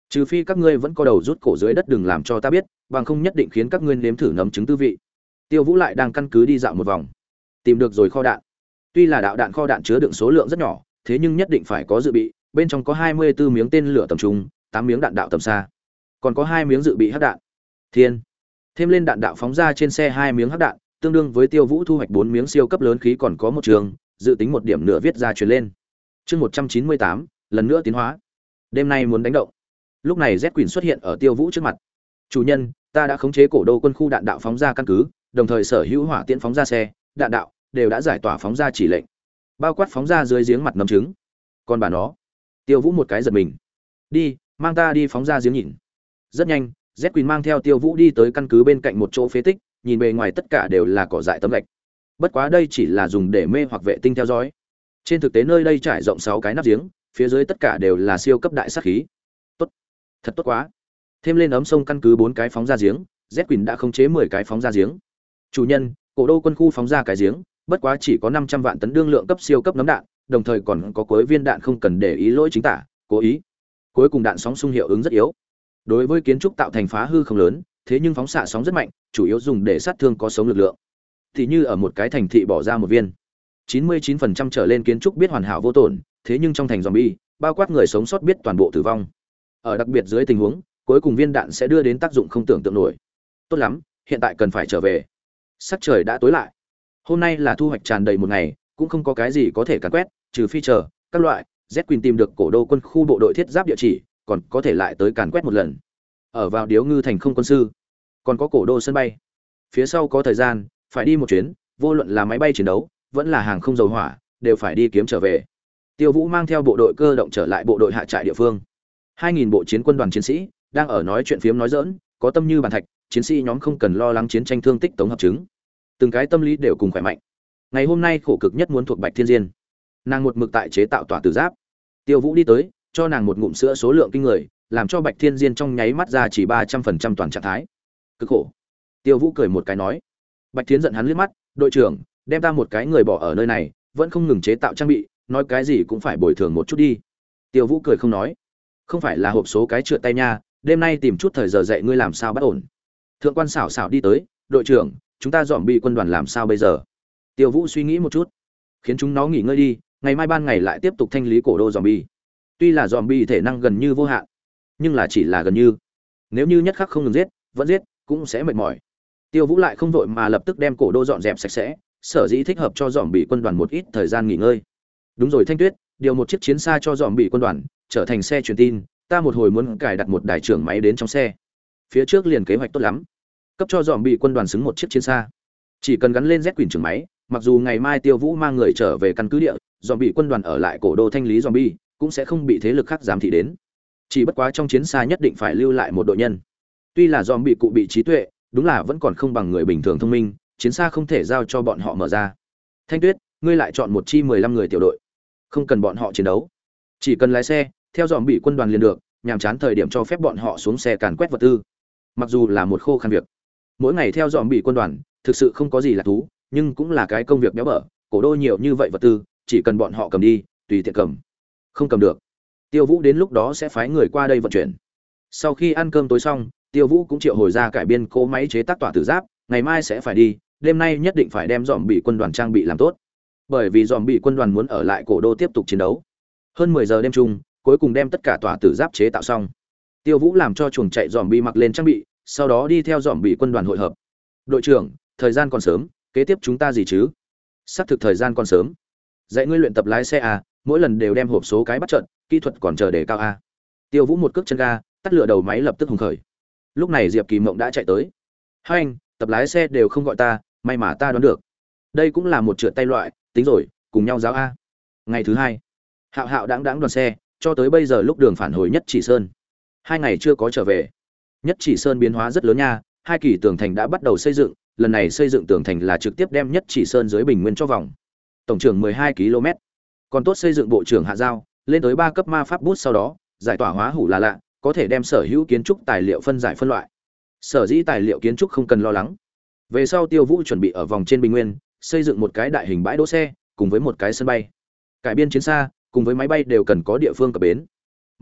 Trừ phi các ngươi vẫn có đầu rút cổ dưới đất đừng làm cho ta biết, bằng không nhất định khiến các ngươi nếm thử nấm trứng tư vị. Tiêu Vũ lại đang căn cứ đi dạo một vòng, tìm được rồi kho đạn. Tuy là đạo đạn kho đạn chứa đựng số lượng rất nhỏ, thế nhưng nhất định phải có dự bị, bên trong có hai mươi tư miếng tên lửa tầm trung, tám miếng đạn đạo tầm xa, còn có hai miếng dự bị hắc đạn. Thiên, thêm lên đạn đạo phóng ra trên xe hai miếng hắc đạn, tương đương với Tiêu Vũ thu hoạch bốn miếng siêu cấp lớn khí còn có một trường, dự tính một điểm nửa viết ra truyền lên. Chương một trăm chín mươi tám, lần nữa tiến hóa. Đêm nay muốn đánh động. Lúc này Z Quỷ xuất hiện ở Tiêu Vũ trước mặt. "Chủ nhân, ta đã khống chế cổ đô quân khu đạn đạo phóng ra căn cứ, đồng thời sở hữu hỏa tiễn phóng ra xe, đạn đạo đều đã giải tỏa phóng ra chỉ lệnh, bao quát phóng ra dưới giếng mặt nấm trứng." Còn bà nó. Tiêu Vũ một cái giật mình. "Đi, mang ta đi phóng ra giếng nhìn." Rất nhanh, Z Quỷ mang theo Tiêu Vũ đi tới căn cứ bên cạnh một chỗ phế tích, nhìn bề ngoài tất cả đều là cỏ dại tấm gạch. Bất quá đây chỉ là dùng để mê hoặc vệ tinh theo dõi. Trên thực tế nơi đây trải rộng sáu cái nắp giếng, phía dưới tất cả đều là siêu cấp đại sát khí. Tốt, thật tốt quá. Thêm lên ấm sông căn cứ bốn cái phóng ra giếng, Z Quỷ đã khống chế mười cái phóng ra giếng. "Chủ nhân, cổ đô quân khu phóng ra cái giếng, bất quá chỉ có năm trăm vạn tấn đương lượng cấp siêu cấp nấm đạn, đồng thời còn có cuối viên đạn không cần để ý lỗi chính tả, cố ý. Cuối cùng đạn sóng xung hiệu ứng rất yếu. Đối với kiến trúc tạo thành phá hư không lớn, thế nhưng phóng xạ sóng rất mạnh, chủ yếu dùng để sát thương có sống lực lượng. Thì như ở một cái thành thị bỏ ra một viên, chín mươi chín phần trăm trở lên kiến trúc biết hoàn hảo vô tổn, thế nhưng trong thành zombie, bao quát người sống sót biết toàn bộ tử vong. Ở đặc biệt dưới tình huống, cuối cùng viên đạn sẽ đưa đến tác dụng không tưởng tượng nổi. Tốt lắm, hiện tại cần phải trở về. Sắc trời đã tối lại. Hôm nay là thu hoạch tràn đầy một ngày, cũng không có cái gì có thể càn quét, trừ phi chờ các loại Z Queen tìm được cổ đô quân khu bộ đội thiết giáp địa chỉ, còn có thể lại tới càn quét một lần. Ở vào Điếu Ngư thành không quân sư, còn có cổ đô sân bay. Phía sau có thời gian, phải đi một chuyến, vô luận là máy bay chiến đấu, vẫn là hàng không dầu hỏa, đều phải đi kiếm trở về. Tiêu Vũ mang theo bộ đội cơ động trở lại bộ đội hạ trại địa phương. hai nghìn bộ chiến quân đoàn chiến sĩ đang ở nói chuyện phiếm nói giỡn, có tâm như bàn thạch, chiến sĩ nhóm không cần lo lắng chiến tranh thương tích tống hợp chứng. Từng cái tâm lý đều cùng khỏe mạnh. Ngày hôm nay khổ cực nhất muốn thuộc Bạch Thiên Diên. Nàng một mực tại chế tạo tỏa tử giáp. Tiêu Vũ đi tới, cho nàng một ngụm sữa số lượng kinh người, làm cho Bạch Thiên Diên trong nháy mắt ra chỉ ba trăm phần trăm toàn trạng thái. Cực khổ. Tiêu Vũ cười một cái nói. Bạch Thiên giận hắn liếc mắt, "Đội trưởng, đem ta một cái người bỏ ở nơi này, vẫn không ngừng chế tạo trang bị, nói cái gì cũng phải bồi thường một chút đi." Tiêu Vũ cười không nói. "Không phải là hộp số cái trượt tay nha, đêm nay tìm chút thời giờ dạy ngươi làm sao bắt ổn." Thượng quan xảo xảo đi tới, "Đội trưởng, chúng ta dọn bị quân đoàn làm sao bây giờ?" Tiêu Vũ suy nghĩ một chút, khiến chúng nó nghỉ ngơi đi, ngày mai ban ngày lại tiếp tục thanh lý cổ đô zombie. Tuy là zombie thể năng gần như vô hạn, nhưng là chỉ là gần như. Nếu như nhất khắc không ngừng giết, vẫn giết, cũng sẽ mệt mỏi. Tiêu Vũ lại không vội mà lập tức đem cổ đô dọn dẹp sạch sẽ, sở dĩ thích hợp cho zombie quân đoàn một ít thời gian nghỉ ngơi. Đúng rồi Thanh Tuyết, điều một chiếc chiến xa cho zombie quân đoàn, trở thành xe truyền tin, ta một hồi muốn cài đặt một đài trưởng máy đến trong xe. Phía trước liền kế hoạch tốt lắm, cấp cho zombie quân đoàn xứng một chiếc chiến xa. Chỉ cần gắn lên Z Quỷ trưởng máy, mặc dù ngày mai Tiêu Vũ mang người trở về căn cứ địa, zombie quân đoàn ở lại cổ đô thanh lý zombie, cũng sẽ không bị thế lực khác giám thị đến. Chỉ bất quá trong chiến xa nhất định phải lưu lại một đội nhân. Tuy là zombie cụ bị trí tuệ, đúng là vẫn còn không bằng người bình thường thông minh, chiến xa không thể giao cho bọn họ mở ra. Thanh Tuyết, ngươi lại chọn một chi mười lăm người tiểu đội, không cần bọn họ chiến đấu, chỉ cần lái xe, theo zombie quân đoàn liền được, nhàm chán thời điểm cho phép bọn họ xuống xe càn quét vật tư. Mặc dù là một khô khan việc, mỗi ngày theo zombie quân đoàn, thực sự không có gì là thú, nhưng cũng là cái công việc béo bở, cổ đô nhiều như vậy vật tư, chỉ cần bọn họ cầm đi, tùy tiện cầm. Không cầm được, Tiêu Vũ đến lúc đó sẽ phái người qua đây vận chuyển. Sau khi ăn cơm tối xong, Tiêu Vũ cũng triệu hồi ra cải biên cỗ máy chế tác tỏa tử giáp, ngày mai sẽ phải đi, đêm nay nhất định phải đem dòm bị quân đoàn trang bị làm tốt. Bởi vì dòm bị quân đoàn muốn ở lại cổ đô tiếp tục chiến đấu. Hơn mười giờ đêm chung, cuối cùng đem tất cả tỏa tử giáp chế tạo xong. Tiêu Vũ làm cho chuồng chạy dòm bị mặc lên trang bị, sau đó đi theo dòm bị quân đoàn hội hợp. "Đội trưởng, thời gian còn sớm, kế tiếp chúng ta gì chứ?" "Xác thực thời gian còn sớm. Dạy ngươi luyện tập lái xe à, mỗi lần đều đem hộp số cái bắt trận, kỹ thuật còn chờ để cao a." Tiêu Vũ một cước chân ga, tắt lửa đầu máy lập tức hùng khởi. Lúc này Diệp Kỳ Mộng đã chạy tới. "Hai anh, tập lái xe đều không gọi ta, may mà ta đoán được. Đây cũng là một trượt tay loại, tính rồi, cùng nhau giáo a." Ngày thứ hai, Hạo Hạo đãng đãng đoàn xe, cho tới bây giờ lúc đường phản hồi Nhất Chỉ Sơn. Hai ngày chưa có trở về. Nhất Chỉ Sơn biến hóa rất lớn nha, hai kỳ tường thành đã bắt đầu xây dựng, lần này xây dựng tường thành là trực tiếp đem Nhất Chỉ Sơn dưới bình nguyên cho vòng. Tổng trưởng mười hai ki lô mét. Còn tốt xây dựng bộ trưởng hạ giao, lên tới ba cấp ma pháp bút sau đó, giải tỏa hóa hủ là lạ, có thể đem sở hữu kiến trúc tài liệu phân giải phân loại. Sở dĩ tài liệu kiến trúc không cần lo lắng. Về sau Tiêu Vũ chuẩn bị ở vòng trên bình nguyên xây dựng một cái đại hình bãi đỗ xe, cùng với một cái sân bay. Cải biên chiến xa, cùng với máy bay đều cần có địa phương cập bến. Mặt khác,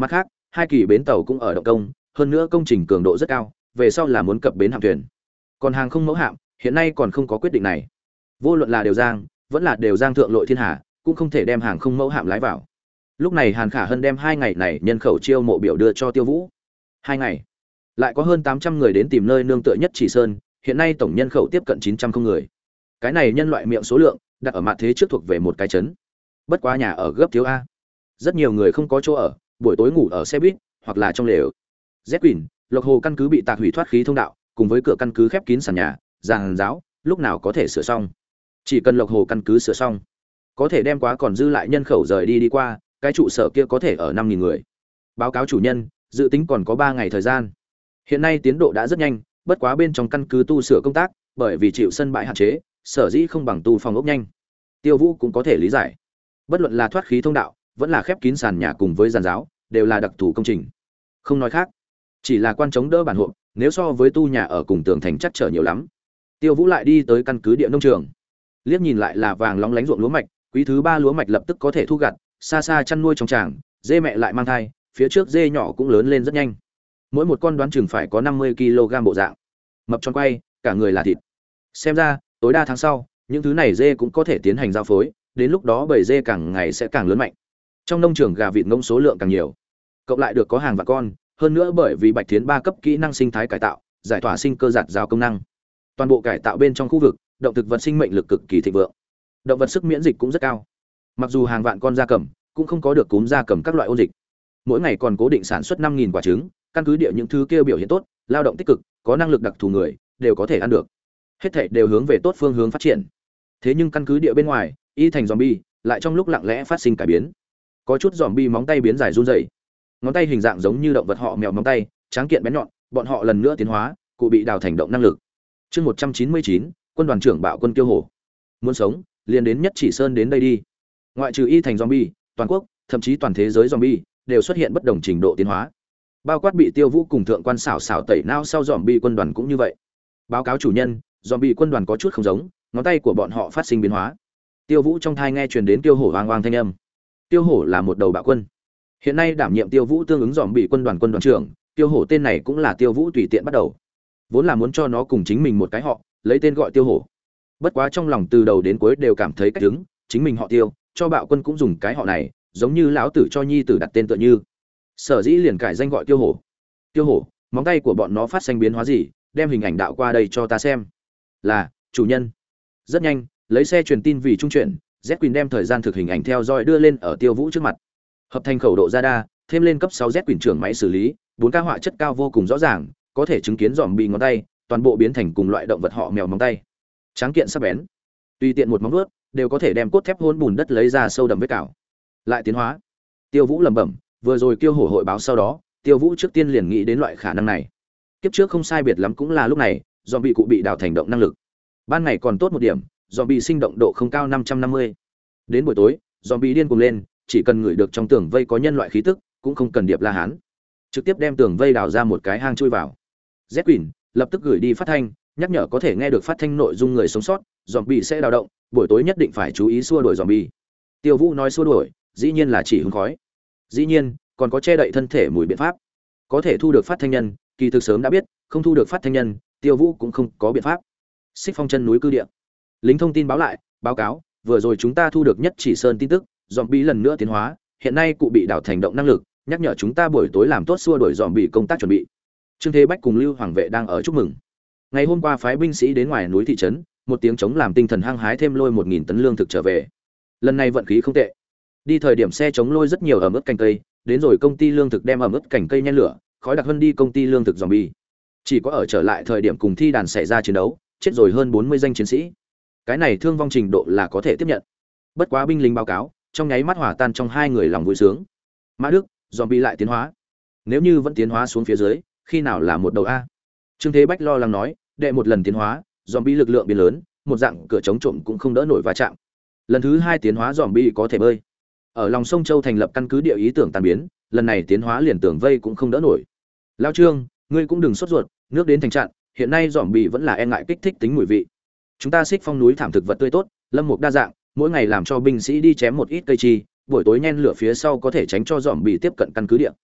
hai kỳ bến tàu cũng ở động công, hơn nữa công trình cường độ rất cao, về sau là muốn cập bến hạm thuyền. Còn hàng không mẫu hạm, hiện nay còn không có quyết định này. Vô luận là Đều Giang, vẫn là Đều Giang thượng lội thiên hà, cũng không thể đem hàng không mẫu hạm lái vào. Lúc này Hàn Khả Hân đem hai ngày này nhân khẩu chiêu mộ biểu đưa cho Tiêu Vũ. Hai ngày, lại có hơn tám trăm người đến tìm nơi nương tựa nhất Chỉ Sơn, hiện nay tổng nhân khẩu tiếp cận chín trăm không người. Cái này nhân loại miệng số lượng, đặt ở mặt thế trước thuộc về một cái trấn. Bất quá nhà ở gấp thiếu a. Rất nhiều người không có chỗ ở, buổi tối ngủ ở xe buýt hoặc là trong lều. Z Quỳnh, Lộc Hồ căn cứ bị tạc hủy thoát khí thông đạo, cùng với cửa căn cứ khép kín sàn nhà, giàn giáo, lúc nào có thể sửa xong. Chỉ cần Lộc Hồ căn cứ sửa xong, có thể đem quá còn dư lại nhân khẩu rời đi đi qua, cái trụ sở kia có thể ở năm nghìn người. Báo cáo chủ nhân, dự tính còn có ba ngày thời gian. Hiện nay tiến độ đã rất nhanh, bất quá bên trong căn cứ tu sửa công tác, bởi vì chịu sân bãi hạn chế, sở dĩ không bằng tu phòng ốc nhanh. Tiêu Vũ cũng có thể lý giải. Bất luận là thoát khí thông đạo, vẫn là khép kín sàn nhà cùng với giàn giáo, đều là đặc thù công trình. Không nói khác, chỉ là quan chống đỡ bản hộ, nếu so với tu nhà ở cùng tường thành chắc trở nhiều lắm. Tiêu Vũ lại đi tới căn cứ địa nông trường, liếc nhìn lại là vàng lóng lánh ruộng lúa mạch, quý thứ ba lúa mạch lập tức có thể thu gặt, xa xa chăn nuôi trong tràng, dê mẹ lại mang thai, phía trước dê nhỏ cũng lớn lên rất nhanh. Mỗi một con đoán chừng phải có năm mươi ki lô gam bộ dạng. Mập tròn quay, cả người là thịt. Xem ra, tối đa tháng sau, những thứ này dê cũng có thể tiến hành giao phối, đến lúc đó bầy dê càng ngày sẽ càng lớn mạnh. Trong nông trường gà vịt ngỗng số lượng càng nhiều, cộng lại được có hàng vạn con, hơn nữa bởi vì Bạch Thiến ba cấp kỹ năng sinh thái cải tạo, giải tỏa sinh cơ giạt rào công năng. Toàn bộ cải tạo bên trong khu vực, động thực vật sinh mệnh lực cực kỳ thịnh vượng. Động vật sức miễn dịch cũng rất cao. Mặc dù hàng vạn con gia cầm, cũng không có được cúm gia cầm các loại ôn dịch. Mỗi ngày còn cố định sản xuất năm nghìn quả trứng, căn cứ địa những thứ kia biểu hiện tốt, lao động tích cực, có năng lực đặc thù người, đều có thể ăn được. Hết thảy đều hướng về tốt phương hướng phát triển. Thế nhưng căn cứ địa bên ngoài, y thành zombie, lại trong lúc lặng lẽ phát sinh cải biến. Có chút zombie móng tay biến dài run rẩy. Ngón tay hình dạng giống như động vật họ mèo móng tay, tráng kiện bén nhọn, bọn họ lần nữa tiến hóa, cụ bị đào thành động năng lực. Chương một trăm chín mươi chín, quân đoàn trưởng bạo quân tiêu hổ. Muốn sống, liền đến nhất Chỉ Sơn đến đây đi. Ngoại trừ y thành zombie, toàn quốc, thậm chí toàn thế giới zombie đều xuất hiện bất đồng trình độ tiến hóa. Bao quát bị Tiêu Vũ cùng thượng quan xảo xảo tẩy não sau zombie quân đoàn cũng như vậy. Báo cáo chủ nhân, zombie quân đoàn có chút không giống, ngón tay của bọn họ phát sinh biến hóa. Tiêu Vũ trong thai nghe truyền đến Tiêu Hổ oang oang thanh âm. Tiêu Hổ là một đầu bạo quân. Hiện nay đảm nhiệm Tiêu Vũ tương ứng zombie quân đoàn quân đoàn trưởng, Tiêu Hổ tên này cũng là Tiêu Vũ tùy tiện bắt đầu. Vốn là muốn cho nó cùng chính mình một cái họ, lấy tên gọi Tiêu Hổ. Bất quá trong lòng từ đầu đến cuối đều cảm thấy cách đứng, chính mình họ Tiêu, cho bạo quân cũng dùng cái họ này, giống như lão tử cho nhi tử đặt tên tựa như. Sở dĩ liền cải danh gọi Tiêu Hổ. Tiêu Hổ, móng tay của bọn nó phát sinh biến hóa gì, đem hình ảnh đạo qua đây cho ta xem. Là, chủ nhân. Rất nhanh, lấy xe truyền tin vì trung chuyển, Z Quỳnh đem thời gian thực hình ảnh theo dõi đưa lên ở Tiêu Vũ trước mặt. Hợp thành khẩu độ radar, thêm lên cấp sáu Z Quỳnh trưởng máy xử lý, bốn ca họa chất cao vô cùng rõ ràng, có thể chứng kiến dòm bị ngón tay, toàn bộ biến thành cùng loại động vật họ mèo móng tay. Tráng kiện sắc bén. Tùy tiện một móng vuốt, đều có thể đem cốt thép hôn bùn đất lấy ra sâu đậm vết cào. Lại tiến hóa. Tiêu Vũ lẩm bẩm, vừa rồi Kiêu Hổ hội báo sau đó, Tiêu Vũ trước tiên liền nghĩ đến loại khả năng này. Kiếp trước không sai biệt lắm cũng là lúc này, dòm bị cụ bị đào thành động năng lực. Ban ngày còn tốt một điểm, dòm bị sinh động độ không cao năm trăm năm mươi. Đến buổi tối, dòm bị điên cuồng lên, chỉ cần ngửi được trong tường vây có nhân loại khí tức, cũng không cần điệp la hán, trực tiếp đem tường vây đào ra một cái hang chui vào. Z Quỳnh lập tức gửi đi phát thanh, nhắc nhở có thể nghe được phát thanh nội dung người sống sót, dòm bị sẽ đào động, buổi tối nhất định phải chú ý xua đuổi dòm bị. Tiêu Vũ nói xua đuổi, dĩ nhiên là chỉ hứng khói. Dĩ nhiên, còn có che đậy thân thể mùi biện pháp. Có thể thu được phát thanh nhân, kỳ thực sớm đã biết, không thu được phát thanh nhân, Tiêu Vũ cũng không có biện pháp. Xích Phong chân núi cư địa. Lính thông tin báo lại, báo cáo, vừa rồi chúng ta thu được nhất Chỉ Sơn tin tức, zombie lần nữa tiến hóa, hiện nay cụ bị đảo thành động năng lực, nhắc nhở chúng ta buổi tối làm tốt xua đuổi zombie công tác chuẩn bị. Trương Thế Bách cùng Lưu Hoàng vệ đang ở chúc mừng. Ngày hôm qua phái binh sĩ đến ngoài núi thị trấn, một tiếng chống làm tinh thần hăng hái thêm lôi một nghìn tấn lương thực trở về. Lần này vận khí không tệ. Đi thời điểm xe chống lôi rất nhiều ẩm ướt cành cây, đến rồi công ty lương thực đem ẩm ướt cành cây nhen lửa, khói đặc hơn đi công ty lương thực zombie. Chỉ có ở trở lại thời điểm cùng thi đàn xảy ra chiến đấu, chết rồi hơn bốn mươi danh chiến sĩ. Cái này thương vong trình độ là có thể tiếp nhận. Bất quá binh lính báo cáo, trong nháy mắt hòa tan trong hai người lòng vui sướng. Mã Đức, zombie lại tiến hóa. Nếu như vẫn tiến hóa xuống phía dưới, khi nào là một đầu a? Trương Thế Bách lo lắng nói, đệ một lần tiến hóa, zombie lực lượng biến lớn, một dạng cửa chống trộm cũng không đỡ nổi va chạm. Lần thứ hai tiến hóa zombie có thể bơi. Ở lòng sông Châu thành lập căn cứ địa ý tưởng tàn biến, lần này tiến hóa liền tưởng vây cũng không đỡ nổi. Lão Trương, ngươi cũng đừng sốt ruột, nước đến thành trạng, hiện nay zombie vẫn là e ngại kích thích tính mùi vị. Chúng ta Xích Phong núi thảm thực vật tươi tốt, lâm mục đa dạng, mỗi ngày làm cho binh sĩ đi chém một ít cây chi, buổi tối nhen lửa phía sau có thể tránh cho zombie tiếp cận căn cứ địa.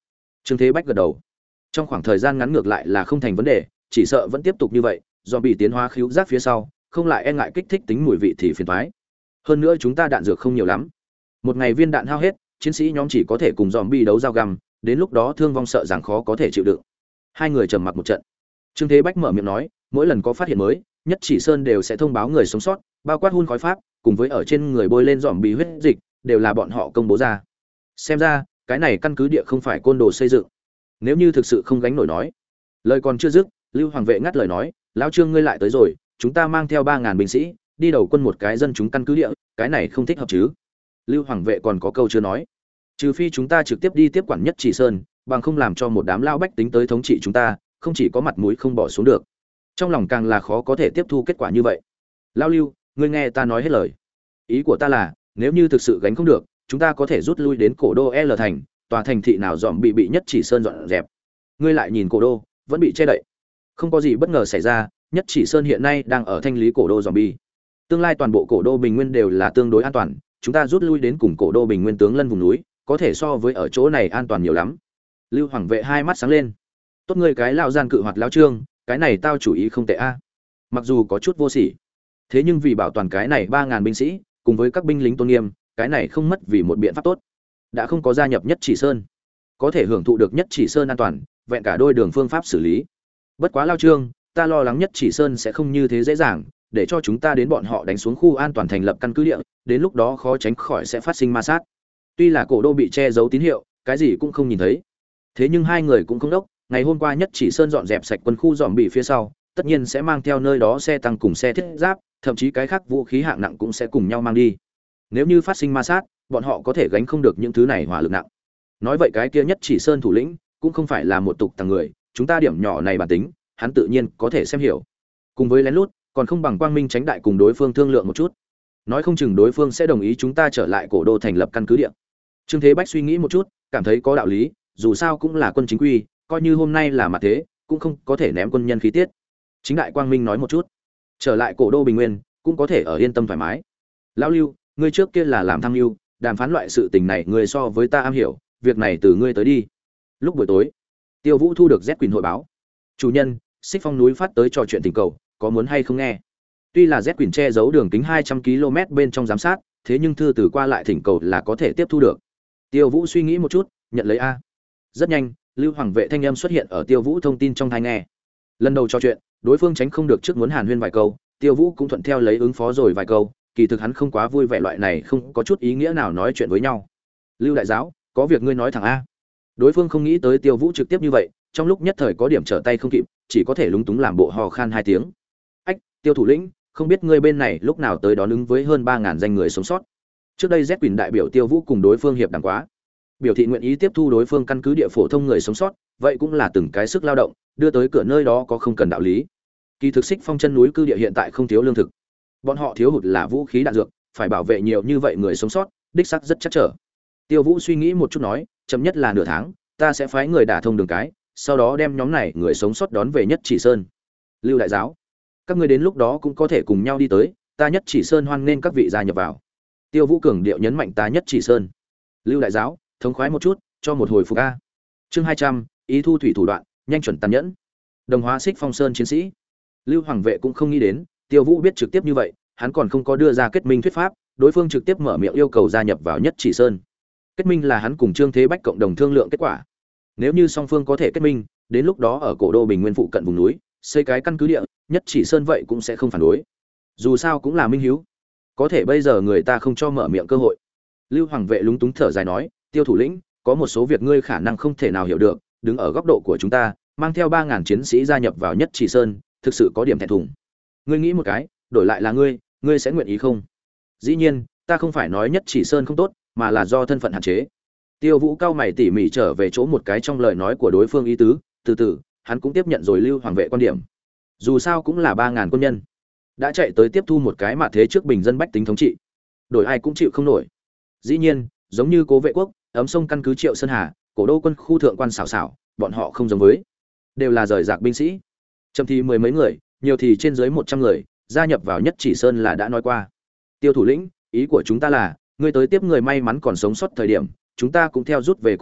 Trương Thế Bách gật đầu. Trong khoảng thời gian ngắn ngược lại là không thành vấn đề, chỉ sợ vẫn tiếp tục như vậy, do bị tiến hóa khíu giác phía sau, không lại e ngại kích thích tính mùi vị thì phiền toái. Hơn nữa chúng ta đạn dược không nhiều lắm. Một ngày viên đạn hao hết, chiến sĩ nhóm chỉ có thể cùng zombie đấu dao găm, đến lúc đó thương vong sợ rằng khó có thể chịu đựng. Hai người trầm mặc một trận. Trương Thế Bách mở miệng nói, mỗi lần có phát hiện mới, Nhất Chỉ Sơn đều sẽ thông báo người sống sót, bao quát hun khói pháp, cùng với ở trên người bôi lên zombie huyết dịch, đều là bọn họ công bố ra. Xem ra, cái này căn cứ địa không phải côn đồ xây dựng. Nếu như thực sự không gánh nổi nói. Lời còn chưa dứt, Lưu Hoàng vệ ngắt lời nói, lão Trương ngươi lại tới rồi, chúng ta mang theo ba ngàn binh sĩ, đi đầu quân một cái dân chúng căn cứ địa, cái này không thích hợp chứ? Lưu Hoàng vệ còn có câu chưa nói. Trừ phi chúng ta trực tiếp đi tiếp quản Nhất Chỉ Sơn, bằng không làm cho một đám lao bách tính tới thống trị chúng ta, không chỉ có mặt mũi không bỏ xuống được. Trong lòng càng là khó có thể tiếp thu kết quả như vậy. Lão Lưu, ngươi nghe ta nói hết lời. Ý của ta là, nếu như thực sự gánh không được, chúng ta có thể rút lui đến cổ đô L thành, tòa thành thị nào dòm bị bị Nhất Chỉ Sơn dọn dẹp. Ngươi lại nhìn cổ đô, vẫn bị che đậy. Không có gì bất ngờ xảy ra, Nhất Chỉ Sơn hiện nay đang ở thanh lý cổ đô zombie. Tương lai toàn bộ cổ đô Bình Nguyên đều là tương đối an toàn, chúng ta rút lui đến cùng cổ đô Bình Nguyên tướng lân vùng núi, có thể so với ở chỗ này an toàn nhiều lắm. Lưu Hoàng vệ hai mắt sáng lên. Tốt ngươi cái lão gian cự hoạt lão Trương, cái này tao chủ ý không tệ a. Mặc dù có chút vô sỉ, thế nhưng vì bảo toàn cái này ba ngàn binh sĩ, cùng với các binh lính tôn nghiêm, cái này không mất vì một biện pháp tốt. Đã không có gia nhập Nhất Chỉ Sơn, có thể hưởng thụ được Nhất Chỉ Sơn an toàn, vẹn cả đôi đường phương pháp xử lý. Bất quá lão Trương, ta lo lắng Nhất Chỉ Sơn sẽ không như thế dễ dàng, để cho chúng ta đến bọn họ đánh xuống khu an toàn thành lập căn cứ địa, đến lúc đó khó tránh khỏi sẽ phát sinh ma sát. Tuy là cổ đô bị che giấu tín hiệu, cái gì cũng không nhìn thấy. Thế nhưng hai người cũng không đốc, ngày hôm qua Nhất Chỉ Sơn dọn dẹp sạch quân khu dòm bị phía sau, tất nhiên sẽ mang theo nơi đó xe tăng cùng xe thiết giáp, thậm chí cái khác vũ khí hạng nặng cũng sẽ cùng nhau mang đi. Nếu như phát sinh ma sát, bọn họ có thể gánh không được những thứ này hỏa lực nặng. Nói vậy cái kia Nhất Chỉ Sơn thủ lĩnh cũng không phải là một tục tàng người, chúng ta điểm nhỏ này bản tính, hắn tự nhiên có thể xem hiểu. Cùng với lén lút, còn không bằng quang minh tránh đại cùng đối phương thương lượng một chút. Nói không chừng đối phương sẽ đồng ý chúng ta trở lại cổ đô thành lập căn cứ địa. Trương Thế Bách suy nghĩ một chút, cảm thấy có đạo lý, dù sao cũng là quân chính quy, coi như hôm nay là mặt thế, cũng không có thể ném quân nhân khí tiết. Chính đại quang minh nói một chút, trở lại cổ đô Bình Nguyên, cũng có thể ở yên tâm thoải mái. Lão Lưu, ngươi trước kia là làm tham mưu, đàm phán loại sự tình này ngươi so với ta am hiểu, việc này từ ngươi tới đi. Lúc buổi tối, Tiêu Vũ thu được Z Quỳnh hội báo. Chủ nhân, Xích Phong núi phát tới trò chuyện tình cầu, có muốn hay không nghe? Tuy là Z Quỳnh che giấu đường kính hai trăm ki lô mét bên trong giám sát, thế nhưng thư từ qua lại thỉnh cầu là có thể tiếp thu được. Tiêu Vũ suy nghĩ một chút, nhận lấy a. Rất nhanh, Lưu Hoàng vệ thanh âm xuất hiện ở Tiêu Vũ thông tin trong tai nghe. Lần đầu trò chuyện, đối phương tránh không được trước muốn hàn huyên vài câu, Tiêu Vũ cũng thuận theo lấy ứng phó rồi vài câu, kỳ thực hắn không quá vui vẻ loại này không có chút ý nghĩa nào nói chuyện với nhau. Lưu đại giáo, có việc ngươi nói thẳng a. Đối phương không nghĩ tới Tiêu Vũ trực tiếp như vậy, trong lúc nhất thời có điểm trở tay không kịp, chỉ có thể lúng túng làm bộ hò khan hai tiếng. Ách, Tiêu thủ lĩnh, không biết ngươi bên này lúc nào tới đón ứng với hơn ba ngàn danh người sống sót. Trước đây Z Quỳnh đại biểu Tiêu Vũ cùng đối phương hiệp đàm quá, biểu thị nguyện ý tiếp thu đối phương căn cứ địa phổ thông người sống sót, vậy cũng là từng cái sức lao động, đưa tới cửa nơi đó có không cần đạo lý. Kỳ thực Xích Phong chân núi cư địa hiện tại không thiếu lương thực, bọn họ thiếu hụt là vũ khí đạn dược, phải bảo vệ nhiều như vậy người sống sót, đích xác rất chắc trở. Tiêu Vũ suy nghĩ một chút nói, chậm nhất là nửa tháng, ta sẽ phái người đả thông đường cái, sau đó đem nhóm này người sống sót đón về Nhất Chỉ Sơn. Lưu đại giáo, các ngươi đến lúc đó cũng có thể cùng nhau đi tới, ta Nhất Chỉ Sơn hoan nghênh các vị gia nhập vào. Tiêu Vũ cường điệu nhấn mạnh ta Nhất Chỉ Sơn. Lưu đại giáo, thống khoái một chút, cho một hồi phục a. Chương hai trăm, ý thu thủy thủ đoạn, nhanh chuẩn tàn nhẫn. Đồng hóa Xích Phong Sơn chiến sĩ. Lưu Hoàng vệ cũng không nghĩ đến, Tiêu Vũ biết trực tiếp như vậy, hắn còn không có đưa ra kết minh thuyết pháp, đối phương trực tiếp mở miệng yêu cầu gia nhập vào Nhất Chỉ Sơn. Kết minh là hắn cùng Trương Thế Bách cộng đồng thương lượng kết quả. Nếu như song phương có thể kết minh, đến lúc đó ở cổ đô Bình Nguyên phụ cận vùng núi, xây cái căn cứ địa, Nhất Chỉ Sơn vậy cũng sẽ không phản đối. Dù sao cũng là minh hiếu. Có thể bây giờ người ta không cho mở miệng cơ hội. Lưu Hoàng vệ lúng túng thở dài nói, Tiêu thủ lĩnh, có một số việc ngươi khả năng không thể nào hiểu được, đứng ở góc độ của chúng ta, mang theo ba ngàn chiến sĩ gia nhập vào Nhất Chỉ Sơn, thực sự có điểm thẹn thùng. Ngươi nghĩ một cái, đổi lại là ngươi, ngươi sẽ nguyện ý không? Dĩ nhiên, ta không phải nói Nhất Chỉ Sơn không tốt, mà là do thân phận hạn chế. Tiêu Vũ cao mày tỉ mỉ trở về chỗ một cái trong lời nói của đối phương ý tứ, từ từ, hắn cũng tiếp nhận rồi Lưu Hoàng vệ quan điểm. Dù sao cũng là ba ngàn quân nhân, đã chạy tới tiếp thu một cái mà thế trước bình dân bách tính thống trị, đổi ai cũng chịu không nổi. Dĩ nhiên, giống như Cố Vệ Quốc, ấm sông căn cứ Triệu Sơn Hà, cổ đô quân khu thượng quan xảo xảo, bọn họ không giống với, đều là rời rạc binh sĩ. Chậm thì mười mấy người, nhiều thì trên dưới một trăm người, gia nhập vào Nhất Chỉ Sơn là đã nói qua. Tiêu thủ lĩnh, ý của chúng ta là, ngươi tới tiếp người may mắn còn sống sót thời điểm, chúng ta cũng theo rút về cổ đô,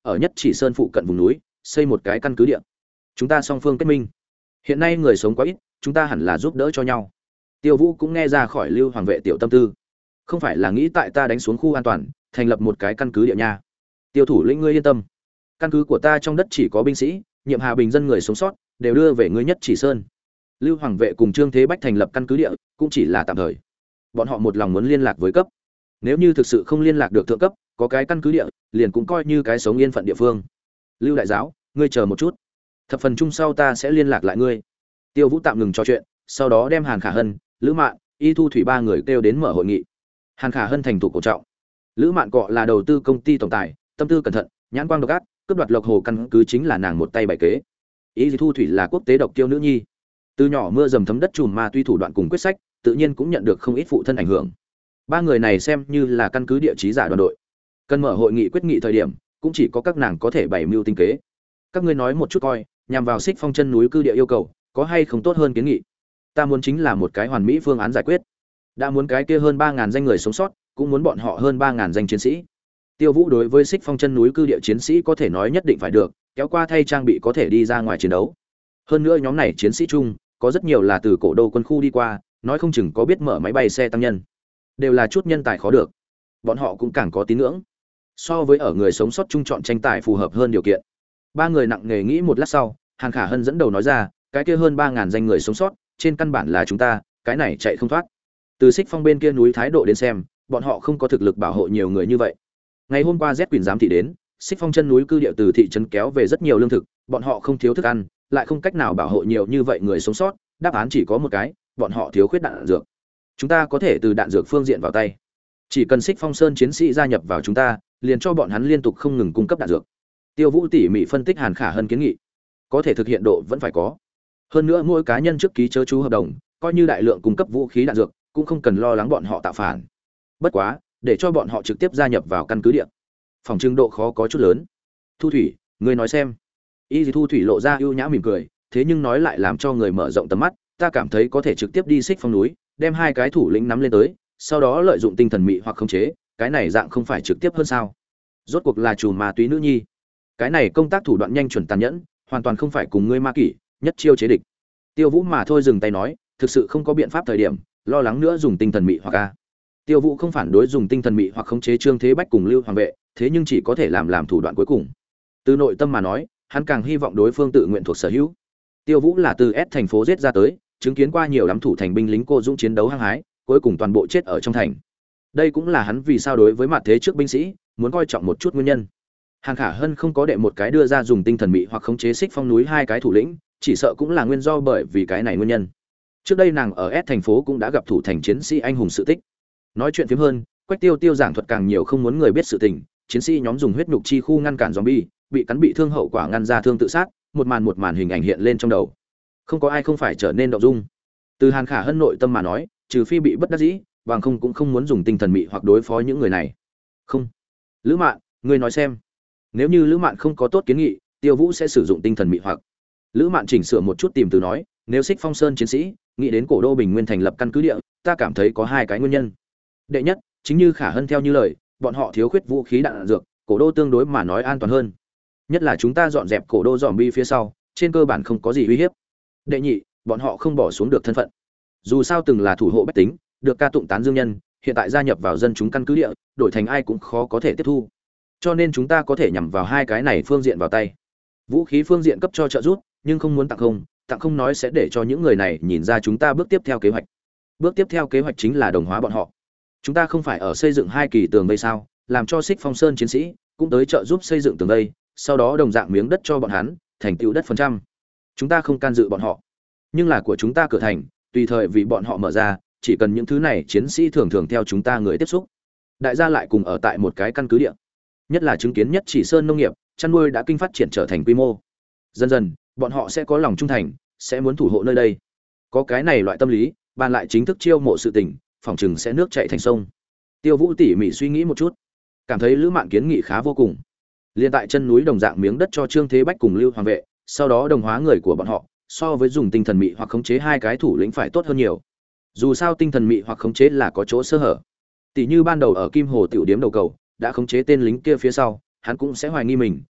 ở nhất chỉ sơn phụ cận vùng núi xây một cái căn cứ địa. Chúng ta song phương kết minh. Hiện nay người sống quá ít, chúng ta hẳn là giúp đỡ cho nhau. Tiêu Vũ cũng nghe ra khỏi Lưu Hoàng vệ tiểu tâm tư, không phải là nghĩ tại ta đánh xuống khu an toàn, thành lập một cái căn cứ địa nha. Tiêu thủ lĩnh ngươi yên tâm, căn cứ của ta trong đất chỉ có binh sĩ, nhiệm hà bình dân người sống sót đều đưa về ngươi nhất chỉ sơn. Lưu Hoàng vệ cùng Trương Thế Bách thành lập căn cứ địa cũng chỉ là tạm thời. Bọn họ một lòng muốn liên lạc với cấp. Nếu như thực sự không liên lạc được thượng cấp, có cái căn cứ địa, liền cũng coi như cái sống yên phận địa phương. Lưu đại giáo, ngươi chờ một chút. Thập phần chung sau ta sẽ liên lạc lại ngươi. Tiêu Vũ tạm ngừng trò chuyện, sau đó đem Hàn Khả Hân, Lữ Mạn, Y Thu Thủy ba người kêu đến mở hội nghị. Hàn Khả Hân thành thủ cổ trọng. Lữ Mạn cọ là đầu tư công ty tổng tài, tâm tư cẩn thận, nhãn quang độc ác, cướp đoạt Lộc Hồ căn cứ chính là nàng một tay bày kế. Y Thu Thủy là quốc tế độc tiêu nữ nhi. Từ nhỏ mưa dầm thấm đất trùm ma tuy thủ đoạn cùng quyết sách, tự nhiên cũng nhận được không ít phụ thân ảnh hưởng. Ba người này xem như là căn cứ địa chí giả đoàn đội. Cần mở hội nghị quyết nghị thời điểm, cũng chỉ có các nàng có thể bày mưu tinh kế. Các ngươi nói một chút coi, nhằm vào Xích Phong chân núi cư địa yêu cầu, có hay không tốt hơn kiến nghị? Ta muốn chính là một cái hoàn mỹ phương án giải quyết. Đã muốn cái kia hơn ba ngàn danh người sống sót, cũng muốn bọn họ hơn ba ngàn danh chiến sĩ. Tiêu Vũ đối với Xích Phong chân núi cư địa chiến sĩ có thể nói nhất định phải được, kéo qua thay trang bị có thể đi ra ngoài chiến đấu. Hơn nữa nhóm này chiến sĩ chung, có rất nhiều là từ cổ đô quân khu đi qua, nói không chừng có biết mở máy bay xe tăng nhân. Đều là chút nhân tài khó được. Bọn họ cũng càng có tín ngưỡng. So với ở người sống sót chung chọn tranh tài phù hợp hơn điều kiện. Ba người nặng nề nghĩ một lát sau, Hàn Khả Hân dẫn đầu nói ra, cái kia hơn ba ngàn danh người sống sót, trên căn bản là chúng ta, cái này chạy không thoát. Từ Xích Phong bên kia núi thái độ đến xem, bọn họ không có thực lực bảo hộ nhiều người như vậy. Ngày hôm qua Z Quyền giám thị đến, Xích Phong chân núi cư địa từ thị trấn kéo về rất nhiều lương thực, bọn họ không thiếu thức ăn, lại không cách nào bảo hộ nhiều như vậy người sống sót, đáp án chỉ có một cái, bọn họ thiếu khuyết đạn dược. Chúng ta có thể từ đạn dược phương diện vào tay. Chỉ cần Xích Phong Sơn chiến sĩ gia nhập vào chúng ta, liền cho bọn hắn liên tục không ngừng cung cấp đạn dược. Tiêu Vũ tỉ mỉ phân tích Hàn Khả Hân kiến nghị, có thể thực hiện độ vẫn phải có. Hơn nữa mỗi cá nhân trước ký chớ chú hợp đồng, coi như đại lượng cung cấp vũ khí đạn dược, cũng không cần lo lắng bọn họ tạo phản. Bất quá, để cho bọn họ trực tiếp gia nhập vào căn cứ địa, phòng trưng độ khó có chút lớn. Thu Thủy, ngươi nói xem. Y Thu Thủy lộ ra ưu nhã mỉm cười, thế nhưng nói lại làm cho người mở rộng tầm mắt, ta cảm thấy có thể trực tiếp đi Xích Phong núi, đem hai cái thủ lĩnh nắm lên tới, sau đó lợi dụng tinh thần mị hoặc khống chế, cái này dạng không phải trực tiếp hơn sao? Rốt cuộc là chủ ma túy nữ nhi, cái này công tác thủ đoạn nhanh chuẩn tàn nhẫn, hoàn toàn không phải cùng ngươi ma kỷ nhất chiêu chế địch. Tiêu Vũ mà thôi dừng tay nói, thực sự không có biện pháp thời điểm, lo lắng nữa dùng tinh thần mị hoặc a. Tiêu Vũ không phản đối dùng tinh thần mị hoặc khống chế Trương Thế Bách cùng Lưu Hoàng vệ, thế nhưng chỉ có thể làm làm thủ đoạn cuối cùng. Từ nội tâm mà nói, hắn càng hy vọng đối phương tự nguyện thuộc sở hữu. Tiêu Vũ là từ S thành phố giết ra tới, chứng kiến qua nhiều lắm thủ thành binh lính cô dũng chiến đấu hăng hái, cuối cùng toàn bộ chết ở trong thành. Đây cũng là hắn vì sao đối với mặt thế trước binh sĩ, muốn coi trọng một chút nguyên nhân. Hàn Khả Hân không có đệ một cái đưa ra dùng tinh thần mị hoặc khống chế Xích Phong núi hai cái thủ lĩnh, chỉ sợ cũng là nguyên do bởi vì cái này nguyên nhân. Trước đây nàng ở S thành phố cũng đã gặp thủ thành chiến sĩ anh hùng sự tích. Nói chuyện phiếm hơn, Quách Tiêu Tiêu giảng thuật càng nhiều không muốn người biết sự tình, chiến sĩ nhóm dùng huyết nhục chi khu ngăn cản zombie, bị cắn bị thương hậu quả ngăn ra thương tự sát, một màn một màn hình ảnh hiện lên trong đầu. Không có ai không phải trở nên động dung. Từ Hàn Khả Hân nội tâm mà nói, trừ phi bị bất đắc dĩ, bằng không cũng không muốn dùng tinh thần mị hoặc đối phó những người này. Không. Lữ Mạn, ngươi nói xem. Nếu như Lữ Mạn không có tốt kiến nghị, Tiêu Vũ sẽ sử dụng tinh thần mị hoặc. Lữ Mạn chỉnh sửa một chút tìm từ nói, nếu Xích Phong Sơn chiến sĩ nghĩ đến cổ đô Bình Nguyên thành lập căn cứ địa, ta cảm thấy có hai cái nguyên nhân. Đệ nhất, chính như Khả Hân theo như lời, bọn họ thiếu khuyết vũ khí đạn dược, cổ đô tương đối mà nói an toàn hơn. Nhất là chúng ta dọn dẹp cổ đô zombie phía sau, trên cơ bản không có gì uy hiếp. Đệ nhị, bọn họ không bỏ xuống được thân phận. Dù sao từng là thủ hộ bách tính, được ca tụng tán dương nhân, hiện tại gia nhập vào dân chúng căn cứ địa, đổi thành ai cũng khó có thể tiếp thu. Cho nên chúng ta có thể nhằm vào hai cái này phương diện vào tay. Vũ khí phương diện cấp cho trợ giúp, nhưng không muốn tặng không, tặng không nói sẽ để cho những người này nhìn ra chúng ta bước tiếp theo kế hoạch. Bước tiếp theo kế hoạch chính là đồng hóa bọn họ. Chúng ta không phải ở xây dựng hai kỳ tường vây sao, làm cho Xích Phong Sơn chiến sĩ cũng tới trợ giúp xây dựng tường vây, sau đó đồng dạng miếng đất cho bọn hắn, thành tựu đất phần trăm. Chúng ta không can dự bọn họ, nhưng là của chúng ta cửa thành, tùy thời vì bọn họ mở ra, chỉ cần những thứ này chiến sĩ thường thường theo chúng ta người tiếp xúc. Đại gia lại cùng ở tại một cái căn cứ địa, nhất là chứng kiến nhất chỉ sơn nông nghiệp, chăn nuôi đã kinh phát triển trở thành quy mô. Dần dần, bọn họ sẽ có lòng trung thành, sẽ muốn thủ hộ nơi đây. Có cái này loại tâm lý, bàn lại chính thức chiêu mộ sự tình, phòng trừng sẽ nước chảy thành sông. Tiêu Vũ tỉ mỉ suy nghĩ một chút, cảm thấy Lữ Mạn kiến nghị khá vô cùng. Liên tại chân núi đồng dạng miếng đất cho Trương Thế Bách cùng Lưu Hoàng vệ, sau đó đồng hóa người của bọn họ, so với dùng tinh thần mị hoặc khống chế hai cái thủ lĩnh phải tốt hơn nhiều. Dù sao tinh thần mị hoặc khống chế là có chỗ sơ hở. Tỷ như ban đầu ở Kim Hồ tiểu điếm đầu cầu, đã khống chế tên lính kia phía sau, hắn cũng sẽ hoài nghi mình,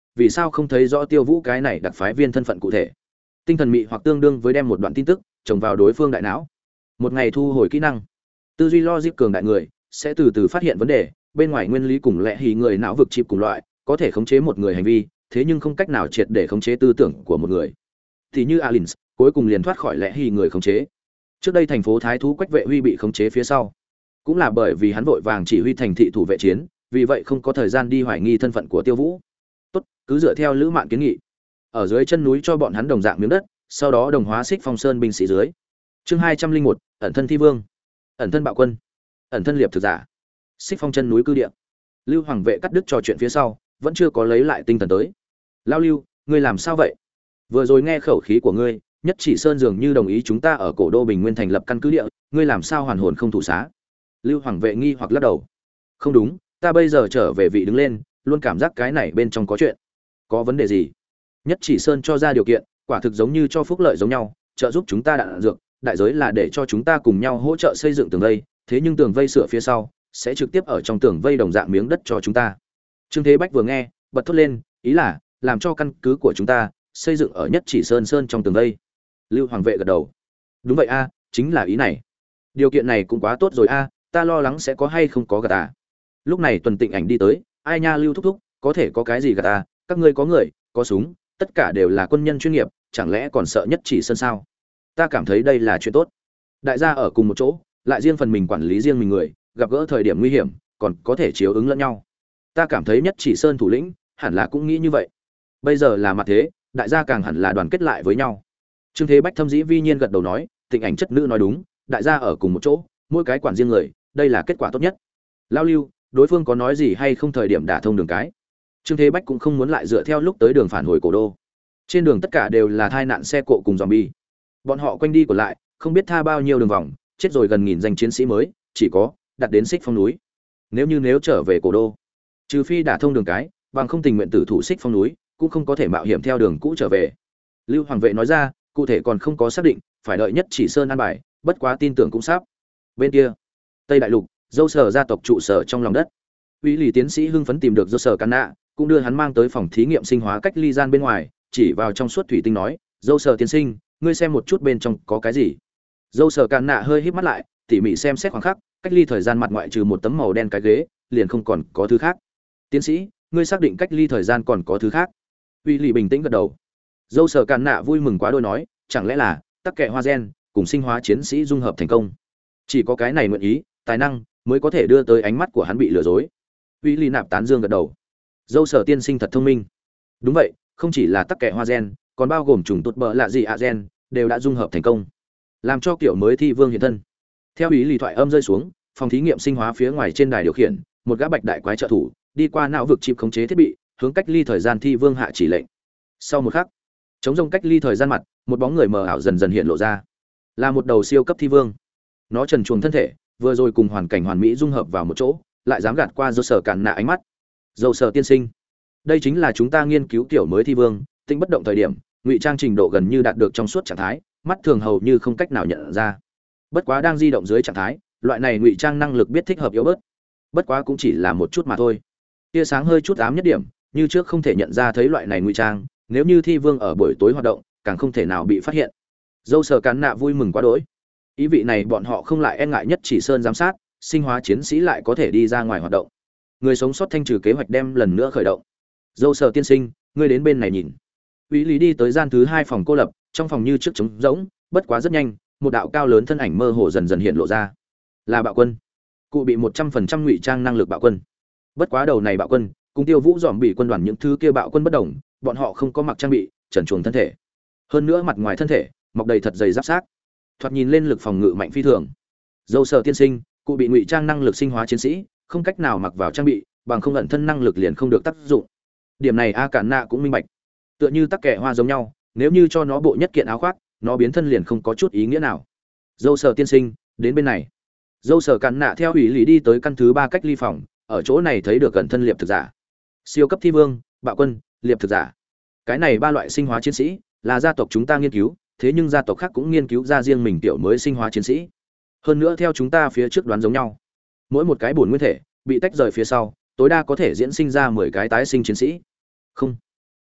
vì sao không thấy rõ Tiêu Vũ cái này đặc phái viên thân phận cụ thể. Tinh thần mị hoặc tương đương với đem một đoạn tin tức trồng vào đối phương đại não. Một ngày thu hồi kỹ năng. Tư duy logic cường đại người sẽ từ từ phát hiện vấn đề, bên ngoài nguyên lý cùng lẽ hí người não vực chip cùng loại, có thể khống chế một người hành vi, thế nhưng không cách nào triệt để khống chế tư tưởng của một người. Thì như Alins, cuối cùng liền thoát khỏi lẽ hí người khống chế. Trước đây thành phố Thái thú Quách Vệ Huy bị khống chế phía sau, cũng là bởi vì hắn vội vàng chỉ huy thành thị thủ vệ chiến, vì vậy không có thời gian đi hoài nghi thân phận của Tiêu Vũ. Tốt, cứ dựa theo Lữ Mạn kiến nghị, ở dưới chân núi cho bọn hắn đồng dạng miếng đất, sau đó đồng hóa Xích Phong Sơn binh sĩ dưới. Chương hai trăm linh một, ẩn thân thi vương, ẩn thân bạo quân, ẩn thân liệp thực giả. Xích Phong chân núi cư địa. Lưu Hoàng vệ cắt đứt trò chuyện phía sau, vẫn chưa có lấy lại tinh thần tới. Lao Lưu, ngươi làm sao vậy? Vừa rồi nghe khẩu khí của ngươi, Nhất Chỉ Sơn dường như đồng ý chúng ta ở cổ đô Bình Nguyên thành lập căn cứ địa, ngươi làm sao hoàn hồn không thủ xá? Lưu Hoàng vệ nghi hoặc lắc đầu. Không đúng, ta bây giờ trở về vị đứng lên, luôn cảm giác cái này bên trong có chuyện. Có vấn đề gì? Nhất Chỉ Sơn cho ra điều kiện, quả thực giống như cho phúc lợi giống nhau, trợ giúp chúng ta đạn dược, đại giới là để cho chúng ta cùng nhau hỗ trợ xây dựng tường vây, thế nhưng tường vây sửa phía sau sẽ trực tiếp ở trong tường vây đồng dạng miếng đất cho chúng ta. Trương Thế Bách vừa nghe, bật thốt lên, ý là làm cho căn cứ của chúng ta xây dựng ở Nhất Chỉ Sơn sơn trong tường vây. Lưu Hoàng vệ gật đầu. Đúng vậy a, chính là ý này. Điều kiện này cũng quá tốt rồi a, ta lo lắng sẽ có hay không có gạt à. Lúc này Tuần Tịnh Ảnh đi tới, ai nha Lưu thúc thúc, có thể có cái gì gạt à, các ngươi có người, có súng, tất cả đều là quân nhân chuyên nghiệp, chẳng lẽ còn sợ Nhất Chỉ Sơn sao? Ta cảm thấy đây là chuyện tốt. Đại gia ở cùng một chỗ, lại riêng phần mình quản lý riêng mình người, gặp gỡ thời điểm nguy hiểm, còn có thể chiếu ứng lẫn nhau. Ta cảm thấy Nhất Chỉ Sơn thủ lĩnh hẳn là cũng nghĩ như vậy. Bây giờ là mặt thế, đại gia càng hẳn là đoàn kết lại với nhau. Trương Thế Bách thâm dĩ vi nhiên gật đầu nói, Tịnh Ảnh chất nữ nói đúng, đại gia ở cùng một chỗ, mỗi cái quản riêng người, đây là kết quả tốt nhất. Lao Lưu, đối phương có nói gì hay không thời điểm đả thông đường cái? Trương Thế Bách cũng không muốn lại dựa theo lúc tới đường phản hồi cổ đô. Trên đường tất cả đều là tai nạn xe cộ cùng zombie. Bọn họ quanh đi của lại, không biết tha bao nhiêu đường vòng, chết rồi gần nghìn danh chiến sĩ mới, chỉ có đặt đến Xích Phong núi. Nếu như nếu trở về cổ đô, trừ phi đả thông đường cái, bằng không tình nguyện tử thủ Xích Phong núi, cũng không có thể mạo hiểm theo đường cũ trở về. Lưu Hoàng vệ nói ra, cụ thể còn không có xác định, phải đợi Nhất Chỉ Sơn an bài, bất quá tin tưởng cũng sắp. Bên kia, Tây Đại Lục, dâu sở gia tộc trụ sở trong lòng đất. Uy Lý tiến sĩ hưng phấn tìm được dâu sở Càn Nạ, cũng đưa hắn mang tới phòng thí nghiệm sinh hóa cách ly gian bên ngoài, chỉ vào trong suốt thủy tinh nói, dâu sở tiến sinh, ngươi xem một chút bên trong có cái gì. Dâu sở Càn Nạ hơi híp mắt lại, tỉ mỉ xem xét khoảng khắc, cách ly thời gian mặt ngoại trừ một tấm màu đen cái ghế, liền không còn có thứ khác. Tiến sĩ, ngươi xác định cách ly thời gian còn có thứ khác? Uy Lý bình tĩnh gật đầu. Dâu sở Càn Nạ vui mừng quá đôi nói, chẳng lẽ là tắc kệ hoa gen cùng sinh hóa chiến sĩ dung hợp thành công? Chỉ có cái này nguyện ý, tài năng mới có thể đưa tới ánh mắt của hắn bị lừa dối. Uy Lý nạp tán dương gật đầu. Dâu sở tiên sinh thật thông minh. Đúng vậy, không chỉ là tắc kệ hoa gen, còn bao gồm trùng tụt bờ lạ gì ạ gen, đều đã dung hợp thành công, làm cho kiểu mới thi vương hiện thân. Theo ý Lý thoại âm rơi xuống, phòng thí nghiệm sinh hóa phía ngoài trên đài điều khiển, một gã bạch đại quái trợ thủ đi qua não vực chip khống chế thiết bị, hướng cách ly thời gian thi vương hạ chỉ lệnh. Sau một khắc, chống rông cách ly thời gian mặt, một bóng người mờ ảo dần dần hiện lộ ra, là một đầu siêu cấp thi vương. Nó trần truồng thân thể, vừa rồi cùng hoàn cảnh hoàn mỹ dung hợp vào một chỗ, lại dám gạt qua dâu sở Càn Nạ ánh mắt. Dâu sở tiên sinh, đây chính là chúng ta nghiên cứu kiểu mới thi vương, tinh bất động thời điểm, ngụy trang trình độ gần như đạt được trong suốt trạng thái, mắt thường hầu như không cách nào nhận ra. Bất quá đang di động dưới trạng thái, loại này ngụy trang năng lực biết thích hợp yếu bớt. Bất quá cũng chỉ là một chút mà thôi. Tia sáng hơi chút ám nhất điểm, như trước không thể nhận ra thấy loại này ngụy trang, nếu như thi vương ở buổi tối hoạt động, càng không thể nào bị phát hiện. Dâu sở Càn Nạ vui mừng quá đỗi. Ý vị này bọn họ không lại e ngại Nhất Chỉ Sơn giám sát, sinh hóa chiến sĩ lại có thể đi ra ngoài hoạt động. Người sống sót thanh trừ kế hoạch đem lần nữa khởi động. Dâu sở tiên sinh, ngươi đến bên này nhìn. Uy Lý đi tới gian thứ hai phòng cô lập, trong phòng như trước trống rỗng, bất quá rất nhanh, một đạo cao lớn thân ảnh mơ hồ dần dần hiện lộ ra. Là Bạo Quân. Cụ bị một trăm phần trăm ngụy trang năng lực Bạo Quân. Bất quá đầu này Bạo Quân, cùng Tiêu Vũ dòm bị quân đoàn những thứ kia Bạo Quân bất đồng, bọn họ không có mặc trang bị, trần truồng thân thể. Hơn nữa mặt ngoài thân thể, mọc đầy thật dày giáp xác. Thoạt nhìn lên lực phòng ngự mạnh phi thường. Dâu sở tiên sinh, cụ bị ngụy trang năng lực sinh hóa chiến sĩ, không cách nào mặc vào trang bị, bằng không ẩn thân năng lực liền không được tác dụng. Điểm này A Cản Nạ cũng minh bạch. Tựa như tắc kẻ hoa giống nhau, nếu như cho nó bộ nhất kiện áo khoác, nó biến thân liền không có chút ý nghĩa nào. Dâu sở tiên sinh, đến bên này. Dâu sở Cản Nạ theo ủy lý đi tới căn thứ ba cách ly phòng, ở chỗ này thấy được cẩn thân liệp thực giả, siêu cấp thi vương, Bạo Quân, liệp thực giả. Cái này ba loại sinh hóa chiến sĩ là gia tộc chúng ta nghiên cứu, thế nhưng gia tộc khác cũng nghiên cứu ra riêng mình tiểu mới sinh hóa chiến sĩ. Hơn nữa theo chúng ta phía trước đoán giống nhau, mỗi một cái bổn nguyên thể bị tách rời phía sau, tối đa có thể diễn sinh ra mười cái tái sinh chiến sĩ. Không,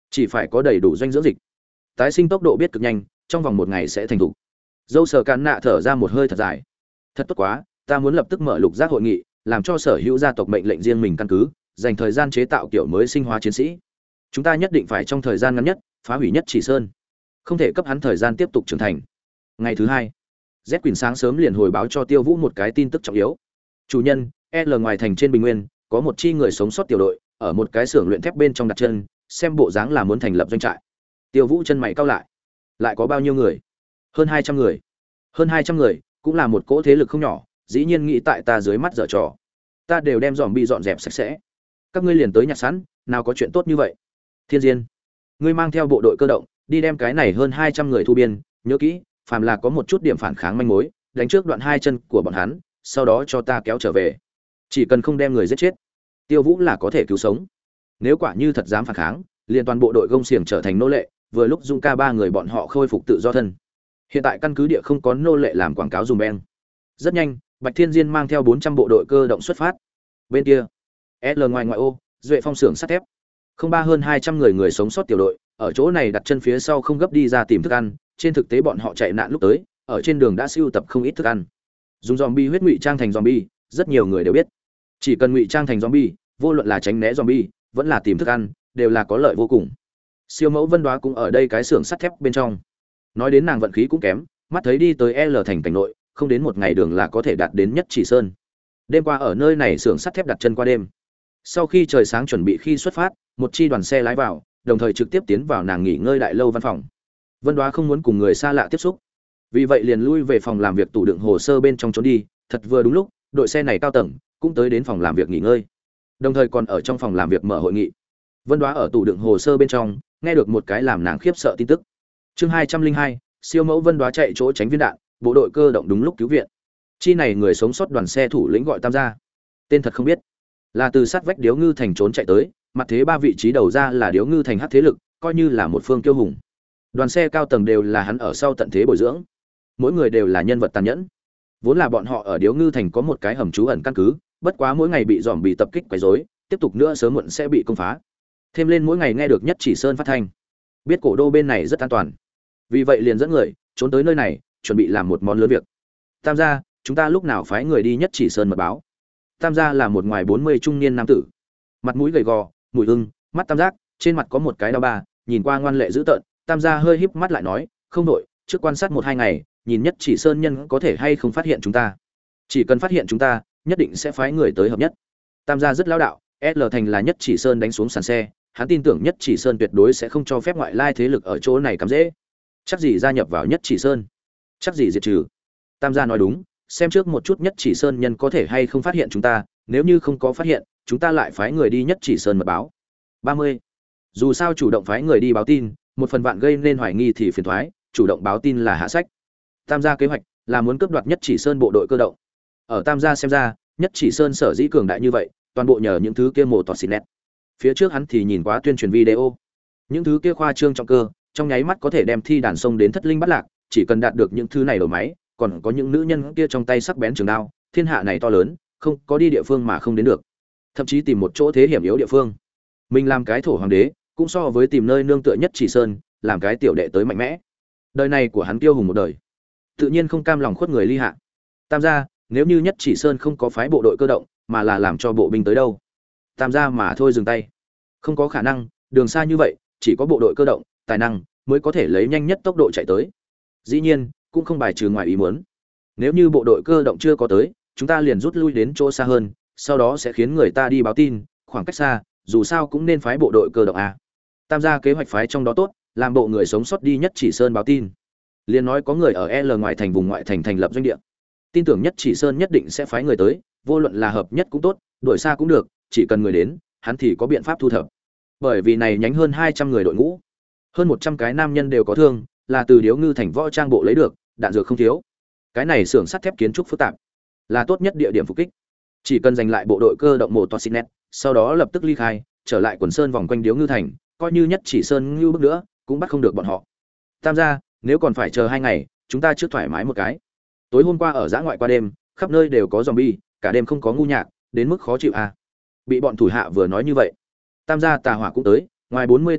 chỉ phải có đầy đủ dinh dưỡng dịch. Tái sinh tốc độ biết cực nhanh, trong vòng một ngày sẽ thành thục. Dâu Sở Cạn Nạ thở ra một hơi thật dài. Thật tốt quá, ta muốn lập tức mở lục giác hội nghị, làm cho sở hữu gia tộc mệnh lệnh riêng mình căn cứ, dành thời gian chế tạo kiểu mới sinh hóa chiến sĩ. Chúng ta nhất định phải trong thời gian ngắn nhất phá hủy nhất chỉ sơn, không thể cấp hắn thời gian tiếp tục trưởng thành. Ngày thứ hai, Z Quỳnh sáng sớm liền hồi báo cho Tiêu Vũ một cái tin tức trọng yếu. Chủ nhân, L ngoài thành trên bình nguyên có một chi người sống sót tiểu đội ở một cái xưởng luyện thép bên trong đặt chân, xem bộ dáng là muốn thành lập doanh trại. Tiêu Vũ chân mày cau lại. Lại có bao nhiêu người? Hơn hai trăm người. Hơn hai trăm người, cũng là một cỗ thế lực không nhỏ, dĩ nhiên nghĩ tại ta dưới mắt dở trò. Ta đều đem zombie dọn dẹp sạch sẽ. Các ngươi liền tới nhặt sẵn, nào có chuyện tốt như vậy. Thiên Diên, ngươi mang theo bộ đội cơ động, đi đem cái này hơn hai trăm người thu biên, nhớ kỹ, phàm là có một chút điểm phản kháng manh mối, đánh trước đoạn hai chân của bọn hắn, sau đó cho ta kéo trở về. Chỉ cần không đem người giết chết, Tiêu Vũ là có thể cứu sống. Nếu quả như thật dám phản kháng, liền toàn bộ đội gông xiềng trở thành nô lệ, vừa lúc Dung Ca ba người bọn họ khôi phục tự do thân. Hiện tại căn cứ địa không có nô lệ làm quảng cáo dùm beng. Rất nhanh, Bạch Thiên Diên mang theo bốn trăm bộ đội cơ động xuất phát. Bên kia, L ngoài ngoại ô, Duệ Phong xưởng sắt thép. Không ba hơn hai trăm người người sống sót tiểu đội, ở chỗ này đặt chân phía sau không gấp đi ra tìm thức ăn, trên thực tế bọn họ chạy nạn lúc tới, ở trên đường đã sưu tập không ít thức ăn. Dùng zombie huyết ngụy trang thành zombie, rất nhiều người đều biết. Chỉ cần ngụy trang thành zombie, vô luận là tránh né zombie, vẫn là tìm thức ăn, đều là có lợi vô cùng. Siêu mẫu Vân Đoá cũng ở đây cái xưởng sắt thép bên trong. Nói đến nàng vận khí cũng kém, mắt thấy đi tới L thành cảnh nội, không đến một ngày đường là có thể đạt đến nhất chỉ sơn. Đêm qua ở nơi này xưởng sắt thép đặt chân qua đêm. Sau khi trời sáng chuẩn bị khi xuất phát, một chi đoàn xe lái vào, đồng thời trực tiếp tiến vào nàng nghỉ ngơi đại lâu văn phòng. Vân Đoá không muốn cùng người xa lạ tiếp xúc, vì vậy liền lui về phòng làm việc tủ đựng hồ sơ bên trong trốn đi. Thật vừa đúng lúc, đội xe này cao tầng cũng tới đến phòng làm việc nghỉ ngơi, đồng thời còn ở trong phòng làm việc mở hội nghị. Vân Đoá ở tủ đựng hồ sơ bên trong nghe được một cái làm nàng khiếp sợ tin tức. Chương hai trăm linh hai, siêu mẫu Vân Đoá chạy chỗ tránh viên đạn, bộ đội cơ động đúng lúc cứu viện. Chi này người sống sót đoàn xe thủ lĩnh gọi Tam gia, tên thật không biết, là từ sát vách Điếu Ngư thành trốn chạy tới, mặt thế ba vị trí đầu ra là Điếu Ngư thành hắc thế lực, coi như là một phương kiêu hùng. Đoàn xe cao tầng đều là hắn ở sau tận thế bồi dưỡng, mỗi người đều là nhân vật tàn nhẫn. Vốn là bọn họ ở Điếu Ngư thành có một cái hầm trú ẩn căn cứ, bất quá mỗi ngày bị dòm bị tập kích quấy rối, tiếp tục nữa sớm muộn sẽ bị công phá. Thêm lên mỗi ngày nghe được nhất chỉ sơn phát thanh, biết cổ đô bên này rất an toàn, vì vậy liền dẫn người trốn tới nơi này, chuẩn bị làm một món lớn việc. Tam gia, chúng ta lúc nào phái người đi nhất chỉ sơn mật báo? Tam gia là một ngoài bốn mươi trung niên nam tử, mặt mũi gầy gò, mũi ưng, mắt tam giác, trên mặt có một cái đao ba, nhìn qua ngoan lệ dữ tợn. Tam gia hơi híp mắt lại nói, không đổi, trước quan sát một hai ngày, nhìn nhất chỉ sơn nhân có thể hay không phát hiện chúng ta. Chỉ cần phát hiện chúng ta, nhất định sẽ phái người tới hợp nhất. Tam gia rất lão đạo, L thành là nhất chỉ sơn đánh xuống sàn xe, hắn tin tưởng nhất chỉ sơn tuyệt đối sẽ không cho phép ngoại lai thế lực ở chỗ này cắm dễ. Chắc gì gia nhập vào nhất chỉ sơn, chắc gì diệt trừ. Tam gia nói đúng, xem trước một chút nhất chỉ sơn nhân có thể hay không phát hiện chúng ta, nếu như không có phát hiện, chúng ta lại phái người đi nhất chỉ sơn mật báo. ba mươi. Dù sao chủ động phái người đi báo tin, một phần vạn gây nên hoài nghi thì phiền toái, chủ động báo tin là hạ sách. Tam gia kế hoạch là muốn cướp đoạt nhất chỉ sơn bộ đội cơ động. Ở Tam gia xem ra, nhất chỉ sơn sở dĩ cường đại như vậy, toàn bộ nhờ những thứ kia mồ tọt xịt nét. Phía trước hắn thì nhìn quá tuyên truyền video, những thứ kia khoa trương trọng cơ, trong nháy mắt có thể đem thi đàn sông đến thất linh bắt lạc, chỉ cần đạt được những thứ này đầu máy, còn có những nữ nhân kia trong tay sắc bén trường đao, thiên hạ này to lớn, không có đi địa phương mà không đến được, thậm chí tìm một chỗ thế hiểm yếu địa phương. Mình làm cái thổ hoàng đế, cũng so với tìm nơi nương tựa nhất chỉ sơn, làm cái tiểu đệ tới mạnh mẽ. Đời này của hắn kiêu hùng một đời, tự nhiên không cam lòng khuất người ly hạ. Tam gia, nếu như nhất chỉ sơn không có phái bộ đội cơ động, mà là làm cho bộ binh tới đâu? Tam gia mà thôi dừng tay. Không có khả năng, đường xa như vậy, chỉ có bộ đội cơ động, tài năng mới có thể lấy nhanh nhất tốc độ chạy tới. Dĩ nhiên, cũng không bài trừ ngoài ý muốn. Nếu như bộ đội cơ động chưa có tới, chúng ta liền rút lui đến chỗ xa hơn, sau đó sẽ khiến người ta đi báo tin, khoảng cách xa, dù sao cũng nên phái bộ đội cơ động a. Tam gia kế hoạch phái trong đó tốt, làm bộ người sống sót đi nhất chỉ sơn báo tin. Liền nói có người ở L ngoại thành vùng ngoại thành thành lập doanh địa. Tin tưởng nhất chỉ sơn nhất định sẽ phái người tới, vô luận là hợp nhất cũng tốt, đuổi xa cũng được, chỉ cần người đến, hắn thì có biện pháp thu thập. Bởi vì này nhánh hơn hai trăm người đội ngũ, hơn một trăm cái nam nhân đều có thương, là từ Điếu Ngư thành võ trang bộ lấy được, đạn dược không thiếu. Cái này xưởng sắt thép kiến trúc phức tạp, là tốt nhất địa điểm phục kích. Chỉ cần giành lại bộ đội cơ động mổ toa net, sau đó lập tức ly khai, trở lại quần sơn vòng quanh Điếu Ngư thành, coi như nhất chỉ sơn như bước nữa, cũng bắt không được bọn họ. Tam gia, nếu còn phải chờ hai ngày, chúng ta trước thoải mái một cái. Tối hôm qua ở dã ngoại qua đêm, khắp nơi đều có zombie, cả đêm không có ngu nhạc, đến mức khó chịu à. Bị bọn thủ hạ vừa nói như vậy, Tam gia tà hỏa cũng tới, ngoài bốn mươi tuổi tác,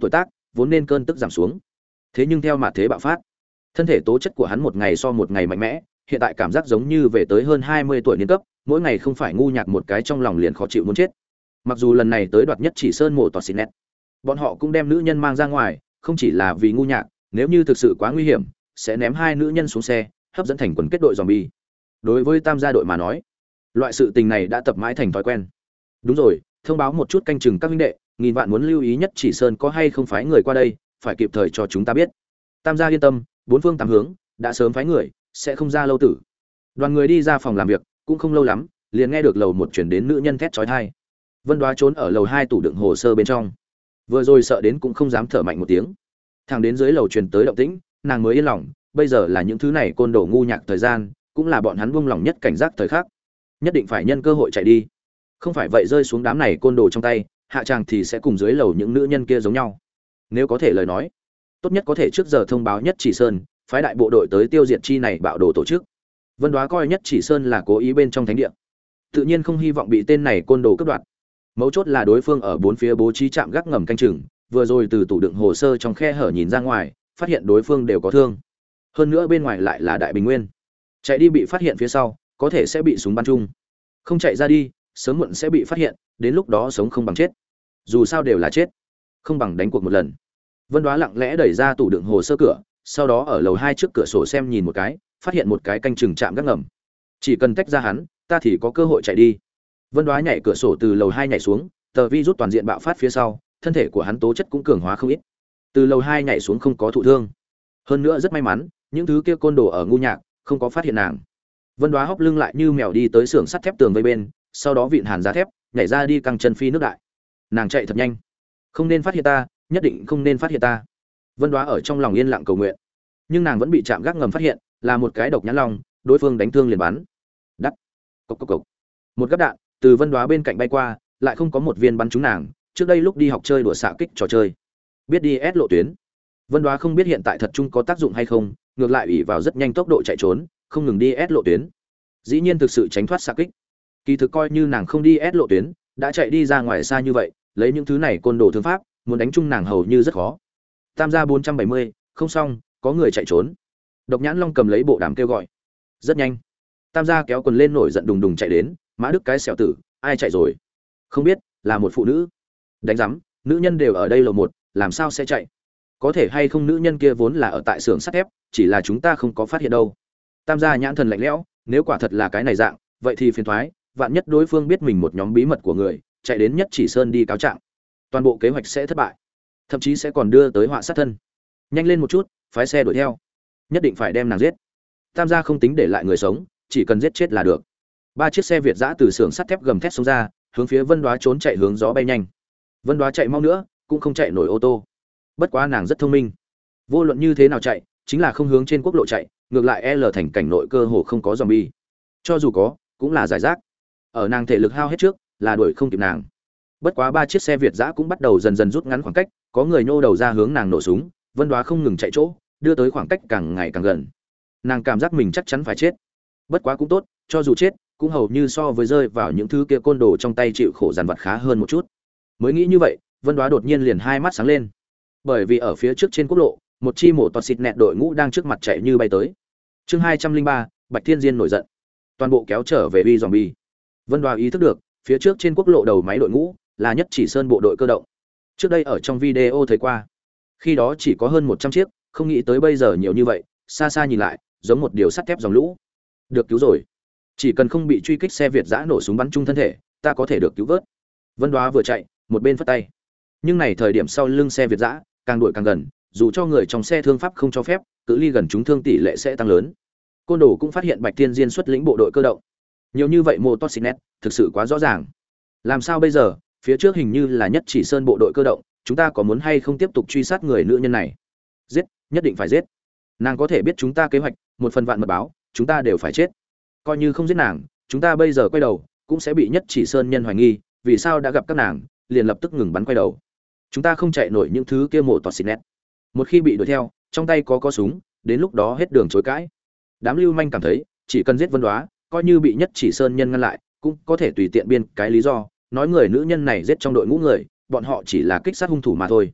vốn nên cơn tức giảm xuống. Thế nhưng theo mặt thế bạo phát, thân thể tố chất của hắn một ngày so một ngày mạnh mẽ, hiện tại cảm giác giống như về tới hơn hai mươi tuổi niên cấp, mỗi ngày không phải ngu nhạc một cái trong lòng liền khó chịu muốn chết. Mặc dù lần này tới đoạt nhất chỉ sơn mộ tọt xịt nét, bọn họ cũng đem nữ nhân mang ra ngoài, không chỉ là vì ngu nhạc, nếu như thực sự quá nguy hiểm, sẽ ném hai nữ nhân xuống xe, hấp dẫn thành quần kết đội zombie. Đối với tam gia đội mà nói, loại sự tình này đã tập mãi thành thói quen. Đúng rồi, thông báo một chút canh chừng các huynh đệ, nghìn vạn muốn lưu ý nhất chỉ sơn có hay không phái người qua đây, phải kịp thời cho chúng ta biết. Tam gia yên tâm, bốn phương tám hướng đã sớm phái người, sẽ không ra lâu tử. Đoàn người đi ra phòng làm việc, cũng không lâu lắm, liền nghe được lầu một chuyển đến nữ nhân thét chói tai. Vân Đoá trốn ở lầu hai tủ đựng hồ sơ bên trong, vừa rồi sợ đến cũng không dám thở mạnh một tiếng. Thằng đến dưới lầu truyền tới động tĩnh, nàng mới yên lòng, bây giờ là những thứ này côn đồ ngu nhạc thời gian, cũng là bọn hắn buông lòng nhất cảnh giác thời khắc, nhất định phải nhân cơ hội chạy đi. Không phải vậy rơi xuống đám này côn đồ trong tay, hạ tràng thì sẽ cùng dưới lầu những nữ nhân kia giống nhau. Nếu có thể lời nói, tốt nhất có thể trước giờ thông báo nhất chỉ sơn, phái đại bộ đội tới tiêu diệt chi này bạo đồ tổ chức. Vân Đoá coi nhất chỉ sơn là cố ý bên trong thánh địa, tự nhiên không hy vọng bị tên này côn đồ cướp đoạt. Mấu chốt là đối phương ở bốn phía bố trí trạm gác ngầm canh chừng, vừa rồi từ tủ đựng hồ sơ trong khe hở nhìn ra ngoài, phát hiện đối phương đều có thương. Hơn nữa bên ngoài lại là đại bình nguyên. Chạy đi bị phát hiện phía sau, có thể sẽ bị súng bắn chung. Không chạy ra đi, sớm muộn sẽ bị phát hiện, đến lúc đó sống không bằng chết. Dù sao đều là chết, không bằng đánh cuộc một lần. Vân Đoá lặng lẽ đẩy ra tủ đựng hồ sơ cửa, sau đó ở lầu hai trước cửa sổ xem nhìn một cái, phát hiện một cái canh chừng trạm gác ngầm. Chỉ cần tách ra hắn, ta thì có cơ hội chạy đi. Vân Đoá nhảy cửa sổ từ lầu hai nhảy xuống, tờ vi rút toàn diện bạo phát phía sau, thân thể của hắn tố chất cũng cường hóa không ít. Từ lầu hai nhảy xuống không có thụ thương. Hơn nữa rất may mắn, những thứ kia côn đồ ở ngu nhạc không có phát hiện nàng. Vân Đoá hốc lưng lại như mèo đi tới xưởng sắt thép tường vây bên, sau đó vịn hàn giá thép, nhảy ra đi căng chân phi nước đại. Nàng chạy thật nhanh, không nên phát hiện ta, nhất định không nên phát hiện ta. Vân Đoá ở trong lòng yên lặng cầu nguyện, nhưng nàng vẫn bị chạm gác ngầm phát hiện, là một cái độc nhãn long, đối phương đánh thương liền bắn. Đắt. Cộc cộc cộc. Một gắp đạn từ Vân Đoá bên cạnh bay qua, lại không có một viên bắn trúng nàng. Trước đây lúc đi học chơi đùa xạ kích trò chơi, biết đi ép lộ tuyến. Vân Đoá không biết hiện tại thật chung có tác dụng hay không, ngược lại ủy vào rất nhanh tốc độ chạy trốn, không ngừng đi ép lộ tuyến. Dĩ nhiên thực sự tránh thoát xạ kích. Kỳ thực coi như nàng không đi ép lộ tuyến, đã chạy đi ra ngoài xa như vậy, lấy những thứ này côn đồ thương pháp, muốn đánh chung nàng hầu như rất khó. Tam gia bốn trăm bảy mươi, không xong, có người chạy trốn. Độc Nhãn Long cầm lấy bộ đàm kêu gọi. Rất nhanh, Tam gia kéo quần lên nổi giận đùng đùng chạy đến, Mã Đức cái xẻo tử, ai chạy rồi? Không biết, là một phụ nữ. Đánh rắm, nữ nhân đều ở đây lầu một, làm sao sẽ chạy? Có thể hay không nữ nhân kia vốn là ở tại xưởng sắt thép, chỉ là chúng ta không có phát hiện đâu. Tam gia nhãn thần lạnh lẽo, nếu quả thật là cái này dạng, vậy thì phiền toái, vạn nhất đối phương biết mình một nhóm bí mật của người, chạy đến nhất chỉ sơn đi cáo trạng, toàn bộ kế hoạch sẽ thất bại, thậm chí sẽ còn đưa tới họa sát thân. Nhanh lên một chút, phái xe đuổi theo, nhất định phải đem nàng giết. Tam gia không tính để lại người sống, chỉ cần giết chết là được. Ba chiếc xe Việt dã từ xưởng sắt thép gầm thét xông ra, hướng phía Vân Đoá trốn chạy hướng gió bay nhanh. Vân Đoá chạy mau nữa, cũng không chạy nổi ô tô. Bất quá nàng rất thông minh, vô luận như thế nào chạy, chính là không hướng trên quốc lộ chạy, ngược lại L thành cảnh nội cơ hồ không có zombie. Cho dù có, cũng là giải rác. Ở nàng thể lực hao hết trước, là đuổi không kịp nàng. Bất quá ba chiếc xe Việt dã cũng bắt đầu dần dần rút ngắn khoảng cách, có người nhô đầu ra hướng nàng nổ súng, Vân Đoá không ngừng chạy chỗ, đưa tới khoảng cách càng ngày càng gần. Nàng cảm giác mình chắc chắn phải chết. Bất quá cũng tốt, cho dù chết, cũng hầu như so với rơi vào những thứ kia côn đồ trong tay chịu khổ dằn vặt khá hơn một chút. Mới nghĩ như vậy, Vân Đoá đột nhiên liền hai mắt sáng lên. Bởi vì ở phía trước trên quốc lộ, một chi mổ toạt xịt nẹt đội ngũ đang trước mặt chạy như bay tới. Chương hai trăm linh ba, Bạch Thiên Diên nổi giận. Toàn bộ kéo trở về uy zombie. Vân Đoá ý thức được, phía trước trên quốc lộ đầu máy đội ngũ là nhất chỉ sơn bộ đội cơ động. Trước đây ở trong video thấy qua, khi đó chỉ có hơn một trăm chiếc, không nghĩ tới bây giờ nhiều như vậy, xa xa nhìn lại, giống một điều sắt thép dòng lũ. Được cứu rồi. Chỉ cần không bị truy kích xe Việt dã nổ súng bắn trúng thân thể, ta có thể được cứu vớt. Vân Đoá vừa chạy, một bên phất tay. Nhưng này thời điểm sau lưng xe Việt dã càng đuổi càng gần, dù cho người trong xe thương pháp không cho phép, cự ly gần chúng thương tỷ lệ sẽ tăng lớn. Côn đồ cũng phát hiện Bạch Thiên Diên xuất lĩnh bộ đội cơ động. Nhiều như vậy mô toxinet, thực sự quá rõ ràng. Làm sao bây giờ, phía trước hình như là nhất chỉ sơn bộ đội cơ động, chúng ta có muốn hay không tiếp tục truy sát người nữ nhân này? Giết, nhất định phải giết. Nàng có thể biết chúng ta kế hoạch, một phần vạn mật báo, chúng ta đều phải chết. Coi như không giết nàng, chúng ta bây giờ quay đầu, cũng sẽ bị nhất chỉ sơn nhân hoài nghi, vì sao đã gặp các nàng, liền lập tức ngừng bắn quay đầu. Chúng ta không chạy nổi những thứ kia mổ toạt xịt nét. Một khi bị đuổi theo, trong tay có có súng, đến lúc đó hết đường chối cãi. Đám lưu manh cảm thấy, chỉ cần giết Vân Đoá, coi như bị nhất chỉ sơn nhân ngăn lại, cũng có thể tùy tiện biên cái lý do, nói người nữ nhân này giết trong đội ngũ người, bọn họ chỉ là kích sát hung thủ mà thôi.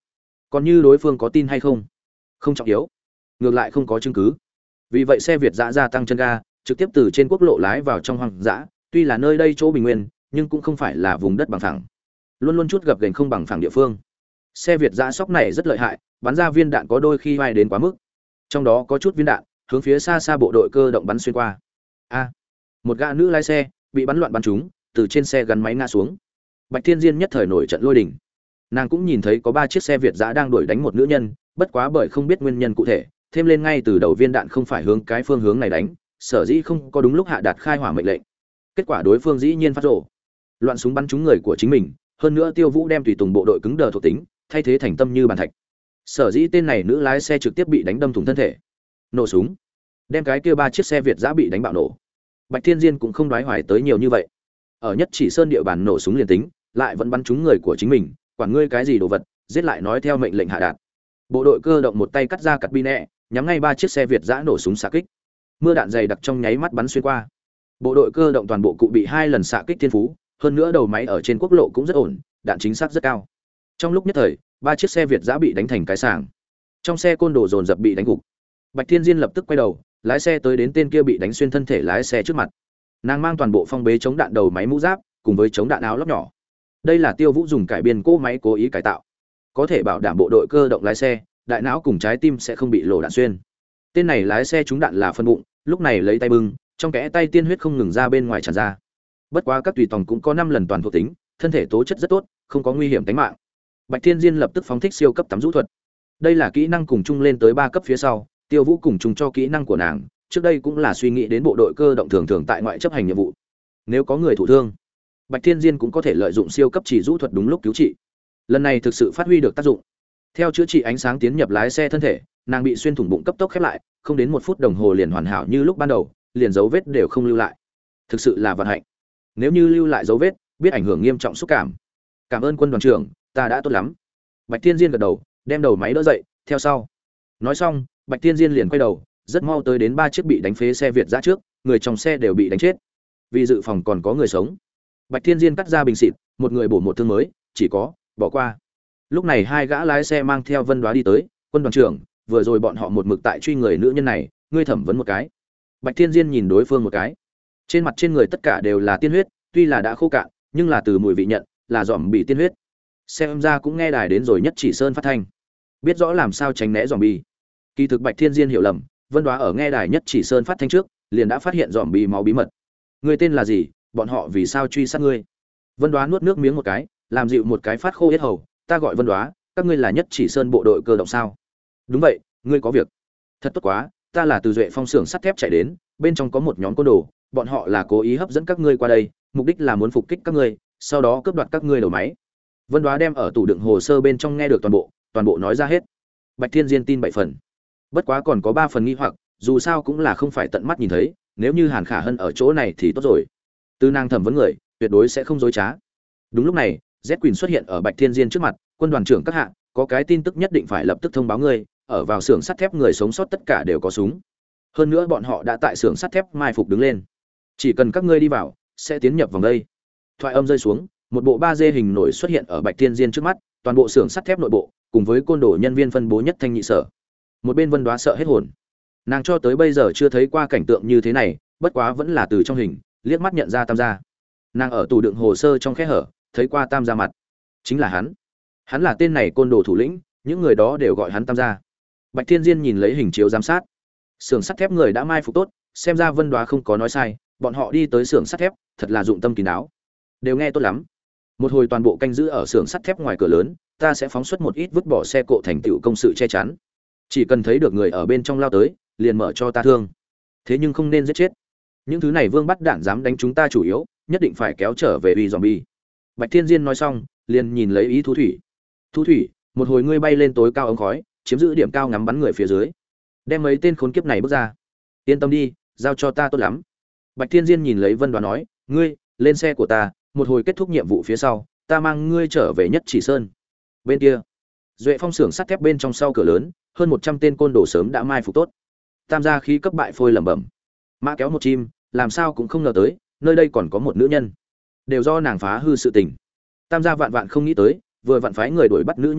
Còn như đối phương có tin hay không, không trọng yếu, ngược lại không có chứng cứ. Vì vậy xe Việt dã gia tăng chân ga, trực tiếp từ trên quốc lộ lái vào trong hoang dã. Tuy là nơi đây chỗ bình nguyên, nhưng cũng không phải là vùng đất bằng phẳng, luôn luôn chút gập ghềnh không bằng phẳng địa phương. Xe Việt dã sóc này rất lợi hại, bắn ra viên đạn có đôi khi vai đến quá mức. Trong đó có chút viên đạn hướng phía xa xa bộ đội cơ động bắn xuyên qua. A, một gã nữ lái xe bị bắn loạn bắn trúng, từ trên xe gắn máy ngã xuống. Bạch Thiên Diên nhất thời nổi trận lôi đình. Nàng cũng nhìn thấy có ba chiếc xe Việt dã đang đuổi đánh một nữ nhân, bất quá bởi không biết nguyên nhân cụ thể, thêm lên ngay từ đầu viên đạn không phải hướng cái phương hướng này đánh, sở dĩ không có đúng lúc hạ đạt khai hỏa mệnh lệnh. Kết quả đối phương dĩ nhiên phát rồ, loạn súng bắn trúng người của chính mình, hơn nữa Tiêu Vũ đem tùy tùng bộ đội cứng đờ thuộc tính, thay thế thành tâm như bàn thạch. Sở dĩ tên này nữ lái xe trực tiếp bị đánh đâm thủng thân thể. Nổ súng, đem cái kia ba chiếc xe Việt dã bị đánh bạo nổ. Bạch Thiên Diên cũng không đoái hoài tới nhiều như vậy. Ở nhất chỉ sơn địa bàn nổ súng liền tính, lại vẫn bắn trúng người của chính mình, quản ngươi cái gì đồ vật, giết lại nói theo mệnh lệnh hạ đạt. Bộ đội cơ động một tay cắt ra cắt bi nẹ, nhắm ngay ba chiếc xe Việt dã nổ súng xạ kích. Mưa đạn dày đặc trong nháy mắt bắn xuyên qua. Bộ đội cơ động toàn bộ cụ bị hai lần xạ kích thiên phú, hơn nữa đầu máy ở trên quốc lộ cũng rất ổn, đạn chính xác rất cao. Trong lúc nhất thời, ba chiếc xe Việt dã bị đánh thành cái sàng. Trong xe côn đồ dồn dập bị đánh gục. Bạch Thiên Diên lập tức quay đầu, lái xe tới đến tên kia bị đánh xuyên thân thể lái xe trước mặt. Nàng mang toàn bộ phong bế chống đạn đầu máy mũ giáp, cùng với chống đạn áo lót nhỏ. Đây là Tiêu Vũ dùng cải biên cỗ máy cố ý cải tạo, có thể bảo đảm bộ đội cơ động lái xe, đại não cùng trái tim sẽ không bị lỗ đạn xuyên. Tên này lái xe trúng đạn là phân bụng, lúc này lấy tay bưng, trong kẽ tay tiên huyết không ngừng ra bên ngoài tràn ra. Bất quá các tùy tòng cũng có năm lần toàn thuộc tính, thân thể tố chất rất tốt, không có nguy hiểm tính mạng. Bạch Thiên Diên lập tức phóng thích siêu cấp tắm rũ thuật. Đây là kỹ năng cùng chung lên tới ba cấp phía sau, Tiêu Vũ cùng chung cho kỹ năng của nàng, trước đây cũng là suy nghĩ đến bộ đội cơ động thường thường tại ngoại chấp hành nhiệm vụ. Nếu có người thụ thương, Bạch Thiên Diên cũng có thể lợi dụng siêu cấp chỉ rũ thuật đúng lúc cứu trị. Lần này thực sự phát huy được tác dụng. Theo chữa trị ánh sáng tiến nhập lái xe thân thể, nàng bị xuyên thủng bụng cấp tốc khép lại, không đến một phút đồng hồ liền hoàn hảo như lúc ban đầu, liền dấu vết đều không lưu lại. Thực sự là vận hạnh. Nếu như lưu lại dấu vết, biết ảnh hưởng nghiêm trọng xúc cảm. Cảm ơn quân đoàn trưởng, ta đã tốt lắm. Bạch Thiên Diên gật đầu, đem đầu máy đỡ dậy, theo sau. Nói xong, Bạch Thiên Diên liền quay đầu, rất mau tới đến ba chiếc bị đánh phế xe Việt dã trước, người trong xe đều bị đánh chết. Vì dự phòng còn có người sống, Bạch Thiên Diên cắt ra bình xịt, một người bổ một thương mới, chỉ có bỏ qua. Lúc này hai gã lái xe mang theo Vân Đoá đi tới, quân đoàn trưởng, vừa rồi bọn họ một mực tại truy người nữ nhân này, ngươi thẩm vấn một cái. Bạch Thiên Diên nhìn đối phương một cái, trên mặt trên người tất cả đều là tiên huyết, tuy là đã khô cạn, nhưng là từ mùi vị nhận, là dòm bị tiên huyết. Xem ra cũng nghe đài đến rồi nhất chỉ sơn phát thanh, biết rõ làm sao tránh né dòm bi. Kỳ thực Bạch Thiên Diên hiểu lầm, Vân Đoá ở nghe đài nhất chỉ sơn phát thanh trước, liền đã phát hiện dòm bi máu bí mật. Ngươi tên là gì, bọn họ vì sao truy sát ngươi? Vân Đoá nuốt nước miếng một cái, làm dịu một cái phát khô yết hầu, ta gọi Vân Đoá, các ngươi là nhất chỉ sơn bộ đội cơ động sao? Đúng vậy, ngươi có việc. Thật tốt quá, ta là từ Duệ Phong xưởng sắt thép chạy đến, bên trong có một nhóm côn đồ, bọn họ là cố ý hấp dẫn các ngươi qua đây, mục đích là muốn phục kích các ngươi, sau đó cướp đoạt các ngươi đầu máy. Vân Đoá đem ở tủ đựng hồ sơ bên trong nghe được toàn bộ, toàn bộ nói ra hết. Bạch Thiên Diên tin bảy phần. Bất quá còn có ba phần nghi hoặc, dù sao cũng là không phải tận mắt nhìn thấy, nếu như Hàn Khả Hân ở chỗ này thì tốt rồi. Từ nàng thẩm vấn người, tuyệt đối sẽ không dối trá. Đúng lúc này, Z Quỳnh xuất hiện ở Bạch Thiên Diên trước mặt, quân đoàn trưởng các hạ, có cái tin tức nhất định phải lập tức thông báo ngươi, ở vào xưởng sắt thép người sống sót tất cả đều có súng. Hơn nữa bọn họ đã tại xưởng sắt thép mai phục đứng lên. Chỉ cần các ngươi đi vào, sẽ tiến nhập vòng đây. Thoại âm rơi xuống, một bộ ba D hình nổi xuất hiện ở Bạch Thiên Diên trước mắt, toàn bộ xưởng sắt thép nội bộ, cùng với côn đồ nhân viên phân bố nhất thanh nhị sở. Một bên Vân Đoá sợ hết hồn. Nàng cho tới bây giờ chưa thấy qua cảnh tượng như thế này, bất quá vẫn là từ trong hình, liếc mắt nhận ra Tam gia. Nàng ở tủ đựng hồ sơ trong khe hở, thấy qua Tam gia mặt. Chính là hắn. Hắn là tên này côn đồ thủ lĩnh, những người đó đều gọi hắn Tam gia. Bạch Thiên Diên nhìn lấy hình chiếu giám sát. Xưởng sắt thép người đã mai phục tốt, xem ra Vân Đoá không có nói sai, bọn họ đi tới xưởng sắt thép, thật là dụng tâm kín đáo. Đều nghe tốt lắm. Một hồi toàn bộ canh giữ ở xưởng sắt thép ngoài cửa lớn, ta sẽ phóng xuất một ít vứt bỏ xe cộ thành tựu công sự che chắn. Chỉ cần thấy được người ở bên trong lao tới, liền mở cho ta thương. Thế nhưng không nên giết chết. Những thứ này vương bắt đạn dám đánh chúng ta chủ yếu, nhất định phải kéo trở về uy zombie. Bạch Thiên Diên nói xong, liền nhìn lấy ý Thu Thủy. Thu Thủy, một hồi ngươi bay lên tối cao ống khói, chiếm giữ điểm cao ngắm bắn người phía dưới. Đem mấy tên khốn kiếp này bước ra. Yên tâm đi, giao cho ta tốt lắm. Bạch Thiên Diên nhìn lấy Vân Đoá nói, ngươi, lên xe của ta, một hồi kết thúc nhiệm vụ phía sau, ta mang ngươi trở về nhất chỉ sơn. Bên kia, Duệ Phong xưởng sắt thép bên trong sau cửa lớn, hơn một trăm tên côn đồ sớm đã mai phục tốt. Tam gia khí cấp bại phôi lẩm bẩm. Mã kéo một chim, làm sao cũng không ngờ tới, nơi đây còn có một nữ nhân. Đều do nàng phá hư sự tình. Tam gia vạn vạn không nghĩ tới, vừa vặn phái người đuổi bắt nữ nhân kia,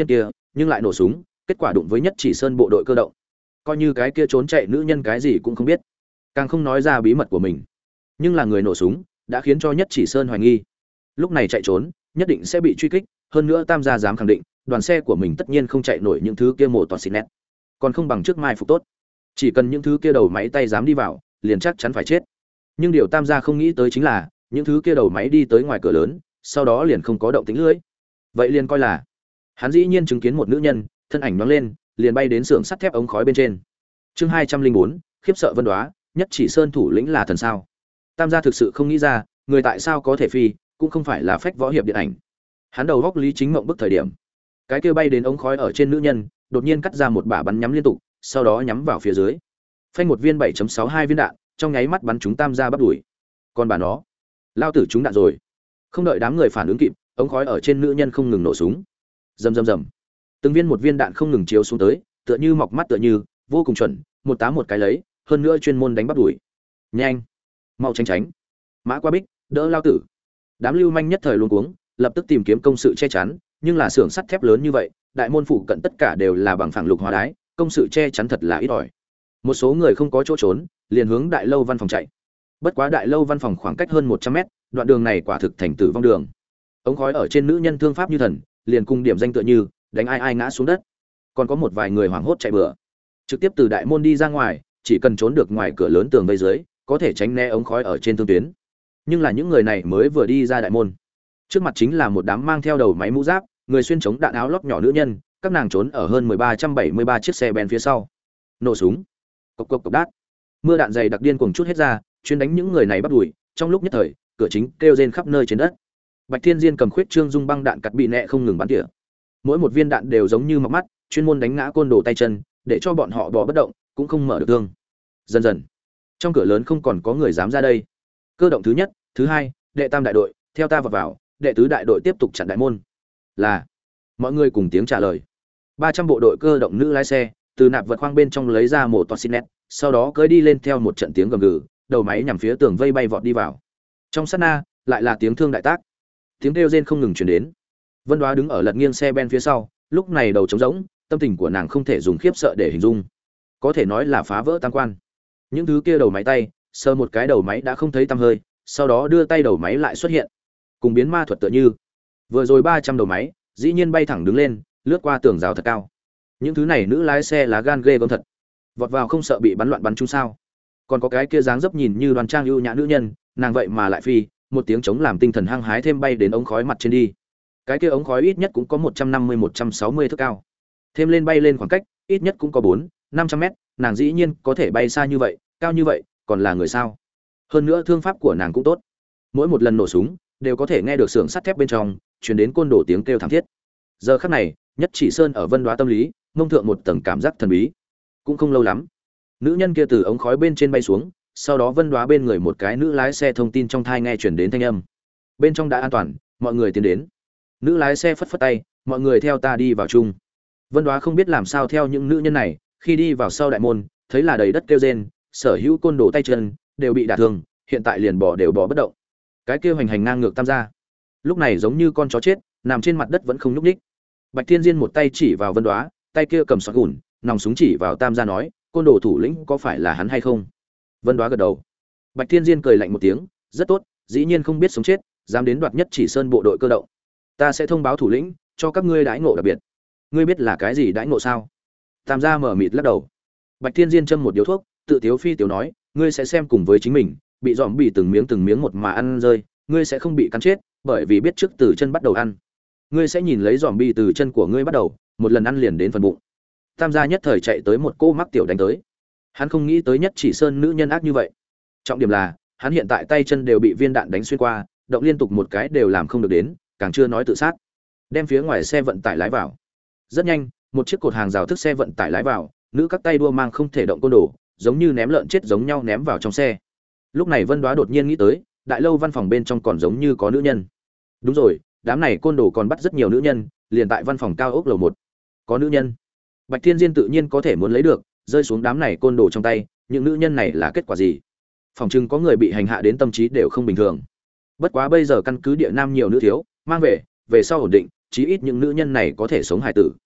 nhưng lại nổ súng, kết quả đụng với Nhất Chỉ Sơn bộ đội cơ động. Coi như cái kia trốn chạy nữ nhân cái gì cũng không biết, càng không nói ra bí mật của mình. Nhưng là người nổ súng đã khiến cho Nhất Chỉ Sơn hoài nghi. Lúc này chạy trốn, nhất định sẽ bị truy kích, hơn nữa Tam gia dám khẳng định, đoàn xe của mình tất nhiên không chạy nổi những thứ kia mổ toàn xịt nét. Còn không bằng trước mai phục tốt. Chỉ cần những thứ kia đầu máy tay dám đi vào, liền chắc chắn phải chết. Nhưng điều Tam gia không nghĩ tới chính là, những thứ kia đầu máy đi tới ngoài cửa lớn, sau đó liền không có động tĩnh lưỡi. Vậy liền coi là, hắn dĩ nhiên chứng kiến một nữ nhân, thân ảnh nhoáng lên, liền bay đến xưởng sắt thép ống khói bên trên. Chương hai trăm linh bốn, khiếp sợ Vân Đoá, Nhất Chỉ Sơn thủ lĩnh là thần sao? Tam gia thực sự không nghĩ ra, người tại sao có thể phi, cũng không phải là phách võ hiệp điện ảnh. Hắn đầu góc lý chính mộng bức thời điểm, cái kia bay đến ống khói ở trên nữ nhân, đột nhiên cắt ra một bả bắn nhắm liên tục, sau đó nhắm vào phía dưới. Phanh một viên bảy chấm sáu hai viên đạn, trong nháy mắt bắn trúng Tam gia bắp đuổi. Còn bà nó, lao tử trúng đạn rồi. Không đợi đám người phản ứng kịp, ống khói ở trên nữ nhân không ngừng nổ súng. Rầm rầm rầm. Từng viên một viên đạn không ngừng chiếu xuống tới, tựa như mọc mắt tựa như, vô cùng chuẩn, một tám một cái lấy, hơn nữa chuyên môn đánh bắp đuổi. Nhanh, mau tránh tránh. Mã Qua Bích, đỡ lao tử. Đám lưu manh nhất thời luống cuống, lập tức tìm kiếm công sự che chắn, nhưng là xưởng sắt thép lớn như vậy, đại môn phụ cận tất cả đều là bằng phẳng lục hóa đái, công sự che chắn thật là ít ỏi. Một số người không có chỗ trốn, liền hướng đại lâu văn phòng chạy. Bất quá đại lâu văn phòng khoảng cách hơn một trăm mét, đoạn đường này quả thực thành tử vong đường. Ống khói ở trên nữ nhân thương pháp như thần, liền cùng điểm danh tựa như, đánh ai ai ngã xuống đất. Còn có một vài người hoảng hốt chạy bừa, trực tiếp từ đại môn đi ra ngoài, chỉ cần trốn được ngoài cửa lớn tường vây dưới, có thể tránh né ống khói ở trên thương tuyến. Nhưng là những người này mới vừa đi ra đại môn, trước mặt chính là một đám mang theo đầu máy mũ giáp, người xuyên chống đạn áo lót nhỏ nữ nhân, các nàng trốn ở hơn mười ba trăm bảy mươi ba chiếc xe ben phía sau. Nổ súng, cộc cộc cộc đát, mưa đạn dày đặc điên cuồng chút hết ra, chuyên đánh những người này bắt đuổi. Trong lúc nhất thời, cửa chính kêu rên khắp nơi trên đất. Bạch Thiên Diên cầm khuyết trương dung băng đạn cắt bị nẹ không ngừng bắn tỉa. Mỗi một viên đạn đều giống như mọc mắt, chuyên môn đánh ngã côn đồ tay chân, để cho bọn họ bò bất động, cũng không mở được thương. Dần dần, trong cửa lớn không còn có người dám ra đây. Cơ động thứ nhất, thứ hai, đệ tam đại đội, theo ta vào vào, đệ tứ đại đội tiếp tục chặn đại môn. Là. Mọi người cùng tiếng trả lời. ba trăm bộ đội cơ động nữ lái xe, từ nạp vật khoang bên trong lấy ra một toa Sinet, sau đó cưỡi đi lên theo một trận tiếng gầm gừ, đầu máy nhằm phía tường vây bay vọt đi vào. Trong sát na, lại là tiếng thương đại tác. Tiếng kêu rên không ngừng truyền đến. Vân Đoá đứng ở lật nghiêng xe ben phía sau, lúc này đầu trống rỗng, tâm tình của nàng không thể dùng khiếp sợ để hình dung, có thể nói là phá vỡ tam quan. Những thứ kia đầu máy tay, sờ một cái đầu máy đã không thấy tăm hơi, sau đó đưa tay đầu máy lại xuất hiện, cùng biến ma thuật tựa như. Vừa rồi ba trăm đầu máy, dĩ nhiên bay thẳng đứng lên, lướt qua tường rào thật cao. Những thứ này nữ lái xe lá gan ghê gớm thật, vọt vào không sợ bị bắn loạn bắn trúng sao? Còn có cái kia dáng dấp nhìn như đoan trang ưu nhã nữ nhân, nàng vậy mà lại phi, một tiếng chống làm tinh thần hăng hái thêm bay đến ống khói mặt trên đi. Cái kia ống khói ít nhất cũng có một trăm năm mươi một trăm sáu mươi thước cao. Thêm lên bay lên khoảng cách, ít nhất cũng có bốn năm trăm mét, nàng dĩ nhiên có thể bay xa như vậy, cao như vậy, còn là người sao? Hơn nữa thương pháp của nàng cũng tốt. Mỗi một lần nổ súng, đều có thể nghe được xưởng sắt thép bên trong truyền đến côn đổ tiếng kêu thảm thiết. Giờ khắc này, Nhất Chỉ Sơn ở Vân Đoá tâm lý, mông thượng một tầng cảm giác thần bí. Cũng không lâu lắm, nữ nhân kia từ ống khói bên trên bay xuống, sau đó Vân Đoá bên người một cái nữ lái xe thông tin trong thai nghe truyền đến thanh âm. Bên trong đã an toàn, mọi người tiến đến. Nữ lái xe phất phất tay, mọi người theo ta đi vào chung. Vân Đoá không biết làm sao theo những nữ nhân này, khi đi vào sau đại môn, thấy là đầy đất kêu rên, sở hữu côn đồ tay chân đều bị đả thương, hiện tại liền bỏ đều bỏ bất động. Cái kêu hành hành ngang ngược tam gia, lúc này giống như con chó chết, nằm trên mặt đất vẫn không nhúc nhích. Bạch Thiên Diên một tay chỉ vào Vân Đoá, tay kia cầm xoạc gùn, nòng súng chỉ vào tam gia nói, côn đồ thủ lĩnh có phải là hắn hay không? Vân Đoá gật đầu. Bạch Thiên Diên cười lạnh một tiếng, rất tốt, dĩ nhiên không biết sống chết, dám đến đoạt Nhất Chỉ Sơn bộ đội cơ động. Ta sẽ thông báo thủ lĩnh, cho các ngươi đãi ngộ đặc biệt. Ngươi biết là cái gì đãi ngộ sao? Tam gia mở mịt lắc đầu. Bạch Thiên Diên châm một điếu thuốc, tự tiếu phi tiểu nói, ngươi sẽ xem cùng với chính mình, bị dòm bị từng miếng từng miếng một mà ăn rơi, ngươi sẽ không bị cắn chết, bởi vì biết trước từ chân bắt đầu ăn. Ngươi sẽ nhìn lấy dòm bị từ chân của ngươi bắt đầu, một lần ăn liền đến phần bụng. Tam gia nhất thời chạy tới một cô mắc tiểu đánh tới. Hắn không nghĩ tới Nhất Chỉ Sơn nữ nhân ác như vậy. Trọng điểm là, hắn hiện tại tay chân đều bị viên đạn đánh xuyên qua, động liên tục một cái đều làm không được đến, càng chưa nói tự sát. Đem phía ngoài xe vận tải lái vào. Rất nhanh, một chiếc cột hàng rào thức xe vận tải lái vào, nữ các tay đua mang không thể động côn đồ, giống như ném lợn chết giống nhau ném vào trong xe. Lúc này Vân Đoá đột nhiên nghĩ tới, đại lâu văn phòng bên trong còn giống như có nữ nhân. Đúng rồi, đám này côn đồ còn bắt rất nhiều nữ nhân, liền tại văn phòng cao ốc lầu một. Có nữ nhân. Bạch Thiên Diên tự nhiên có thể muốn lấy được, rơi xuống đám này côn đồ trong tay, những nữ nhân này là kết quả gì? Phòng trưng có người bị hành hạ đến tâm trí đều không bình thường. Bất quá bây giờ căn cứ địa nam nhiều nữ thiếu, mang về, về sau ổn định, chí ít những nữ nhân này có thể sống hài tử.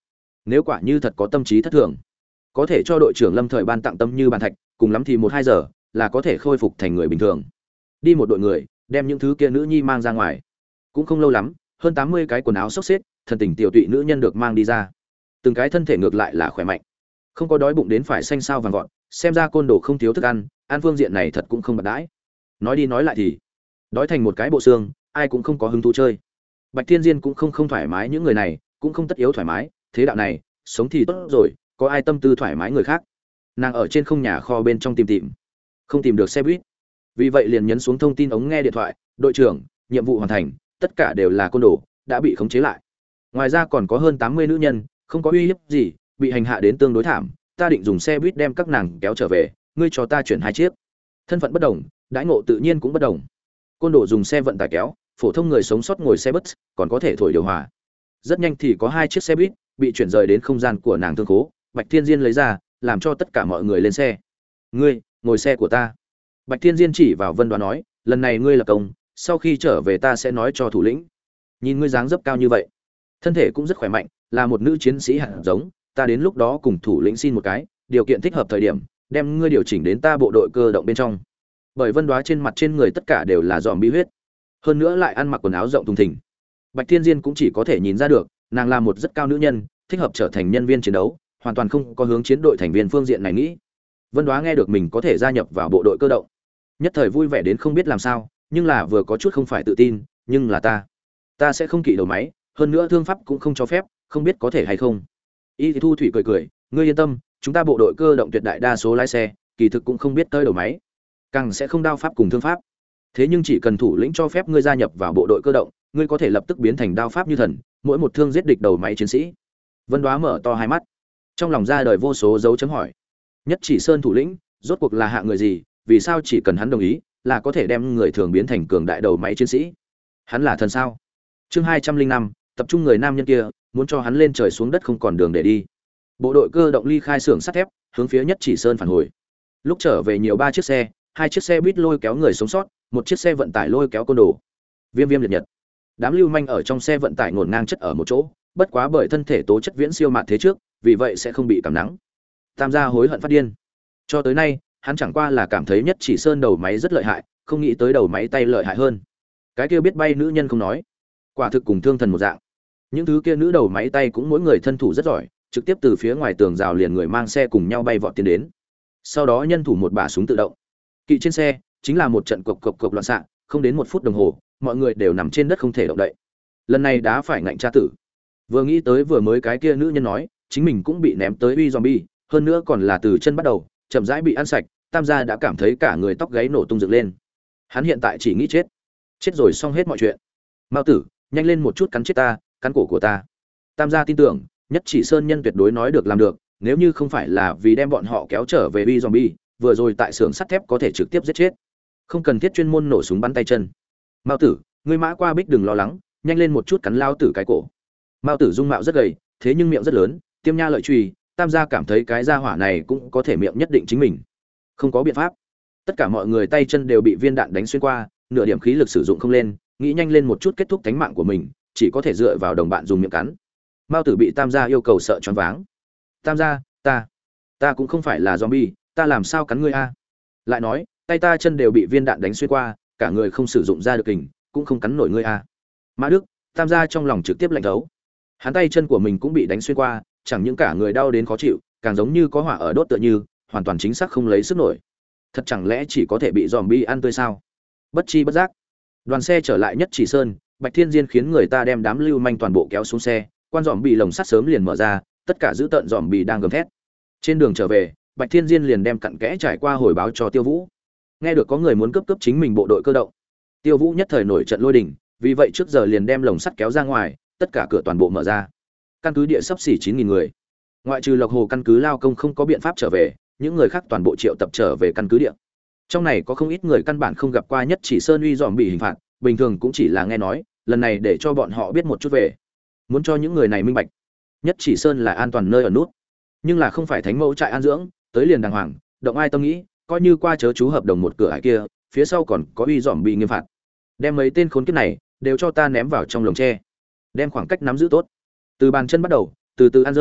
nếu quả như thật có tâm trí thất thường, có thể cho đội trưởng lâm thời ban tặng tâm như bàn thạch, cùng lắm thì một hai giờ là có thể khôi phục thành người bình thường. Đi một đội người đem những thứ kia nữ nhi mang ra ngoài, cũng không lâu lắm, hơn tám mươi cái quần áo xốc xếp thần tình tiểu tụy nữ nhân được mang đi ra, từng cái thân thể ngược lại là khỏe mạnh, không có đói bụng đến phải xanh sao vàng gọn, xem ra côn đồ không thiếu thức ăn, ăn phương diện này thật cũng không bạc đãi. Nói đi nói lại thì đói thành một cái bộ xương, ai cũng không có hứng thú chơi. Bạch Thiên Diên cũng không không thoải mái những người này, cũng không tất yếu thoải mái, thế đạo này, sống thì tốt rồi, có ai tâm tư thoải mái người khác. Nàng ở trên không nhà kho bên trong tìm tìm, không tìm được xe buýt. Vì vậy liền nhấn xuống thông tin ống nghe điện thoại, "Đội trưởng, nhiệm vụ hoàn thành, tất cả đều là côn đồ, đã bị khống chế lại. Ngoài ra còn có hơn tám mươi nữ nhân, không có uy hiếp gì, bị hành hạ đến tương đối thảm, ta định dùng xe buýt đem các nàng kéo trở về, ngươi cho ta chuyển hai chiếc." Thân phận bất đồng, đãi ngộ tự nhiên cũng bất đồng. Côn đồ dùng xe vận tải kéo, phổ thông người sống sót ngồi xe bus, còn có thể thổi điều hòa. Rất nhanh thì có hai chiếc xe buýt bị chuyển rời đến không gian của nàng thương khố, Bạch Thiên Diên lấy ra, làm cho tất cả mọi người lên xe. "Ngươi, ngồi xe của ta." Bạch Thiên Diên chỉ vào Vân Đoá nói, "Lần này ngươi là công, sau khi trở về ta sẽ nói cho thủ lĩnh. Nhìn ngươi dáng dấp cao như vậy, thân thể cũng rất khỏe mạnh, là một nữ chiến sĩ hạt giống, ta đến lúc đó cùng thủ lĩnh xin một cái, điều kiện thích hợp thời điểm, đem ngươi điều chỉnh đến ta bộ đội cơ động bên trong." Bởi Vân Đoá trên mặt trên người tất cả đều là giòm bi huyết, hơn nữa lại ăn mặc quần áo rộng thùng thình, Bạch Thiên Diên cũng chỉ có thể nhìn ra được, nàng là một rất cao nữ nhân, thích hợp trở thành nhân viên chiến đấu, hoàn toàn không có hướng chiến đội thành viên phương diện này nghĩ. Vân Đoá nghe được mình có thể gia nhập vào bộ đội cơ động, nhất thời vui vẻ đến không biết làm sao, nhưng là vừa có chút không phải tự tin, "Nhưng là ta, ta sẽ không kỵ đầu máy, hơn nữa thương pháp cũng không cho phép, không biết có thể hay không." Y Thu Thủy cười cười, "Ngươi yên tâm, chúng ta bộ đội cơ động tuyệt đại đa số lái xe, kỳ thực cũng không biết tới đầu máy, càng sẽ không đao pháp cùng thương pháp. Thế nhưng chỉ cần thủ lĩnh cho phép ngươi gia nhập vào bộ đội cơ động, ngươi có thể lập tức biến thành đao pháp như thần, mỗi một thương giết địch đầu máy chiến sĩ." Vân Đoá mở to hai mắt, trong lòng ra đời vô số dấu chấm hỏi. Nhất Chỉ Sơn thủ lĩnh, rốt cuộc là hạ người gì, vì sao chỉ cần hắn đồng ý, là có thể đem người thường biến thành cường đại đầu máy chiến sĩ? Hắn là thần sao? Chương hai trăm linh năm, tập trung người nam nhân kia, muốn cho hắn lên trời xuống đất không còn đường để đi. Bộ đội cơ động ly khai xưởng sắt thép, hướng phía Nhất Chỉ Sơn phản hồi. Lúc trở về nhiều ba chiếc xe, hai chiếc xe buýt lôi kéo người sống sót, một chiếc xe vận tải lôi kéo côn đồ. Viêm Viêm liệt nhật. Đám lưu manh ở trong xe vận tải ngổn ngang chất ở một chỗ, bất quá bởi thân thể tố chất viễn siêu mạn thế trước, vì vậy sẽ không bị cảm nắng. Tam gia hối hận phát điên. Cho tới nay, hắn chẳng qua là cảm thấy Nhất Chỉ Sơn đầu máy rất lợi hại, không nghĩ tới đầu máy tay lợi hại hơn. Cái kia biết bay nữ nhân không nói, quả thực cùng thương thần một dạng. Những thứ kia nữ đầu máy tay cũng mỗi người thân thủ rất giỏi, trực tiếp từ phía ngoài tường rào liền người mang xe cùng nhau bay vọt tiến đến. Sau đó nhân thủ một bả súng tự động. Kỵ trên xe, chính là một trận cộc cộc cộc loạn xạ, không đến một phút đồng hồ, mọi người đều nằm trên đất không thể động đậy. Lần này đã phải ngạnh tra tử. Vừa nghĩ tới vừa mới cái kia nữ nhân nói, chính mình cũng bị ném tới uy zombie, hơn nữa còn là từ chân bắt đầu, chậm rãi bị ăn sạch, Tam gia đã cảm thấy cả người tóc gáy nổ tung dựng lên. Hắn hiện tại chỉ nghĩ chết. Chết rồi xong hết mọi chuyện. Mao tử, nhanh lên một chút cắn chết ta, cắn cổ của ta. Tam gia tin tưởng, Nhất Chỉ Sơn nhân tuyệt đối nói được làm được, nếu như không phải là vì đem bọn họ kéo trở về uy zombie, vừa rồi tại xưởng sắt thép có thể trực tiếp giết chết. Không cần thiết chuyên môn nổ súng bắn tay chân. Mao tử, ngươi mã qua bích đừng lo lắng, nhanh lên một chút cắn lao tử cái cổ. Mao tử dung mạo rất gầy, thế nhưng miệng rất lớn, tiêm nha lợi chùy, Tam gia cảm thấy cái gia hỏa này cũng có thể miệng nhất định chính mình. Không có biện pháp. Tất cả mọi người tay chân đều bị viên đạn đánh xuyên qua, nửa điểm khí lực sử dụng không lên, nghĩ nhanh lên một chút kết thúc tính mạng của mình, chỉ có thể dựa vào đồng bạn dùng miệng cắn. Mao tử bị Tam gia yêu cầu sợ choáng váng. Tam gia, ta, ta cũng không phải là zombie, ta làm sao cắn ngươi a? Lại nói, tay ta chân đều bị viên đạn đánh xuyên qua, cả người không sử dụng ra được kình, cũng không cắn nổi ngươi a. Mã Đức, Tam gia trong lòng trực tiếp lạnh thấu. Hắn tay chân của mình cũng bị đánh xuyên qua, chẳng những cả người đau đến khó chịu, càng giống như có hỏa ở đốt tựa như, hoàn toàn chính xác không lấy sức nổi. Thật chẳng lẽ chỉ có thể bị zombie ăn tươi sao? Bất chi bất giác, đoàn xe trở lại Nhất Chỉ Sơn, Bạch Thiên Diên khiến người ta đem đám lưu manh toàn bộ kéo xuống xe, quan zombie lồng sắt sớm liền mở ra, tất cả giữ tận zombie đang gầm thét. Trên đường trở về, Bạch Thiên Diên liền đem cặn kẽ trải qua hồi báo cho Tiêu Vũ. Nghe được có người muốn cướp cướp chính mình bộ đội cơ động, Tiêu Vũ nhất thời nổi trận lôi đình, vì vậy trước giờ liền đem lồng sắt kéo ra ngoài, tất cả cửa toàn bộ mở ra. Căn cứ địa sắp xỉ chín nghìn người, ngoại trừ Lộc Hồ căn cứ lao công không có biện pháp trở về, những người khác toàn bộ triệu tập trở về căn cứ địa. Trong này có không ít người căn bản không gặp qua Nhất Chỉ Sơn uy dòm bị hình phạt, bình thường cũng chỉ là nghe nói, lần này để cho bọn họ biết một chút về, muốn cho những người này minh bạch, Nhất Chỉ Sơn là an toàn nơi ở nút, nhưng là không phải thánh mẫu trại an dưỡng, tới liền đàng hoàng, động ai tâm nghĩ, coi như qua chớ chú hợp đồng một cửa ải kia, phía sau còn có uy dòm bị nghiêm phạt. Đem mấy tên khốn kiếp này đều cho ta ném vào trong lồng tre, đem khoảng cách nắm giữ tốt, từ bàn chân bắt đầu, từ từ ăn rơi,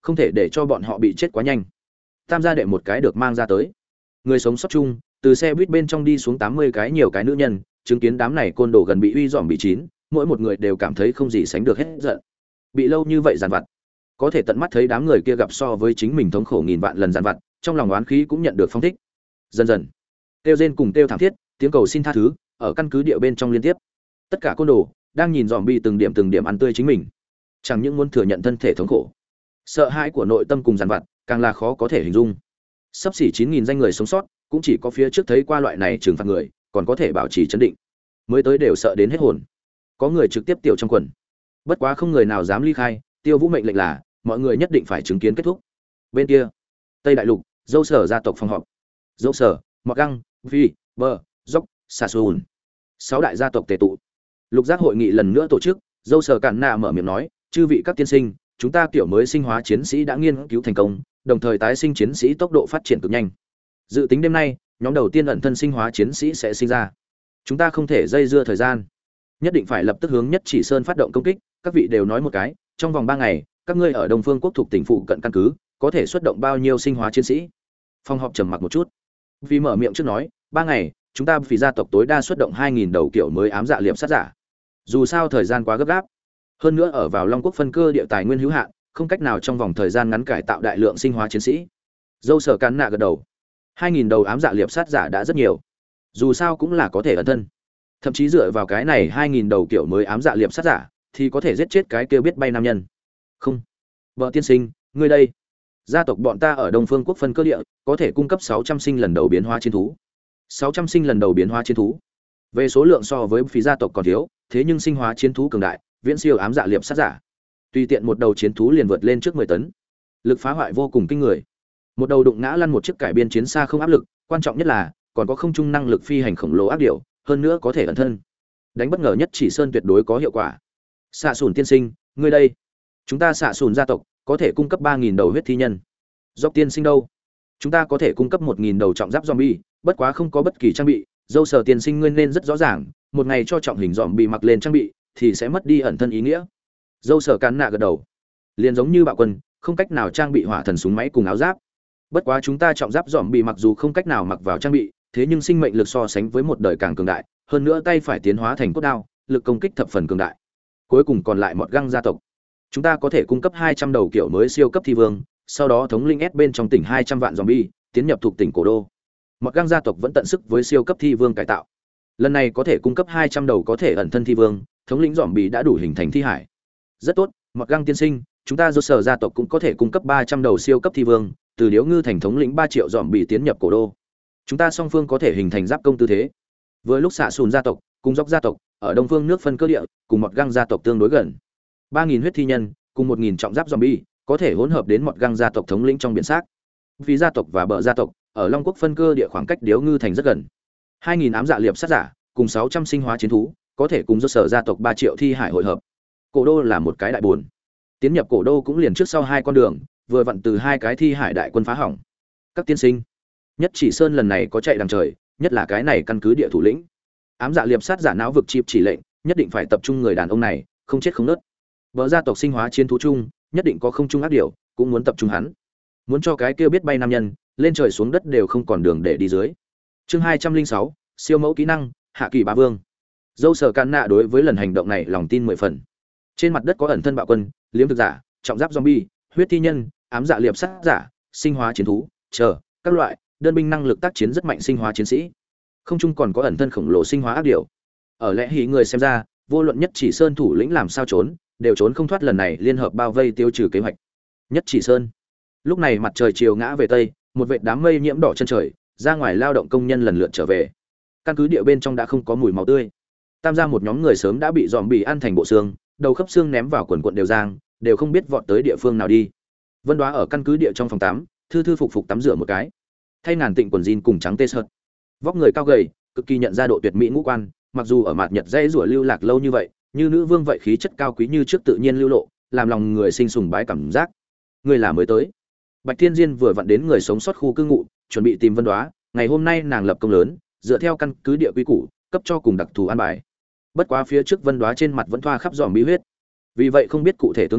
không thể để cho bọn họ bị chết quá nhanh. Tam gia đệ một cái được mang ra tới. Người sống sót chung, từ xe buýt bên trong đi xuống tám mươi cái nhiều cái nữ nhân, chứng kiến đám này côn đồ gần bị uy dòm bị chín, mỗi một người đều cảm thấy không gì sánh được hết giận. Bị lâu như vậy giàn vặt, có thể tận mắt thấy đám người kia gặp so với chính mình thống khổ nghìn vạn lần giàn vặt, trong lòng oán khí cũng nhận được phong thích. Dần dần, kêu rên cùng kêu thảm thiết, tiếng cầu xin tha thứ ở căn cứ địa bên trong liên tiếp. Tất cả côn đồ đang nhìn dòm bị từng điểm từng điểm ăn tươi chính mình, chẳng những muốn thừa nhận thân thể thống khổ, sợ hãi của nội tâm cùng giàn vặt, càng là khó có thể hình dung. Sắp xỉ chín nghìn danh người sống sót, cũng chỉ có phía trước thấy qua loại này trừng phạt người, còn có thể bảo trì trấn định, mới tới đều sợ đến hết hồn. Có người trực tiếp tiểu trong quần. Bất quá không người nào dám ly khai, Tiêu Vũ mệnh lệnh là mọi người nhất định phải chứng kiến kết thúc. Bên kia, Tây Đại Lục, dâu sở gia tộc phòng họp. Dâu sở, Mọt Găng, Vi, Bờ, Dốc, Sa Sun. Sáu đại gia tộc tề tụ. Lục giác hội nghị lần nữa tổ chức, dâu sở Cản Nạ mở miệng nói, chư vị các tiên sinh, chúng ta kiểu mới sinh hóa chiến sĩ đã nghiên cứu thành công, đồng thời tái sinh chiến sĩ tốc độ phát triển cực nhanh. Dự tính đêm nay, nhóm đầu tiên ẩn thân sinh hóa chiến sĩ sẽ sinh ra. Chúng ta không thể dây dưa thời gian, nhất định phải lập tức hướng Nhất Chỉ Sơn phát động công kích. Các vị đều nói một cái, trong vòng ba ngày, các ngươi ở Đông Phương Quốc thuộc tỉnh phụ cận căn cứ, có thể xuất động bao nhiêu sinh hóa chiến sĩ? Phòng họp trầm mặc một chút. Vì mở miệng trước nói, ba ngày, chúng ta vì gia tộc tối đa xuất động hai nghìn đầu kiểu mới ám dạ liệp sát giả. Dù sao thời gian quá gấp gáp, hơn nữa ở vào Long Quốc phân cơ địa tài nguyên hữu hạn, không cách nào trong vòng thời gian ngắn cải tạo đại lượng sinh hóa chiến sĩ. Dâu sở Cán Nạ gật đầu. hai nghìn đầu ám dạ liệp sát giả đã rất nhiều. Dù sao cũng là có thể ẩn thân. Thậm chí dựa vào cái này hai nghìn đầu kiểu mới ám dạ liệp sát giả, thì có thể giết chết cái kia biết bay nam nhân. Không. Vợ tiên sinh, ngươi đây. Gia tộc bọn ta ở Đông Phương Quốc phân cơ địa, có thể cung cấp sáu trăm sinh lần đầu biến hóa chiến thú. sáu trăm sinh lần đầu biến hóa chiến thú. Về số lượng so với phí gia tộc còn thiếu, thế nhưng sinh hóa chiến thú cường đại, viễn siêu ám dạ liệp sát giả. Tùy tiện một đầu chiến thú liền vượt lên trước mười tấn. Lực phá hoại vô cùng kinh người. Một đầu đụng ngã lăn một chiếc cải biên chiến xa không áp lực, quan trọng nhất là còn có không trung năng lực phi hành khổng lồ ác điểu, hơn nữa có thể ẩn thân. Đánh bất ngờ Nhất Chỉ Sơn tuyệt đối có hiệu quả. Xạ Sùn tiên sinh, ngươi đây. Chúng ta Xạ Sùn gia tộc có thể cung cấp ba nghìn đầu huyết thi nhân. Dốc tiên sinh đâu? Chúng ta có thể cung cấp một nghìn đầu trọng giáp zombie, bất quá không có bất kỳ trang bị. Dâu sở tiên sinh ngươi nên rất rõ ràng, một ngày cho trọng hình zombie mặc lên trang bị thì sẽ mất đi ẩn thân ý nghĩa. Dâu sở Cán Nạ gật đầu. Liền giống như bạo quân, không cách nào trang bị hỏa thần súng máy cùng áo giáp. Bất quá chúng ta trọng giáp zombie mặc dù không cách nào mặc vào trang bị, thế nhưng sinh mệnh lực so sánh với một đời càng cường đại, hơn nữa tay phải tiến hóa thành cốt đao, lực công kích thập phần cường đại. Cuối cùng còn lại Mọt Găng gia tộc. Chúng ta có thể cung cấp hai trăm đầu kiểu mới siêu cấp thi vương, sau đó thống lĩnh S bên trong tỉnh hai trăm vạn zombie, tiến nhập thuộc tỉnh cổ đô. Mọt Găng gia tộc vẫn tận sức với siêu cấp thi vương cải tạo. Lần này có thể cung cấp hai trăm đầu có thể ẩn thân thi vương, thống lĩnh zombie đã đủ hình thành thi hải. Rất tốt, Mọt Găng tiên sinh, chúng ta do sở gia tộc cũng có thể cung cấp ba trăm đầu siêu cấp thi vương, từ Điếu Ngư thành thống lĩnh ba triệu zombie tiến nhập cổ đô. Chúng ta song phương có thể hình thành giáp công tư thế. Với lúc Xạ Sùn gia tộc cùng Dốc gia tộc ở Đông Phương nước phân cơ địa, cùng Mọt Găng gia tộc tương đối gần. ba nghìn huyết thi nhân cùng một nghìn trọng giáp zombie, có thể hỗn hợp đến Mọt Găng gia tộc thống lĩnh trong biển xác. Vì gia tộc và Bờ gia tộc ở Long Quốc phân cơ địa khoảng cách Điếu Ngư thành rất gần. hai nghìn ám dạ liệp sát giả cùng sáu trăm sinh hóa chiến thú, có thể cùng do sở gia tộc ba triệu thi hải hội hợp. Cổ đô là một cái đại buồn. Tiến nhập cổ đô cũng liền trước sau hai con đường, vừa vặn từ hai cái thi hải đại quân phá hỏng. Các tiên sinh, Nhất Chỉ Sơn lần này có chạy đằng trời, nhất là cái này căn cứ địa thủ lĩnh. Ám dạ liệp sát giả não vực chip chỉ lệnh, nhất định phải tập trung người đàn ông này, không chết không nứt. Bờ gia tộc sinh hóa chiến thú chung, nhất định có không trung ác điểu, cũng muốn tập trung hắn. Muốn cho cái kia biết bay nam nhân, lên trời xuống đất đều không còn đường để đi dưới. Chương hai trăm linh sáu, siêu mẫu kỹ năng, Hạ Kỳ Bá Vương. Dâu sở Cán Nạ đối với lần hành động này lòng tin mười phần. Trên mặt đất có ẩn thân bạo quân, liếm thực giả, trọng giáp zombie, huyết thi nhân, ám dạ liệp sát giả, sinh hóa chiến thú, chờ các loại đơn binh năng lực tác chiến rất mạnh sinh hóa chiến sĩ. Không chung còn có ẩn thân khổng lồ sinh hóa ác điểu. Ở lẽ hí người xem ra, vô luận Nhất Chỉ Sơn thủ lĩnh làm sao trốn, đều trốn không thoát lần này liên hợp bao vây tiêu trừ kế hoạch. Nhất Chỉ Sơn. Lúc này mặt trời chiều ngã về tây, một vệt đám mây nhiễm đỏ chân trời, ra ngoài lao động công nhân lần lượt trở về. Căn cứ địa bên trong đã không có mùi máu tươi. Tam gia một nhóm người sớm đã bị dòm bị ăn thành bộ xương, đầu khớp xương ném vào quần quần đều giang, đều không biết vọt tới địa phương nào đi. Vân Đoá ở căn cứ địa trong phòng tắm, thư thư phục phục tắm rửa một cái, thay ngàn tịnh quần jean cùng trắng tê sợt. Vóc người cao gầy, cực kỳ nhận ra độ tuyệt mỹ ngũ quan, mặc dù ở mạt nhật dãy rủa lưu lạc lâu như vậy, như nữ vương vậy khí chất cao quý như trước tự nhiên lưu lộ, làm lòng người sinh sùng bái cảm giác. Người là mới tới. Bạch Thiên Diên vừa vặn đến người sống sót khu cư ngụ, chuẩn bị tìm Vân Đoá, ngày hôm nay nàng lập công lớn, dựa theo căn cứ địa quy củ, cấp cho cùng đặc thù an bài. Bất quá phía trước Vân Đoá trên mặt vẫn thoa khắp giòm bí huyết, vì vậy không biết cụ thể tướng mạo,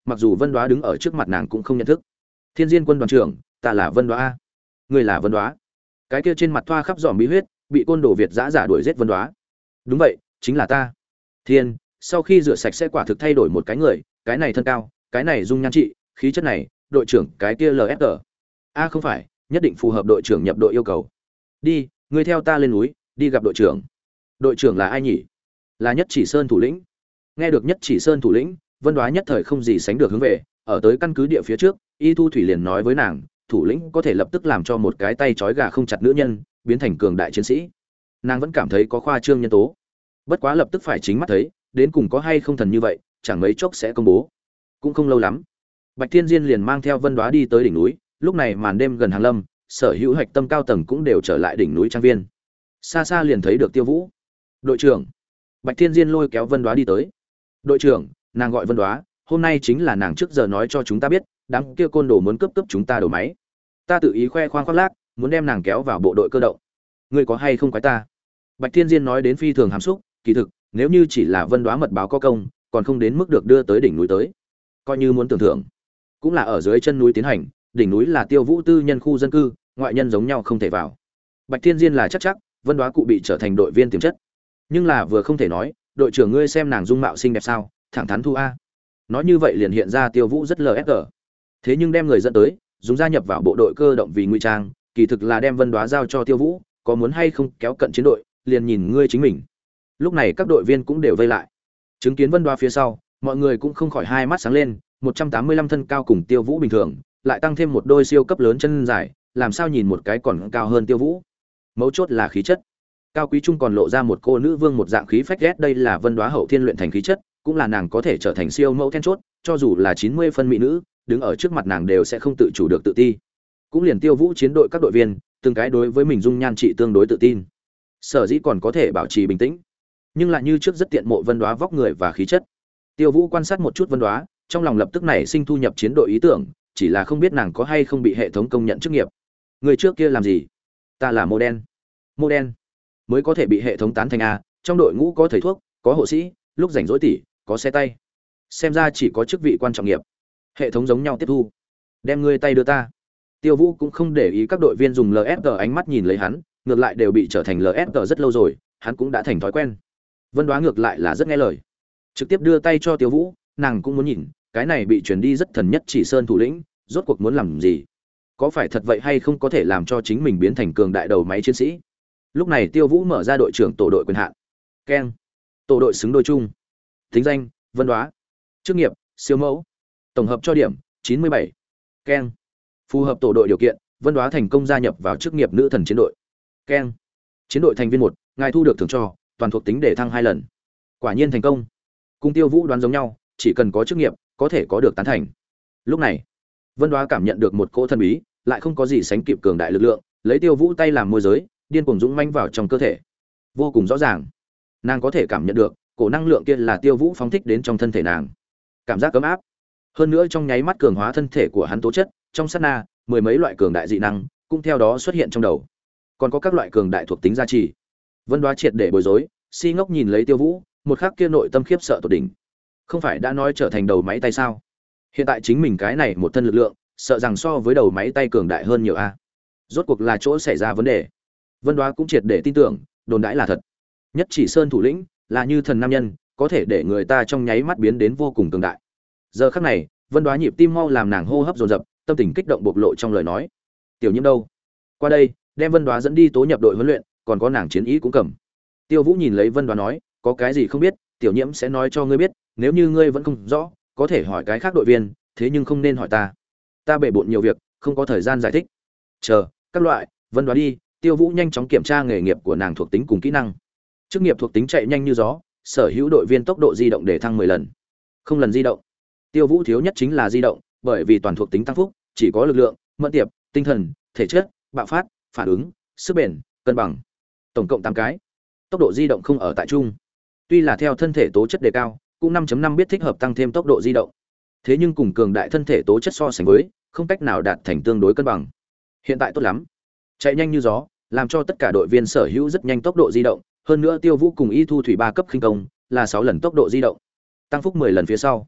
mặc dù Vân Đoá đứng ở trước mặt nàng cũng không nhận thức. Thiên Diên quân đoàn trưởng, ta là Vân Đoá a. Ngươi là Vân Đoá? Cái kia trên mặt thoa khắp dòm bí huyết, bị côn đồ Việt dã giả đuổi giết Vân Đoá. Đúng vậy, chính là ta. Thiên, sau khi rửa sạch sẽ quả thực thay đổi một cái người, cái này thân cao, cái này dung nhan trị, khí chất này, đội trưởng cái kia lờ ép tê. A không phải, nhất định phù hợp đội trưởng nhập đội yêu cầu. Đi, ngươi theo ta lên núi, đi gặp đội trưởng. Đội trưởng là ai nhỉ? Là Nhất Chỉ Sơn thủ lĩnh. Nghe được Nhất Chỉ Sơn thủ lĩnh, Vân Đoá nhất thời không gì sánh được hướng về, ở tới căn cứ địa phía trước, Y Thu Thủy liền nói với nàng, thủ lĩnh có thể lập tức làm cho một cái tay trói gà không chặt nữ nhân biến thành cường đại chiến sĩ. Nàng vẫn cảm thấy có khoa trương nhân tố. Bất quá lập tức phải chính mắt thấy, đến cùng có hay không thần như vậy, chẳng mấy chốc sẽ công bố. Cũng không lâu lắm, Bạch Thiên Diên liền mang theo Vân Đoá đi tới đỉnh núi, lúc này màn đêm gần hàng lâm, sở hữu hạch tâm cao tầng cũng đều trở lại đỉnh núi trang viên. Xa xa liền thấy được Tiêu Vũ. "Đội trưởng." Bạch Thiên Diên lôi kéo Vân Đoá đi tới. "Đội trưởng." Nàng gọi Vân Đoá, "Hôm nay chính là nàng trước giờ nói cho chúng ta biết, đám kia côn đồ muốn cướp cướp chúng ta đầu máy. Ta tự ý khoe khoang khoác lác, muốn đem nàng kéo vào bộ đội cơ động. Ngươi có hay không quái ta?" Bạch Thiên Diên nói đến phi thường hàm xúc, kỳ thực, nếu như chỉ là Vân Đoá mật báo có công, còn không đến mức được đưa tới đỉnh núi tới. Coi như muốn tưởng thưởng, cũng là ở dưới chân núi tiến hành, đỉnh núi là Tiêu Vũ tư nhân khu dân cư, ngoại nhân giống nhau không thể vào. Bạch Thiên Diên là chắc chắc, Vân Đoá cụ bị trở thành đội viên tiềm chất. Nhưng là vừa không thể nói, đội trưởng ngươi xem nàng dung mạo xinh đẹp sao, thẳng thắn thu a. Nói như vậy liền hiện ra Tiêu Vũ rất lờ ép tê. Thế nhưng đem người dẫn tới, dùng gia nhập vào bộ đội cơ động vì ngụy trang, kỳ thực là đem Vân Đoá giao cho Tiêu Vũ, có muốn hay không kéo cận chiến đội, liền nhìn ngươi chính mình. Lúc này các đội viên cũng đều vây lại. Chứng kiến Vân Đoá phía sau, mọi người cũng không khỏi hai mắt sáng lên, một trăm tám mươi lăm thân cao cùng Tiêu Vũ bình thường, lại tăng thêm một đôi siêu cấp lớn chân dài, làm sao nhìn một cái còn cao hơn Tiêu Vũ. Mấu chốt là khí chất. Cao Quý Trung còn lộ ra một cô nữ vương một dạng khí phách ghét, đây là Vân Đoá hậu thiên luyện thành khí chất, cũng là nàng có thể trở thành siêu mẫu then chốt, cho dù là chín mươi phân mỹ nữ, đứng ở trước mặt nàng đều sẽ không tự chủ được tự ti. Cũng liền Tiêu Vũ chiến đội các đội viên, từng cái đối với mình dung nhan trị tương đối tự tin. Sở dĩ còn có thể bảo trì bình tĩnh, nhưng lại như trước rất tiện mộ Vân Đoá vóc người và khí chất. Tiêu Vũ quan sát một chút Vân Đoá, trong lòng lập tức nảy sinh thu nhập chiến đội ý tưởng, chỉ là không biết nàng có hay không bị hệ thống công nhận chức nghiệp. Người trước kia làm gì? Ta là mô đen. Mô đen mới có thể bị hệ thống tán thành a, trong đội ngũ có thầy thuốc, có hộ sĩ, lúc rảnh rỗi tỉ, có xe tay. Xem ra chỉ có chức vị quan trọng nghiệp. Hệ thống giống nhau tiếp thu. Đem ngươi tay đưa ta. Tiêu Vũ cũng không để ý các đội viên dùng lờ ép tê ánh mắt nhìn lấy hắn, ngược lại đều bị trở thành lờ ép tê rất lâu rồi, hắn cũng đã thành thói quen. Vân Đoá ngược lại là rất nghe lời, trực tiếp đưa tay cho Tiêu Vũ, nàng cũng muốn nhìn, cái này bị truyền đi rất thần Nhất Chỉ Sơn thủ lĩnh, rốt cuộc muốn làm gì? Có phải thật vậy hay không có thể làm cho chính mình biến thành cường đại đầu máy chiến sĩ? Lúc này Tiêu Vũ mở ra đội trưởng tổ đội quyền hạn. Keng. Tổ đội xứng đôi chung. Tính danh: Vân Đoá. Chức nghiệp: siêu mẫu. Tổng hợp cho điểm: chín mươi bảy. Keng. Phù hợp tổ đội điều kiện: Vân Đoá thành công gia nhập vào chức nghiệp nữ thần chiến đội. Keng. Chiến đội thành viên một, ngài thu được thưởng cho toàn thuộc tính để thăng hai lần. Quả nhiên thành công. Cùng Tiêu Vũ đoán giống nhau, chỉ cần có chức nghiệp, có thể có được tán thành. Lúc này, Vân Đoá cảm nhận được một cỗ thần bí, lại không có gì sánh kịp cường đại lực lượng, lấy Tiêu Vũ tay làm môi giới, điên cuồng dũng manh vào trong cơ thể. Vô cùng rõ ràng, nàng có thể cảm nhận được, cổ năng lượng kia là Tiêu Vũ phóng thích đến trong thân thể nàng. Cảm giác ấm áp. Hơn nữa trong nháy mắt cường hóa thân thể của hắn tố chất, trong sát na, mười mấy loại cường đại dị năng cũng theo đó xuất hiện trong đầu. Còn có các loại cường đại thuộc tính gia trì. Vân Đoá triệt để bối rối, si ngốc nhìn lấy Tiêu Vũ, một khắc kia nội tâm khiếp sợ tột đỉnh. Không phải đã nói trở thành đầu máy tay sao? Hiện tại chính mình cái này một thân lực lượng, sợ rằng so với đầu máy tay cường đại hơn nhiều a. Rốt cuộc là chỗ xảy ra vấn đề. Vân Đoá cũng triệt để tin tưởng, đồn đãi là thật. Nhất Chỉ Sơn thủ lĩnh là như thần nam nhân, có thể để người ta trong nháy mắt biến đến vô cùng cường đại. Giờ khắc này, Vân Đoá nhịp tim mau làm nàng hô hấp dồn dập, tâm tình kích động bộc lộ trong lời nói. Tiểu Nhiễm đâu? Qua đây, đem Vân Đoá dẫn đi tố nhập đội huấn luyện, còn có nàng chiến ý cũng cầm. Tiêu Vũ nhìn lấy Vân Đoá nói, có cái gì không biết, Tiểu Nhiễm sẽ nói cho ngươi biết, nếu như ngươi vẫn không rõ, có thể hỏi cái khác đội viên, thế nhưng không nên hỏi ta. Ta bể bộn nhiều việc, không có thời gian giải thích. Chờ, các loại, Vân Đoá đi, Tiêu Vũ nhanh chóng kiểm tra nghề nghiệp của nàng thuộc tính cùng kỹ năng. Chức nghiệp thuộc tính chạy nhanh như gió, sở hữu đội viên tốc độ di động để thăng mười lần. Không lần di động. Tiêu Vũ thiếu nhất chính là di động, bởi vì toàn thuộc tính tăng phúc, chỉ có lực lượng, mẫn tiệp, tinh thần, thể chất, bạo phát, phản ứng, sức bền, cân bằng. Tổng cộng tám cái. Tốc độ di động không ở tại trung. Tuy là theo thân thể tố chất đề cao, cũng năm chấm năm biết thích hợp tăng thêm tốc độ di động. Thế nhưng cùng cường đại thân thể tố chất so sánh với, không cách nào đạt thành tương đối cân bằng. Hiện tại tốt lắm. Chạy nhanh như gió, làm cho tất cả đội viên sở hữu rất nhanh tốc độ di động, hơn nữa Tiêu Vũ cùng Y Thu Thủy ba cấp khinh công, là sáu lần tốc độ di động. Tăng phúc mười lần phía sau.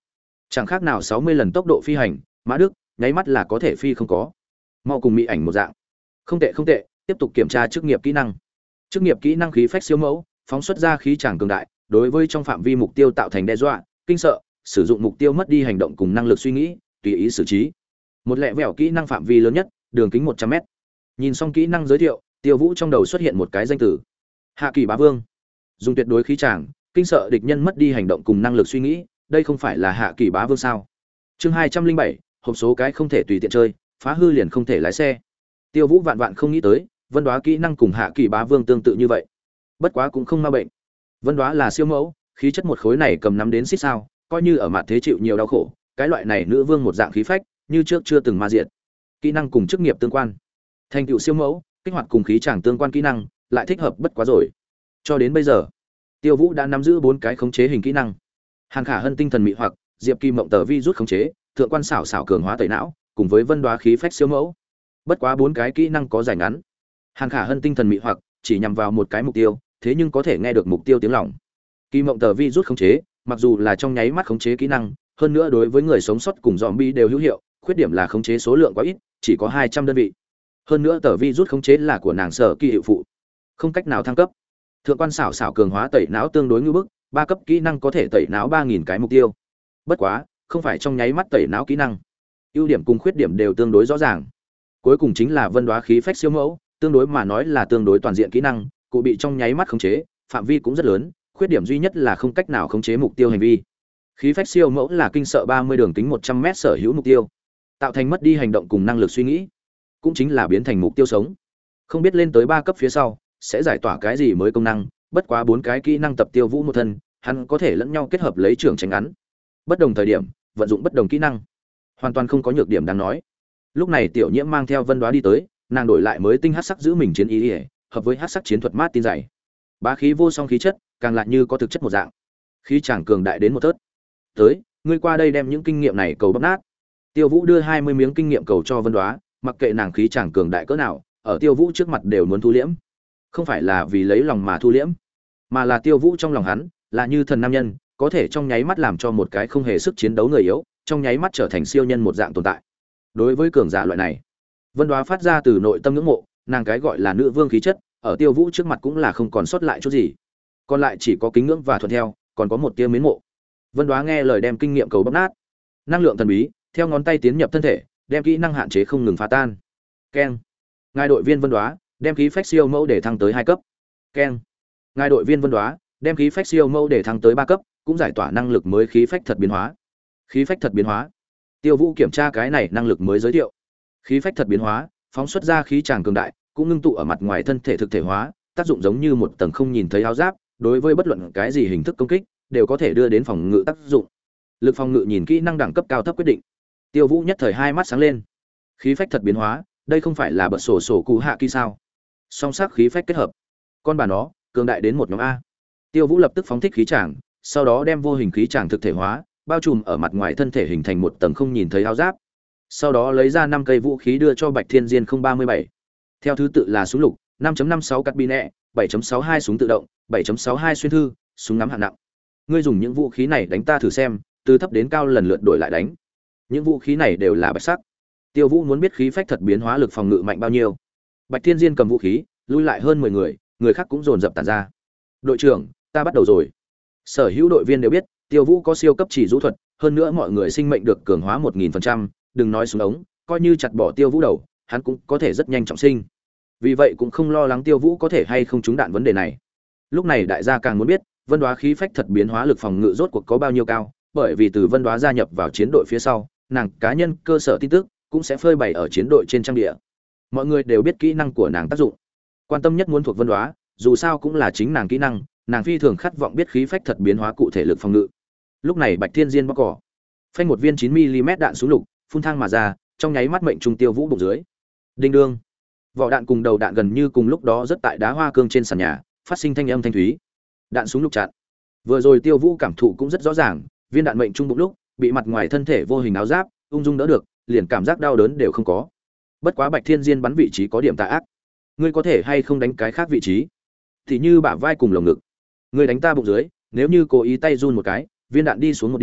Chẳng khác nào sáu mươi lần tốc độ phi hành, Mã Đức, nháy mắt là có thể phi không có. Mau cùng mỹ ảnh một dạng. Không tệ không tệ, tiếp tục kiểm tra chức nghiệp kỹ năng. Chức nghiệp kỹ năng khí phách siêu mẫu, phóng xuất ra khí tràng cường đại, đối với trong phạm vi mục tiêu tạo thành đe dọa, kinh sợ, sử dụng mục tiêu mất đi hành động cùng năng lực suy nghĩ, tùy ý xử trí. Một lẹ vẹo kỹ năng phạm vi lớn nhất, đường kính một trăm mét. Nhìn xong kỹ năng giới thiệu, Tiêu Vũ trong đầu xuất hiện một cái danh từ. Hạ Kỳ Bá Vương. Dùng tuyệt đối khí tràng, kinh sợ địch nhân mất đi hành động cùng năng lực suy nghĩ, đây không phải là Hạ Kỳ Bá Vương sao? Chương hai trăm linh bảy, hộp số cái không thể tùy tiện chơi, phá hư liền không thể lái xe. Tiêu Vũ vạn vạn không nghĩ tới, Vân Đoá kỹ năng cùng Hạ Kỳ Bá Vương tương tự như vậy. Bất quá cũng không ma bệnh. Vân Đoá là siêu mẫu, khí chất một khối này cầm nắm đến xít sao, coi như ở mặt thế chịu nhiều đau khổ, cái loại này nữ vương một dạng khí phách, như trước chưa từng ma diệt. Kỹ năng cùng chức nghiệp tương quan. Thành tựu siêu mẫu, kích hoạt cùng khí tràng tương quan kỹ năng, lại thích hợp bất quá rồi. Cho đến bây giờ, Tiêu Vũ đã nắm giữ bốn cái khống chế hình kỹ năng. Hàn Khả Hân tinh thần mị hoặc, Diệp Kim Mộng tờ vi rút khống chế, thượng quan xảo xảo cường hóa tẩy não, cùng với Vân Đoá khí phách siêu mẫu. Bất quá bốn cái kỹ năng có dài ngắn. Hàn Khả Hân tinh thần mị hoặc chỉ nhằm vào một cái mục tiêu, thế nhưng có thể nghe được mục tiêu tiếng lòng. Kim Mộng tờ vi rút khống chế, mặc dù là trong nháy mắt khống chế kỹ năng, hơn nữa đối với người sống sót cùng zombie đều hữu hiệu, khuyết điểm là khống chế số lượng quá ít, chỉ có hai trăm đơn vị. Hơn nữa tờ vi rút khống chế là của nàng sở kỳ hiệu phụ, không cách nào thăng cấp. Thượng quan xảo xảo cường hóa tẩy não tương đối ngưu bức, ba cấp kỹ năng có thể tẩy não ba nghìn cái mục tiêu. Bất quá, không phải trong nháy mắt tẩy não kỹ năng. Ưu điểm cùng khuyết điểm đều tương đối rõ ràng. Cuối cùng chính là Vân Đoá khí phách siêu mẫu, tương đối mà nói là tương đối toàn diện kỹ năng, cụ bị trong nháy mắt khống chế, phạm vi cũng rất lớn, khuyết điểm duy nhất là không cách nào khống chế mục tiêu hành vi. Khí phách siêu mẫu là kinh sợ ba mươi đường kính một trăm mét sở hữu mục tiêu, tạo thành mất đi hành động cùng năng lực suy nghĩ, cũng chính là biến thành mục tiêu sống. Không biết lên tới ba cấp phía sau sẽ giải tỏa cái gì mới công năng, bất quá bốn cái kỹ năng tập Tiêu Vũ một thân, hắn có thể lẫn nhau kết hợp lấy trưởng tránh ngắn. Bất đồng thời điểm, vận dụng bất đồng kỹ năng, hoàn toàn không có nhược điểm đáng nói. Lúc này Tiểu Nhiễm mang theo Vân Đoá đi tới, nàng đổi lại mới tinh hắc sắc giữ mình chiến ý, ý hợp với hắc sắc chiến thuật mát tin dày. Bá khí vô song khí chất, càng lại như có thực chất một dạng. Khí chàng cường đại đến một tớt. Tới, ngươi qua đây đem những kinh nghiệm này cầu bóc nát. Tiêu Vũ đưa hai mươi miếng kinh nghiệm cầu cho Vân Đoá, mặc kệ nàng khí chàng cường đại cỡ nào, ở Tiêu Vũ trước mặt đều muốn thu liễm. Không phải là vì lấy lòng mà thu liễm, mà là Tiêu Vũ trong lòng hắn là như thần nam nhân, có thể trong nháy mắt làm cho một cái không hề sức chiến đấu người yếu, trong nháy mắt trở thành siêu nhân một dạng tồn tại. Đối với cường giả loại này, Vân Đoá phát ra từ nội tâm ngưỡng mộ, nàng cái gọi là nữ vương khí chất, ở Tiêu Vũ trước mặt cũng là không còn sót lại chút gì. Còn lại chỉ có kính ngưỡng và thuận theo, còn có một tia mến mộ. Vân Đoá nghe lời đem kinh nghiệm cầu bóc nát. Năng lượng thần bí theo ngón tay tiến nhập thân thể, đem kỹ năng hạn chế không ngừng phá tan. Keng. Ngài đội viên Vân Đoá, đem khí phách siêu mẫu để thăng tới hai cấp. Keng. Ngài đội viên Vân Đoá, đem khí phách siêu mẫu để thăng tới ba cấp, cũng giải tỏa năng lực mới khí phách thật biến hóa. Khí phách thật biến hóa. Tiêu Vũ kiểm tra cái này năng lực mới giới thiệu. Khí phách thật biến hóa, phóng xuất ra khí tràng cường đại, cũng ngưng tụ ở mặt ngoài thân thể thực thể hóa, tác dụng giống như một tầng không nhìn thấy áo giáp, đối với bất luận cái gì hình thức công kích đều có thể đưa đến phòng ngự tác dụng. Lực phòng ngự nhìn kỹ năng đẳng cấp cao thấp quyết định. Tiêu Vũ nhất thời hai mắt sáng lên. Khí phách thật biến hóa, đây không phải là bật sổ sổ cụ hạ kỳ sao? Song sắc khí phách kết hợp, con bà nó cường đại đến một nhóm a. Tiêu Vũ lập tức phóng thích khí tràng, sau đó đem vô hình khí tràng thực thể hóa, bao trùm ở mặt ngoài thân thể hình thành một tầng không nhìn thấy áo giáp. Sau đó lấy ra năm cây vũ khí đưa cho Bạch Thiên Diên không ba mươi bảy. Theo thứ tự là súng lục, năm chấm năm sáu cắt bi nẹ, bảy chấm sáu hai súng tự động, bảy chấm sáu hai xuyên thư, súng ngắm hạng nặng. Ngươi dùng những vũ khí này đánh ta thử xem, từ thấp đến cao lần lượt đổi lại đánh. Những vũ khí này đều là bạch sắc. Tiêu Vũ muốn biết khí phách thật biến hóa lực phòng ngự mạnh bao nhiêu. Bạch Thiên Diên cầm vũ khí, lui lại hơn mười người, người khác cũng dồn dập tản ra. Đội trưởng, ta bắt đầu rồi. Sở hữu đội viên đều biết, Tiêu Vũ có siêu cấp chỉ rũ thuật, hơn nữa mọi người sinh mệnh được cường hóa một nghìn phần trăm, đừng nói súng ống, coi như chặt bỏ Tiêu Vũ đầu, hắn cũng có thể rất nhanh trọng sinh. Vì vậy cũng không lo lắng Tiêu Vũ có thể hay không trúng đạn vấn đề này. Lúc này đại gia càng muốn biết, Vân Đoá khí phách thật biến hóa lực phòng ngự rốt cuộc có bao nhiêu cao, bởi vì từ Vân Đoá gia nhập vào chiến đội phía sau, nàng cá nhân cơ sở tin tức cũng sẽ phơi bày ở chiến đội trên trang địa. Mọi người đều biết kỹ năng của nàng tác dụng. Quan tâm nhất muốn thuộc Vân Đoá, dù sao cũng là chính nàng kỹ năng, nàng phi thường khát vọng biết khí phách thật biến hóa cụ thể lực phòng ngự. Lúc này Bạch Thiên Diên bóc cỏ, phanh một viên chín mi li mét đạn súng lục, phun thang mà ra, trong nháy mắt mệnh trung Tiêu Vũ bụng dưới. Đinh đương. Vỏ đạn cùng đầu đạn gần như cùng lúc đó rất tại đá hoa cương trên sàn nhà, phát sinh thanh âm thanh thúy. Đạn súng lục chặn. Vừa rồi Tiêu Vũ cảm thụ cũng rất rõ ràng, viên đạn mệnh trung bụng lúc, bị mặt ngoài thân thể vô hình áo giáp ung dung đỡ được, liền cảm giác đau đớn đều không có. Bất quá Bạch Thiên Diên bắn vị trí có điểm tà ác. Ngươi có thể hay không đánh cái khác vị trí? Thì như bả vai cùng lồng ngực. Ngươi đánh ta bụng dưới, nếu như cố ý tay run một cái, viên đạn đi xuống một điểm,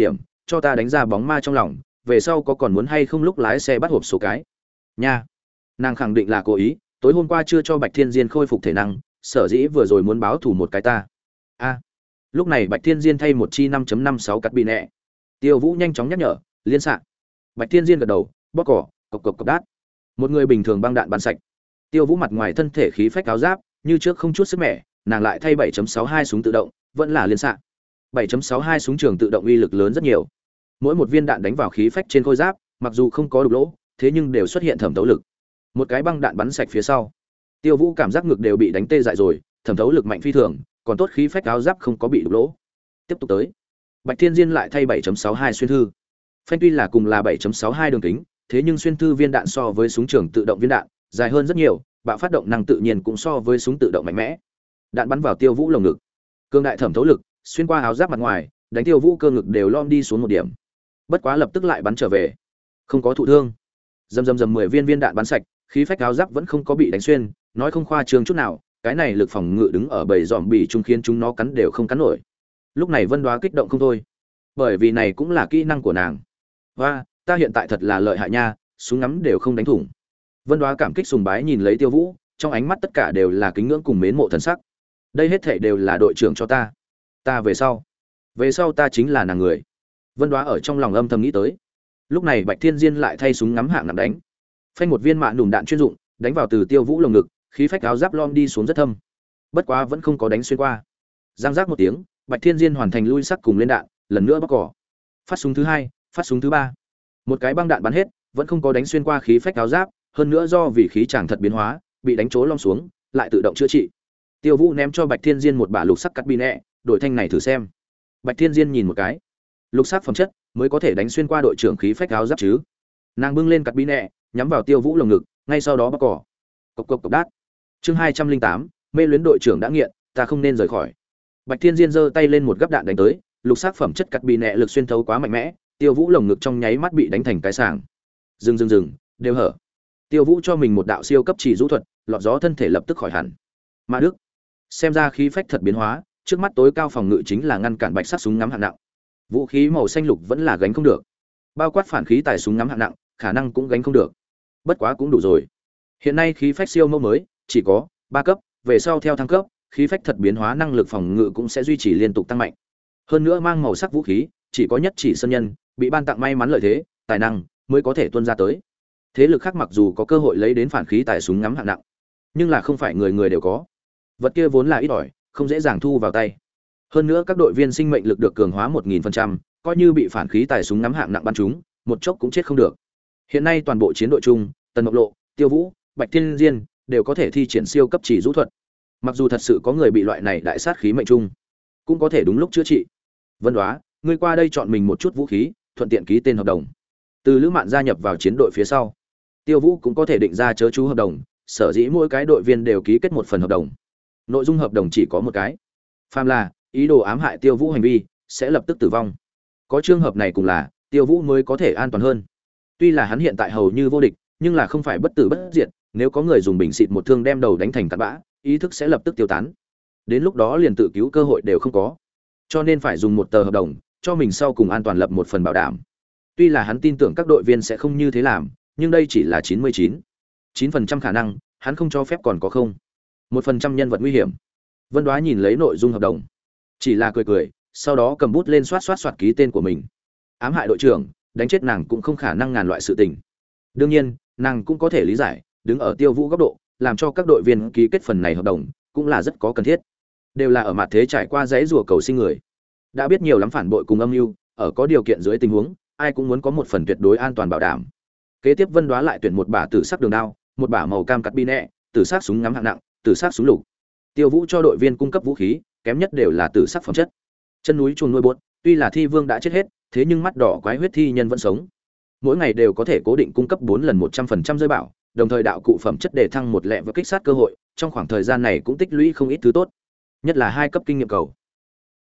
cho ta đánh ra bóng ma trong lòng, về sau có còn muốn hay không lúc lái xe bắt hộp số cái nha. Nàng khẳng định là cố ý, tối hôm qua chưa cho Bạch Thiên Diên khôi phục thể năng, sở dĩ vừa rồi muốn báo thù một cái ta. A. Lúc này Bạch Thiên Diên thay một chi năm chấm năm sáu cắt bị nẹ. Tiêu Vũ nhanh chóng nhắc nhở, liên xạ. Bạch Thiên Diên gật đầu, bóp cỏ, cộc cộc cộc đát. Một người bình thường băng đạn bắn sạch. Tiêu Vũ mặt ngoài thân thể khí phách áo giáp, như trước không chút sức mẻ, nàng lại thay bảy chấm sáu hai súng tự động, vẫn là liên xạ. bảy chấm sáu hai súng trường tự động uy lực lớn rất nhiều. Mỗi một viên đạn đánh vào khí phách trên khôi giáp, mặc dù không có đục lỗ, thế nhưng đều xuất hiện thẩm thấu lực. Một cái băng đạn bắn sạch phía sau, Tiêu Vũ cảm giác ngực đều bị đánh tê dại rồi, thẩm thấu lực mạnh phi thường, còn tốt khí phách áo giáp không có bị đục lỗ. Tiếp tục tới. Bạch Thiên Diên lại thay bảy chấm sáu hai xuyên thư. Phanh tuy là cùng là bảy chấm sáu hai đường kính, thế nhưng xuyên thư viên đạn so với súng trường tự động viên đạn dài hơn rất nhiều, bạo phát động năng tự nhiên cũng so với súng tự động mạnh mẽ. Đạn bắn vào Tiêu Vũ lồng ngực, cương đại thẩm thấu lực, xuyên qua áo giáp mặt ngoài, đánh Tiêu Vũ cơ ngực đều lom đi xuống một điểm. Bất quá lập tức lại bắn trở về, không có thụ thương. Dầm dầm dầm mười viên viên đạn bắn sạch, khí phách áo giáp vẫn không có bị đánh xuyên, nói không khoa trương chút nào, cái này lực phòng ngự đứng ở bầy giòm bì trung khiến chúng nó cắn đều không cắn nổi. Lúc này Vân Đoá kích động không thôi, bởi vì này cũng là kỹ năng của nàng. Và ta hiện tại thật là lợi hại nha, súng ngắm đều không đánh thủng. Vân Đoá cảm kích sùng bái nhìn lấy Tiêu Vũ, trong ánh mắt tất cả đều là kính ngưỡng cùng mến mộ thần sắc. Đây hết thảy đều là đội trưởng cho ta, ta về sau, về sau ta chính là nàng người. Vân Đoá ở trong lòng âm thầm nghĩ tới. Lúc này Bạch Thiên Diên lại thay súng ngắm hạng nặng đánh, phanh một viên mạ nùm đạn chuyên dụng, đánh vào từ Tiêu Vũ lồng ngực, khí phách áo giáp lom đi xuống rất thâm. Bất quá vẫn không có đánh xuyên qua. Giang giác một tiếng, Bạch Thiên Diên hoàn thành lui sắc cùng lên đạn, lần nữa bóc cỏ. Phát súng thứ hai, phát súng thứ ba. Một cái băng đạn bắn hết, vẫn không có đánh xuyên qua khí phách áo giáp, hơn nữa do vì khí chàng thật biến hóa, bị đánh trố lom xuống, lại tự động chữa trị. Tiêu Vũ ném cho Bạch Thiên Diên một bả lục sắc cắt bi nẹ, đổi thanh này thử xem. Bạch Thiên Diên nhìn một cái, lục sắc phẩm chất mới có thể đánh xuyên qua đội trưởng khí phách áo giáp chứ. Nàng bưng lên cắt bi nẹ, nhắm vào Tiêu Vũ lồng ngực, ngay sau đó bóc cỏ. Cộc cộc cộc đát. Chương hai trăm linh tám, mê luyến đội trưởng đã nghiện, ta không nên rời khỏi. Bạch Thiên Diên giơ tay lên một gấp đạn đánh tới, lục sắc phẩm chất cắt bi nẹ lực xuyên thấu quá mạnh mẽ, Tiêu Vũ lồng ngực trong nháy mắt bị đánh thành cái sàng. Dừng dừng dừng, đều hở. Tiêu Vũ cho mình một đạo siêu cấp chỉ rũ thuật, lọt gió thân thể lập tức khỏi hẳn. Ma Đức, xem ra khí phách thật biến hóa, trước mắt tối cao phòng ngự chính là ngăn cản bạch sắc súng ngắm hạng nặng. Vũ khí màu xanh lục vẫn là gánh không được. Bao quát phản khí tài súng ngắm hạng nặng, khả năng cũng gánh không được. Bất quá cũng đủ rồi. Hiện nay khí phách siêu mẫu mới chỉ có ba cấp, về sau theo thăng cấp, khí phách thật biến hóa năng lực phòng ngự cũng sẽ duy trì liên tục tăng mạnh. Hơn nữa mang màu sắc vũ khí, chỉ có nhất chỉ sân nhân, bị ban tặng may mắn lợi thế, tài năng mới có thể tuôn ra tới. Thế lực khác mặc dù có cơ hội lấy đến phản khí tài súng ngắm hạng nặng, nhưng là không phải người người đều có. Vật kia vốn là ít ỏi, không dễ dàng thu vào tay. Hơn nữa các đội viên sinh mệnh lực được cường hóa một nghìn phần trăm, coi như bị phản khí tài súng ngắm hạng nặng bắn trúng, một chốc cũng chết không được. Hiện nay toàn bộ chiến đội chung, Tần Mộc Lộ, Tiêu Vũ, Bạch Thiên Diên đều có thể thi triển siêu cấp chỉ rũ thuật. Mặc dù thật sự có người bị loại này đại sát khí mệnh chung, cũng có thể đúng lúc chữa trị. Vân Đoá, ngươi qua đây chọn mình một chút vũ khí, thuận tiện ký tên hợp đồng. Từ Lữ Mạn gia nhập vào chiến đội phía sau, Tiêu Vũ cũng có thể định ra chớ chú hợp đồng, sở dĩ mỗi cái đội viên đều ký kết một phần hợp đồng. Nội dung hợp đồng chỉ có một cái, phàm là ý đồ ám hại Tiêu Vũ hành vi sẽ lập tức tử vong. Có trường hợp này cũng là Tiêu Vũ mới có thể an toàn hơn. Tuy là hắn hiện tại hầu như vô địch, nhưng là không phải bất tử bất diệt, nếu có người dùng bình xịt một thương đem đầu đánh thành cát bã, ý thức sẽ lập tức tiêu tán. Đến lúc đó liền tự cứu cơ hội đều không có. Cho nên phải dùng một tờ hợp đồng, cho mình sau cùng an toàn lập một phần bảo đảm. Tuy là hắn tin tưởng các đội viên sẽ không như thế làm, nhưng đây chỉ là chín mươi chín chín phần trăm khả năng, hắn không cho phép còn có không một phần trăm nhân vật nguy hiểm. Vân Đoá nhìn lấy nội dung hợp đồng, chỉ là cười cười, sau đó cầm bút lên xoát xoát xoát ký tên của mình. Ám hại đội trưởng, đánh chết nàng cũng không khả năng ngàn loại sự tình. Đương nhiên, nàng cũng có thể lý giải, đứng ở Tiêu Vũ góc độ, làm cho các đội viên ký kết phần này hợp đồng, cũng là rất có cần thiết. Đều là ở mặt thế trải qua dãy rùa cầu sinh người, đã biết nhiều lắm phản bội cùng âm mưu, ở có điều kiện dưới tình huống, ai cũng muốn có một phần tuyệt đối an toàn bảo đảm. Kế tiếp Vân Đoá lại tuyển một bả tử sắc đường đao, một bả màu cam cắt bi nẹ, tử sắc súng ngắm hạng nặng, tử sắc súng lục. Tiêu Vũ cho đội viên cung cấp vũ khí, kém nhất đều là tử sắc phẩm chất. Chân núi chuồng nuôi bột, tuy là thi vương đã chết hết, thế nhưng mắt đỏ quái huyết thi nhân vẫn sống. Mỗi ngày đều có thể cố định cung cấp bốn lần một trăm phần trăm rơi bảo, đồng thời đạo cụ phẩm chất để thăng một lẹ và kích sát cơ hội, trong khoảng thời gian này cũng tích lũy không ít thứ tốt. Nhất là hai cấp kinh nghiệm cầu.